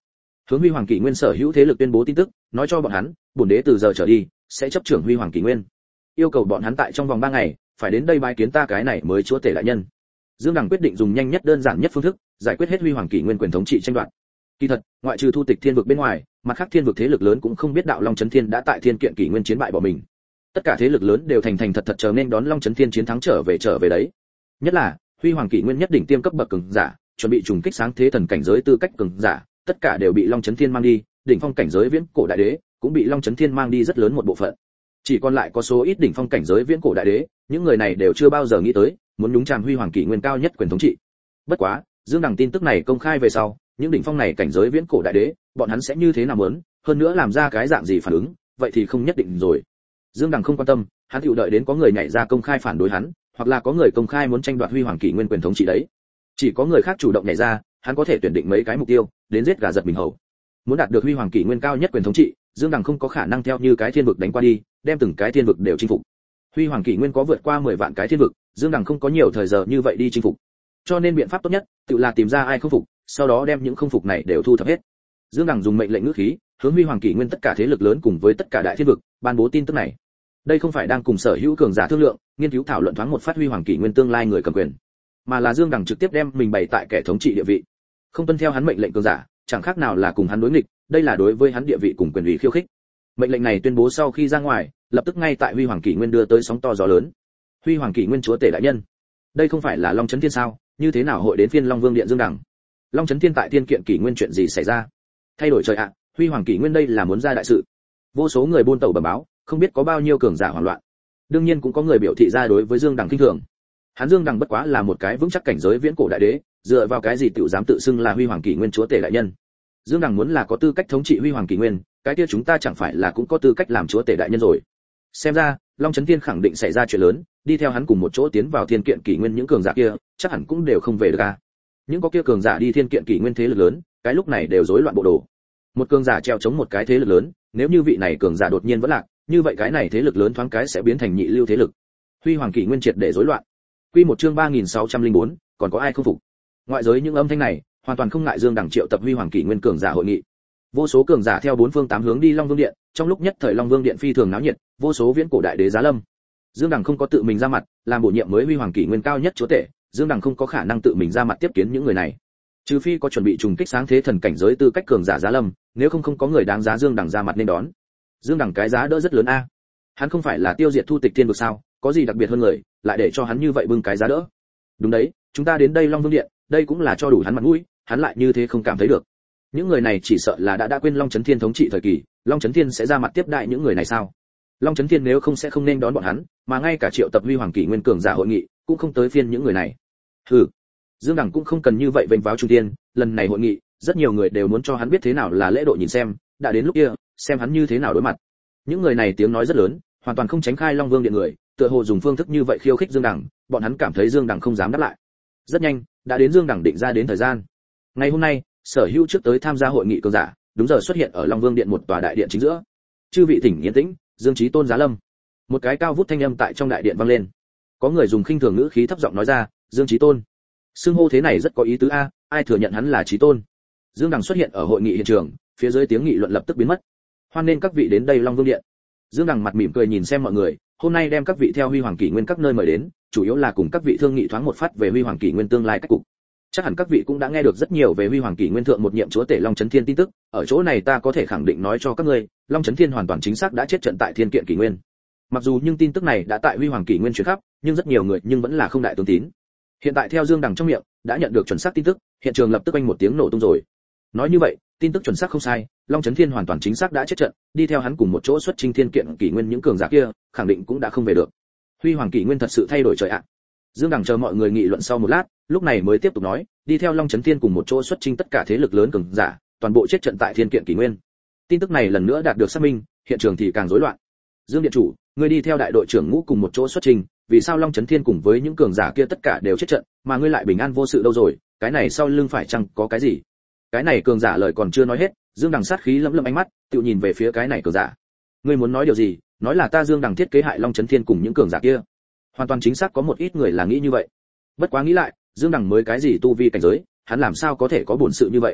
A: hướng Huy Hoàng Kỷ Nguyên sở hữu thế lực tuyên bố tin tức, nói cho bọn hắn, bổn đế từ giờ trở đi sẽ chấp trưởng Huy Hoàng Kỷ Nguyên, yêu cầu bọn hắn tại trong vòng ba ngày phải đến đây bái kiến ta cái này mới chúa tể đại nhân. Dương Đằng quyết định dùng nhanh nhất đơn giản nhất phương thức giải quyết hết Huy Hoàng Kỷ Nguyên quyền thống trị tranh đoạt. Kỳ thật, ngoại trừ thu tịch thiên vực bên ngoài, mặt khác thiên vực thế lực lớn cũng không biết đạo Long Chấn Thiên đã tại Thiên Kiện Kỷ Nguyên chiến bại bỏ mình. Tất cả thế lực lớn đều thành thành thật thật chờ nên đón Long Chấn Thiên chiến thắng trở về trở về đấy. Nhất là Huy Hoàng Kỷ Nguyên nhất đỉnh tiêm cấp bậc cường giả, chuẩn bị trùng kích sáng thế thần cảnh giới tư cách cường giả, tất cả đều bị Long Chấn Thiên mang đi, đỉnh phong cảnh giới viễn cổ đại đế cũng bị Long Chấn Thiên mang đi rất lớn một bộ phận. Chỉ còn lại có số ít đỉnh phong cảnh giới viễn cổ đại đế, những người này đều chưa bao giờ nghĩ tới muốn nhúng chàm Huy Hoàng Kỷ Nguyên cao nhất quyền thống trị. Bất quá, Dương Đằng tin tức này công khai về sau, những đỉnh phong này cảnh giới viễn cổ đại đế, bọn hắn sẽ như thế nào muốn, hơn nữa làm ra cái dạng gì phản ứng, vậy thì không nhất định rồi. Dương Đằng không quan tâm, hắn chịu đợi đến có người nhảy ra công khai phản đối hắn, hoặc là có người công khai muốn tranh đoạt Huy Hoàng Kỷ Nguyên quyền thống trị đấy. Chỉ có người khác chủ động nhảy ra, hắn có thể tuyển định mấy cái mục tiêu, đến giết gà giật mình hầu. Muốn đạt được Huy Hoàng Kỷ Nguyên cao nhất quyền thống trị, Dương Đằng không có khả năng theo như cái thiên vực đánh qua đi, đem từng cái thiên vực đều chinh phục. Huy Hoàng Kỷ Nguyên có vượt qua mười vạn cái thiên vực, Dương Đằng không có nhiều thời giờ như vậy đi chinh phục. Cho nên biện pháp tốt nhất, tự là tìm ra ai không phục, sau đó đem những không phục này đều thu thập hết. Dương Đằng dùng mệnh lệnh ngữ khí, hướng Huy Hoàng Kỷ Nguyên tất cả thế lực lớn cùng với tất cả đại thiên vực, ban bố tin tức này. Đây không phải đang cùng sở hữu cường giả thương lượng, nghiên cứu thảo luận thoáng một phát Huy Hoàng Kỷ Nguyên tương lai người cầm quyền, mà là Dương Đằng trực tiếp đem mình bày tại kẻ thống trị địa vị. Không tuân theo hắn mệnh lệnh cường giả, chẳng khác nào là cùng hắn đối nghịch, đây là đối với hắn địa vị cùng quyền ủy khiêu khích. Mệnh lệnh này tuyên bố sau khi ra ngoài, lập tức ngay tại Huy Hoàng Kỷ Nguyên đưa tới sóng to gió lớn. Huy Hoàng Kỷ Nguyên chúa tể đại nhân, đây không phải là Long Chấn Thiên sao, như thế nào hội đến phiên Long Vương điện Dương Đằng? Long Chấn Thiên tại Thiên Kiện Kỷ Nguyên chuyện gì xảy ra? Thay đổi trời ạ, Huy Hoàng Kỷ Nguyên đây là muốn ra đại sự. Vô số người buôn tàu bẩm báo, không biết có bao nhiêu cường giả hoảng loạn. Đương nhiên cũng có người biểu thị ra đối với Dương Đằng kinh thường. Hắn Dương Đằng bất quá là một cái vững chắc cảnh giới viễn cổ đại đế, dựa vào cái gì tiểu dám tự xưng là Huy Hoàng Kỷ Nguyên chúa tể đại nhân? Dương Đằng muốn là có tư cách thống trị Huy Hoàng Kỷ Nguyên, cái kia chúng ta chẳng phải là cũng có tư cách làm chúa tể đại nhân rồi? Xem ra, Long Chấn Thiên khẳng định xảy ra chuyện lớn, đi theo hắn cùng một chỗ tiến vào Thiên Kiện Kỷ Nguyên những cường giả kia, chắc hẳn cũng đều không về được a. Những có kia cường giả đi Thiên Kiện Kỷ Nguyên thế lực lớn, cái lúc này đều rối loạn bộ đồ. Một cường giả treo chống một cái thế lực lớn, nếu như vị này cường giả đột nhiên vẫn lạc, như vậy cái này thế lực lớn thoáng cái sẽ biến thành nhị lưu thế lực. Huy Hoàng Kỷ Nguyên triệt để rối loạn. Quy một chương ba nghìn sáu trăm lẻ bốn, còn có ai không phục? Ngoại giới những âm thanh này, hoàn toàn không ngại Dương Đằng triệu tập Huy Hoàng Kỷ Nguyên cường giả hội nghị. Vô số cường giả theo bốn phương tám hướng đi Long Vương điện, trong lúc nhất thời Long Vương điện phi thường náo nhiệt, vô số viễn cổ đại đế giá lâm. Dương Đằng không có tự mình ra mặt, làm bổ nhiệm mới Huy Hoàng Kỷ Nguyên cao nhất chúa tể, Dương Đằng không có khả năng tự mình ra mặt tiếp kiến những người này. Trừ phi có chuẩn bị trùng kích sáng thế thần cảnh giới tư cách cường giả giá lâm, nếu không không có người đáng giá Dương Đằng ra mặt nên đón. Dương Đằng cái giá đỡ rất lớn a. Hắn không phải là tiêu diệt thu tịch thiên vực sao, có gì đặc biệt hơn người, lại để cho hắn như vậy bưng cái giá đỡ. Đúng đấy, chúng ta đến đây Long Vương điện, đây cũng là cho đủ hắn mặt mũi, hắn lại như thế không cảm thấy được. Những người này chỉ sợ là đã đã quên Long Chấn Thiên thống trị thời kỳ, Long Chấn Thiên sẽ ra mặt tiếp đại những người này sao? Long Chấn Thiên nếu không sẽ không nên đón bọn hắn, mà ngay cả triệu tập Huy Hoàng Kỷ Nguyên cường giả hội nghị, cũng không tới phiên những người này. Hừ, Dương Đằng cũng không cần như vậy vênh váo trung tiên, lần này hội nghị, rất nhiều người đều muốn cho hắn biết thế nào là lễ độ nhìn xem, đã đến lúc kia, xem hắn như thế nào đối mặt. Những người này tiếng nói rất lớn, hoàn toàn không tránh khai Long Vương điện người, tựa hồ dùng phương thức như vậy khiêu khích Dương Đằng, bọn hắn cảm thấy Dương Đằng không dám đáp lại. Rất nhanh, đã đến Dương Đằng định ra đến thời gian. Ngày hôm nay, sở hữu trước tới tham gia hội nghị cường giả, đúng giờ xuất hiện ở Long Vương điện một tòa đại điện chính giữa. Chư vị thỉnh yên tĩnh, Dương Chí Tôn giá lâm. Một cái cao vút thanh âm tại trong đại điện vang lên. Có người dùng khinh thường ngữ khí thấp giọng nói ra, Dương Chí Tôn. Xưng hô thế này rất có ý tứ a, ai thừa nhận hắn là Chí Tôn? Dương Đằng xuất hiện ở hội nghị hiện trường, phía dưới tiếng nghị luận lập tức biến mất. Hoan nên các vị đến đây Long Vương điện. Dương Đằng mặt mỉm cười nhìn xem mọi người, hôm nay đem các vị theo Huy Hoàng Kỷ Nguyên các nơi mời đến, chủ yếu là cùng các vị thương nghị thoáng một phát về Huy Hoàng Kỷ Nguyên tương lai cách cục. Chắc hẳn các vị cũng đã nghe được rất nhiều về Huy Hoàng Kỷ Nguyên thượng một nhiệm chúa tể Long Chấn Thiên tin tức, ở chỗ này ta có thể khẳng định nói cho các ngươi, Long Chấn Thiên hoàn toàn chính xác đã chết trận tại Thiên Kiện Kỷ Nguyên. Mặc dù nhưng tin tức này đã tại Huy Hoàng Kỷ Nguyên truyền khắp, nhưng rất nhiều người nhưng vẫn là không đại tương tín. Hiện tại theo Dương Đằng trong miệng, đã nhận được chuẩn xác tin tức, hiện trường lập tức oanh một tiếng nổ tung rồi. Nói như vậy, tin tức chuẩn xác không sai, Long Chấn Thiên hoàn toàn chính xác đã chết trận, đi theo hắn cùng một chỗ xuất chinh Thiên Kiện Kỷ Nguyên những cường giả kia, khẳng định cũng đã không về được. Huy Hoàng Kỷ Nguyên thật sự thay đổi trời ạ. Dương Đằng chờ mọi người nghị luận sau một lát, lúc này mới tiếp tục nói, đi theo Long Chấn Thiên cùng một chỗ xuất chinh tất cả thế lực lớn cường giả, toàn bộ chết trận tại Thiên Kiện Kỷ Nguyên. Tin tức này lần nữa đạt được xác minh, hiện trường thì càng rối loạn. Dương điện chủ, ngươi đi theo đại đội trưởng ngũ cùng một chỗ xuất chinh, vì sao Long Chấn Thiên cùng với những cường giả kia tất cả đều chết trận, mà ngươi lại bình an vô sự đâu rồi? Cái này sau lưng phải chăng có cái gì? Cái này cường giả lời còn chưa nói hết, Dương Đằng sát khí lẫm lẫm ánh mắt, tự nhìn về phía cái này cường giả. Ngươi muốn nói điều gì? Nói là ta Dương Đằng thiết kế hại Long Chấn Thiên cùng những cường giả kia. Hoàn toàn chính xác có một ít người là nghĩ như vậy. Bất quá nghĩ lại, Dương Đằng mới cái gì tu vi cảnh giới, hắn làm sao có thể có bổn sự như vậy?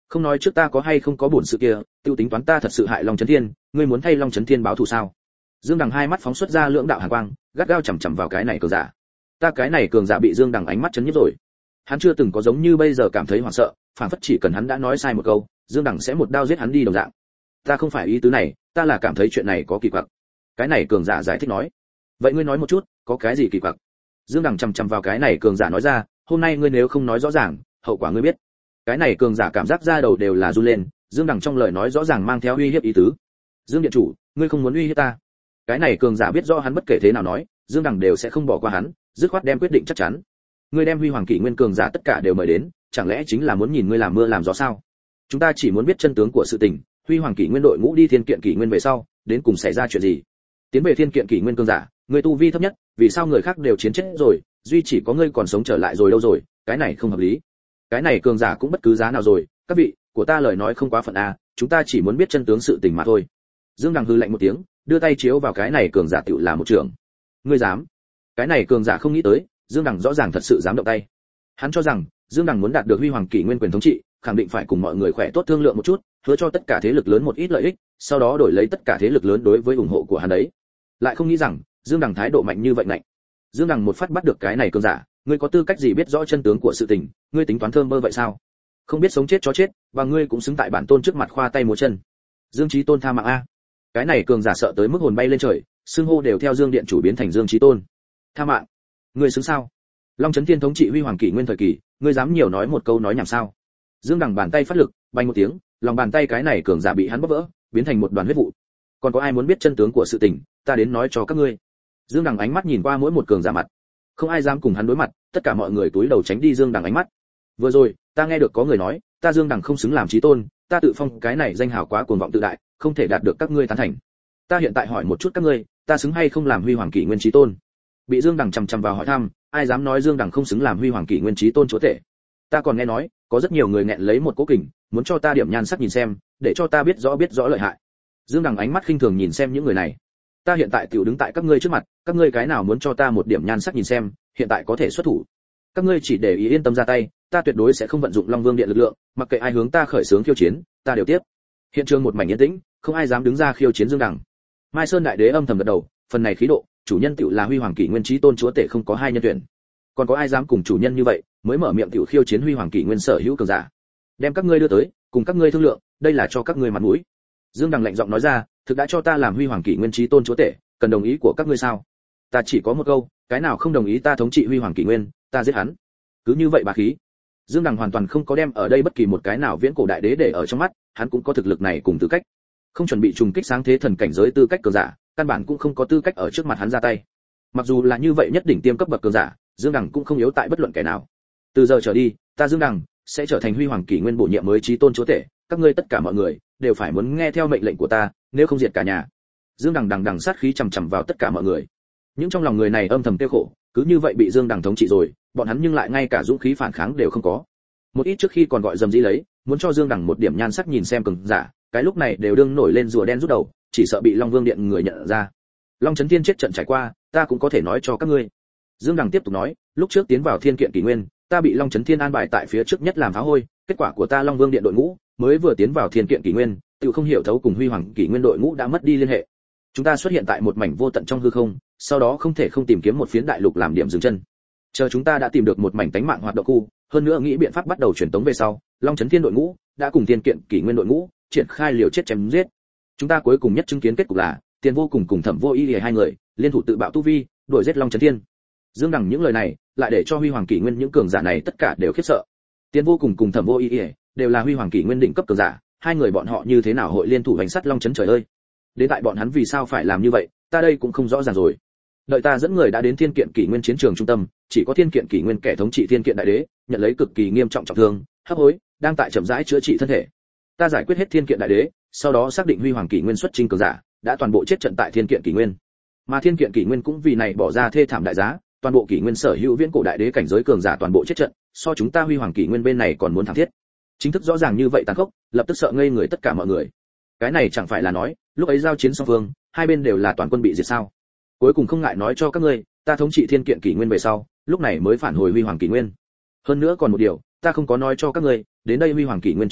A: Không nói trước ta có hay không có bổn sự kia, tiêu tính toán ta thật sự hại Long Chấn Thiên, ngươi muốn thay Long Chấn Thiên báo thù sao? Dương Đằng hai mắt phóng xuất ra lưỡng đạo hàn quang, gắt gao chằm chằm vào cái này cường giả. Ta cái này cường giả bị Dương Đằng ánh mắt chấn nhiếp rồi. Hắn chưa từng có giống như bây giờ cảm thấy hoảng sợ, phản phất chỉ cần hắn đã nói sai một câu, Dương Đằng sẽ một đao giết hắn đi đồng dạng. Ta không phải ý tứ này, ta là cảm thấy chuyện này có kỳ quặc. Cái này cường giả giải thích nói. Vậy ngươi nói một chút, có cái gì kỳ quặc? Dương Đằng chằm chằm vào cái này cường giả nói ra, hôm nay ngươi nếu không nói rõ ràng, hậu quả ngươi biết. Cái này cường giả cảm giác da đầu đều là run lên, Dương Đằng trong lời nói rõ ràng mang theo uy hiếp ý tứ. Dương điện chủ, ngươi không muốn uy hiếp ta? Cái này cường giả biết rõ hắn bất kể thế nào nói, Dương Đằng đều sẽ không bỏ qua hắn, dứt khoát đem quyết định chắc chắn. Ngươi đem Huy Hoàng Kỷ Nguyên cường giả tất cả đều mời đến, chẳng lẽ chính là muốn nhìn ngươi làm mưa làm gió sao? Chúng ta chỉ muốn biết chân tướng của sự tình, Huy Hoàng Kỷ Nguyên đội ngũ đi Thiên Kiện Kỷ Nguyên về sau, đến cùng xảy ra chuyện gì? Tiến về Thiên Kiện Kỷ Nguyên cường giả, ngươi tu vi thấp nhất, vì sao người khác đều chiến chết rồi, duy chỉ có ngươi còn sống trở lại rồi đâu rồi? Cái này không hợp lý. Cái này cường giả cũng bất cứ giá nào rồi, các vị, của ta lời nói không quá phận a, chúng ta chỉ muốn biết chân tướng sự tình mà thôi. Dương Đằng hừ lạnh một tiếng, đưa tay chiếu vào cái này cường giả tựu là một trường. Ngươi dám? Cái này cường giả không nghĩ tới, Dương Đằng rõ ràng thật sự dám động tay. Hắn cho rằng, Dương Đằng muốn đạt được Huy Hoàng Kỷ Nguyên quyền thống trị, khẳng định phải cùng mọi người khỏe tốt thương lượng một chút, hứa cho tất cả thế lực lớn một ít lợi ích, sau đó đổi lấy tất cả thế lực lớn đối với ủng hộ của hắn đấy. Lại không nghĩ rằng, Dương Đằng thái độ mạnh như vậy mạnh. Dương Đằng một phát bắt được cái này cường giả, ngươi có tư cách gì biết rõ chân tướng của sự tình, ngươi tính toán thơm bơ vậy sao? Không biết sống chết chó chết, và ngươi cũng xứng tại bản tôn trước mặt khoa tay múa chân. Dương Chí Tôn tha mạng a. Cái này cường giả sợ tới mức hồn bay lên trời, xưng hô đều theo Dương điện chủ biến thành Dương Chí Tôn. Tha mạng? Ngươi xứng sao? Long Chấn Thiên thống trị Huy Hoàng Kỷ Nguyên thời kỳ, ngươi dám nhiều nói một câu nói nhảm sao? Dương Đằng bàn tay phát lực, bành một tiếng, lòng bàn tay cái này cường giả bị hắn bóp vỡ, biến thành một đoàn huyết vụ. Còn có ai muốn biết chân tướng của sự tình, ta đến nói cho các ngươi. Dương Đằng ánh mắt nhìn qua mỗi một cường giả mặt, không ai dám cùng hắn đối mặt, tất cả mọi người túi đầu tránh đi Dương Đằng ánh mắt. Vừa rồi, ta nghe được có người nói, ta Dương Đằng không xứng làm chí tôn, ta tự phong cái này danh hào quá cuồng vọng tự đại, không thể đạt được các ngươi tán thành. Ta hiện tại hỏi một chút các ngươi, ta xứng hay không làm Huy Hoàng Kỷ Nguyên chí tôn? Bị Dương Đằng chằm chằm vào hỏi thăm, ai dám nói Dương Đằng không xứng làm Huy Hoàng Kỷ Nguyên chí tôn chúa tể? Ta còn nghe nói, có rất nhiều người nghẹn lấy một cố kình, muốn cho ta điểm nhan sắc nhìn xem, để cho ta biết rõ biết rõ lợi hại. Dương Đằng ánh mắt khinh thường nhìn xem những người này. Ta hiện tại tiểu đứng tại các ngươi trước mặt, các ngươi cái nào muốn cho ta một điểm nhan sắc nhìn xem, hiện tại có thể xuất thủ. Các ngươi chỉ để ý yên tâm ra tay, ta tuyệt đối sẽ không vận dụng Long Vương Điện lực lượng, mặc kệ ai hướng ta khởi xướng khiêu chiến, ta đều tiếp. Hiện trường một mảnh yên tĩnh, không ai dám đứng ra khiêu chiến Dương Đằng. Mai Sơn Đại Đế âm thầm gật đầu, phần này khí độ, chủ nhân tiểu là Huy Hoàng Kỷ Nguyên chí tôn chúa tể không có hai nhân tuyển. Còn có ai dám cùng chủ nhân như vậy, mới mở miệng tiểu khiêu chiến Huy Hoàng Kỷ Nguyên sở hữu cường giả. Đem các ngươi đưa tới, cùng các ngươi thương lượng, đây là cho các ngươi mặt mũi. Dương Đằng lạnh giọng nói ra, thực đã cho ta làm Huy Hoàng Kỷ Nguyên chí tôn chúa tể, cần đồng ý của các ngươi sao? Ta chỉ có một câu, cái nào không đồng ý ta thống trị Huy Hoàng Kỷ Nguyên, ta giết hắn. Cứ như vậy bá khí. Dương Đằng hoàn toàn không có đem ở đây bất kỳ một cái nào viễn cổ đại đế để ở trong mắt, hắn cũng có thực lực này cùng tư cách. Không chuẩn bị trùng kích sáng thế thần cảnh giới tư cách cường giả, căn bản cũng không có tư cách ở trước mặt hắn ra tay. Mặc dù là như vậy nhất đỉnh tiêm cấp bậc cường giả, Dương Đằng cũng không yếu tại bất luận kẻ nào. Từ giờ trở đi, ta Dương Đằng sẽ trở thành Huy Hoàng Kỷ Nguyên bổ nhiệm mới chí tôn chúa tể, các ngươi tất cả mọi người đều phải muốn nghe theo mệnh lệnh của ta, nếu không diệt cả nhà. Dương Đằng đằng đằng sát khí chằm chằm vào tất cả mọi người. Những trong lòng người này âm thầm tiêu khổ, cứ như vậy bị Dương Đằng thống trị rồi, bọn hắn nhưng lại ngay cả dũng khí phản kháng đều không có. Một ít trước khi còn gọi dầm dĩ lấy, muốn cho Dương Đằng một điểm nhan sắc nhìn xem cường giả, cái lúc này đều đương nổi lên rùa đen rút đầu, chỉ sợ bị Long Vương Điện người nhận ra. Long Chấn Thiên chết trận trải qua, ta cũng có thể nói cho các ngươi. Dương Đằng tiếp tục nói, lúc trước tiến vào Thiên Kiện Kỷ Nguyên, ta bị Long Chấn Thiên an bài tại phía trước nhất làm phá hôi, kết quả của ta Long Vương Điện đội ngũ, mới vừa tiến vào Thiên Kiện Kỷ Nguyên, tự không hiểu thấu cùng Huy Hoàng Kỷ Nguyên đội ngũ đã mất đi liên hệ. Chúng ta xuất hiện tại một mảnh vô tận trong hư không, sau đó không thể không tìm kiếm một phiến đại lục làm điểm dừng chân. Chờ chúng ta đã tìm được một mảnh tánh mạng hoạt động khu, hơn nữa nghĩ biện pháp bắt đầu truyền tống về sau, Long Chấn Thiên đội ngũ đã cùng Thiên Kiện Kỷ Nguyên đội ngũ triển khai liều chết chém giết. Chúng ta cuối cùng nhất chứng kiến kết cục là Tiền Vô cùng cùng Thẩm Vô Y hai người liên thủ tự bạo tu vi, đuổi giết Long Chấn Thiên. Dương Đằng những lời này lại để cho Huy Hoàng Kỷ Nguyên những cường giả này tất cả đều khiếp sợ. Tiền Vô cùng cùng Thẩm Vô Y đều là Huy Hoàng Kỷ Nguyên đỉnh cấp cường giả, hai người bọn họ như thế nào hội liên thủ hành sát Long Chấn trời ơi. Đến tại bọn hắn vì sao phải làm như vậy, ta đây cũng không rõ ràng rồi. Đợi ta dẫn người đã đến Thiên Kiện Kỷ Nguyên chiến trường trung tâm, chỉ có Thiên Kiện Kỷ Nguyên kẻ thống trị Thiên Kiện đại đế, nhận lấy cực kỳ nghiêm trọng trọng thương, hấp hối, đang tại chậm rãi chữa trị thân thể. Ta giải quyết hết Thiên Kiện đại đế, sau đó xác định Huy Hoàng Kỷ Nguyên xuất chinh cường giả, đã toàn bộ chết trận tại Thiên Kiện Kỷ Nguyên. Mà Thiên Kiện Kỷ Nguyên cũng vì này bỏ ra thê thảm đại giá, toàn bộ Kỷ Nguyên sở hữu viễn cổ đại đế cảnh giới cường giả toàn bộ chết trận, so chúng ta Huy Hoàng Kỷ Nguyên bên này còn muốn thảm thiết. Chính thức rõ ràng như vậy tàn khốc, lập tức sợ ngây người tất cả mọi người. Cái này chẳng phải là nói, lúc ấy giao chiến song phương, hai bên đều là toàn quân bị diệt sao? Cuối cùng không ngại nói cho các ngươi, ta thống trị Thiên Kiện Kỷ Nguyên về sau, lúc này mới phản hồi Huy Hoàng Kỷ Nguyên. Hơn nữa còn một điều, ta không có nói cho các ngươi, đến đây Huy Hoàng Kỷ Nguyên trước khi,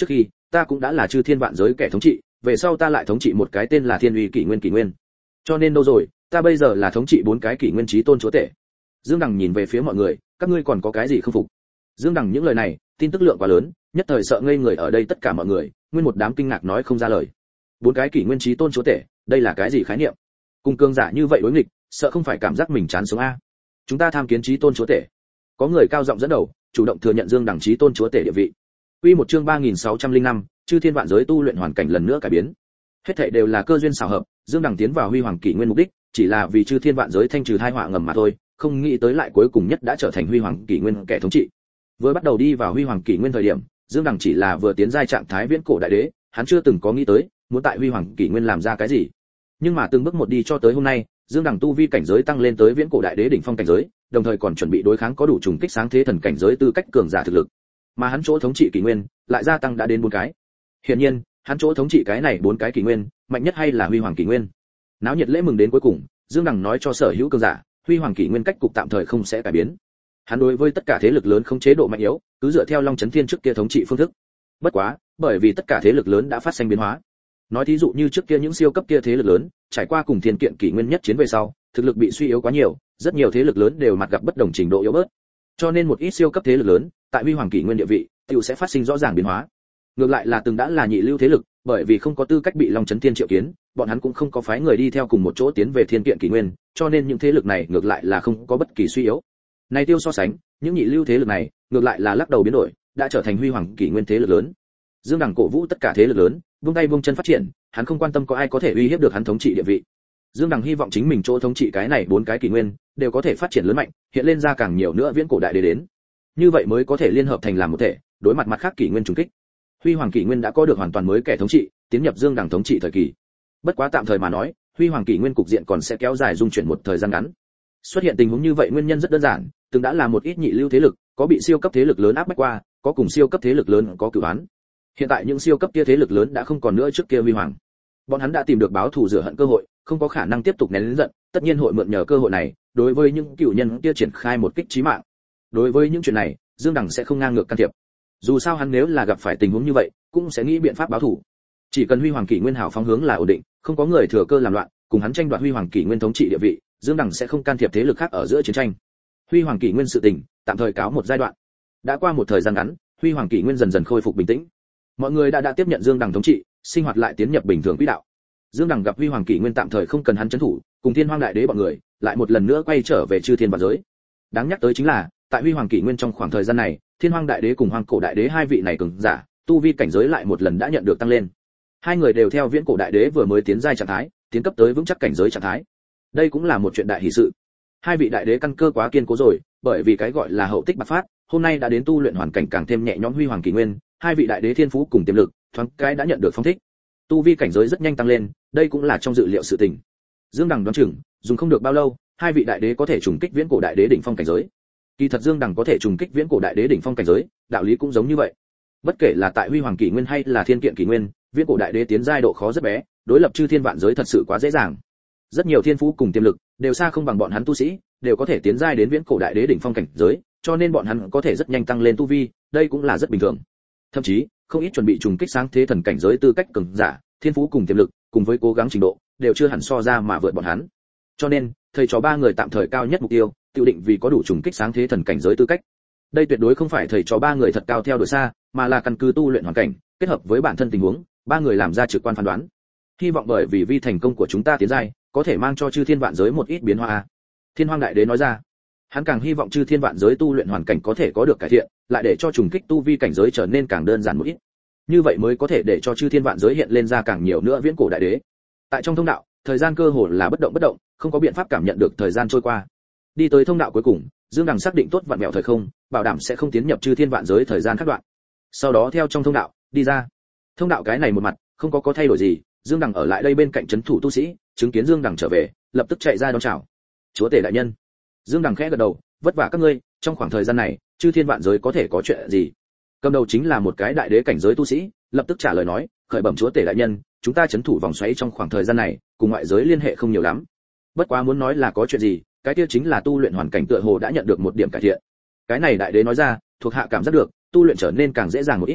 A: ta cũng đã là chư thiên vạn giới kẻ thống trị, về sau ta lại thống trị một cái tên là Thiên Uy Kỷ Nguyên Kỷ Nguyên. Cho nên đâu rồi, ta bây giờ là thống trị bốn cái kỷ nguyên chí tôn chúa tể. Dương Đằng nhìn về phía mọi người, các ngươi còn có cái gì không phục? Dương Đằng những lời này, tin tức lượng quá lớn, nhất thời sợ ngây người ở đây tất cả mọi người, nguyên một đám kinh ngạc nói không ra lời. Bốn cái kỷ nguyên chí tôn chúa tể, đây là cái gì khái niệm? Cùng cương giả như vậy đối nghịch, sợ không phải cảm giác mình chán sống a. Chúng ta tham kiến chí tôn chúa tể. Có người cao giọng dẫn đầu, chủ động thừa nhận Dương Đằng chí tôn chúa tể địa vị. Quy một chương ba nghìn sáu trăm lẻ năm, chư thiên vạn giới tu luyện hoàn cảnh lần nữa cải biến. Hết thảy đều là cơ duyên xảo hợp, Dương Đằng tiến vào huy hoàng kỷ nguyên mục đích, chỉ là vì chư thiên vạn giới thanh trừ tai họa ngầm mà thôi, không nghĩ tới lại cuối cùng nhất đã trở thành huy hoàng kỷ nguyên kẻ thống trị. Vừa bắt đầu đi vào huy hoàng kỷ nguyên thời điểm, Dương Đằng chỉ là vừa tiến giai trạng thái viễn cổ đại đế, hắn chưa từng có nghĩ tới muốn tại huy hoàng kỷ nguyên làm ra cái gì. Nhưng mà từng bước một đi cho tới hôm nay, Dương Đằng tu vi cảnh giới tăng lên tới viễn cổ đại đế đỉnh phong cảnh giới, đồng thời còn chuẩn bị đối kháng có đủ trùng kích sáng thế thần cảnh giới tư cách cường giả thực lực. Mà hắn chỗ thống trị kỷ nguyên lại gia tăng đã đến bốn cái. Hiển nhiên, hắn chỗ thống trị cái này bốn cái kỷ nguyên, mạnh nhất hay là huy hoàng kỷ nguyên. Náo nhiệt lễ mừng đến cuối cùng, Dương Đằng nói cho sở hữu cường giả, huy hoàng kỷ nguyên cách cục tạm thời không sẽ cải biến. Hắn đối với tất cả thế lực lớn không chế độ mạnh yếu, cứ dựa theo Long Chấn Thiên trước kia thống trị phương thức. Bất quá, bởi vì tất cả thế lực lớn đã phát sinh biến hóa. Nói thí dụ như trước kia những siêu cấp kia thế lực lớn, trải qua cùng thiên kiện kỷ nguyên nhất chiến về sau, thực lực bị suy yếu quá nhiều, rất nhiều thế lực lớn đều mặt gặp bất đồng trình độ yếu bớt. Cho nên một ít siêu cấp thế lực lớn, tại huy hoàng kỷ nguyên địa vị, tiểu sẽ phát sinh rõ ràng biến hóa. Ngược lại là từng đã là nhị lưu thế lực, bởi vì không có tư cách bị Long Chấn Thiên triệu kiến, bọn hắn cũng không có phái người đi theo cùng một chỗ tiến về thiên kiện kỷ nguyên, cho nên những thế lực này ngược lại là không có bất kỳ suy yếu. Này tiêu so sánh, những nhị lưu thế lực này, ngược lại là lắc đầu biến đổi, đã trở thành huy hoàng kỷ nguyên thế lực lớn. Dương Đằng cổ vũ tất cả thế lực lớn, buông tay buông chân phát triển, hắn không quan tâm có ai có thể uy hiếp được hắn thống trị địa vị. Dương Đằng hy vọng chính mình chỗ thống trị cái này bốn cái kỷ nguyên đều có thể phát triển lớn mạnh, hiện lên ra càng nhiều nữa viễn cổ đại đế đến. Như vậy mới có thể liên hợp thành làm một thể, đối mặt mặt khác kỷ nguyên trùng kích. Huy hoàng kỷ nguyên đã có được hoàn toàn mới kẻ thống trị, tiến nhập Dương Đằng thống trị thời kỳ. Bất quá tạm thời mà nói, huy hoàng kỷ nguyên cục diện còn sẽ kéo dài dung chuyển một thời gian ngắn. Xuất hiện tình huống như vậy nguyên nhân rất đơn giản, từng đã là một ít nhị lưu thế lực, có bị siêu cấp thế lực lớn áp bách qua, có cùng siêu cấp thế lực lớn có cửu án. Hiện tại những siêu cấp kia thế lực lớn đã không còn nữa trước kia huy hoàng. Bọn hắn đã tìm được báo thù rửa hận cơ hội, không có khả năng tiếp tục nén lớn giận, tất nhiên hội mượn nhờ cơ hội này, đối với những cựu nhân kia triển khai một kích chí mạng. Đối với những chuyện này, Dương Đằng sẽ không ngang ngược can thiệp. Dù sao hắn nếu là gặp phải tình huống như vậy, cũng sẽ nghĩ biện pháp báo thù. Chỉ cần huy hoàng kỷ nguyên hảo phóng hướng là ổn định, không có người thừa cơ làm loạn, cùng hắn tranh đoạt huy hoàng kỷ nguyên thống trị địa vị, Dương Đằng sẽ không can thiệp thế lực khác ở giữa chiến tranh. Huy hoàng kỷ nguyên sự tình, tạm thời cáo một giai đoạn. Đã qua một thời gian ngắn, huy hoàng kỷ nguyên dần dần khôi phục bình tĩnh. Mọi người đã đã tiếp nhận Dương Đằng thống trị, sinh hoạt lại tiến nhập bình thường quỹ đạo. Dương Đằng gặp huy hoàng kỷ nguyên tạm thời không cần hắn trấn thủ, cùng Thiên Hoang đại đế bọn người, lại một lần nữa quay trở về chư thiên vạn giới. Đáng nhắc tới chính là, tại huy hoàng kỷ nguyên trong khoảng thời gian này, Thiên Hoang đại đế cùng Hoang cổ đại đế hai vị này cường giả, tu vi cảnh giới lại một lần đã nhận được tăng lên. Hai người đều theo viễn cổ đại đế vừa mới tiến giai trạng thái, tiến cấp tới vững chắc cảnh giới trạng thái. Đây cũng là một chuyện đại hỷ sự. Hai vị đại đế căn cơ quá kiên cố rồi, bởi vì cái gọi là hậu tích bạc phát, hôm nay đã đến tu luyện hoàn cảnh càng thêm nhẹ nhõm huy hoàng kỷ nguyên, hai vị đại đế thiên phú cùng tiềm lực, thoáng cái đã nhận được phong thích. Tu vi cảnh giới rất nhanh tăng lên, đây cũng là trong dự liệu sự tình. Dương Đằng đoán chừng, dùng không được bao lâu, hai vị đại đế có thể trùng kích viễn cổ đại đế đỉnh phong cảnh giới. Kỳ thật Dương Đằng có thể trùng kích viễn cổ đại đế đỉnh phong cảnh giới, đạo lý cũng giống như vậy. Bất kể là tại huy hoàng kỷ nguyên hay là thiên kiện kỷ nguyên, viễn cổ đại đế tiến giai độ khó rất bé, đối lập chư thiên vạn giới thật sự quá dễ dàng. Rất nhiều thiên phú cùng tiềm lực đều xa không bằng bọn hắn tu sĩ, đều có thể tiến giai đến viễn cổ đại đế đỉnh phong cảnh giới, cho nên bọn hắn có thể rất nhanh tăng lên tu vi, đây cũng là rất bình thường. Thậm chí, không ít chuẩn bị trùng kích sáng thế thần cảnh giới tư cách cường giả, thiên phú cùng tiềm lực, cùng với cố gắng trình độ, đều chưa hẳn so ra mà vượt bọn hắn. Cho nên, thầy trò ba người tạm thời cao nhất mục tiêu, tiêu định vì có đủ trùng kích sáng thế thần cảnh giới tư cách. Đây tuyệt đối không phải thầy trò ba người thật cao theo đuổi xa, mà là căn cứ tu luyện hoàn cảnh, kết hợp với bản thân tình huống, ba người làm ra trực quan phán đoán. Hy vọng bởi vì vi thành công của chúng ta tiến giai, có thể mang cho chư thiên vạn giới một ít biến hóa. Thiên Hoang đại đế nói ra, hắn càng hy vọng chư thiên vạn giới tu luyện hoàn cảnh có thể có được cải thiện, lại để cho trùng kích tu vi cảnh giới trở nên càng đơn giản một ít. Như vậy mới có thể để cho chư thiên vạn giới hiện lên ra càng nhiều nữa viễn cổ đại đế. Tại trong thông đạo, thời gian cơ hồ là bất động bất động, không có biện pháp cảm nhận được thời gian trôi qua. Đi tới thông đạo cuối cùng, Dương Đằng xác định tốt vạn mẹo thời không, bảo đảm sẽ không tiến nhập chư thiên vạn giới thời gian khắc đoạn. Sau đó theo trong thông đạo đi ra. Thông đạo cái này một mặt không có có thay đổi gì, Dương Đằng ở lại đây bên cạnh trấn thủ tu sĩ, chứng kiến Dương Đằng trở về, lập tức chạy ra đón chào. Chúa tể đại nhân. Dương Đằng khẽ gật đầu, vất vả các ngươi, trong khoảng thời gian này, chư thiên vạn giới có thể có chuyện gì? Cầm đầu chính là một cái đại đế cảnh giới tu sĩ, lập tức trả lời nói, khởi bẩm chúa tể đại nhân, chúng ta trấn thủ vòng xoáy trong khoảng thời gian này, cùng ngoại giới liên hệ không nhiều lắm. Bất quá muốn nói là có chuyện gì, cái kia chính là tu luyện hoàn cảnh tựa hồ đã nhận được một điểm cải thiện. Cái này đại đế nói ra, thuộc hạ cảm giác được, tu luyện trở nên càng dễ dàng một ít.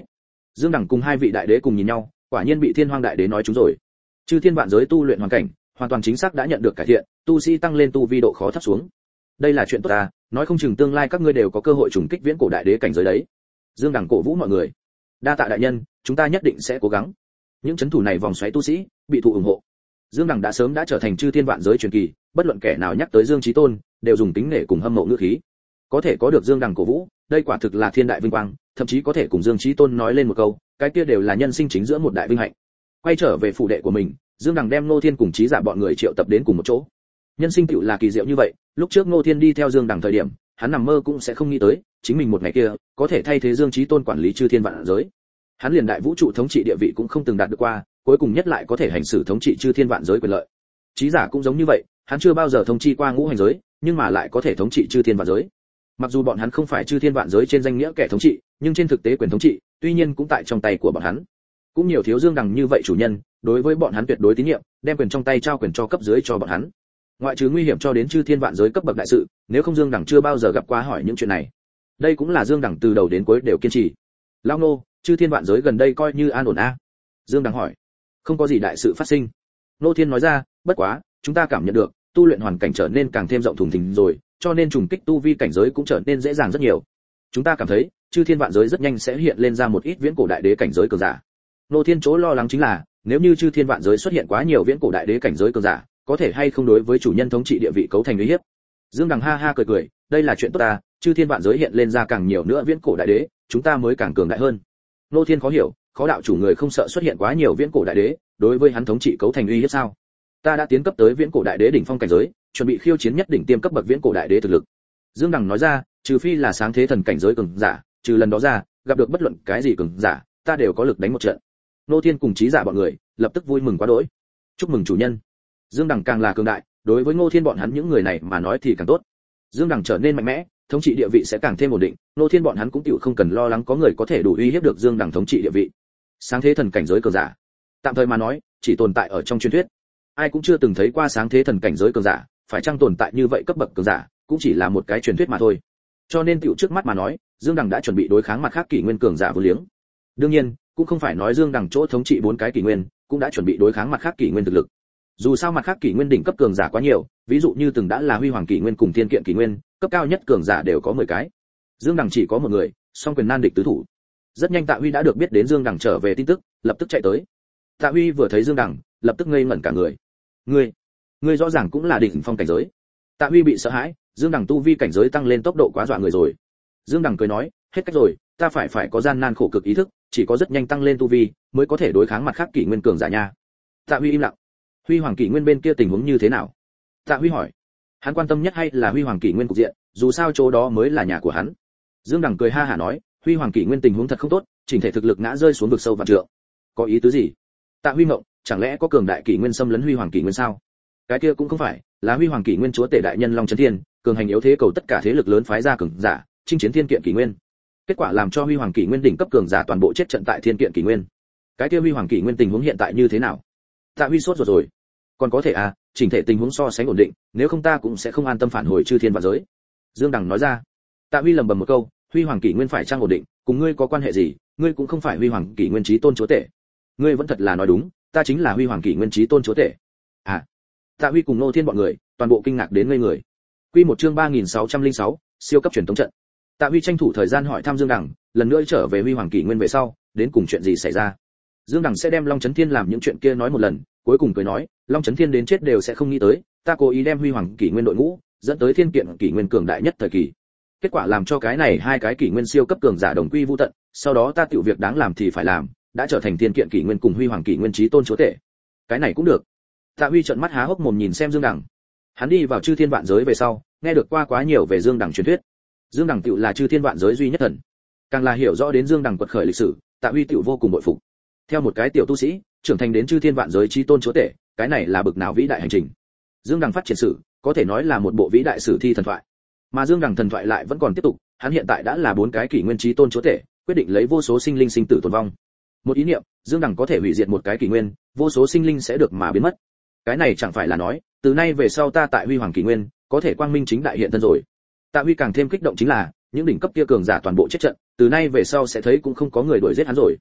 A: Dương Đẳng cùng hai vị đại đế cùng nhìn nhau, quả nhiên bị Thiên Hoang đại đế nói trúng rồi. Chư thiên vạn giới tu luyện hoàn cảnh, hoàn toàn chính xác đã nhận được cải thiện, tu sĩ tăng lên tu vi độ khó thấp xuống. Đây là chuyện tốt ta, nói không chừng tương lai các ngươi đều có cơ hội trùng kích viễn cổ đại đế cảnh giới đấy. Dương Đẳng cổ vũ mọi người. Đa tạ đại nhân, chúng ta nhất định sẽ cố gắng. Những chấn thủ này vòng xoáy tu sĩ, bị thụ ủng hộ. Dương Đẳng đã sớm đã trở thành chư thiên vạn giới truyền kỳ, bất luận kẻ nào nhắc tới Dương Chí Tôn, đều dùng kính nể cùng hâm mộ ngữ khí. Có thể có được Dương Đẳng cổ vũ, đây quả thực là thiên đại vinh quang, thậm chí có thể cùng Dương Chí Tôn nói lên một câu, cái kia đều là nhân sinh chính giữa một đại vinh hạnh. Quay trở về phủ đệ của mình, Dương Đẳng đem Ngô Thiên cùng Chí Giả bọn người triệu tập đến cùng một chỗ. Nhân sinh tựu là kỳ diệu như vậy, lúc trước Ngô Thiên đi theo Dương Đẳng thời điểm, hắn nằm mơ cũng sẽ không nghĩ tới, chính mình một ngày kia có thể thay thế Dương Chí Tôn quản lý chư thiên vạn giới. Hắn liền đại vũ trụ thống trị địa vị cũng không từng đạt được qua, cuối cùng nhất lại có thể hành xử thống trị chư thiên vạn giới quyền lợi. Chí Giả cũng giống như vậy, hắn chưa bao giờ thống trị qua ngũ hành giới, nhưng mà lại có thể thống trị chư thiên vạn giới. Mặc dù bọn hắn không phải chư thiên vạn giới trên danh nghĩa kẻ thống trị, nhưng trên thực tế quyền thống trị, tuy nhiên cũng tại trong tay của bọn hắn. Cũng nhiều thiếu Dương Đẳng như vậy chủ nhân, đối với bọn hắn tuyệt đối tín nhiệm, đem quyền trong tay trao quyền cho cấp dưới cho bọn hắn. Ngoại trừ nguy hiểm cho đến chư thiên vạn giới cấp bậc đại sự, nếu không Dương Đẳng chưa bao giờ gặp qua hỏi những chuyện này. Đây cũng là Dương Đẳng từ đầu đến cuối đều kiên trì. Lão nô, chư thiên vạn giới gần đây coi như an ổn a? Dương Đẳng hỏi. Không có gì đại sự phát sinh. Nô Thiên nói ra, bất quá, chúng ta cảm nhận được, tu luyện hoàn cảnh trở nên càng thêm rộng thùng thình rồi, cho nên trùng kích tu vi cảnh giới cũng trở nên dễ dàng rất nhiều. Chúng ta cảm thấy, chư thiên vạn giới rất nhanh sẽ hiện lên ra một ít viễn cổ đại đế cảnh giới cường giả. Nô Thiên chỗ lo lắng chính là, nếu như chư thiên vạn giới xuất hiện quá nhiều viễn cổ đại đế cảnh giới cường giả, có thể hay không đối với chủ nhân thống trị địa vị cấu thành uy hiếp. Dương Đằng ha ha cười cười, đây là chuyện tốt ta, chư thiên vạn giới hiện lên ra càng nhiều nữa viễn cổ đại đế, chúng ta mới càng cường đại hơn. Nô Thiên khó hiểu, khó đạo chủ người không sợ xuất hiện quá nhiều viễn cổ đại đế, đối với hắn thống trị cấu thành uy hiếp sao? Ta đã tiến cấp tới viễn cổ đại đế đỉnh phong cảnh giới, chuẩn bị khiêu chiến nhất đỉnh tiêm cấp bậc viễn cổ đại đế thực lực. Dương Đằng nói ra, trừ phi là sáng thế thần cảnh giới cường giả, trừ lần đó ra, gặp được bất luận cái gì cường giả, ta đều có lực đánh một trận. Nô Thiên cùng Chí Giả bọn người lập tức vui mừng quá đỗi. Chúc mừng chủ nhân. Dương Đằng càng là cường đại, đối với Ngô Thiên bọn hắn những người này mà nói thì càng tốt. Dương Đằng trở nên mạnh mẽ, thống trị địa vị sẽ càng thêm ổn định, Ngô Thiên bọn hắn cũng tiểu không cần lo lắng có người có thể đủ uy hiếp được Dương Đằng thống trị địa vị. Sáng thế thần cảnh giới cường giả, tạm thời mà nói, chỉ tồn tại ở trong truyền thuyết. Ai cũng chưa từng thấy qua sáng thế thần cảnh giới cường giả, phải chăng tồn tại như vậy cấp bậc cường giả, cũng chỉ là một cái truyền thuyết mà thôi. Cho nên tiểu trước mắt mà nói, Dương Đằng đã chuẩn bị đối kháng mặt khác kỷ nguyên cường giả vô liếng. Đương nhiên, cũng không phải nói Dương Đằng chỗ thống trị bốn cái kỷ nguyên, cũng đã chuẩn bị đối kháng mặt khác kỷ nguyên thực lực. Dù sao mặt khác kỷ nguyên đỉnh cấp cường giả quá nhiều, ví dụ như từng đã là huy hoàng kỷ nguyên cùng thiên kiện kỷ nguyên, cấp cao nhất cường giả đều có mười cái. Dương Đằng chỉ có một người, song quyền nan địch tứ thủ. Rất nhanh Tạ Huy đã được biết đến Dương Đằng trở về tin tức, lập tức chạy tới. Tạ Huy vừa thấy Dương Đằng, lập tức ngây ngẩn cả người. Ngươi, ngươi rõ ràng cũng là đỉnh phong cảnh giới. Tạ Huy bị sợ hãi, Dương Đằng tu vi cảnh giới tăng lên tốc độ quá dọa người rồi. Dương Đằng cười nói, hết cách rồi, ta phải phải có gian nan khổ cực ý thức, chỉ có rất nhanh tăng lên tu vi, mới có thể đối kháng mặt khác kỷ nguyên cường giả nha. Tạ Huy im lặng. Huy hoàng kỷ nguyên bên kia tình huống như thế nào? Tạ Huy hỏi. Hắn quan tâm nhất hay là Huy hoàng kỷ nguyên cục diện, dù sao chỗ đó mới là nhà của hắn. Dương Đằng cười ha hả nói, Huy hoàng kỷ nguyên tình huống thật không tốt, chỉnh thể thực lực ngã rơi xuống vực sâu vạn trượng. Có ý tứ gì? Tạ Huy ngộng, chẳng lẽ có cường đại kỷ nguyên xâm lấn Huy hoàng kỷ nguyên sao? Cái kia cũng không phải, là Huy hoàng kỷ nguyên chúa tể đại nhân Long Chấn Thiên, cường hành yếu thế cầu tất cả thế lực lớn phái ra cường giả, chinh chiến thiên kiện kỷ nguyên. Kết quả làm cho Huy hoàng kỷ nguyên đỉnh cấp cường giả toàn bộ chết trận tại thiên kiện kỷ nguyên. Cái kia Huy hoàng kỷ nguyên tình huống hiện tại như thế nào? Tạ Huy sốt ruột rồi. Còn có thể à, chỉnh thể tình huống so sánh ổn định, nếu không ta cũng sẽ không an tâm phản hồi chư thiên vạn giới. Dương Đằng nói ra. Tạ Huy lẩm bẩm một câu, Huy hoàng kỷ nguyên phải trang ổn định, cùng ngươi có quan hệ gì? Ngươi cũng không phải Huy hoàng kỷ nguyên chí tôn chúa tể. Ngươi vẫn thật là nói đúng, ta chính là Huy hoàng kỷ nguyên chí tôn chúa tể. À. Tạ Huy cùng Ngô Thiên bọn người, toàn bộ kinh ngạc đến ngây người. Quy một chương ba nghìn sáu trăm lẻ sáu, siêu cấp truyền tống trận. Tạ Huy tranh thủ thời gian hỏi thăm Dương Đằng, lần nữa trở về Huy hoàng kỷ nguyên về sau, đến cùng chuyện gì xảy ra. Dương Đằng sẽ đem Long Chấn Thiên làm những chuyện kia nói một lần, cuối cùng cười nói, Long Chấn Thiên đến chết đều sẽ không nghĩ tới, ta cố ý đem Huy hoàng kỷ nguyên đội ngũ dẫn tới thiên kiện kỷ nguyên cường đại nhất thời kỳ. Kết quả làm cho cái này hai cái kỷ nguyên siêu cấp cường giả đồng quy vu tận, sau đó ta tiểu việc đáng làm thì phải làm, đã trở thành thiên kiện kỷ nguyên cùng Huy hoàng kỷ nguyên chí tôn chúa tể. Cái này cũng được. Tạ Huy trợn mắt há hốc mồm nhìn xem Dương Đằng. Hắn đi vào chư thiên vạn giới về sau, nghe được qua quá nhiều về Dương Đằng truyền thuyết. Dương Đằng tiểu là chư thiên vạn giới duy nhất thần. Càng là hiểu rõ đến Dương Đằng quật khởi lịch sử, Tạ Huy tiểu vô cùng bội phục. Theo một cái tiểu tu sĩ, trưởng thành đến chư thiên vạn giới chí tôn chúa tể, cái này là bực nào vĩ đại hành trình. Dương Đằng phát triển sử, có thể nói là một bộ vĩ đại sử thi thần thoại. Mà Dương Đằng thần thoại lại vẫn còn tiếp tục, hắn hiện tại đã là bốn cái kỷ nguyên chí tôn chúa tể, quyết định lấy vô số sinh linh sinh tử tồn vong. Một ý niệm, Dương Đằng có thể hủy diệt một cái kỷ nguyên, vô số sinh linh sẽ được mà biến mất. Cái này chẳng phải là nói, từ nay về sau ta tại Huy hoàng kỷ nguyên, có thể quang minh chính đại hiện thân rồi. Tạ Huy càng thêm kích động chính là, những đỉnh cấp kia cường giả toàn bộ chết trận, từ nay về sau sẽ thấy cũng không có người đuổi giết hắn rồi.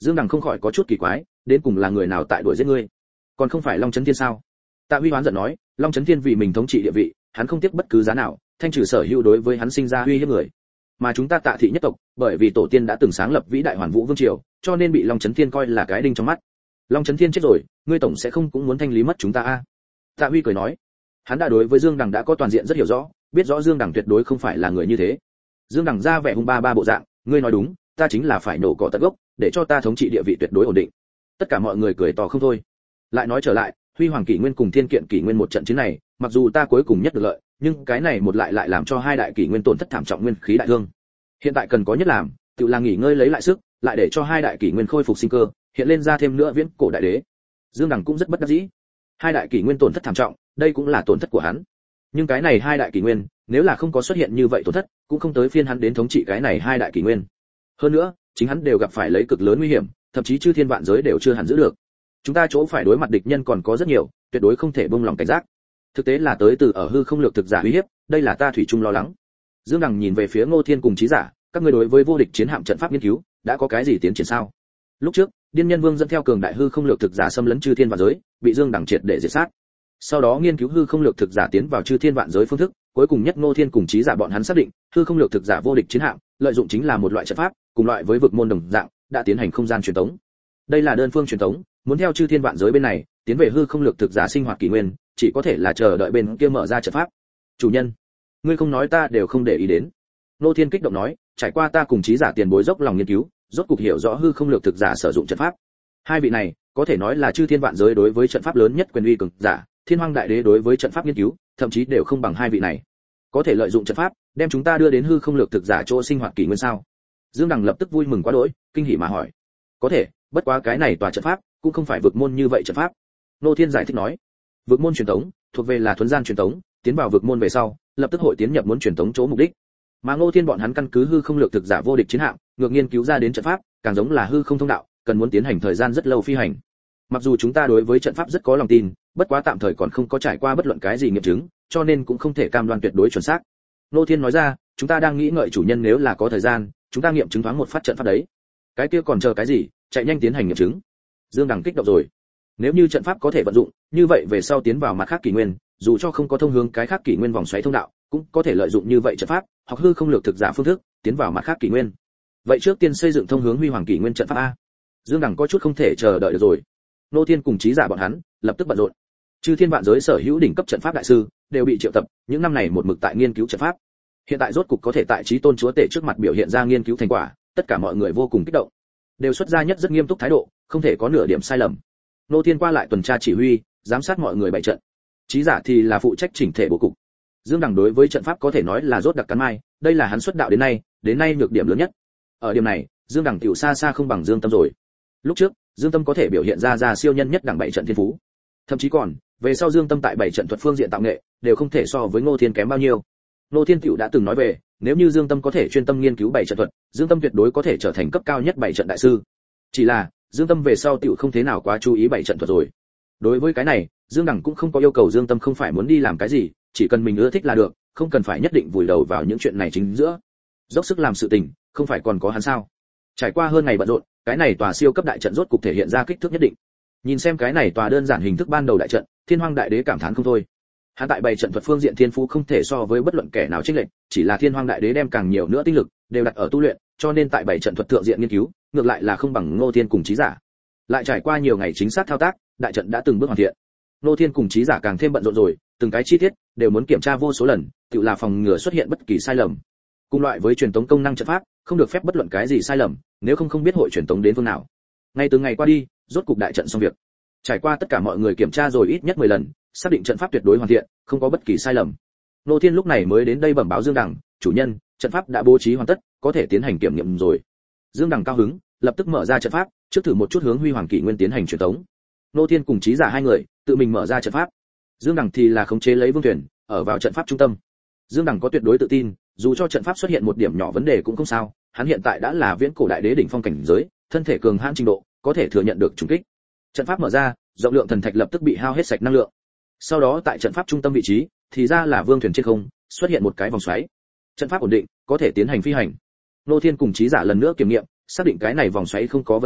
A: Dương Đằng không khỏi có chút kỳ quái, đến cùng là người nào tại đuổi giết ngươi? Còn không phải Long Chấn Thiên sao? Tạ Huy hoán giận nói, Long Chấn Thiên vì mình thống trị địa vị, hắn không tiếc bất cứ giá nào, thanh trừ sở hữu đối với hắn sinh ra uy hiếp người. Mà chúng ta Tạ thị nhất tộc, bởi vì tổ tiên đã từng sáng lập vĩ đại Hoàn Vũ vương triều, cho nên bị Long Chấn Thiên coi là cái đinh trong mắt. Long Chấn Thiên chết rồi, ngươi tổng sẽ không cũng muốn thanh lý mất chúng ta a? Tạ Huy cười nói, hắn đã đối với Dương Đằng đã có toàn diện rất hiểu rõ, biết rõ Dương Đằng tuyệt đối không phải là người như thế. Dương Đằng ra vẻ hung ba ba bộ dạng, ngươi nói đúng, ta chính là phải nổ cỏ tận gốc, để cho ta thống trị địa vị tuyệt đối ổn định. Tất cả mọi người cười to không thôi. Lại nói trở lại, Huy Hoàng Kỷ Nguyên cùng Thiên Kiện Kỷ Nguyên một trận chiến này, mặc dù ta cuối cùng nhất được lợi, nhưng cái này một lại lại làm cho hai đại kỷ nguyên tổn thất thảm trọng, nguyên khí đại thương. Hiện tại cần có nhất làm, tự là nghỉ ngơi lấy lại sức, lại để cho hai đại kỷ nguyên khôi phục sinh cơ, hiện lên ra thêm nữa viễn cổ đại đế. Dương Đằng cũng rất bất đắc dĩ. Hai đại kỷ nguyên tổn thất thảm trọng, đây cũng là tổn thất của hắn. Nhưng cái này hai đại kỷ nguyên, nếu là không có xuất hiện như vậy tổn thất, cũng không tới phiên hắn đến thống trị cái này hai đại kỷ nguyên. Hơn nữa, chính hắn đều gặp phải lấy cực lớn nguy hiểm, thậm chí chư thiên vạn giới đều chưa hẳn giữ được. Chúng ta chỗ phải đối mặt địch nhân còn có rất nhiều, tuyệt đối không thể buông lòng cảnh giác. Thực tế là tới từ ở hư không lược thực giả uy hiếp, đây là ta thủy chung lo lắng. Dương Đằng nhìn về phía Ngô Thiên cùng Chí Giả, các ngươi đối với vô địch chiến hạm trận pháp nghiên cứu, đã có cái gì tiến triển sao? Lúc trước, Điên Nhân Vương dẫn theo cường đại hư không lược thực giả xâm lấn chư thiên vạn giới, bị Dương Đằng triệt để diệt sát. Sau đó nghiên cứu hư không lược thực giả tiến vào chư thiên vạn giới phương thức, cuối cùng nhất Ngô Thiên cùng Chí Giả bọn hắn xác định, hư không lược thực giả vô địch chiến hạm, lợi dụng chính là một loại trận pháp, cùng loại với vực môn đồng dạng, đã tiến hành không gian truyền tống. Đây là đơn phương truyền tống, muốn theo chư thiên vạn giới bên này, tiến về hư không lược thực giả sinh hoạt kỷ nguyên, chỉ có thể là chờ đợi bên kia mở ra trận pháp. Chủ nhân, ngươi không nói ta đều không để ý đến. Ngô Thiên kích động nói, trải qua ta cùng Chí Giả tiền bối dốc lòng nghiên cứu, rốt cục hiểu rõ hư không lược thực giả sử dụng trận pháp. Hai vị này, có thể nói là chư thiên vạn giới đối với trận pháp lớn nhất quyền uy cường giả, Thiên Hoang Đại Đế đối với trận pháp nghiên cứu, thậm chí đều không bằng hai vị này. Có thể lợi dụng trận pháp, đem chúng ta đưa đến hư không lược thực giả chỗ sinh hoạt kỷ nguyên sao? Dương Đằng lập tức vui mừng quá đỗi, kinh hỉ mà hỏi. Có thể, bất quá cái này tòa trận pháp, cũng không phải vực môn như vậy trận pháp. Ngô Thiên giải thích nói, vực môn truyền tống, thuộc về là thuần gian truyền tống, tiến vào vực môn về sau, lập tức hội tiến nhập muốn truyền tống chỗ mục đích. Mà Ngô Thiên bọn hắn căn cứ hư không lược thực giả vô địch chiến hạm, ngược nghiên cứu ra đến trận pháp, càng giống là hư không thông đạo, cần muốn tiến hành thời gian rất lâu phi hành. Mặc dù chúng ta đối với trận pháp rất có lòng tin, bất quá tạm thời còn không có trải qua bất luận cái gì nghiệm chứng, cho nên cũng không thể cam đoan tuyệt đối chuẩn xác. Ngô Thiên nói ra, chúng ta đang nghĩ ngợi chủ nhân nếu là có thời gian, chúng ta nghiệm chứng thoáng một phát trận pháp đấy. Cái kia còn chờ cái gì, chạy nhanh tiến hành nghiệm chứng. Dương Đằng kích động rồi. Nếu như trận pháp có thể vận dụng, như vậy về sau tiến vào mặt khác kỷ nguyên, dù cho không có thông hướng cái khác kỷ nguyên vòng xoáy thông đạo, cũng có thể lợi dụng như vậy trận pháp, học hư không lược thực giả phương thức, tiến vào mặt khác kỷ nguyên. Vậy trước tiên xây dựng thông hướng Huy Hoàng kỷ nguyên trận pháp a. Dương Đằng có chút không thể chờ đợi được rồi. Ngô Thiên cùng Chí Giả bọn hắn lập tức bận rộn. Chư thiên vạn giới sở hữu đỉnh cấp trận pháp đại sư đều bị triệu tập, những năm này một mực tại nghiên cứu trận pháp. Hiện tại rốt cục có thể tại Chí Tôn Chúa Tể trước mặt biểu hiện ra nghiên cứu thành quả, tất cả mọi người vô cùng kích động, đều xuất ra nhất rất nghiêm túc thái độ, không thể có nửa điểm sai lầm. Ngô Thiên qua lại tuần tra chỉ huy, giám sát mọi người bày trận. Chí Giả thì là phụ trách chỉnh thể bố cục. Dương Đằng đối với trận pháp có thể nói là rốt đặc cắn mai, đây là hắn xuất đạo đến nay, đến nay nhược điểm lớn nhất. Ở điểm này, Dương Đằng tiểu xa xa không bằng Dương Tâm rồi. Lúc trước, Dương Tâm có thể biểu hiện ra ra siêu nhân nhất đẳng bảy trận thiên phú. Thậm chí còn, về sau Dương Tâm tại bảy trận thuật phương diện tạo nghệ, đều không thể so với Ngô Thiên kém bao nhiêu. Ngô Thiên tiểu đã từng nói về, nếu như Dương Tâm có thể chuyên tâm nghiên cứu bảy trận thuật, Dương Tâm tuyệt đối có thể trở thành cấp cao nhất bảy trận đại sư. Chỉ là, Dương Tâm về sau tiểu không thế nào quá chú ý bảy trận thuật rồi. Đối với cái này, Dương Đằng cũng không có yêu cầu Dương Tâm không phải muốn đi làm cái gì, chỉ cần mình ưa thích là được, không cần phải nhất định vùi đầu vào những chuyện này chính giữa. Dốc sức làm sự tình, không phải còn có hắn sao? Trải qua hơn ngày bận rộn, cái này tòa siêu cấp đại trận rốt cục thể hiện ra kích thước nhất định. Nhìn xem cái này tòa đơn giản hình thức ban đầu đại trận, Thiên Hoang Đại Đế cảm thán không thôi. Hắn tại bảy trận thuật phương diện thiên phú không thể so với bất luận kẻ nào chênh lệch, chỉ là Thiên Hoang Đại Đế đem càng nhiều nữa tinh lực đều đặt ở tu luyện, cho nên tại bảy trận thuật thượng diện nghiên cứu, ngược lại là không bằng Ngô Thiên cùng Chí Giả. Lại trải qua nhiều ngày chính xác thao tác, đại trận đã từng bước hoàn thiện. Ngô Thiên cùng Chí Giả càng thêm bận rộn rồi, từng cái chi tiết đều muốn kiểm tra vô số lần, tự là phòng ngừa xuất hiện bất kỳ sai lầm. Cùng loại với truyền tống công năng trận pháp, không được phép bất luận cái gì sai lầm, nếu không không biết hội truyền tống đến phương nào. Ngay từ ngày qua đi, rốt cục đại trận xong việc. Trải qua tất cả mọi người kiểm tra rồi ít nhất mười lần, xác định trận pháp tuyệt đối hoàn thiện, không có bất kỳ sai lầm. Ngô Thiên lúc này mới đến đây bẩm báo Dương Đằng, chủ nhân, trận pháp đã bố trí hoàn tất, có thể tiến hành kiểm nghiệm rồi. Dương Đằng cao hứng, lập tức mở ra trận pháp, trước thử một chút hướng Huy Hoàng kỷ nguyên tiến hành truyền tống. Ngô Thiên cùng Chí Giả hai người tự mình mở ra trận pháp. Dương Đằng thì là khống chế lấy vương thuyền, ở vào trận pháp trung tâm. Dương Đằng có tuyệt đối tự tin, dù cho trận pháp xuất hiện một điểm nhỏ vấn đề cũng không sao, hắn hiện tại đã là viễn cổ đại đế đỉnh phong cảnh giới, thân thể cường hãn trình độ, có thể thừa nhận được trùng kích. Trận pháp mở ra, rộng lượng thần thạch lập tức bị hao hết sạch năng lượng. Sau đó tại trận pháp trung tâm vị trí, thì ra là vương thuyền trên không, xuất hiện một cái vòng xoáy. Trận pháp ổn định, có thể tiến hành phi hành. Ngô Thiên cùng Chí Giả lần nữa kiểm nghiệm, xác định cái này vòng xoáy không có vấn đề,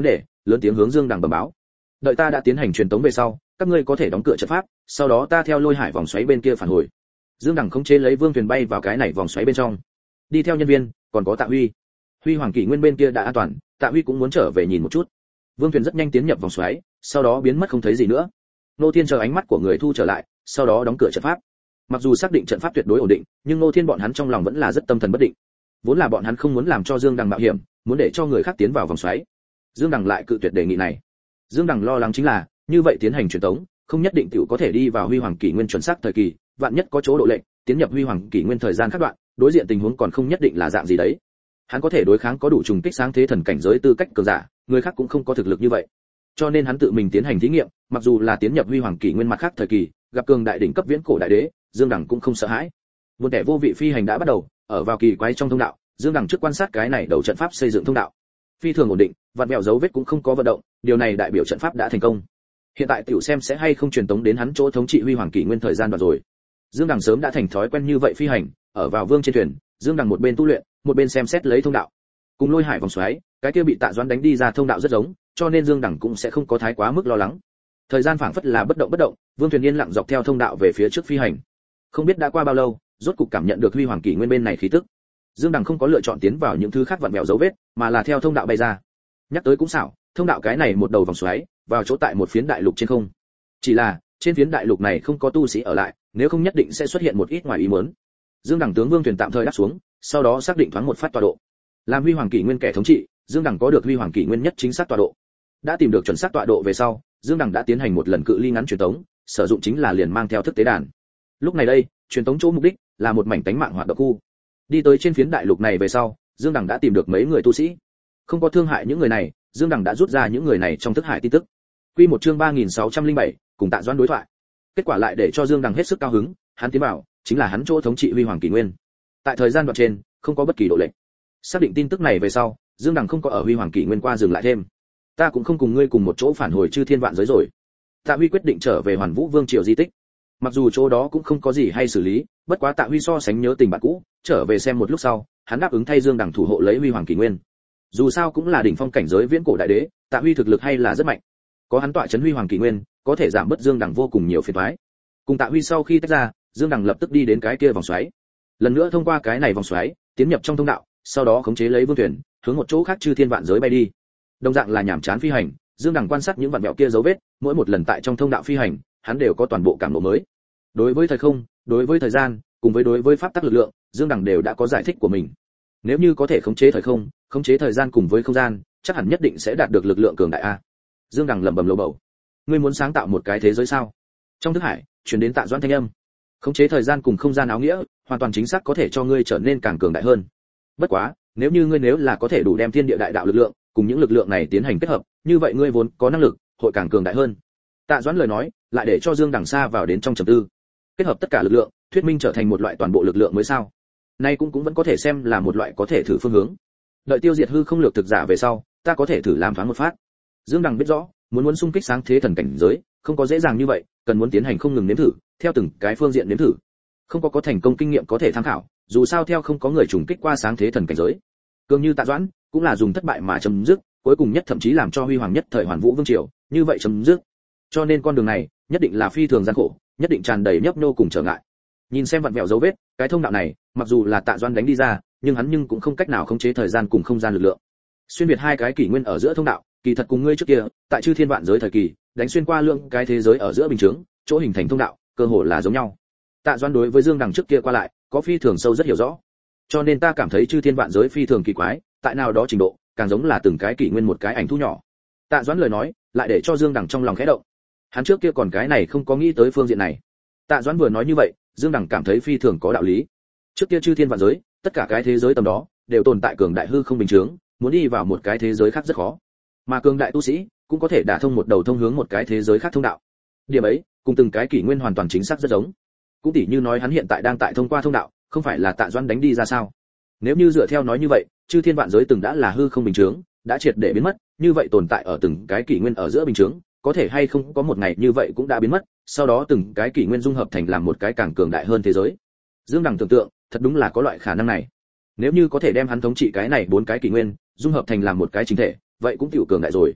A: lớn tiếng hướng Dương Đằng bẩm báo. Đợi ta đã tiến hành truyền tống về sau, các ngươi có thể đóng cửa trận pháp, sau đó ta theo lôi hải vòng xoáy bên kia phản hồi. Dương Đằng khống chế lấy Vương Thuyền bay vào cái này vòng xoáy bên trong. Đi theo nhân viên, còn có Tạ Huy. Huy Hoàng Kỷ Nguyên bên kia đã an toàn, Tạ Huy cũng muốn trở về nhìn một chút. Vương Thuyền rất nhanh tiến nhập vòng xoáy, sau đó biến mất không thấy gì nữa. Nô Thiên chờ ánh mắt của người thu trở lại, sau đó đóng cửa trận pháp. Mặc dù xác định trận pháp tuyệt đối ổn định, nhưng Nô Thiên bọn hắn trong lòng vẫn là rất tâm thần bất định. Vốn là bọn hắn không muốn làm cho Dương Đằng mạo hiểm, muốn để cho người khác tiến vào vòng xoáy. Dương Đằng lại cự tuyệt đề nghị này. Dương Đằng lo lắng chính là, như vậy tiến hành truyền tống, không nhất định tiểu có thể đi vào Huy Hoàng Kỷ Nguyên chuẩn xác thời kỳ, vạn nhất có chỗ độ lệch, tiến nhập Huy Hoàng Kỷ Nguyên thời gian khác đoạn, đối diện tình huống còn không nhất định là dạng gì đấy. Hắn có thể đối kháng có đủ trùng kích sáng thế thần cảnh giới tư cách cường giả, người khác cũng không có thực lực như vậy. Cho nên hắn tự mình tiến hành thí nghiệm, mặc dù là tiến nhập Huy Hoàng Kỷ Nguyên mặt khác thời kỳ, gặp cường đại đỉnh cấp viễn cổ đại đế, Dương Đằng cũng không sợ hãi. Một kẻ vô vị phi hành đã bắt đầu, ở vào kỳ quái trong thông đạo, Dương Đằng trước quan sát cái này đầu trận pháp xây dựng thông đạo. Phi thường ổn định, vặn vẹo dấu vết cũng không có vận động, điều này đại biểu trận pháp đã thành công. Hiện tại tiểu xem sẽ hay không truyền tống đến hắn chỗ thống trị Huy Hoàng Kỷ Nguyên thời gian đoạn rồi. Dương Đằng sớm đã thành thói quen như vậy phi hành, ở vào vương trên thuyền, Dương Đằng một bên tu luyện, một bên xem xét lấy thông đạo. Cùng lôi hải vòng xoáy, cái kia bị Tạ Doãn đánh đi ra thông đạo rất giống, cho nên Dương Đằng cũng sẽ không có thái quá mức lo lắng. Thời gian phảng phất là bất động bất động, Vương Thuyền yên lặng dọc theo thông đạo về phía trước phi hành. Không biết đã qua bao lâu, rốt cục cảm nhận được Huy Hoàng Kỷ Nguyên bên này khí tức. Dương Đằng không có lựa chọn tiến vào những thứ khác vặn vẹo dấu vết, mà là theo thông đạo bay ra. Nhắc tới cũng xảo, thông đạo cái này một đầu vòng xoáy, vào chỗ tại một phiến đại lục trên không. Chỉ là, trên phiến đại lục này không có tu sĩ ở lại, nếu không nhất định sẽ xuất hiện một ít ngoài ý muốn. Dương Đằng tướng Vương Thuyền tạm thời đáp xuống, sau đó xác định thoáng một phát tọa độ. Làm Huy Hoàng Kỷ Nguyên kẻ thống trị, Dương Đằng có được Huy Hoàng Kỷ Nguyên nhất chính xác tọa độ. Đã tìm được chuẩn xác tọa độ về sau, Dương Đằng đã tiến hành một lần cự ly ngắn truyền tống, sử dụng chính là liền mang theo thức tế đàn. Lúc này đây, truyền tống chỗ mục đích là một mảnh tánh mạng hoạt động khu. Đi tới trên phiến đại lục này về sau, Dương Đằng đã tìm được mấy người tu sĩ. Không có thương hại những người này, Dương Đằng đã rút ra những người này trong thức hải tin tức. Quy một chương ba nghìn sáu trăm lẻ bảy, cùng Tạ Doãn đối thoại. Kết quả lại để cho Dương Đằng hết sức cao hứng, hắn tiến vào, chính là hắn chỗ thống trị Huy Hoàng Kỷ Nguyên. Tại thời gian đoạn trên, không có bất kỳ độ lệch. Xác định tin tức này về sau, Dương Đằng không có ở Huy Hoàng Kỷ Nguyên qua dừng lại thêm. Ta cũng không cùng ngươi cùng một chỗ phản hồi chư thiên vạn giới rồi. Tạ Huy quyết định trở về Hoàn Vũ Vương triều di tích. Mặc dù chỗ đó cũng không có gì hay xử lý, bất quá Tạ Huy so sánh nhớ tình bạn cũ, trở về xem một lúc sau, hắn đáp ứng thay Dương Đằng thủ hộ lấy Huy Hoàng Kỷ Nguyên. Dù sao cũng là đỉnh phong cảnh giới viễn cổ đại đế, Tạ Huy thực lực hay là rất mạnh. Có hắn tọa trấn Huy Hoàng Kỷ Nguyên, có thể giảm bớt Dương Đằng vô cùng nhiều phiền toái. Cùng Tạ Huy sau khi tách ra, Dương Đằng lập tức đi đến cái kia vòng xoáy. Lần nữa thông qua cái này vòng xoáy, tiến nhập trong thông đạo, sau đó khống chế lấy vương thuyền, hướng một chỗ khác chư thiên vạn giới bay đi. Đồng dạng là nhảm chán phi hành, Dương Đằng quan sát những vạn vẹo kia dấu vết, mỗi một lần tại trong thông đạo phi hành, hắn đều có toàn bộ cảm ngộ mới. Đối với thời không, đối với thời gian, cùng với đối với pháp tắc lực lượng, Dương Đằng đều đã có giải thích của mình. Nếu như có thể khống chế thời không, khống chế thời gian cùng với không gian, chắc hẳn nhất định sẽ đạt được lực lượng cường đại a. Dương Đằng lẩm bẩm lầu bầu. Ngươi muốn sáng tạo một cái thế giới sao? Trong thức hải, truyền đến Tạ Doãn thanh âm. Khống chế thời gian cùng không gian áo nghĩa, hoàn toàn chính xác có thể cho ngươi trở nên càng cường đại hơn. Bất quá, nếu như ngươi nếu là có thể đủ đem thiên địa đại đạo lực lượng, cùng những lực lượng này tiến hành kết hợp, như vậy ngươi vốn có năng lực, hội càng cường đại hơn. Tạ Doãn lời nói, lại để cho Dương Đằng xa vào đến trong trầm tư. Kết hợp tất cả lực lượng, thuyết minh trở thành một loại toàn bộ lực lượng mới sao? Nay cũng cũng vẫn có thể xem là một loại có thể thử phương hướng. Đợi tiêu diệt hư không lược thực giả về sau, ta có thể thử làm thoáng một phát. Dương Đằng biết rõ, muốn muốn xung kích sáng thế thần cảnh giới, không có dễ dàng như vậy, cần muốn tiến hành không ngừng nếm thử, theo từng cái phương diện nếm thử. Không có có thành công kinh nghiệm có thể tham khảo, dù sao theo không có người trùng kích qua sáng thế thần cảnh giới. Cường như Tạ Doãn, cũng là dùng thất bại mà chấm dứt, cuối cùng nhất thậm chí làm cho huy hoàng nhất thời Hoàn Vũ Vương triều, như vậy chấm dứt. Cho nên con đường này, nhất định là phi thường gian khổ, nhất định tràn đầy nhấp nhô cùng trở ngại. Nhìn xem vặn vẹo dấu vết, cái thông đạo này, mặc dù là Tạ Doãn đánh đi ra, nhưng hắn nhưng cũng không cách nào khống chế thời gian cùng không gian lực lượng. Xuyên việt hai cái kỷ nguyên ở giữa thông đạo, kỳ thật cùng ngươi trước kia, tại chư thiên vạn giới thời kỳ, đánh xuyên qua lượng cái thế giới ở giữa bình chứng, chỗ hình thành thông đạo, cơ hồ là giống nhau. Tạ Doãn đối với Dương Đằng trước kia qua lại, có phi thường sâu rất hiểu rõ. Cho nên ta cảm thấy chư thiên vạn giới phi thường kỳ quái, tại nào đó trình độ, càng giống là từng cái kỷ nguyên một cái ảnh thu nhỏ. Tạ Doãn lời nói, lại để cho Dương Đằng trong lòng khẽ động. Hắn trước kia còn cái này không có nghĩ tới phương diện này. Tạ Doãn vừa nói như vậy, Dương Đằng cảm thấy phi thường có đạo lý. Trước kia chư thiên vạn giới, tất cả cái thế giới tầm đó, đều tồn tại cường đại hư không bình chứng, muốn đi vào một cái thế giới khác rất khó. Mà cường đại tu sĩ cũng có thể đả thông một đầu thông hướng một cái thế giới khác thông đạo. Điểm ấy, cùng từng cái kỷ nguyên hoàn toàn chính xác rất giống. Cũng tỉ như nói hắn hiện tại đang tại thông qua thông đạo, không phải là Tạ Doãn đánh đi ra sao? Nếu như dựa theo nói như vậy, chư thiên vạn giới từng đã là hư không bình chứng, đã triệt để biến mất, như vậy tồn tại ở từng cái kỷ nguyên ở giữa bình chứng, có thể hay không có một ngày như vậy cũng đã biến mất, sau đó từng cái kỷ nguyên dung hợp thành làm một cái càng cường đại hơn thế giới. Dương Đằng tưởng tượng, thật đúng là có loại khả năng này. Nếu như có thể đem hắn thống trị cái này bốn cái kỷ nguyên, dung hợp thành làm một cái chính thể, vậy cũng tiểu cường đại rồi.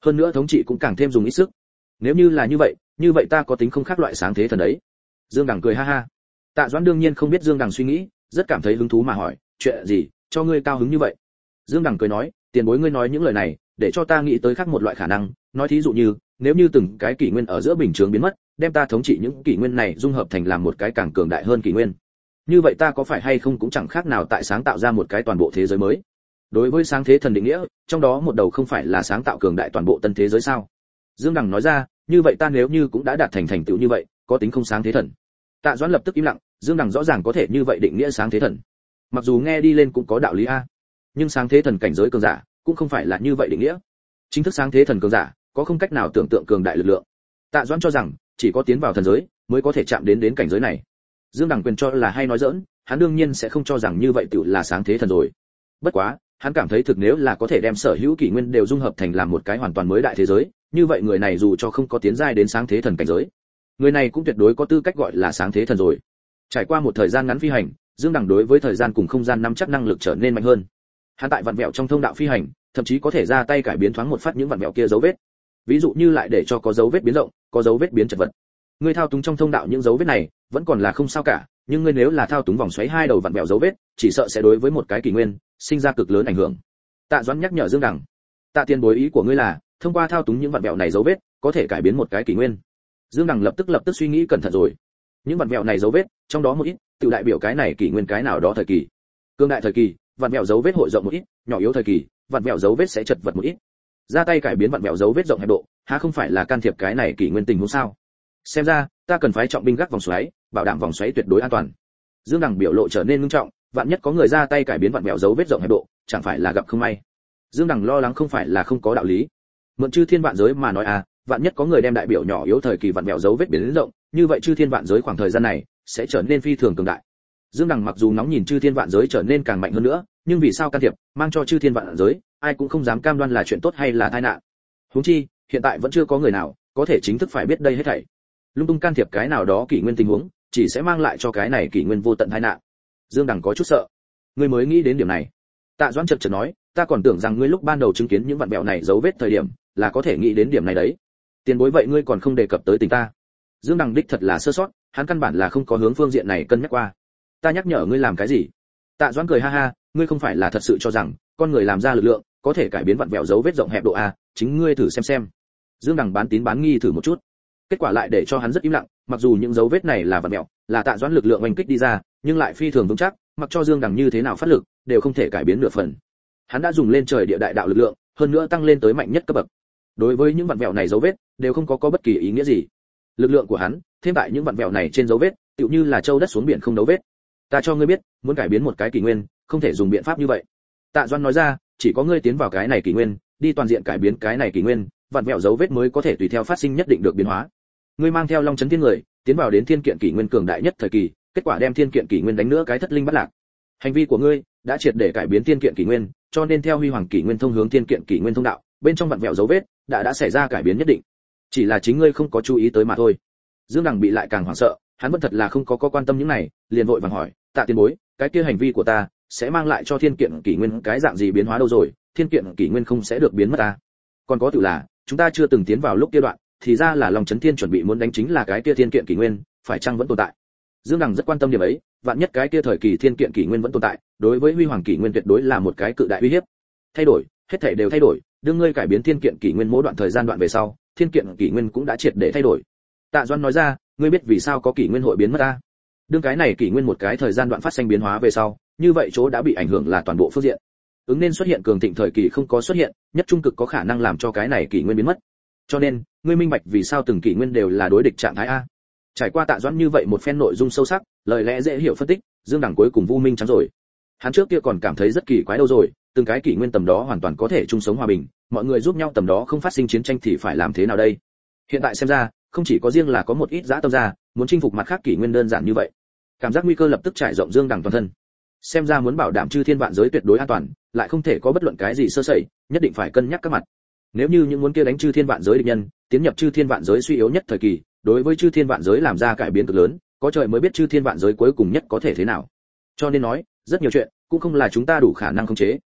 A: hơn nữa thống trị cũng càng thêm dùng ít sức. Nếu như là như vậy, như vậy ta có tính không khác loại sáng thế thần đấy. Dương Đằng cười ha ha. Tạ Doãn đương nhiên không biết Dương Đằng suy nghĩ, rất cảm thấy hứng thú mà hỏi, chuyện gì cho ngươi cao hứng như vậy? Dương Đằng cười nói, tiền bối ngươi nói những lời này để cho ta nghĩ tới khác một loại khả năng, nói thí dụ như nếu như từng cái kỷ nguyên ở giữa bình thường biến mất, đem ta thống trị những kỷ nguyên này dung hợp thành làm một cái càng cường đại hơn kỷ nguyên, như vậy ta có phải hay không cũng chẳng khác nào tại sáng tạo ra một cái toàn bộ thế giới mới. Đối với sáng thế thần định nghĩa, trong đó một đầu không phải là sáng tạo cường đại toàn bộ tân thế giới sao? Dương Đằng nói ra, như vậy ta nếu như cũng đã đạt thành thành tựu như vậy, có tính không sáng thế thần? Tạ Doãn lập tức im lặng, Dương Đằng rõ ràng có thể như vậy định nghĩa sáng thế thần, mặc dù nghe đi lên cũng có đạo lý a, nhưng sáng thế thần cảnh giới cường giả cũng không phải là như vậy định nghĩa. Chính thức sáng thế thần cường giả có không cách nào tưởng tượng cường đại lực lượng. Tạ Doãn cho rằng chỉ có tiến vào thần giới mới có thể chạm đến đến cảnh giới này. Dương Đằng quyền cho là hay nói giỡn, hắn đương nhiên sẽ không cho rằng như vậy tự là sáng thế thần rồi. Bất quá, hắn cảm thấy thực nếu là có thể đem sở hữu kỷ nguyên đều dung hợp thành làm một cái hoàn toàn mới đại thế giới, như vậy người này dù cho không có tiến giai đến sáng thế thần cảnh giới, người này cũng tuyệt đối có tư cách gọi là sáng thế thần rồi. Trải qua một thời gian ngắn phi hành, Dương Đằng đối với thời gian cùng không gian nắm chắc năng lực trở nên mạnh hơn. Hắn tại vặn vẹo trong thông đạo phi hành, thậm chí có thể ra tay cải biến thoáng một phát những vặn vẹo kia dấu vết. Ví dụ như lại để cho có dấu vết biến rộng, có dấu vết biến chật vật. Ngươi thao túng trong thông đạo những dấu vết này, vẫn còn là không sao cả, nhưng ngươi nếu là thao túng vòng xoáy hai đầu vặn vẹo dấu vết, chỉ sợ sẽ đối với một cái kỷ nguyên sinh ra cực lớn ảnh hưởng. Tạ Doãn nhắc nhở Dương Đằng. Tạ tiền bối ý của ngươi là, thông qua thao túng những vặn vẹo này dấu vết, có thể cải biến một cái kỷ nguyên. Dương Đằng lập tức lập tức suy nghĩ cẩn thận rồi. Những vặn vẹo này dấu vết, trong đó một ít, tự đại biểu cái này kỷ nguyên cái nào đó thời kỳ. Cương đại thời kỳ, vặn vẹo dấu vết hội rộng một ít, nhỏ yếu thời kỳ, vặn vẹo dấu vết sẽ chật vật một ít. Ra tay cải biến vặn vẹo dấu vết rộng hẹp độ, há không phải là can thiệp cái này kỷ nguyên tình huống sao? Xem ra, ta cần phái trọng binh gác vòng xoáy, bảo đảm vòng xoáy tuyệt đối an toàn. Dương Đằng biểu lộ trở nên nghiêm trọng, vạn nhất có người ra tay cải biến vặn vẹo dấu vết rộng hẹp độ, chẳng phải là gặp không may. Dương Đằng lo lắng không phải là không có đạo lý. Mượn chư thiên vạn giới mà nói à, vạn nhất có người đem đại biểu nhỏ yếu thời kỳ vặn vẹo dấu vết biến đến rộng, như vậy chư thiên vạn giới khoảng thời gian này sẽ trở nên phi thường cường đại. Dương Đằng mặc dù nóng nhìn chư thiên vạn giới trở nên càng mạnh hơn nữa, nhưng vì sao can thiệp, mang cho chư thiên vạn giới, ai cũng không dám cam đoan là chuyện tốt hay là tai nạn. Huống chi, hiện tại vẫn chưa có người nào có thể chính thức phải biết đây hết thảy. Lung tung can thiệp cái nào đó kỷ nguyên tình huống, chỉ sẽ mang lại cho cái này kỷ nguyên vô tận tai nạn. Dương Đằng có chút sợ. Ngươi mới nghĩ đến điểm này? Tạ Doãn chợt chợt nói, ta còn tưởng rằng ngươi lúc ban đầu chứng kiến những vặn vẹo này dấu vết thời điểm, là có thể nghĩ đến điểm này đấy. Tiền bối vậy ngươi còn không đề cập tới tình ta. Dương Đằng đích thật là sơ sót, hắn căn bản là không có hướng phương diện này cân nhắc qua. Ta nhắc nhở ngươi làm cái gì? Tạ Doãn cười ha ha, ngươi không phải là thật sự cho rằng con người làm ra lực lượng có thể cải biến vặn vẹo dấu vết rộng hẹp độ a, chính ngươi thử xem xem. Dương Đằng bán tín bán nghi thử một chút, kết quả lại để cho hắn rất im lặng. Mặc dù những dấu vết này là vặn vẹo, là Tạ Doãn lực lượng oanh kích đi ra, nhưng lại phi thường vững chắc, mặc cho Dương Đằng như thế nào phát lực, đều không thể cải biến nửa phần. Hắn đã dùng lên trời địa đại đạo lực lượng, hơn nữa tăng lên tới mạnh nhất cấp bậc. Đối với những vặn vẹo này dấu vết, đều không có có bất kỳ ý nghĩa gì. Lực lượng của hắn, thêm tại những vặn vẹo này trên dấu vết, tựu như là châu đất xuống biển không đấu vết. Ta cho ngươi biết, muốn cải biến một cái kỷ nguyên, không thể dùng biện pháp như vậy. Tạ Doãn nói ra, chỉ có ngươi tiến vào cái này kỷ nguyên, đi toàn diện cải biến cái này kỷ nguyên, vặn vẹo dấu vết mới có thể tùy theo phát sinh nhất định được biến hóa. Ngươi mang theo Long Chấn Thiên người, tiến vào đến thiên kiện kỷ nguyên cường đại nhất thời kỳ, kết quả đem thiên kiện kỷ nguyên đánh nữa cái thất linh bất lạc. Hành vi của ngươi đã triệt để cải biến thiên kiện kỷ nguyên, cho nên theo huy hoàng kỷ nguyên thông hướng thiên kiện kỷ nguyên thông đạo, bên trong vặn vẹo dấu vết đã đã xảy ra cải biến nhất định. Chỉ là chính ngươi không có chú ý tới mà thôi. Dương Đằng bị lại càng hoảng sợ, hắn vẫn thật là không có có quan tâm những này, liền vội vàng hỏi, Tạ tiền bối, cái kia hành vi của ta sẽ mang lại cho thiên kiện kỷ nguyên cái dạng gì biến hóa đâu rồi? Thiên kiện kỷ nguyên không sẽ được biến mất ta? Còn có tự là, chúng ta chưa từng tiến vào lúc kia đoạn, thì ra là Long Chấn Thiên chuẩn bị muốn đánh chính là cái kia thiên kiện kỷ nguyên, phải chăng vẫn tồn tại? Dương Đằng rất quan tâm điểm ấy, vạn nhất cái kia thời kỳ thiên kiện kỷ nguyên vẫn tồn tại, đối với huy hoàng kỷ nguyên tuyệt đối là một cái cự đại uy hiếp. Thay đổi, hết thảy đều thay đổi, đương ngươi cải biến thiên kiện kỷ nguyên mỗi đoạn thời gian đoạn về sau, thiên kiện kỷ nguyên cũng đã triệt để thay đổi. Tạ Doãn nói ra, ngươi biết vì sao có kỷ nguyên hội biến mất ta? Đương cái này kỷ nguyên một cái thời gian đoạn phát sinh biến hóa về sau, như vậy chỗ đã bị ảnh hưởng là toàn bộ phương diện. Ứng nên xuất hiện cường thịnh thời kỳ không có xuất hiện, nhất trung cực có khả năng làm cho cái này kỷ nguyên biến mất. Cho nên, ngươi minh bạch vì sao từng kỷ nguyên đều là đối địch trạng thái a. Trải qua Tạ Doãn như vậy một phen nội dung sâu sắc, lời lẽ dễ hiểu phân tích, Dương Đằng cuối cùng vu minh trắng rồi. Hắn trước kia còn cảm thấy rất kỳ quái đâu rồi, từng cái kỷ nguyên tầm đó hoàn toàn có thể chung sống hòa bình, mọi người giúp nhau tầm đó không phát sinh chiến tranh thì phải làm thế nào đây? Hiện tại xem ra, không chỉ có riêng là có một ít dã tâm ra, muốn chinh phục mặt khác kỷ nguyên đơn giản như vậy. Cảm giác nguy cơ lập tức trải rộng Dương Đằng toàn thân. Xem ra muốn bảo đảm chư thiên vạn giới tuyệt đối an toàn, lại không thể có bất luận cái gì sơ sẩy, nhất định phải cân nhắc các mặt. Nếu như những muốn kia đánh chư thiên vạn giới địch nhân, tiến nhập chư thiên vạn giới suy yếu nhất thời kỳ, đối với chư thiên vạn giới làm ra cải biến cực lớn, có trời mới biết chư thiên vạn giới cuối cùng nhất có thể thế nào. Cho nên nói, rất nhiều chuyện cũng không là chúng ta đủ khả năng khống chế.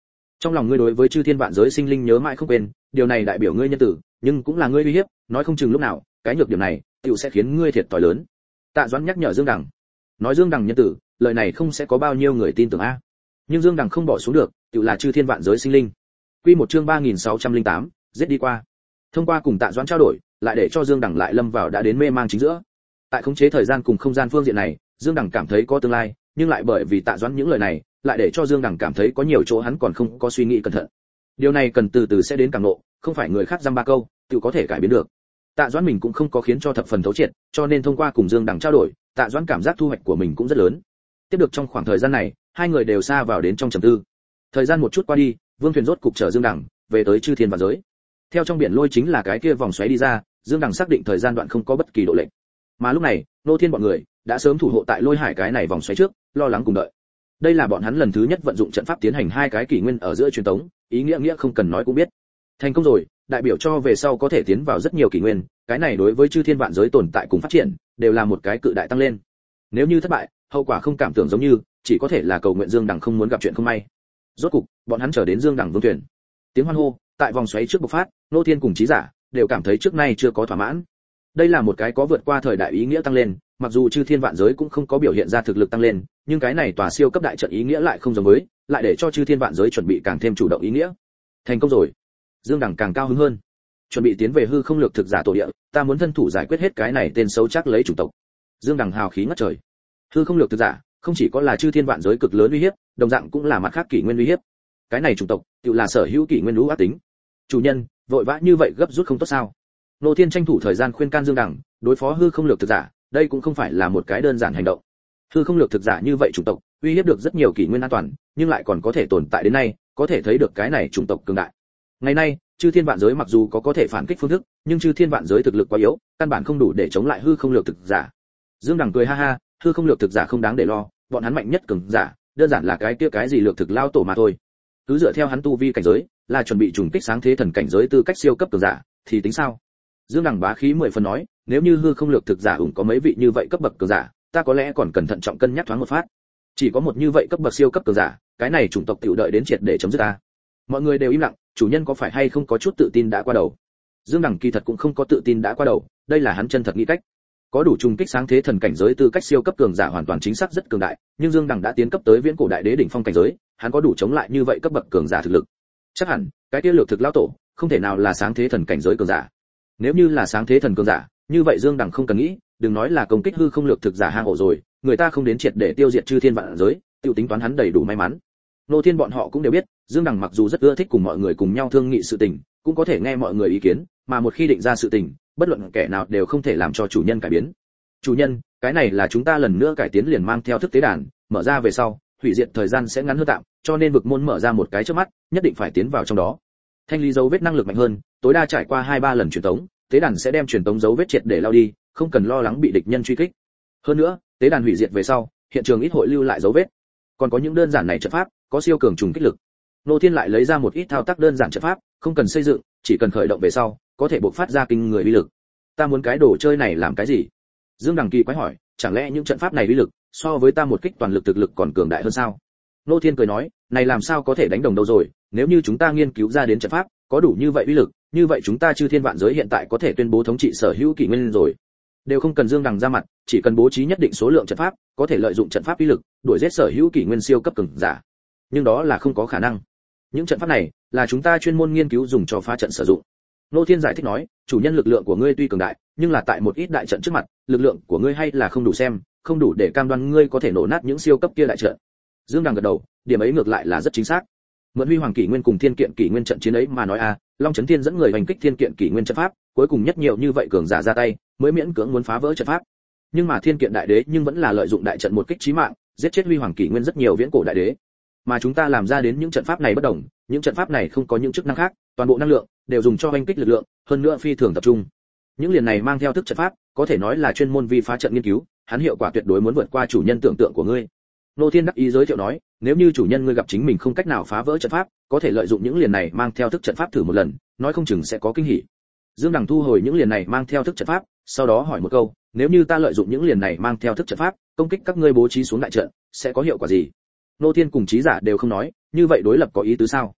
A: Trong lòng ngươi đối với chư thiên vạn giới sinh linh nhớ mãi không quên, điều này đại biểu ngươi nhân tử, nhưng cũng là ngươi uy hiếp, nói không chừng lúc nào, cái nhược điểm này, tiểu sẽ khiến ngươi thiệt thòi lớn. Tạ Doãn nhắc nhở Dương Đằng. Nói Dương Đằng nhân tử, lời này không sẽ có bao nhiêu người tin tưởng a. Nhưng Dương Đằng không bỏ xuống được, tiểu là chư thiên vạn giới sinh linh. Quy một chương ba nghìn sáu trăm lẻ tám, giết đi qua. Thông qua cùng Tạ Doãn trao đổi, lại để cho Dương Đằng lại lâm vào đã đến mê mang chính giữa. Tại khống chế thời gian cùng không gian phương diện này, Dương Đằng cảm thấy có tương lai, nhưng lại bởi vì Tạ Doãn những lời này, lại để cho Dương Đằng cảm thấy có nhiều chỗ hắn còn không có suy nghĩ cẩn thận. Điều này cần từ từ sẽ đến càng ngộ, không phải người khác dăm ba câu, tự có thể cải biến được. Tạ Doãn mình cũng không có khiến cho thập phần thấu triệt, cho nên thông qua cùng Dương Đằng trao đổi, Tạ Doãn cảm giác thu hoạch của mình cũng rất lớn. Tiếp được trong khoảng thời gian này, hai người đều xa vào đến trong trầm tư. Thời gian một chút qua đi, Vương Thuyền rốt cục chở Dương Đằng về tới chư thiên vạn giới. Theo trong biển lôi chính là cái kia vòng xoáy đi ra, Dương Đằng xác định thời gian đoạn không có bất kỳ độ lệch. Mà lúc này, Nô Thiên bọn người đã sớm thủ hộ tại lôi hải cái này vòng xoáy trước, lo lắng cùng đợi. Đây là bọn hắn lần thứ nhất vận dụng trận pháp tiến hành hai cái kỷ nguyên ở giữa truyền tống, ý nghĩa nghĩa không cần nói cũng biết. Thành công rồi, đại biểu cho về sau có thể tiến vào rất nhiều kỷ nguyên, cái này đối với chư thiên vạn giới tồn tại cùng phát triển, đều là một cái cự đại tăng lên. Nếu như thất bại, hậu quả không cảm tưởng giống như, chỉ có thể là cầu nguyện Dương Đằng không muốn gặp chuyện không may. Rốt cục, bọn hắn chờ đến Dương Đằng Vương Thuyền. Tiếng hoan hô tại vòng xoáy trước bộc phát, Nô Thiên cùng Chí Giả đều cảm thấy trước nay chưa có thỏa mãn. Đây là một cái có vượt qua thời đại ý nghĩa tăng lên, mặc dù chư thiên vạn giới cũng không có biểu hiện ra thực lực tăng lên, nhưng cái này tòa siêu cấp đại trận ý nghĩa lại không giống với, lại để cho chư thiên vạn giới chuẩn bị càng thêm chủ động ý nghĩa. Thành công rồi. Dương Đằng càng cao hứng hơn. Chuẩn bị tiến về hư không lược thực giả tổ địa, ta muốn thân thủ giải quyết hết cái này tên xấu chắc lấy chủng tộc. Dương Đằng hào khí ngất trời. Hư không lược thực giả, không chỉ có là chư thiên vạn giới cực lớn uy hiếp, đồng dạng cũng là mặt khác kỷ nguyên uy hiếp. Cái này chủng tộc, tự là sở hữu kỷ nguyên lũ ác tính. Chủ nhân, vội vã như vậy gấp rút không tốt sao? Nô Thiên tranh thủ thời gian khuyên can Dương Đằng, đối phó hư không lược thực giả, đây cũng không phải là một cái đơn giản hành động. Hư không lược thực giả như vậy chủng tộc, uy hiếp được rất nhiều kỷ nguyên an toàn, nhưng lại còn có thể tồn tại đến nay, có thể thấy được cái này chủng tộc cường đại. Ngày nay, chư thiên vạn giới mặc dù có có thể phản kích phương thức, nhưng chư thiên vạn giới thực lực quá yếu, căn bản không đủ để chống lại hư không lược thực giả. Dương Đằng cười ha ha, hư không lược thực giả không đáng để lo, bọn hắn mạnh nhất cường giả, đơn giản là cái kia cái gì lược thực lao tổ mà thôi. Cứ dựa theo hắn tu vi cảnh giới, là chuẩn bị trùng kích sáng thế thần cảnh giới tư cách siêu cấp cường giả, thì tính sao? Dương Đằng bá khí mười phần nói, nếu như hư không lược thực giả ủng có mấy vị như vậy cấp bậc cường giả, ta có lẽ còn cần thận trọng cân nhắc thoáng một phát. Chỉ có một như vậy cấp bậc siêu cấp cường giả, cái này chủng tộc tiểu đợi đến triệt để chấm dứt ta. Mọi người đều im lặng, chủ nhân có phải hay không có chút tự tin đã qua đầu? Dương Đằng kỳ thật cũng không có tự tin đã qua đầu, đây là hắn chân thật nghĩ cách. Có đủ trùng kích sáng thế thần cảnh giới tư cách siêu cấp cường giả hoàn toàn chính xác rất cường đại, nhưng Dương Đằng đã tiến cấp tới viễn cổ đại đế đỉnh phong cảnh giới, hắn có đủ chống lại như vậy cấp bậc cường giả thực lực. Chắc hẳn, cái kia lược thực lão tổ, không thể nào là sáng thế thần cảnh giới cường giả. Nếu như là sáng thế thần cường giả, như vậy Dương Đằng không cần nghĩ, đừng nói là công kích hư không lược thực giả hang ổ rồi, người ta không đến triệt để tiêu diệt chư thiên vạn giới, tiêu tính toán hắn đầy đủ may mắn. Nô Thiên bọn họ cũng đều biết, Dương Đằng mặc dù rất ưa thích cùng mọi người cùng nhau thương nghị sự tình, cũng có thể nghe mọi người ý kiến, mà một khi định ra sự tình, bất luận kẻ nào đều không thể làm cho chủ nhân cải biến. Chủ nhân, cái này là chúng ta lần nữa cải tiến liền mang theo thức tế đàn, mở ra về sau, hủy diệt thời gian sẽ ngắn hơn tạm, cho nên vực môn mở ra một cái trước mắt, nhất định phải tiến vào trong đó. Thanh lý dấu vết năng lực mạnh hơn, tối đa trải qua hai ba lần truyền tống, tế đàn sẽ đem truyền tống dấu vết triệt để lao đi, không cần lo lắng bị địch nhân truy kích. Hơn nữa, tế đàn hủy diệt về sau, hiện trường ít hội lưu lại dấu vết. Còn có những đơn giản này trận pháp, có siêu cường trùng kích lực. Nô Thiên lại lấy ra một ít thao tác đơn giản trận pháp, không cần xây dựng, chỉ cần khởi động về sau, có thể bộc phát ra kinh người uy lực. Ta muốn cái đồ chơi này làm cái gì? Dương Đằng kỳ quái hỏi, chẳng lẽ những trận pháp này uy lực so với ta một kích toàn lực thực lực còn cường đại hơn sao? Nô Thiên cười nói, này làm sao có thể đánh đồng đâu rồi, nếu như chúng ta nghiên cứu ra đến trận pháp, có đủ như vậy uy lực, như vậy chúng ta chư thiên vạn giới hiện tại có thể tuyên bố thống trị sở hữu kỷ nguyên rồi. Đều không cần Dương Đằng ra mặt, chỉ cần bố trí nhất định số lượng trận pháp, có thể lợi dụng trận pháp uy lực, đuổi giết sở hữu kỷ nguyên siêu cấp cường giả. Nhưng đó là không có khả năng. Những trận pháp này là chúng ta chuyên môn nghiên cứu dùng cho phá trận sử dụng. Nô Thiên giải thích nói, chủ nhân lực lượng của ngươi tuy cường đại, nhưng là tại một ít đại trận trước mặt, lực lượng của ngươi hay là không đủ xem, không đủ để cam đoan ngươi có thể nổ nát những siêu cấp kia đại trận. Dương Đằng gật đầu, điểm ấy ngược lại là rất chính xác. Mượn Huy Hoàng kỷ nguyên cùng Thiên Kiện kỷ nguyên trận chiến ấy mà nói a, Long Chấn Thiên dẫn người hành kích Thiên Kiện kỷ nguyên trận pháp, cuối cùng nhất nhiều như vậy cường giả ra tay, mới miễn cưỡng muốn phá vỡ trận pháp. Nhưng mà Thiên Kiện đại đế nhưng vẫn là lợi dụng đại trận một kích chí mạng, giết chết Huy Hoàng kỷ nguyên rất nhiều viễn cổ đại đế. Mà chúng ta làm ra đến những trận pháp này bất đồng, những trận pháp này không có những chức năng khác, toàn bộ năng lượng đều dùng cho hành kích lực lượng, hơn nữa phi thường tập trung. Những liền này mang theo thức trận pháp, có thể nói là chuyên môn vi phá trận nghiên cứu, hắn hiệu quả tuyệt đối muốn vượt qua chủ nhân tưởng tượng của ngươi. Nô Thiên đắc ý giới thiệu nói, nếu như chủ nhân ngươi gặp chính mình không cách nào phá vỡ trận pháp, có thể lợi dụng những liền này mang theo thức trận pháp thử một lần, nói không chừng sẽ có kinh hỉ. Dương Đằng thu hồi những liền này mang theo thức trận pháp, sau đó hỏi một câu, nếu như ta lợi dụng những liền này mang theo thức trận pháp, công kích các ngươi bố trí xuống đại trận, sẽ có hiệu quả gì? Nô Thiên cùng Chí Giả đều không nói, như vậy đối lập có ý tứ sao?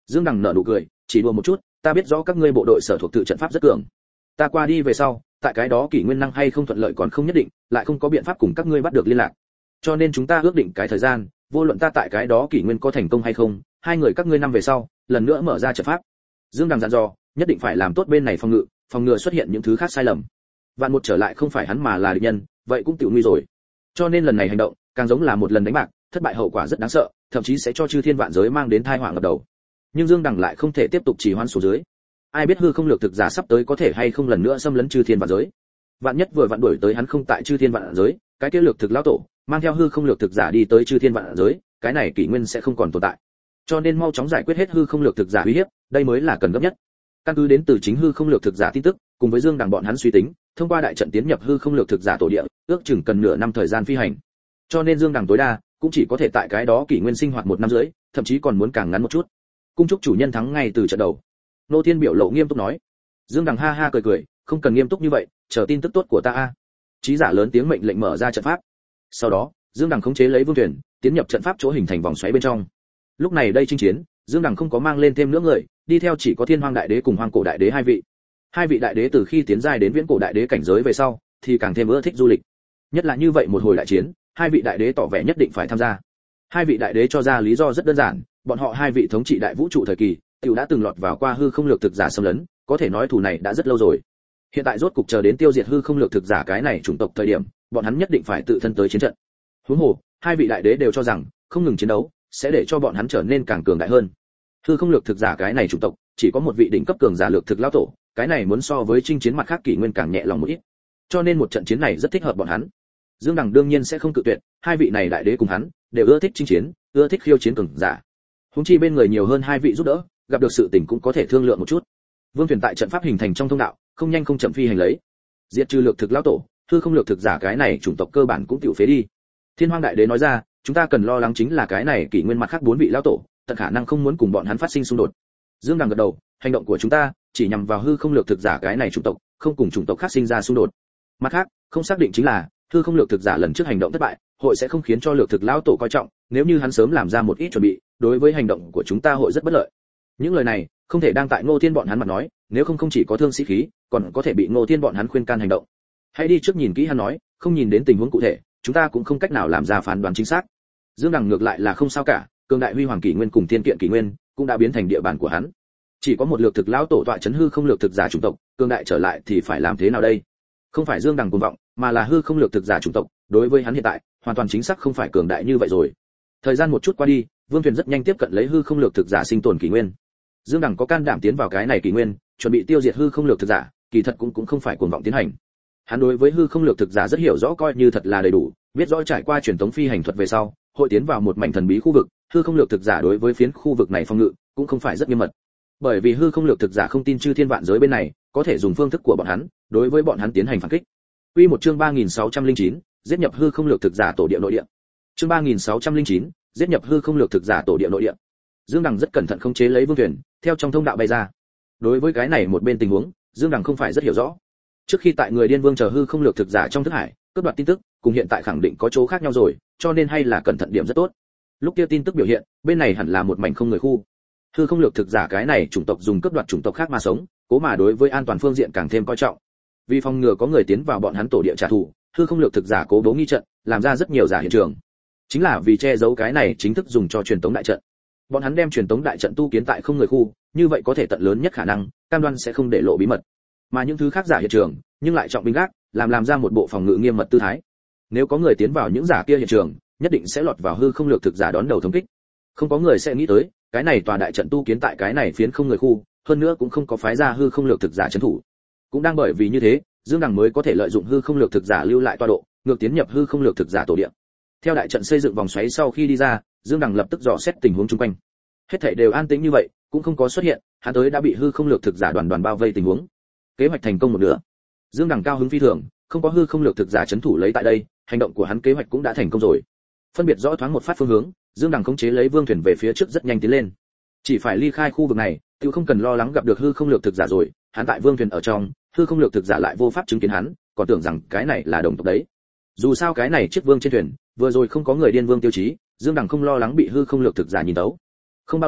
A: Dương Đằng nở nụ cười, chỉ đùa một chút, ta biết rõ các ngươi bộ đội sở thuộc tự trận pháp rất cường. Ta qua đi về sau, tại cái đó kỷ nguyên năng hay không thuận lợi còn không nhất định, lại không có biện pháp cùng các ngươi bắt được liên lạc. Cho nên chúng ta ước định cái thời gian, vô luận ta tại cái đó kỷ nguyên có thành công hay không, hai người các ngươi năm về sau, lần nữa mở ra trận pháp. Dương Đằng dặn dò, nhất định phải làm tốt bên này phòng ngự, phòng ngừa xuất hiện những thứ khác sai lầm. Vạn một trở lại không phải hắn mà là địch nhân, vậy cũng tiểu nguy rồi. Cho nên lần này hành động, càng giống là một lần đánh bạc, thất bại hậu quả rất đáng sợ, thậm chí sẽ cho chư thiên vạn giới mang đến tai họa ngập đầu. Nhưng Dương Đằng lại không thể tiếp tục trì hoãn xuống dưới. Ai biết hư không lược thực giả sắp tới có thể hay không lần nữa xâm lấn chư thiên vạn giới. Vạn nhất vừa vặn đuổi tới hắn không tại chư thiên vạn giới, cái kia lược thực lão tổ mang theo hư không lược thực giả đi tới chư thiên vạn giới, cái này kỷ nguyên sẽ không còn tồn tại. Cho nên mau chóng giải quyết hết hư không lược thực giả uy hiếp, đây mới là cần gấp nhất. Căn cứ đến từ chính hư không lược thực giả tin tức, cùng với Dương Đằng bọn hắn suy tính, thông qua đại trận tiến nhập hư không lược thực giả tổ địa, ước chừng cần nửa năm thời gian phi hành. Cho nên Dương Đằng tối đa cũng chỉ có thể tại cái đó kỷ nguyên sinh hoạt một năm rưỡi, thậm chí còn muốn càng ngắn một chút. Cung chúc chủ nhân thắng ngay từ trận đầu. Nô Thiên biểu lộ nghiêm túc nói. Dương Đằng ha ha cười cười, không cần nghiêm túc như vậy, chờ tin tức tốt của ta a. Chí giả lớn tiếng mệnh lệnh mở ra trận pháp. Sau đó, Dương Đằng khống chế lấy vương thuyền, tiến nhập trận pháp chỗ hình thành vòng xoáy bên trong. Lúc này đây chinh chiến, Dương Đằng không có mang lên thêm nữa người, đi theo chỉ có Thiên Hoang Đại Đế cùng Hoang Cổ Đại Đế hai vị. Hai vị đại đế từ khi tiến giai đến Viễn Cổ Đại Đế cảnh giới về sau, thì càng thêm ưa thích du lịch. Nhất là như vậy một hồi đại chiến, hai vị đại đế tỏ vẻ nhất định phải tham gia. Hai vị đại đế cho ra lý do rất đơn giản, bọn họ hai vị thống trị đại vũ trụ thời kỳ, tiểu đã từng lọt vào qua hư không lược thực giả xâm lấn, có thể nói thù này đã rất lâu rồi. Hiện tại rốt cục chờ đến tiêu diệt hư không lược thực giả cái này chủng tộc thời điểm, bọn hắn nhất định phải tự thân tới chiến trận. Huống hồ, hai vị đại đế đều cho rằng, không ngừng chiến đấu sẽ để cho bọn hắn trở nên càng cường đại hơn. Hư không lược thực giả cái này chủng tộc, chỉ có một vị đỉnh cấp cường giả lược thực lão tổ, cái này muốn so với chinh chiến mặt khác kỷ nguyên càng nhẹ lòng một ít. Cho nên một trận chiến này rất thích hợp bọn hắn. Dương Đằng đương nhiên sẽ không cự tuyệt, hai vị này đại đế cùng hắn đều ưa thích chinh chiến, ưa thích khiêu chiến cường giả. Huống chi bên người nhiều hơn hai vị giúp đỡ, gặp được sự tình cũng có thể thương lượng một chút. Vương thuyền tại trận pháp hình thành trong thông đạo, không nhanh không chậm phi hành lấy. Diệt trừ lược thực lão tổ, hư không lược thực giả cái này chủng tộc cơ bản cũng tiểu phế đi. Thiên Hoang Đại Đế nói ra, chúng ta cần lo lắng chính là cái này kỷ nguyên mặt khác bốn vị lão tổ, tận khả năng không muốn cùng bọn hắn phát sinh xung đột. Dương Đằng gật đầu, hành động của chúng ta chỉ nhằm vào hư không lược thực giả cái này chủng tộc, không cùng chủng tộc khác sinh ra xung đột. Mặt khác, không xác định chính là hư không lược thực giả lần trước hành động thất bại, hội sẽ không khiến cho lược thực lão tổ coi trọng, nếu như hắn sớm làm ra một ít chuẩn bị, đối với hành động của chúng ta hội rất bất lợi. Những lời này không thể đang tại Ngô Thiên bọn hắn mặt nói, nếu không không chỉ có thương sĩ khí, còn có thể bị Ngô Thiên bọn hắn khuyên can hành động. Hãy đi trước nhìn kỹ hắn nói, không nhìn đến tình huống cụ thể, chúng ta cũng không cách nào làm ra phán đoán chính xác. Dương Đằng ngược lại là không sao cả, cường đại huy hoàng kỷ nguyên cùng thiên kiện kỷ nguyên cũng đã biến thành địa bàn của hắn. Chỉ có một lược thực lão tổ tọa chấn hư không lược thực giả chủng tộc, cường đại trở lại thì phải làm thế nào đây? Không phải Dương Đằng cuồng vọng, mà là hư không lược thực giả chủng tộc, đối với hắn hiện tại, hoàn toàn chính xác không phải cường đại như vậy rồi. Thời gian một chút qua đi, Vương thuyền rất nhanh tiếp cận lấy hư không lược thực giả sinh tồn kỷ nguyên. Dương Đằng có can đảm tiến vào cái này kỷ nguyên, chuẩn bị tiêu diệt hư không lược thực giả, kỳ thật cũng cũng không phải cuồng vọng tiến hành. Hắn đối với hư không lược thực giả rất hiểu rõ, coi như thật là đầy đủ, biết rõ trải qua truyền thống phi hành thuật về sau, hội tiến vào một mảnh thần bí khu vực, hư không lược thực giả đối với phiến khu vực này phòng ngự cũng không phải rất nghiêm mật. Bởi vì hư không lược thực giả không tin chư thiên vạn giới bên này có thể dùng phương thức của bọn hắn đối với bọn hắn tiến hành phản kích. Quy một chương ba nghìn sáu trăm lẻ chín, giết nhập hư không lược thực giả tổ địa nội địa. Chương ba nghìn sáu trăm lẻ chín, giết nhập hư không lược thực giả tổ địa nội địa. Dương Đằng rất cẩn thận khống chế lấy vương thuyền, theo trong thông đạo bay ra. Đối với cái này một bên tình huống, Dương Đằng không phải rất hiểu rõ. Trước khi tại người điên vương chờ hư không lược thực giả trong thức hải, cướp đoạt tin tức, cùng hiện tại khẳng định có chỗ khác nhau rồi, cho nên hay là cẩn thận điểm rất tốt. Lúc kia tin tức biểu hiện, bên này hẳn là một mảnh không người khu. Hư không lược thực giả cái này chủng tộc dùng cướp đoạt chủng tộc khác mà sống, cố mà đối với an toàn phương diện càng thêm coi trọng. Vì phòng ngừa có người tiến vào bọn hắn tổ địa trả thù, hư không lược thực giả cố bố nghi trận, làm ra rất nhiều giả hiện trường. Chính là vì che giấu cái này chính thức dùng cho truyền tống đại trận. Bọn hắn đem truyền tống đại trận tu kiến tại không người khu, như vậy có thể tận lớn nhất khả năng, cam đoan sẽ không để lộ bí mật. Mà những thứ khác giả hiện trường, nhưng lại trọng binh gác, làm làm ra một bộ phòng ngự nghiêm mật tư thái. Nếu có người tiến vào những giả kia hiện trường, nhất định sẽ lọt vào hư không lược thực giả đón đầu thống kích. Không có người sẽ nghĩ tới, cái này tòa đại trận tu kiến tại cái này phiến không người khu, hơn nữa cũng không có phái ra hư không lược thực giả trấn thủ. Cũng đang bởi vì như thế, Dương Đằng mới có thể lợi dụng hư không lược thực giả lưu lại tọa độ, ngược tiến nhập hư không lược thực giả tổ địa. Theo đại trận xây dựng vòng xoáy sau khi đi ra, Dương Đằng lập tức dò xét tình huống xung quanh. Hết thảy đều an tĩnh như vậy, cũng không có xuất hiện, hắn tới đã bị hư không lược thực giả đoàn đoàn bao vây tình huống. Kế hoạch thành công một nửa. Dương Đằng cao hứng phi thường, không có hư không lược thực giả trấn thủ lấy tại đây, hành động của hắn kế hoạch cũng đã thành công rồi. Phân biệt rõ thoáng một phát phương hướng, Dương Đằng khống chế lấy vương thuyền về phía trước rất nhanh tiến lên. Chỉ phải ly khai khu vực này, tiêu không cần lo lắng gặp được hư không lược thực giả rồi, hắn tại vương thuyền ở trong, hư không lược thực giả lại vô pháp chứng kiến hắn, còn tưởng rằng cái này là đồng tộc đấy. Dù sao cái này chiếc vương trên thuyền, vừa rồi không có người điên vương tiêu chí, Dương Đằng không lo lắng bị hư không lược thực giả nhìn tấu. Không bao lâu,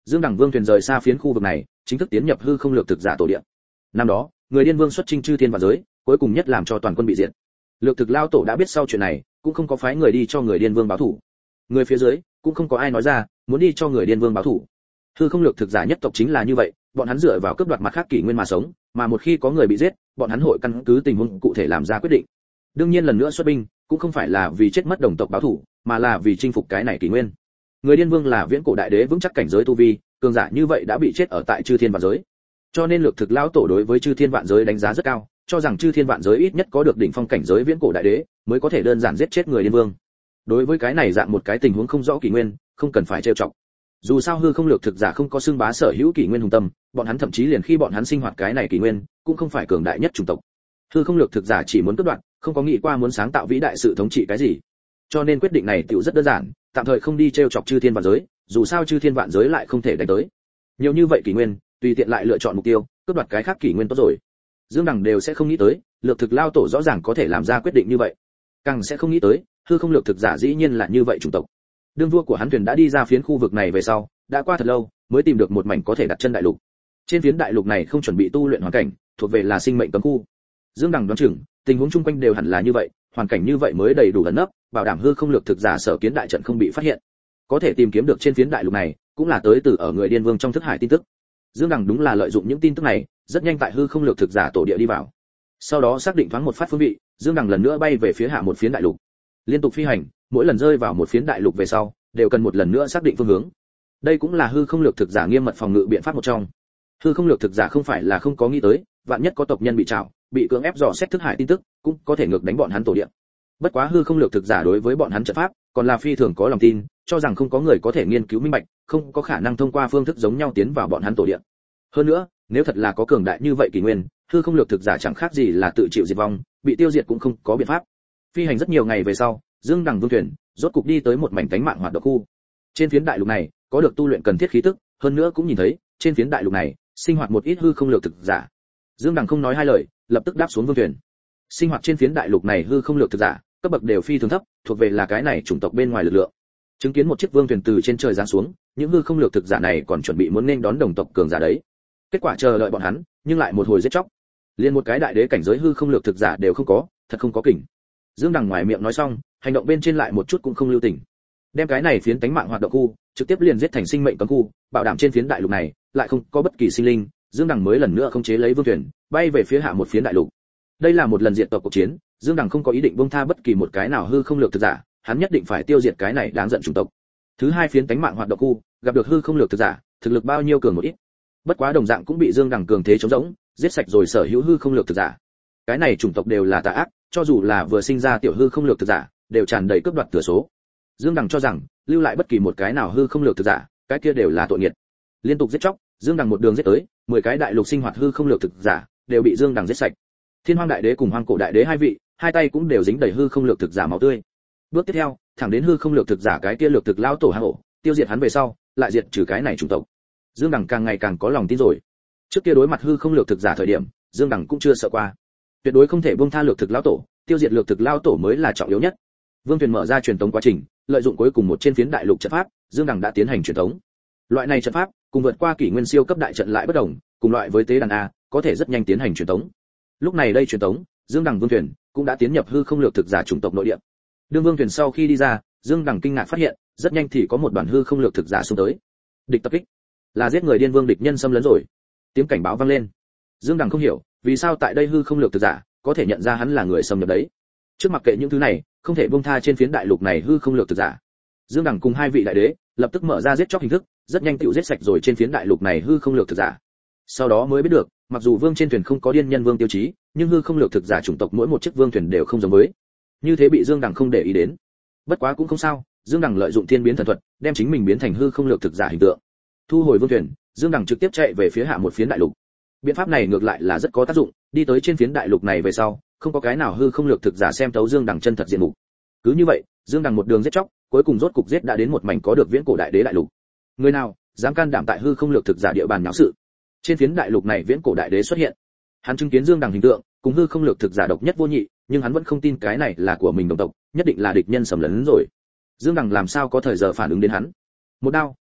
A: Dương Đẳng Vương thuyền rời xa phiến khu vực này, chính thức tiến nhập hư không lược thực giả tổ địa. Năm đó, người điên vương xuất chinh chư thiên vạn giới, cuối cùng nhất làm cho toàn quân bị diệt. Lược thực lao tổ đã biết sau chuyện này, cũng không có phái người đi cho người điên vương báo thù. Người phía dưới cũng không có ai nói ra muốn đi cho người điên vương báo thù. Hư không lược thực giả nhất tộc chính là như vậy, bọn hắn dựa vào cướp đoạt mặt khác kỷ nguyên mà sống, mà một khi có người bị giết, bọn hắn hội căn cứ tình huống cụ thể làm ra quyết định. Đương nhiên lần nữa xuất binh, cũng không phải là vì chết mất đồng tộc báo thù, mà là vì chinh phục cái này kỷ nguyên. Người điên vương là viễn cổ đại đế vững chắc cảnh giới tu vi, cường giả như vậy đã bị chết ở tại chư thiên vạn giới. Cho nên lược thực lão tổ đối với chư thiên vạn giới đánh giá rất cao, cho rằng chư thiên vạn giới ít nhất có được đỉnh phong cảnh giới viễn cổ đại đế, mới có thể đơn giản giết chết người điên vương. Đối với cái này dạng một cái tình huống không rõ kỷ nguyên, không cần phải trêu chọc. Dù sao hư không lược thực giả không có xưng bá sở hữu kỷ nguyên hùng tâm, bọn hắn thậm chí liền khi bọn hắn sinh hoạt cái này kỷ nguyên, cũng không phải cường đại nhất chủng tộc. Hư không lược thực giả chỉ muốn cướp đoạt, không có nghĩ qua muốn sáng tạo vĩ đại sự thống trị cái gì. Cho nên quyết định này tiểu rất đơn giản, tạm thời không đi trêu chọc chư thiên vạn giới, dù sao chư thiên vạn giới lại không thể đánh tới. Nhiều như vậy kỷ nguyên, tùy tiện lại lựa chọn mục tiêu, cướp đoạt cái khác kỷ nguyên tốt rồi. Dương Đằng đều sẽ không nghĩ tới, lược thực lao tổ rõ ràng có thể làm ra quyết định như vậy, càng sẽ không nghĩ tới, hư không lược thực giả dĩ nhiên là như vậy chủng tộc. Đương vua của hắn thuyền đã đi ra phiến khu vực này về sau, đã qua thật lâu, mới tìm được một mảnh có thể đặt chân đại lục. Trên phiến đại lục này không chuẩn bị tu luyện hoàn cảnh, thuộc về là sinh mệnh cấm khu. Dương Đằng đoán chừng, tình huống chung quanh đều hẳn là như vậy, hoàn cảnh như vậy mới đầy đủ ẩn nấp, bảo đảm hư không lược thực giả sở kiến đại trận không bị phát hiện. Có thể tìm kiếm được trên phiến đại lục này, cũng là tới từ ở người điên vương trong thức hải tin tức. Dương Đằng đúng là lợi dụng những tin tức này, rất nhanh tại hư không lược thực giả tổ địa đi vào. Sau đó xác định thoáng một phát phương vị, Dương Đằng lần nữa bay về phía hạ một phiến đại lục. Liên tục phi hành, mỗi lần rơi vào một phiến đại lục về sau, đều cần một lần nữa xác định phương hướng. Đây cũng là hư không lược thực giả nghiêm mật phòng ngự biện pháp một trong. Hư không lược thực giả không phải là không có nghĩ tới, vạn nhất có tộc nhân bị trảo, bị cưỡng ép dò xét thức hải tin tức, cũng có thể ngược đánh bọn hắn tổ địa. Bất quá hư không lược thực giả đối với bọn hắn trận pháp, còn là phi thường có lòng tin, cho rằng không có người có thể nghiên cứu minh bạch, không có khả năng thông qua phương thức giống nhau tiến vào bọn hắn tổ địa. Hơn nữa, nếu thật là có cường đại như vậy kỷ nguyên, hư không lược thực giả chẳng khác gì là tự chịu diệt vong, bị tiêu diệt cũng không có biện pháp. Phi hành rất nhiều ngày về sau, Dương Đằng vương thuyền rốt cục đi tới một mảnh tánh mạng hoạt động khu. Trên phiến đại lục này, có được tu luyện cần thiết khí tức, hơn nữa cũng nhìn thấy, trên phiến đại lục này, sinh hoạt một ít hư không lược thực giả. Dương Đằng không nói hai lời, lập tức đáp xuống vương thuyền. Sinh hoạt trên phiến đại lục này hư không lược thực giả, cấp bậc đều phi thường thấp, thuộc về là cái này chủng tộc bên ngoài lực lượng. Chứng kiến một chiếc vương thuyền từ trên trời giáng xuống, những hư không lược thực giả này còn chuẩn bị muốn nên đón đồng tộc cường giả đấy. Kết quả chờ đợi bọn hắn, nhưng lại một hồi giết chóc. Liên một cái đại đế cảnh giới hư không lược thực giả đều không có, thật không có kỉnh. Dương Đằng ngoài miệng nói xong, hành động bên trên lại một chút cũng không lưu tình. Đem cái này phiến tánh mạng hoạt động khu, trực tiếp liền giết thành sinh mệnh cấm khu, bảo đảm trên phiến đại lục này lại không có bất kỳ sinh linh. Dương Đằng mới lần nữa không chế lấy vương thuyền, bay về phía hạ một phiến đại lục. Đây là một lần diệt tộc cuộc chiến, Dương Đằng không có ý định buông tha bất kỳ một cái nào hư không lược thực giả, hắn nhất định phải tiêu diệt cái này đáng giận chủng tộc. Thứ hai phiến tánh mạng hoạt động khu, gặp được hư không lược thực giả, thực lực bao nhiêu cường một ít. Bất quá đồng dạng cũng bị Dương Đằng cường thế chống rỗng, giết sạch rồi sở hữu hư không lược thực giả. Cái này chủng tộc đều là tà ác, cho dù là vừa sinh ra tiểu hư không lược thực giả, đều tràn đầy cướp đoạt thừa số. Dương Đằng cho rằng, lưu lại bất kỳ một cái nào hư không lược thực giả, cái kia đều là tội nghiệt. Liên tục giết chóc, Dương Đằng một đường giết tới, mười cái đại lục sinh hoạt hư không lược thực giả, đều bị Dương Đằng giết sạch. Thiên Hoang đại đế cùng Hoang cổ đại đế hai vị, hai tay cũng đều dính đầy hư không lược thực giả máu tươi. Bước tiếp theo, thẳng đến hư không lược thực giả cái kia lược thực lao tổ hang ổ, tiêu diệt hắn về sau, lại diệt trừ cái này chủng tộc. Dương Đằng càng ngày càng có lòng tin rồi. Trước kia đối mặt hư không lược thực giả thời điểm, Dương Đằng cũng chưa sợ qua. Tuyệt đối không thể buông tha lược thực lao tổ, tiêu diệt lược thực lao tổ mới là trọng yếu nhất. Vương thuyền mở ra truyền tống quá trình, lợi dụng cuối cùng một trên phiến đại lục trận pháp, Dương Đằng đã tiến hành truyền tống. Loại này trận pháp, cùng vượt qua kỷ nguyên siêu cấp đại trận lại bất đồng, cùng loại với tế đàn a, có thể rất nhanh tiến hành truyền tống. Lúc này đây truyền tống, Dương Đằng vương thuyền cũng đã tiến nhập hư không lược thực giả chủng tộc nội địa. Đương vương thuyền sau khi đi ra, Dương Đằng kinh ngạc phát hiện, rất nhanh thì có một đoàn hư không lược thực giả xông tới. Địch tập kích, là giết người điên vương địch nhân xâm lấn rồi. Tiếng cảnh báo vang lên. Dương Đằng không hiểu, vì sao tại đây hư không lược thực giả có thể nhận ra hắn là người xâm nhập đấy. Trước mặc kệ những thứ này, không thể buông tha trên phiến đại lục này hư không lược thực giả. Dương Đằng cùng hai vị đại đế lập tức mở ra giết chóc hình thức, rất nhanh tựu giết sạch rồi trên phiến đại lục này hư không lược thực giả. Sau đó mới biết được, mặc dù vương trên thuyền không có điên nhân vương tiêu chí, nhưng hư không lược thực giả chủng tộc mỗi một chiếc vương thuyền đều không giống với. Như thế bị Dương Đằng không để ý đến. Bất quá cũng không sao, Dương Đằng lợi dụng thiên biến thần thuật, đem chính mình biến thành hư không lược thực giả hình tượng. Thu hồi vương thuyền, Dương Đằng trực tiếp chạy về phía hạ một phiến đại lục. Biện pháp này ngược lại là rất có tác dụng, đi tới trên phiến đại lục này về sau, không có cái nào hư không lược thực giả xem thấu Dương Đằng chân thật diện mục. Cứ như vậy, Dương Đằng một đường giết chóc, cuối cùng rốt cục giết đã đến một mảnh có được viễn cổ đại đế đại lục. Người nào dám can đảm tại hư không lược thực giả địa bàn nháo sự? Trên phiến đại lục này viễn cổ đại đế xuất hiện. Hắn chứng kiến Dương Đằng hình tượng, cùng hư không lược thực giả độc nhất vô nhị, nhưng hắn vẫn không tin cái này là của mình đồng tộc, nhất định là địch nhân sầm lấn rồi. Dương Đằng làm sao có thời giờ phản ứng đến hắn? Một đao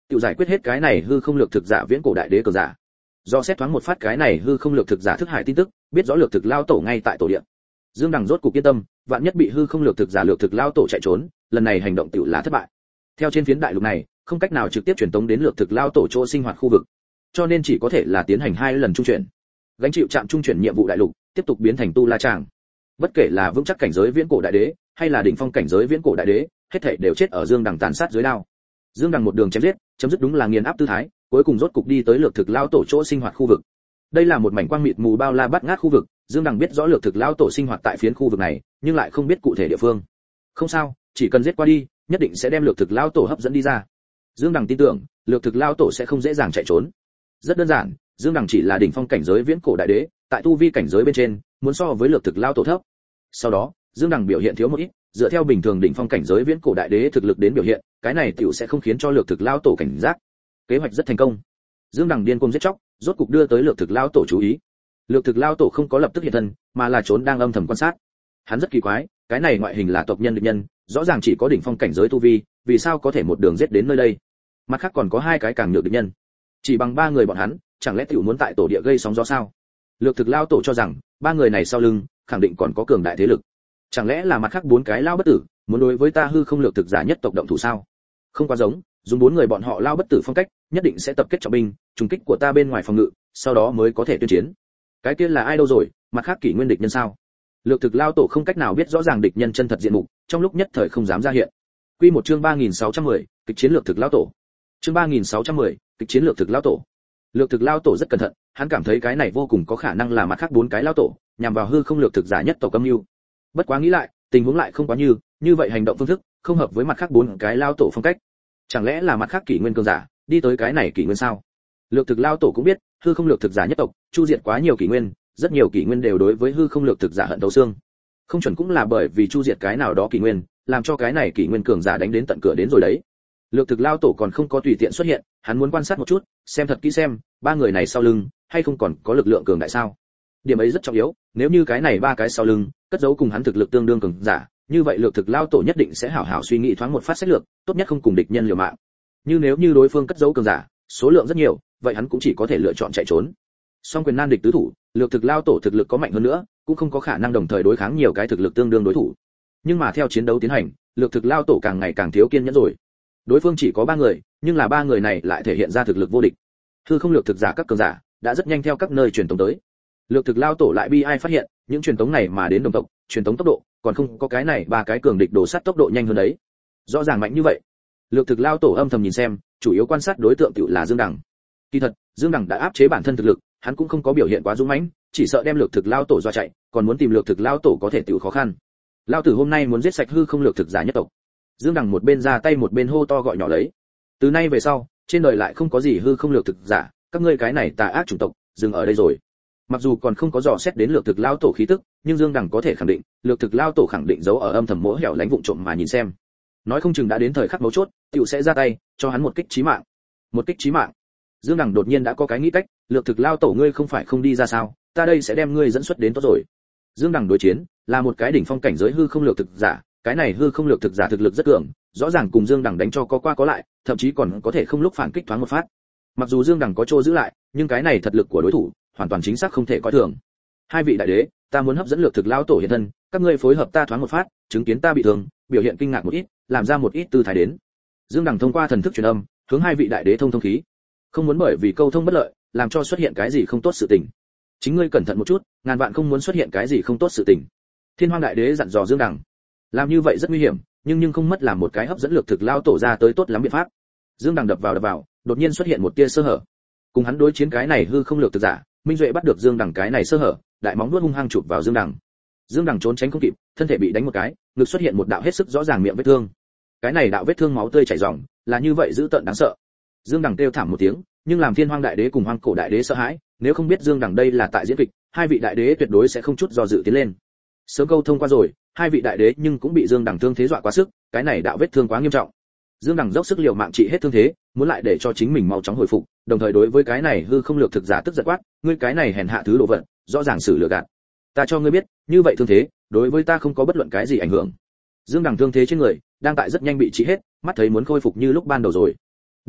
A: tự giải quyết hết cái này hư không lược thực giả viễn cổ đại đế cường giả. Do xét thoáng một phát cái này hư không lược thực giả thức hải tin tức, biết rõ lược thực lao tổ ngay tại tổ địa. Dương Đằng rốt cục yên tâm, vạn nhất bị hư không lược thực giả lược thực lao tổ chạy trốn, lần này hành động tiểu là thất bại. Theo trên phiến đại lục này, không cách nào trực tiếp truyền tống đến lược thực lao tổ chỗ sinh hoạt khu vực, cho nên chỉ có thể là tiến hành hai lần trung chuyển. Gánh chịu trạm trung chuyển nhiệm vụ đại lục, tiếp tục biến thành tu la tràng. Bất kể là vững chắc cảnh giới viễn cổ đại đế, hay là đỉnh phong cảnh giới viễn cổ đại đế, hết thảy đều chết ở Dương Đằng tàn sát dưới đao. Dương Đằng một đường chém giết, chấm dứt đúng là nghiền áp tư thái, cuối cùng rốt cục đi tới lược thực lao tổ chỗ sinh hoạt khu vực. Đây là một mảnh quang mịt mù bao la bát ngát khu vực, Dương Đằng biết rõ lược thực lao tổ sinh hoạt tại phiến khu vực này, nhưng lại không biết cụ thể địa phương. Không sao, chỉ cần giết qua đi, nhất định sẽ đem lược thực lao tổ hấp dẫn đi ra. Dương Đằng tin tưởng, lược thực lao tổ sẽ không dễ dàng chạy trốn. Rất đơn giản, Dương Đằng chỉ là đỉnh phong cảnh giới viễn cổ đại đế, tại tu vi cảnh giới bên trên, muốn so với lược thực lao tổ thấp. Sau đó, Dương Đằng biểu hiện thiếu một ít, dựa theo bình thường đỉnh phong cảnh giới viễn cổ đại đế thực lực đến biểu hiện, cái này tiểu sẽ không khiến cho lược thực lao tổ cảnh giác. Kế hoạch rất thành công. Dương Đằng điên cuồng giết chóc, rốt cục đưa tới lược thực lao tổ chú ý. Lược thực lao tổ không có lập tức hiện thân, mà là trốn đang âm thầm quan sát. Hắn rất kỳ quái, cái này ngoại hình là tộc nhân địch nhân, rõ ràng chỉ có đỉnh phong cảnh giới tu vi, vì sao có thể một đường giết đến nơi đây? Mặt khác còn có hai cái càng nhược địch nhân. Chỉ bằng ba người bọn hắn, chẳng lẽ tiểu muốn tại tổ địa gây sóng gió sao? Lược thực lao tổ cho rằng, ba người này sau lưng, khẳng định còn có cường đại thế lực. Chẳng lẽ là mặt khác bốn cái lao bất tử, muốn đối với ta hư không lược thực giả nhất tộc động thủ sao? Không quá giống, dùng bốn người bọn họ lao bất tử phong cách, nhất định sẽ tập kết trọng binh, trùng kích của ta bên ngoài phòng ngự, sau đó mới có thể tuyên chiến. Cái kia là ai đâu rồi, mặt khác kỷ nguyên địch nhân sao? Lược thực lao tổ không cách nào biết rõ ràng địch nhân chân thật diện mục, trong lúc nhất thời không dám ra hiện. Quy một chương ba nghìn sáu trăm mười, kịch chiến lược thực lao tổ. Chương ba nghìn sáu trăm mười, kịch chiến lược thực lao tổ. Lược thực lao tổ rất cẩn thận, hắn cảm thấy cái này vô cùng có khả năng là mặt khác bốn cái lao tổ, nhằm vào hư không lược thực giả nhất tộc âm mưu. Bất quá nghĩ lại, tình huống lại không quá như, như vậy hành động phương thức không hợp với mặt khác bốn cái lao tổ phong cách. Chẳng lẽ là mặt khác kỷ nguyên cường giả, đi tới cái này kỷ nguyên sao? Lược thực lao tổ cũng biết, hư không lược thực giả nhất tộc, chu diệt quá nhiều kỷ nguyên, rất nhiều kỷ nguyên đều đối với hư không lược thực giả hận thấu xương. Không chuẩn cũng là bởi vì chu diệt cái nào đó kỷ nguyên, làm cho cái này kỷ nguyên cường giả đánh đến tận cửa đến rồi đấy. Lược thực lao tổ còn không có tùy tiện xuất hiện, hắn muốn quan sát một chút, xem thật kỹ xem, ba người này sau lưng, hay không còn có lực lượng cường đại sao? Điểm ấy rất trọng yếu, nếu như cái này ba cái sau lưng, cất giấu cùng hắn thực lực tương đương cường giả, như vậy lược thực lao tổ nhất định sẽ hảo hảo suy nghĩ thoáng một phát sách lược, tốt nhất không cùng địch nhân liều mạng. Như nếu như đối phương cất giấu cường giả, số lượng rất nhiều, vậy hắn cũng chỉ có thể lựa chọn chạy trốn. Song quyền nan địch tứ thủ, lược thực lao tổ thực lực có mạnh hơn nữa, cũng không có khả năng đồng thời đối kháng nhiều cái thực lực tương đương đối thủ. Nhưng mà theo chiến đấu tiến hành, lược thực lao tổ càng ngày càng thiếu kiên nhẫn rồi. Đối phương chỉ có ba người, nhưng là ba người này lại thể hiện ra thực lực vô địch. Hư không lược thực giả các cường giả đã rất nhanh theo các nơi truyền tống tới. Lược thực lao tổ lại bi ai phát hiện, những truyền tống này mà đến đồng tộc, truyền tống tốc độ còn không có cái này ba cái cường địch đổ sát tốc độ nhanh hơn đấy. Rõ ràng mạnh như vậy. Lược thực lao tổ âm thầm nhìn xem, chủ yếu quan sát đối tượng tiểu là Dương Đằng. Kỳ thật, Dương Đằng đã áp chế bản thân thực lực, hắn cũng không có biểu hiện quá dũng mãnh, chỉ sợ đem lược thực lao tổ dọa chạy, còn muốn tìm lược thực lao tổ có thể tiểu khó khăn. Lao tử hôm nay muốn giết sạch hư không lược thực giả nhất tộc. Dương Đằng một bên ra tay một bên hô to gọi nhỏ lấy. Từ nay về sau, trên đời lại không có gì hư không lược thực giả, các ngươi cái này tà ác chủng tộc, dừng ở đây rồi. Mặc dù còn không có dò xét đến lược thực lao tổ khí tức, nhưng Dương Đằng có thể khẳng định, lược thực lao tổ khẳng định giấu ở âm thầm mỗ hẻo lánh vụng trộm mà nhìn xem. Nói không chừng đã đến thời khắc mấu chốt, tiểu sẽ ra tay, cho hắn một kích chí mạng. Một kích chí mạng. Dương Đằng đột nhiên đã có cái nghĩ cách, lược thực lao tổ ngươi không phải không đi ra sao, ta đây sẽ đem ngươi dẫn xuất đến tốt rồi. Dương Đằng đối chiến, là một cái đỉnh phong cảnh giới hư không lược thực giả, cái này hư không lược thực giả thực lực rất cường, rõ ràng cùng Dương Đằng đánh cho có qua có lại, thậm chí còn có thể không lúc phản kích thoáng một phát. Mặc dù Dương Đằng có chỗ giữ lại, nhưng cái này thật lực của đối thủ, hoàn toàn chính xác không thể coi thường. Hai vị đại đế, ta muốn hấp dẫn lược thực lao tổ hiện thân, các ngươi phối hợp ta thoáng một phát, chứng kiến ta bị thương, biểu hiện kinh ngạc một ít, làm ra một ít tư thái đến. Dương Đằng thông qua thần thức truyền âm, hướng hai vị đại đế thông thông khí. Không muốn bởi vì câu thông bất lợi, làm cho xuất hiện cái gì không tốt sự tình. Chính ngươi cẩn thận một chút, ngàn vạn không muốn xuất hiện cái gì không tốt sự tình. Thiên Hoang đại đế dặn dò Dương Đằng. Làm như vậy rất nguy hiểm, nhưng nhưng không mất làm một cái hấp dẫn lược thực lao tổ ra tới tốt lắm biện pháp. Dương Đằng đập vào đập vào, đột nhiên xuất hiện một tia sơ hở. Cùng hắn đối chiến cái này hư không lược thực giả, Minh Duệ bắt được Dương Đằng cái này sơ hở, đại móng vuốt hung hăng chụp vào Dương Đằng. Dương Đằng trốn tránh không kịp, thân thể bị đánh một cái, ngực xuất hiện một đạo hết sức rõ ràng miệng vết thương. Cái này đạo vết thương máu tươi chảy ròng, là như vậy dữ tợn đáng sợ. Dương Đằng kêu thảm một tiếng, nhưng làm Thiên Hoang đại đế cùng Hoang Cổ đại đế sợ hãi, nếu không biết Dương Đằng đây là tại diễn kịch, hai vị đại đế tuyệt đối sẽ không chút do dự tiến lên. Sớm câu thông qua rồi, hai vị đại đế nhưng cũng bị Dương Đằng thương thế dọa quá sức, cái này đạo vết thương quá nghiêm trọng. Dương Đằng dốc sức liều mạng trị hết thương thế, muốn lại để cho chính mình mau chóng hồi phục, đồng thời đối với cái này hư không lược thực giả tức giận quát, ngươi cái này hèn hạ thứ đồ vật, rõ ràng xử lừa gạt. Ta cho ngươi biết, như vậy thương thế, đối với ta không có bất luận cái gì ảnh hưởng. Dương Đằng thương thế trên người, đang tại rất nhanh bị trị hết, mắt thấy muốn khôi phục như lúc ban đầu rồi. Đột nhiên,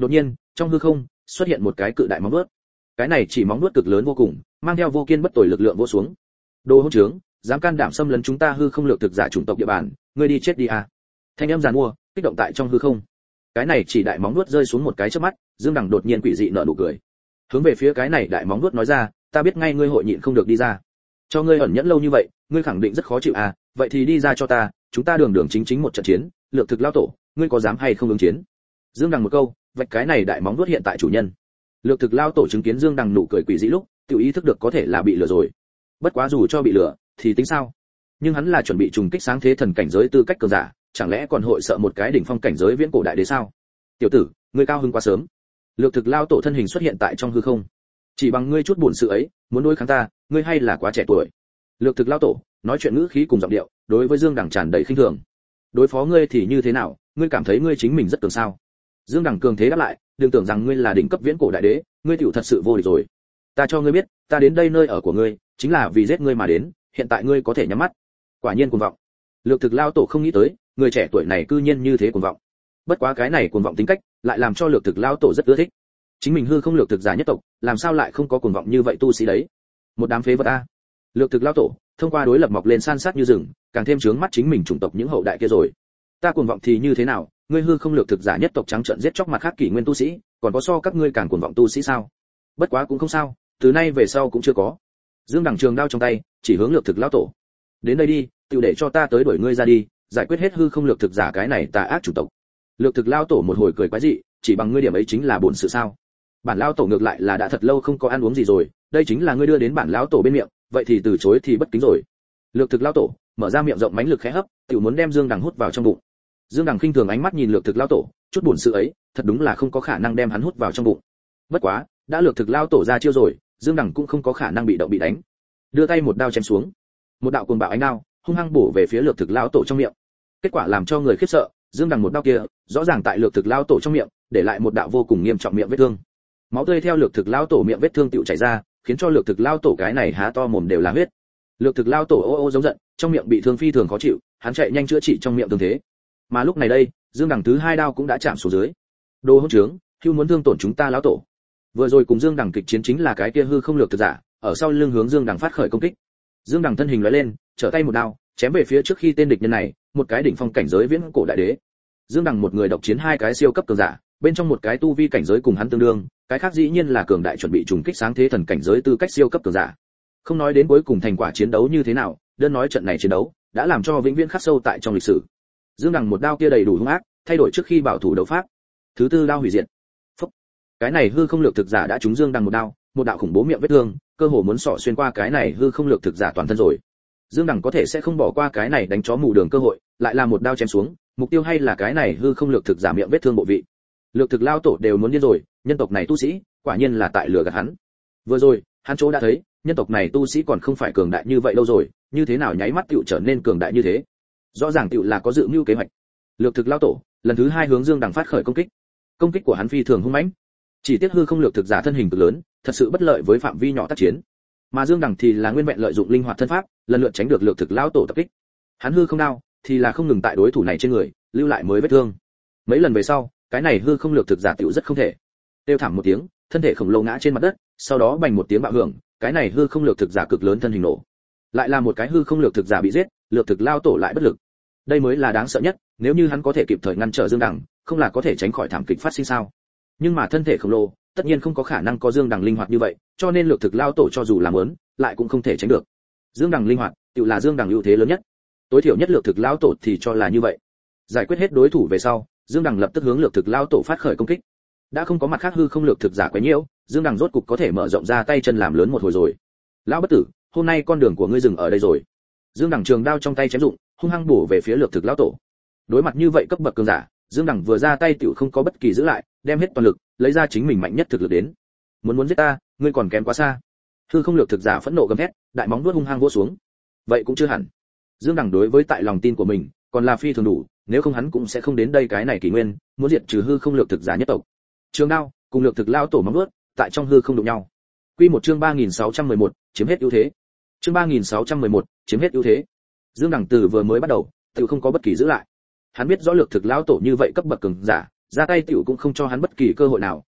A: Trong hư không xuất hiện một cái cự đại móng vuốt. Cái này chỉ móng vuốt cực lớn vô cùng, mang theo vô kiên bất tồi lực lượng vỗ xuống. Đồ hỗn trướng, dám can đảm xâm lấn chúng ta hư không lược thực giả chủng tộc địa bàn, ngươi đi chết đi à. Thanh âm giàn mua, kích động tại trong hư không. Cái này chỉ đại móng vuốt rơi xuống một cái chớp mắt, Dương Đằng đột nhiên quỷ dị nở nụ cười. Hướng về phía cái này đại móng vuốt nói ra, ta biết ngay ngươi hội nhịn không được đi ra. Cho ngươi ẩn nhẫn lâu như vậy, ngươi khẳng định rất khó chịu à, vậy thì đi ra cho ta, chúng ta đường đường chính chính một trận chiến, lược thực lao tổ, ngươi có dám hay không ứng chiến? Dương Đằng một câu, vạch cái này đại móng vuốt hiện tại chủ nhân. Lược thực lao tổ chứng kiến Dương Đằng nụ cười quỷ dị lúc, tự ý thức được có thể là bị lừa rồi. Bất quá dù cho bị lừa, thì tính sao? Nhưng hắn là chuẩn bị trùng kích sáng thế thần cảnh giới tư cách cường giả, chẳng lẽ còn hội sợ một cái đỉnh phong cảnh giới viễn cổ đại đế sao? Tiểu tử, ngươi cao hứng quá sớm. Lược thực lao tổ thân hình xuất hiện tại trong hư không. Chỉ bằng ngươi chút buồn sự ấy, muốn đối kháng ta, ngươi hay là quá trẻ tuổi. Lược thực lao tổ nói chuyện ngữ khí cùng giọng điệu, đối với Dương Đằng tràn đầy khinh thường. Đối phó ngươi thì như thế nào, ngươi cảm thấy ngươi chính mình rất cường sao? Dương Đằng cường thế đáp lại, đừng tưởng rằng ngươi là đỉnh cấp viễn cổ đại đế, ngươi tiểu thật sự vô địch rồi. Ta cho ngươi biết, ta đến đây nơi ở của ngươi, chính là vì giết ngươi mà đến, hiện tại ngươi có thể nhắm mắt. Quả nhiên cuồng vọng. Lược thực lao tổ không nghĩ tới, người trẻ tuổi này cư nhiên như thế cuồng vọng. Bất quá cái này cuồng vọng tính cách, lại làm cho lược thực lao tổ rất ưa thích. Chính mình hư không lược thực giả nhất tộc, làm sao lại không có cuồng vọng như vậy tu sĩ đấy? Một đám phế vật a. Lược thực lao tổ, thông qua đối lập mọc lên san sát như rừng, càng thêm chướng mắt chính mình chủng tộc những hậu đại kia rồi. Ta cuồng vọng thì như thế nào, ngươi hư không lược thực giả nhất tộc trắng trợn giết chóc mặt khác kỷ nguyên tu sĩ, còn có so các ngươi càng cuồng vọng tu sĩ sao? Bất quá cũng không sao, từ nay về sau cũng chưa có. Dương Đằng trường đao trong tay, chỉ hướng lược thực lão tổ. Đến đây đi, tiểu để cho ta tới đuổi ngươi ra đi, giải quyết hết hư không lược thực giả cái này tà ác chủ tộc. Lược thực lão tổ một hồi cười quái dị, chỉ bằng ngươi điểm ấy chính là bổn sự sao? Bản lão tổ ngược lại là đã thật lâu không có ăn uống gì rồi, đây chính là ngươi đưa đến bản lão tổ bên miệng, vậy thì từ chối thì bất kính rồi. Lược thực lão tổ mở ra miệng rộng mãnh lực khẽ hấp, tiểu muốn đem Dương Đằng hút vào trong bụng. Dương Đằng khinh thường ánh mắt nhìn lược thực lão tổ, chút buồn sự ấy, thật đúng là không có khả năng đem hắn hút vào trong bụng. Bất quá, đã lược thực lão tổ ra chiêu rồi, Dương Đằng cũng không có khả năng bị động bị đánh. Đưa tay một đao chém xuống. Một đạo cuồng bạo ánh đao, hung hăng bổ về phía lược thực lão tổ trong miệng. Kết quả làm cho người khiếp sợ, Dương Đằng một đao kia, rõ ràng tại lược thực lão tổ trong miệng, để lại một đạo vô cùng nghiêm trọng miệng vết thương. Máu tươi theo lược thực lão tổ miệng vết thương tựu chảy ra, khiến cho lược thực lão tổ cái này há to mồm đều là huyết. Lược thực lão tổ ô ô giống giận, trong miệng bị thương phi thường khó chịu, hắn chạy nhanh chữa trị trong miệng thương thế. Mà lúc này đây, Dương Đằng thứ hai đao cũng đã chạm xuống dưới. Đồ hỗn trướng, hưu muốn thương tổn chúng ta lão tổ. Vừa rồi cùng Dương Đằng kịch chiến chính là cái kia hư không lược thực giả, ở sau lưng hướng Dương Đằng phát khởi công kích. Dương Đằng thân hình lóe lên, trở tay một đao, chém về phía trước khi tên địch nhân này, một cái đỉnh phong cảnh giới viễn cổ đại đế. Dương Đằng một người độc chiến hai cái siêu cấp cường giả, bên trong một cái tu vi cảnh giới cùng hắn tương đương, cái khác dĩ nhiên là cường đại chuẩn bị trùng kích sáng thế thần cảnh giới tư cách siêu cấp cường giả. Không nói đến cuối cùng thành quả chiến đấu như thế nào, đơn nói trận này chiến đấu đã làm cho vĩnh viễn khắc sâu tại trong lịch sử. Dương Đằng một đao kia đầy đủ hung ác, thay đổi trước khi bảo thủ đấu pháp. Thứ tư đao hủy diệt. Phúc. Cái này hư không lược thực giả đã trúng Dương Đằng một đao, một đạo khủng bố miệng vết thương, cơ hồ muốn xỏ xuyên qua cái này hư không lược thực giả toàn thân rồi. Dương Đằng có thể sẽ không bỏ qua cái này đánh chó mù đường cơ hội, lại là một đao chém xuống, mục tiêu hay là cái này hư không lược thực giả miệng vết thương bộ vị. Lược thực lao tổ đều muốn điên rồi, nhân tộc này tu sĩ, quả nhiên là tại lừa gạt hắn. Vừa rồi, hắn chỗ đã thấy, nhân tộc này tu sĩ còn không phải cường đại như vậy đâu rồi, như thế nào nháy mắt tựu trở nên cường đại như thế? Rõ ràng tựu là có dự mưu kế hoạch. Lược thực lao tổ, lần thứ hai hướng Dương Đằng phát khởi công kích. Công kích của hắn phi thường hung mãnh. Chỉ tiếc hư không lược thực giả thân hình cực lớn, thật sự bất lợi với phạm vi nhỏ tác chiến. Mà Dương Đằng thì là nguyên vẹn lợi dụng linh hoạt thân pháp, lần lượt tránh được lược thực lao tổ tập kích. Hắn hư không đao, thì là không ngừng tại đối thủ này trên người, lưu lại mới vết thương. Mấy lần về sau, cái này hư không lược thực giả tiểu rất không thể. Tiêu thảm một tiếng, thân thể khổng lồ ngã trên mặt đất, sau đó bành một tiếng bạo hưởng, cái này hư không lược thực giả cực lớn thân hình nổ. Lại là một cái hư không lược thực giả bị giết, lược thực lao tổ lại bất lực. Đây mới là đáng sợ nhất, nếu như hắn có thể kịp thời ngăn trở Dương Đằng, không là có thể tránh khỏi thảm kịch phát sinh sao? Nhưng mà thân thể khổng lồ, tất nhiên không có khả năng có Dương Đằng linh hoạt như vậy, cho nên lược thực lao tổ cho dù làm muốn, lại cũng không thể tránh được. Dương Đằng linh hoạt, tự là Dương Đằng ưu thế lớn nhất. Tối thiểu nhất lược thực lao tổ thì cho là như vậy. Giải quyết hết đối thủ về sau, Dương Đằng lập tức hướng lược thực lao tổ phát khởi công kích. Đã không có mặt khác hư không lược thực giả quấy nhiễu, Dương Đằng rốt cục có thể mở rộng ra tay chân làm lớn một hồi rồi. Lão bất tử, hôm nay con đường của ngươi dừng ở đây rồi. Dương Đằng trường đao trong tay chém dụng, hung hăng bổ về phía lược thực lao tổ. Đối mặt như vậy cấp bậc cường giả, Dương Đằng vừa ra tay tiểu không có bất kỳ giữ lại, đem hết toàn lực, lấy ra chính mình mạnh nhất thực lực đến. Muốn muốn giết ta, ngươi còn kém quá xa. Hư không lược thực giả phẫn nộ gầm thét, đại móng vuốt hung hăng vỗ xuống. Vậy cũng chưa hẳn. Dương Đằng đối với tại lòng tin của mình, còn là phi thường đủ, nếu không hắn cũng sẽ không đến đây cái này kỷ nguyên, muốn diệt trừ hư không lược thực giả nhất tộc. Trường đao cùng lược thực lao tổ móng vuốt, tại trong hư không đụng nhau. Quy một chương ba nghìn sáu trăm mười một, chiếm hết ưu thế. Chương ba nghìn sáu trăm mười một, chiếm hết ưu thế. Dương Đằng từ vừa mới bắt đầu, tiểu không có bất kỳ giữ lại. Hắn biết rõ lược thực lao tổ như vậy cấp bậc cường giả, ra tay tiểu cũng không cho hắn bất kỳ cơ hội nào,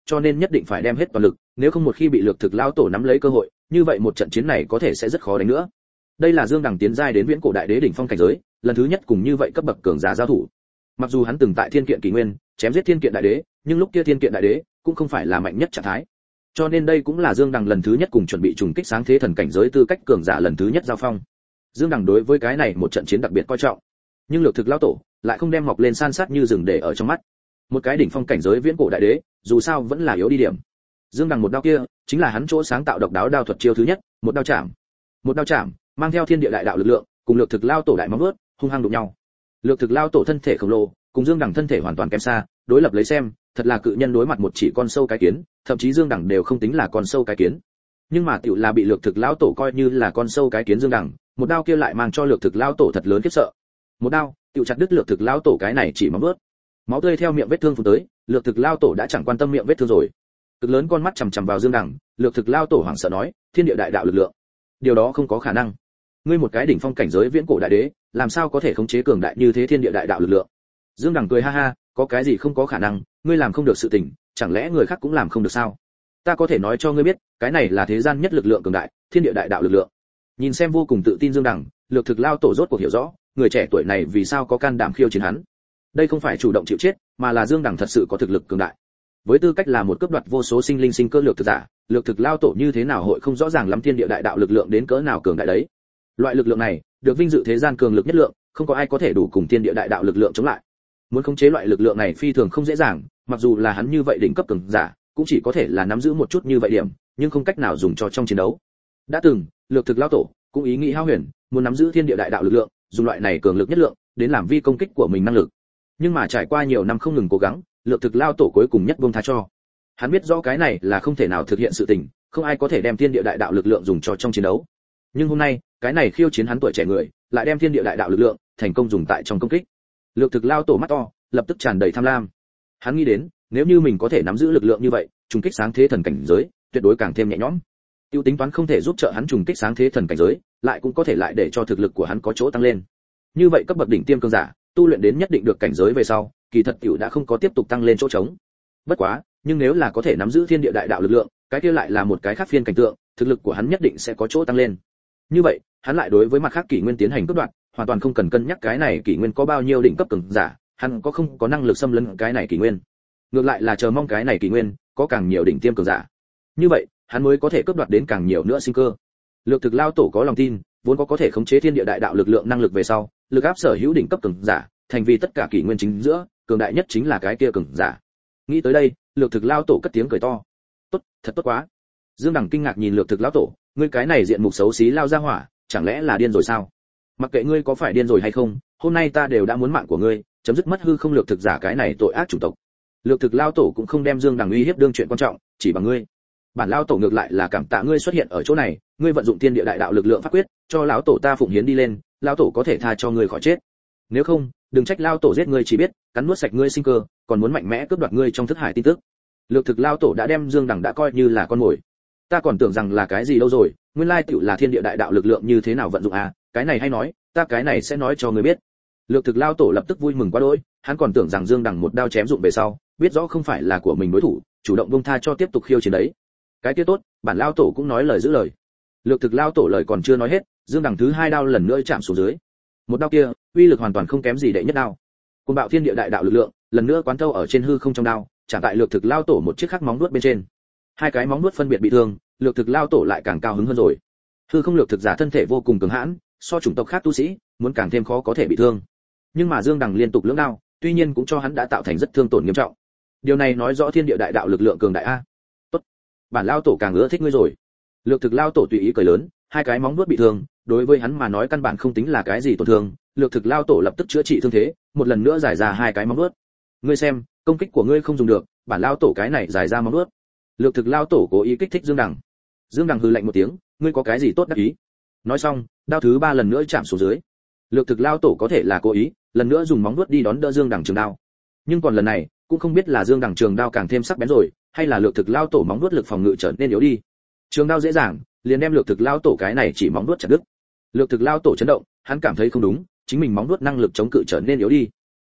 A: cho nên nhất định phải đem hết toàn lực, nếu không một khi bị lược thực lao tổ nắm lấy cơ hội, như vậy một trận chiến này có thể sẽ rất khó đánh nữa. Đây là Dương Đằng tiến giai đến viễn cổ đại đế đỉnh phong cảnh giới, lần thứ nhất cùng như vậy cấp bậc cường giả giao thủ. Mặc dù hắn từng tại Thiên Kiện Kỷ Nguyên chém giết Thiên Kiện đại đế, nhưng lúc kia Thiên Kiện đại đế cũng không phải là mạnh nhất trạng thái. Cho nên đây cũng là Dương Đằng lần thứ nhất cùng chuẩn bị trùng kích sáng thế thần cảnh giới tư cách cường giả lần thứ nhất giao phong. Dương Đằng đối với cái này một trận chiến đặc biệt coi trọng, nhưng lược thực lao tổ lại không đem mọc lên san sát như rừng để ở trong mắt. Một cái đỉnh phong cảnh giới viễn cổ đại đế, dù sao vẫn là yếu đi điểm. Dương Đằng một đao kia, chính là hắn chỗ sáng tạo độc đáo đao thuật chiêu thứ nhất, một đao chạm. Một đao chạm, mang theo thiên địa đại đạo lực lượng, cùng lược thực lao tổ đại móng vuốt, hung hăng đụng nhau. Lược thực lao tổ thân thể khổng lồ, cùng Dương Đằng thân thể hoàn toàn kém xa, đối lập lấy xem, thật là cự nhân đối mặt một chỉ con sâu cái kiến, thậm chí Dương Đằng đều không tính là con sâu cái kiến. Nhưng mà tiểu là bị lược thực lao tổ coi như là con sâu cái kiến Dương Đằng, một đao kia lại mang cho lược thực lao tổ thật lớn khiếp sợ. Một đao, tiểu chặt đứt lược thực lao tổ cái này chỉ móng vuốt. Máu tươi theo miệng vết thương phun tới, lược thực lao tổ đã chẳng quan tâm miệng vết thương rồi. Cực lớn con mắt chằm chằm vào Dương Đằng, lược thực lao tổ hoảng sợ nói, thiên địa đại đạo lực lượng. Điều đó không có khả năng. Ngươi một cái đỉnh phong cảnh giới viễn cổ đại đế, làm sao có thể khống chế cường đại như thế thiên địa đại đạo lực lượng? Dương Đằng cười ha ha, có cái gì không có khả năng, ngươi làm không được sự tình, chẳng lẽ người khác cũng làm không được sao? Ta có thể nói cho ngươi biết, cái này là thế gian nhất lực lượng cường đại, thiên địa đại đạo lực lượng. Nhìn xem vô cùng tự tin Dương Đằng, lược thực lao tổ rốt cuộc hiểu rõ, người trẻ tuổi này vì sao có can đảm khiêu chiến hắn. Đây không phải chủ động chịu chết, mà là Dương Đằng thật sự có thực lực cường đại. Với tư cách là một cấp đoạt vô số sinh linh sinh cơ lược thực giả, lược thực lao tổ như thế nào hội không rõ ràng lắm thiên địa đại đạo lực lượng đến cỡ nào cường đại đấy. Loại lực lượng này, được vinh dự thế gian cường lực nhất lượng, không có ai có thể đủ cùng thiên địa đại đạo lực lượng chống lại. Muốn khống chế loại lực lượng này phi thường không dễ dàng, mặc dù là hắn như vậy đỉnh cấp cường giả, cũng chỉ có thể là nắm giữ một chút như vậy điểm, nhưng không cách nào dùng cho trong chiến đấu. Đã từng, lược thực lao tổ cũng ý nghĩ hao huyền, muốn nắm giữ thiên địa đại đạo lực lượng, dùng loại này cường lực nhất lượng đến làm vi công kích của mình năng lực. Nhưng mà trải qua nhiều năm không ngừng cố gắng, lược thực lao tổ cuối cùng nhất buông tha cho. Hắn biết rõ cái này là không thể nào thực hiện sự tình, không ai có thể đem thiên địa đại đạo lực lượng dùng cho trong chiến đấu. Nhưng hôm nay, cái này khiêu chiến hắn tuổi trẻ người, lại đem thiên địa đại đạo lực lượng thành công dùng tại trong công kích. Lược thực lao tổ mắt to, lập tức tràn đầy tham lam. Hắn nghĩ đến, nếu như mình có thể nắm giữ lực lượng như vậy, trùng kích sáng thế thần cảnh giới, tuyệt đối càng thêm nhẹ nhõm. Tiêu tính toán không thể giúp trợ hắn trùng kích sáng thế thần cảnh giới, lại cũng có thể lại để cho thực lực của hắn có chỗ tăng lên. Như vậy cấp bậc đỉnh tiêm cường giả, tu luyện đến nhất định được cảnh giới về sau, kỳ thật tiểu đã không có tiếp tục tăng lên chỗ trống. Bất quá, nhưng nếu là có thể nắm giữ thiên địa đại đạo lực lượng, cái kia lại là một cái khác phiên cảnh tượng, thực lực của hắn nhất định sẽ có chỗ tăng lên. Như vậy, hắn lại đối với mặt khác kỷ nguyên tiến hành cướp đoạt, hoàn toàn không cần cân nhắc cái này kỷ nguyên có bao nhiêu đỉnh cấp cường giả, hắn có không có năng lực xâm lấn cái này kỷ nguyên. Ngược lại là chờ mong cái này kỷ nguyên có càng nhiều đỉnh tiêm cường giả. Như vậy, hắn mới có thể cướp đoạt đến càng nhiều nữa sinh cơ. Lược thực lao tổ có lòng tin, vốn có có thể khống chế thiên địa đại đạo lực lượng năng lực về sau, lực áp sở hữu đỉnh cấp cường giả, thành vì tất cả kỷ nguyên chính giữa, cường đại nhất chính là cái kia cường giả. Nghĩ tới đây, lược thực lao tổ cất tiếng cười to. Tốt, thật tốt quá. Dương Đằng kinh ngạc nhìn lược thực lao tổ, ngươi cái này diện mục xấu xí lao ra hỏa, chẳng lẽ là điên rồi sao? Mặc kệ ngươi có phải điên rồi hay không, hôm nay ta đều đã muốn mạng của ngươi, chấm dứt mất hư không lược thực giả cái này tội ác chủng tộc. Lược thực lao tổ cũng không đem Dương Đằng uy hiếp đương chuyện quan trọng, chỉ bằng ngươi. Bản lao tổ ngược lại là cảm tạ ngươi xuất hiện ở chỗ này, ngươi vận dụng thiên địa đại đạo lực lượng pháp quyết, cho lão tổ ta phụng hiến đi lên, lão tổ có thể tha cho ngươi khỏi chết. Nếu không, đừng trách lao tổ giết ngươi chỉ biết cắn nuốt sạch ngươi sinh cơ, còn muốn mạnh mẽ cướp đoạt ngươi trong thức hải tin tức. Lược thực lao tổ đã đem Dương Đằng đã coi như là con mồi. Ta còn tưởng rằng là cái gì đâu rồi, nguyên lai tiểu là thiên địa đại đạo lực lượng như thế nào vận dụng à, cái này hay nói, ta cái này sẽ nói cho ngươi biết. Lược thực lao tổ lập tức vui mừng quá đỗi, hắn còn tưởng rằng Dương Đằng một đao chém dụng về sau, biết rõ không phải là của mình đối thủ, chủ động buông tha cho tiếp tục khiêu chiến đấy. Cái kia tốt, bản lao tổ cũng nói lời giữ lời. Lược thực lao tổ lời còn chưa nói hết, Dương Đằng thứ hai đao lần nữa chạm xuống dưới. Một đao kia, uy lực hoàn toàn không kém gì đệ nhất đao. Cuồng bạo thiên địa đại đạo lực lượng, lần nữa quán thâu ở trên hư không trong đao, chạm tại lược thực lao tổ một chiếc khắc móng vuốt bên trên. Hai cái móng vuốt phân biệt bị thương, lược thực lao tổ lại càng cao hứng hơn rồi. Hư không lược thực giả thân thể vô cùng cường hãn, so chủng tộc khác tu sĩ, muốn càng thêm khó có thể bị thương. Nhưng mà Dương Đằng liên tục lưỡng đao, tuy nhiên cũng cho hắn đã tạo thành rất thương tổn nghiêm trọng. Điều này nói rõ thiên địa đại đạo lực lượng cường đại a. Tốt, bản lao tổ càng ưa thích ngươi rồi. Lược thực lao tổ tùy ý cười lớn, hai cái móng vuốt bị thương, đối với hắn mà nói căn bản không tính là cái gì tổn thương. Lược thực lao tổ lập tức chữa trị thương thế, một lần nữa giải ra hai cái móng vuốt. Ngươi xem, công kích của ngươi không dùng được, bản lao tổ cái này giải ra móng vuốt. Lược thực lao tổ cố ý kích thích Dương Đằng. Dương Đằng hừ lạnh một tiếng, ngươi có cái gì tốt đắc ý? Nói xong, đao thứ ba lần nữa chạm xuống dưới. Lược thực lao tổ có thể là cố ý, lần nữa dùng móng vuốt đi đón đỡ Dương Đằng trường đao. Nhưng còn lần này, cũng không biết là Dương Đằng trường đao càng thêm sắc bén rồi, hay là lược thực lao tổ móng vuốt lực phòng ngự trở nên yếu đi. Trường đao dễ dàng, liền đem lược thực lao tổ cái này chỉ móng vuốt chặt đứt. Lược thực lao tổ chấn động, hắn cảm thấy không đúng, chính mình móng vuốt năng lực chống cự trở nên yếu đi.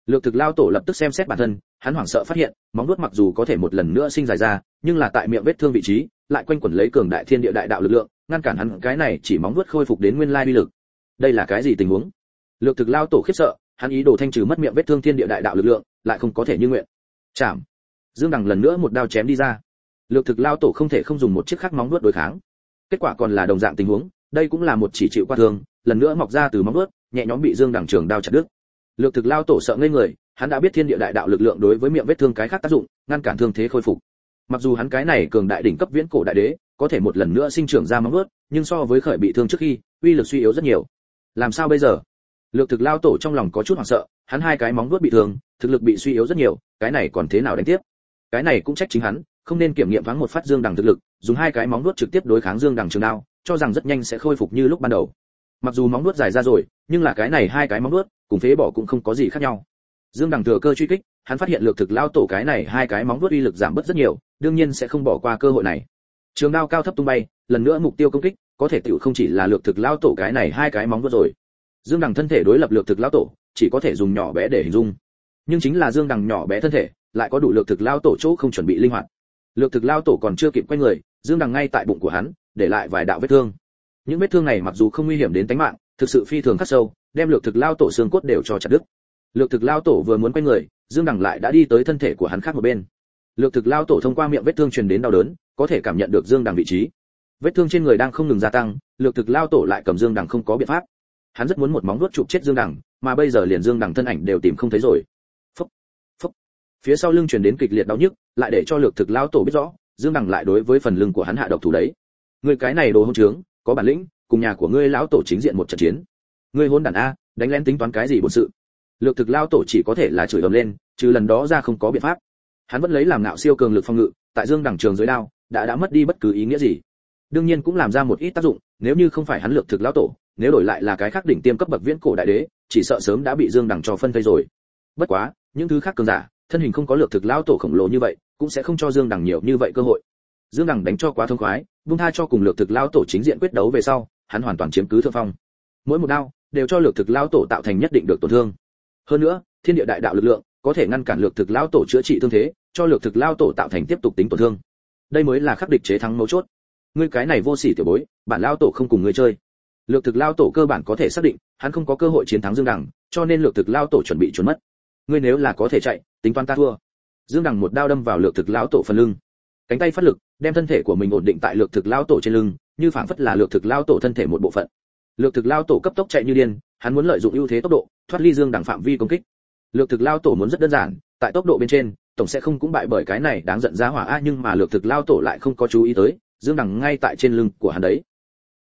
A: Lược thực lao tổ lập tức xem xét bản thân, hắn hoảng sợ phát hiện, móng vuốt mặc dù có thể một lần nữa sinh dài ra, nhưng là tại miệng vết thương vị trí, lại quanh quẩn lấy cường đại thiên địa đại đạo lực lượng, ngăn cản hắn cái này chỉ móng vuốt khôi phục đến nguyên lai uy lực. Đây là cái gì tình huống? Lược thực lao tổ khiếp sợ, hắn ý đồ thanh trừ mất miệng vết thương thiên địa đại đạo lực lượng, lại không có thể như nguyện. Chạm. Dương Đằng lần nữa một đao chém đi ra. Lược thực lao tổ không thể không dùng một chiếc khác móng vuốt đối kháng. Kết quả còn là đồng dạng tình huống, đây cũng là một chỉ chịu qua thương, lần nữa mọc ra từ móng vuốt, nhẹ nhõm bị Dương Đằng trường đao chặt đứt. Lược thực lao tổ sợ ngây người, hắn đã biết thiên địa đại đạo lực lượng đối với miệng vết thương cái khác tác dụng, ngăn cản thương thế khôi phục. Mặc dù hắn cái này cường đại đỉnh cấp viễn cổ đại đế, có thể một lần nữa sinh trưởng ra móng vuốt, nhưng so với khởi bị thương trước khi, uy lực suy yếu rất nhiều. Làm sao bây giờ? Lược thực lao tổ trong lòng có chút hoảng sợ, hắn hai cái móng vuốt bị thương, thực lực bị suy yếu rất nhiều, cái này còn thế nào đánh tiếp? Cái này cũng trách chính hắn, không nên kiểm nghiệm thoáng một phát Dương Đằng thực lực, dùng hai cái móng vuốt trực tiếp đối kháng Dương Đằng trường đao, cho rằng rất nhanh sẽ khôi phục như lúc ban đầu. Mặc dù móng vuốt dài ra rồi, nhưng là cái này hai cái móng vuốt, cùng phế bỏ cũng không có gì khác nhau. Dương Đằng thừa cơ truy kích, hắn phát hiện lược thực lao tổ cái này hai cái móng vuốt uy lực giảm bớt rất nhiều, đương nhiên sẽ không bỏ qua cơ hội này. Trường đao cao thấp tung bay, lần nữa mục tiêu công kích, có thể tiểu không chỉ là lược thực lao tổ cái này hai cái móng vuốt rồi. Dương Đằng thân thể đối lập lược thực lao tổ, chỉ có thể dùng nhỏ bé để hình dung. Nhưng chính là Dương Đằng nhỏ bé thân thể, lại có đủ lược thực lao tổ chỗ không chuẩn bị linh hoạt. Lược thực lao tổ còn chưa kịp quay người, Dương Đằng ngay tại bụng của hắn, để lại vài đạo vết thương. Những vết thương này mặc dù không nguy hiểm đến tính mạng, thực sự phi thường khắc sâu, đem lược thực lao tổ xương cốt đều cho chặt đứt. Lược thực lao tổ vừa muốn quay người, Dương Đằng lại đã đi tới thân thể của hắn khác một bên. Lược thực lao tổ thông qua miệng vết thương truyền đến đau đớn, có thể cảm nhận được Dương Đằng vị trí. Vết thương trên người đang không ngừng gia tăng, lược thực lao tổ lại cầm Dương Đằng không có biện pháp. Hắn rất muốn một móng vuốt chụp chết Dương Đằng, mà bây giờ liền Dương Đằng thân ảnh đều tìm không thấy rồi. Phốc, phốc. Phía sau lưng truyền đến kịch liệt đau nhức, lại để cho lược thực lao tổ biết rõ, Dương Đằng lại đối với phần lưng của hắn hạ độc thủ đấy. Ngươi cái này đồ hỗn trướng, có bản lĩnh, cùng nhà của ngươi lão tổ chính diện một trận chiến. Ngươi hỗn đản a, đánh lén tính toán cái gì bổn sự? Lược thực lao tổ chỉ có thể là chửi ầm lên, trừ lần đó ra không có biện pháp. Hắn vẫn lấy làm ngạo siêu cường lực phòng ngự, tại Dương Đằng trường dưới đao, đã đã mất đi bất cứ ý nghĩa gì. Đương nhiên cũng làm ra một ít tác dụng, nếu như không phải hắn lược thực lao tổ, nếu đổi lại là cái khác đỉnh tiêm cấp bậc viễn cổ đại đế, chỉ sợ sớm đã bị Dương Đằng cho phân thây rồi. Bất quá, những thứ khác cường giả, thân hình không có lược thực lao tổ khổng lồ như vậy, cũng sẽ không cho Dương Đằng nhiều như vậy cơ hội. Dương Đằng đánh cho quá thông khoái, buông tha cho cùng lược thực lao tổ chính diện quyết đấu về sau, hắn hoàn toàn chiếm cứ thượng phong. Mỗi một đao đều cho lược thực lao tổ tạo thành nhất định được tổn thương. Hơn nữa, thiên địa đại đạo lực lượng có thể ngăn cản lược thực lao tổ chữa trị thương thế, cho lược thực lao tổ tạo thành tiếp tục tính tổn thương. Đây mới là khắc địch chế thắng mấu chốt. Ngươi cái này vô sỉ tiểu bối, bản lao tổ không cùng ngươi chơi. Lược thực lao tổ cơ bản có thể xác định, hắn không có cơ hội chiến thắng Dương Đằng, cho nên lược thực lao tổ chuẩn bị trốn mất. Ngươi nếu là có thể chạy, tính toán ta thua. Dương Đằng một đao đâm vào lược thực lao tổ phần lưng, cánh tay phát lực, đem thân thể của mình ổn định tại lược thực lao tổ trên lưng, như phảng phất là lược thực lao tổ thân thể một bộ phận. Lược thực lao tổ cấp tốc chạy như điên, hắn muốn lợi dụng ưu thế tốc độ, thoát ly Dương Đằng phạm vi công kích. Lược thực lao tổ muốn rất đơn giản, tại tốc độ bên trên, tổng sẽ không cũng bại bởi cái này đáng giận giá hỏa a, nhưng mà lược thực lao tổ lại không có chú ý tới, Dương Đằng ngay tại trên lưng của hắn đấy.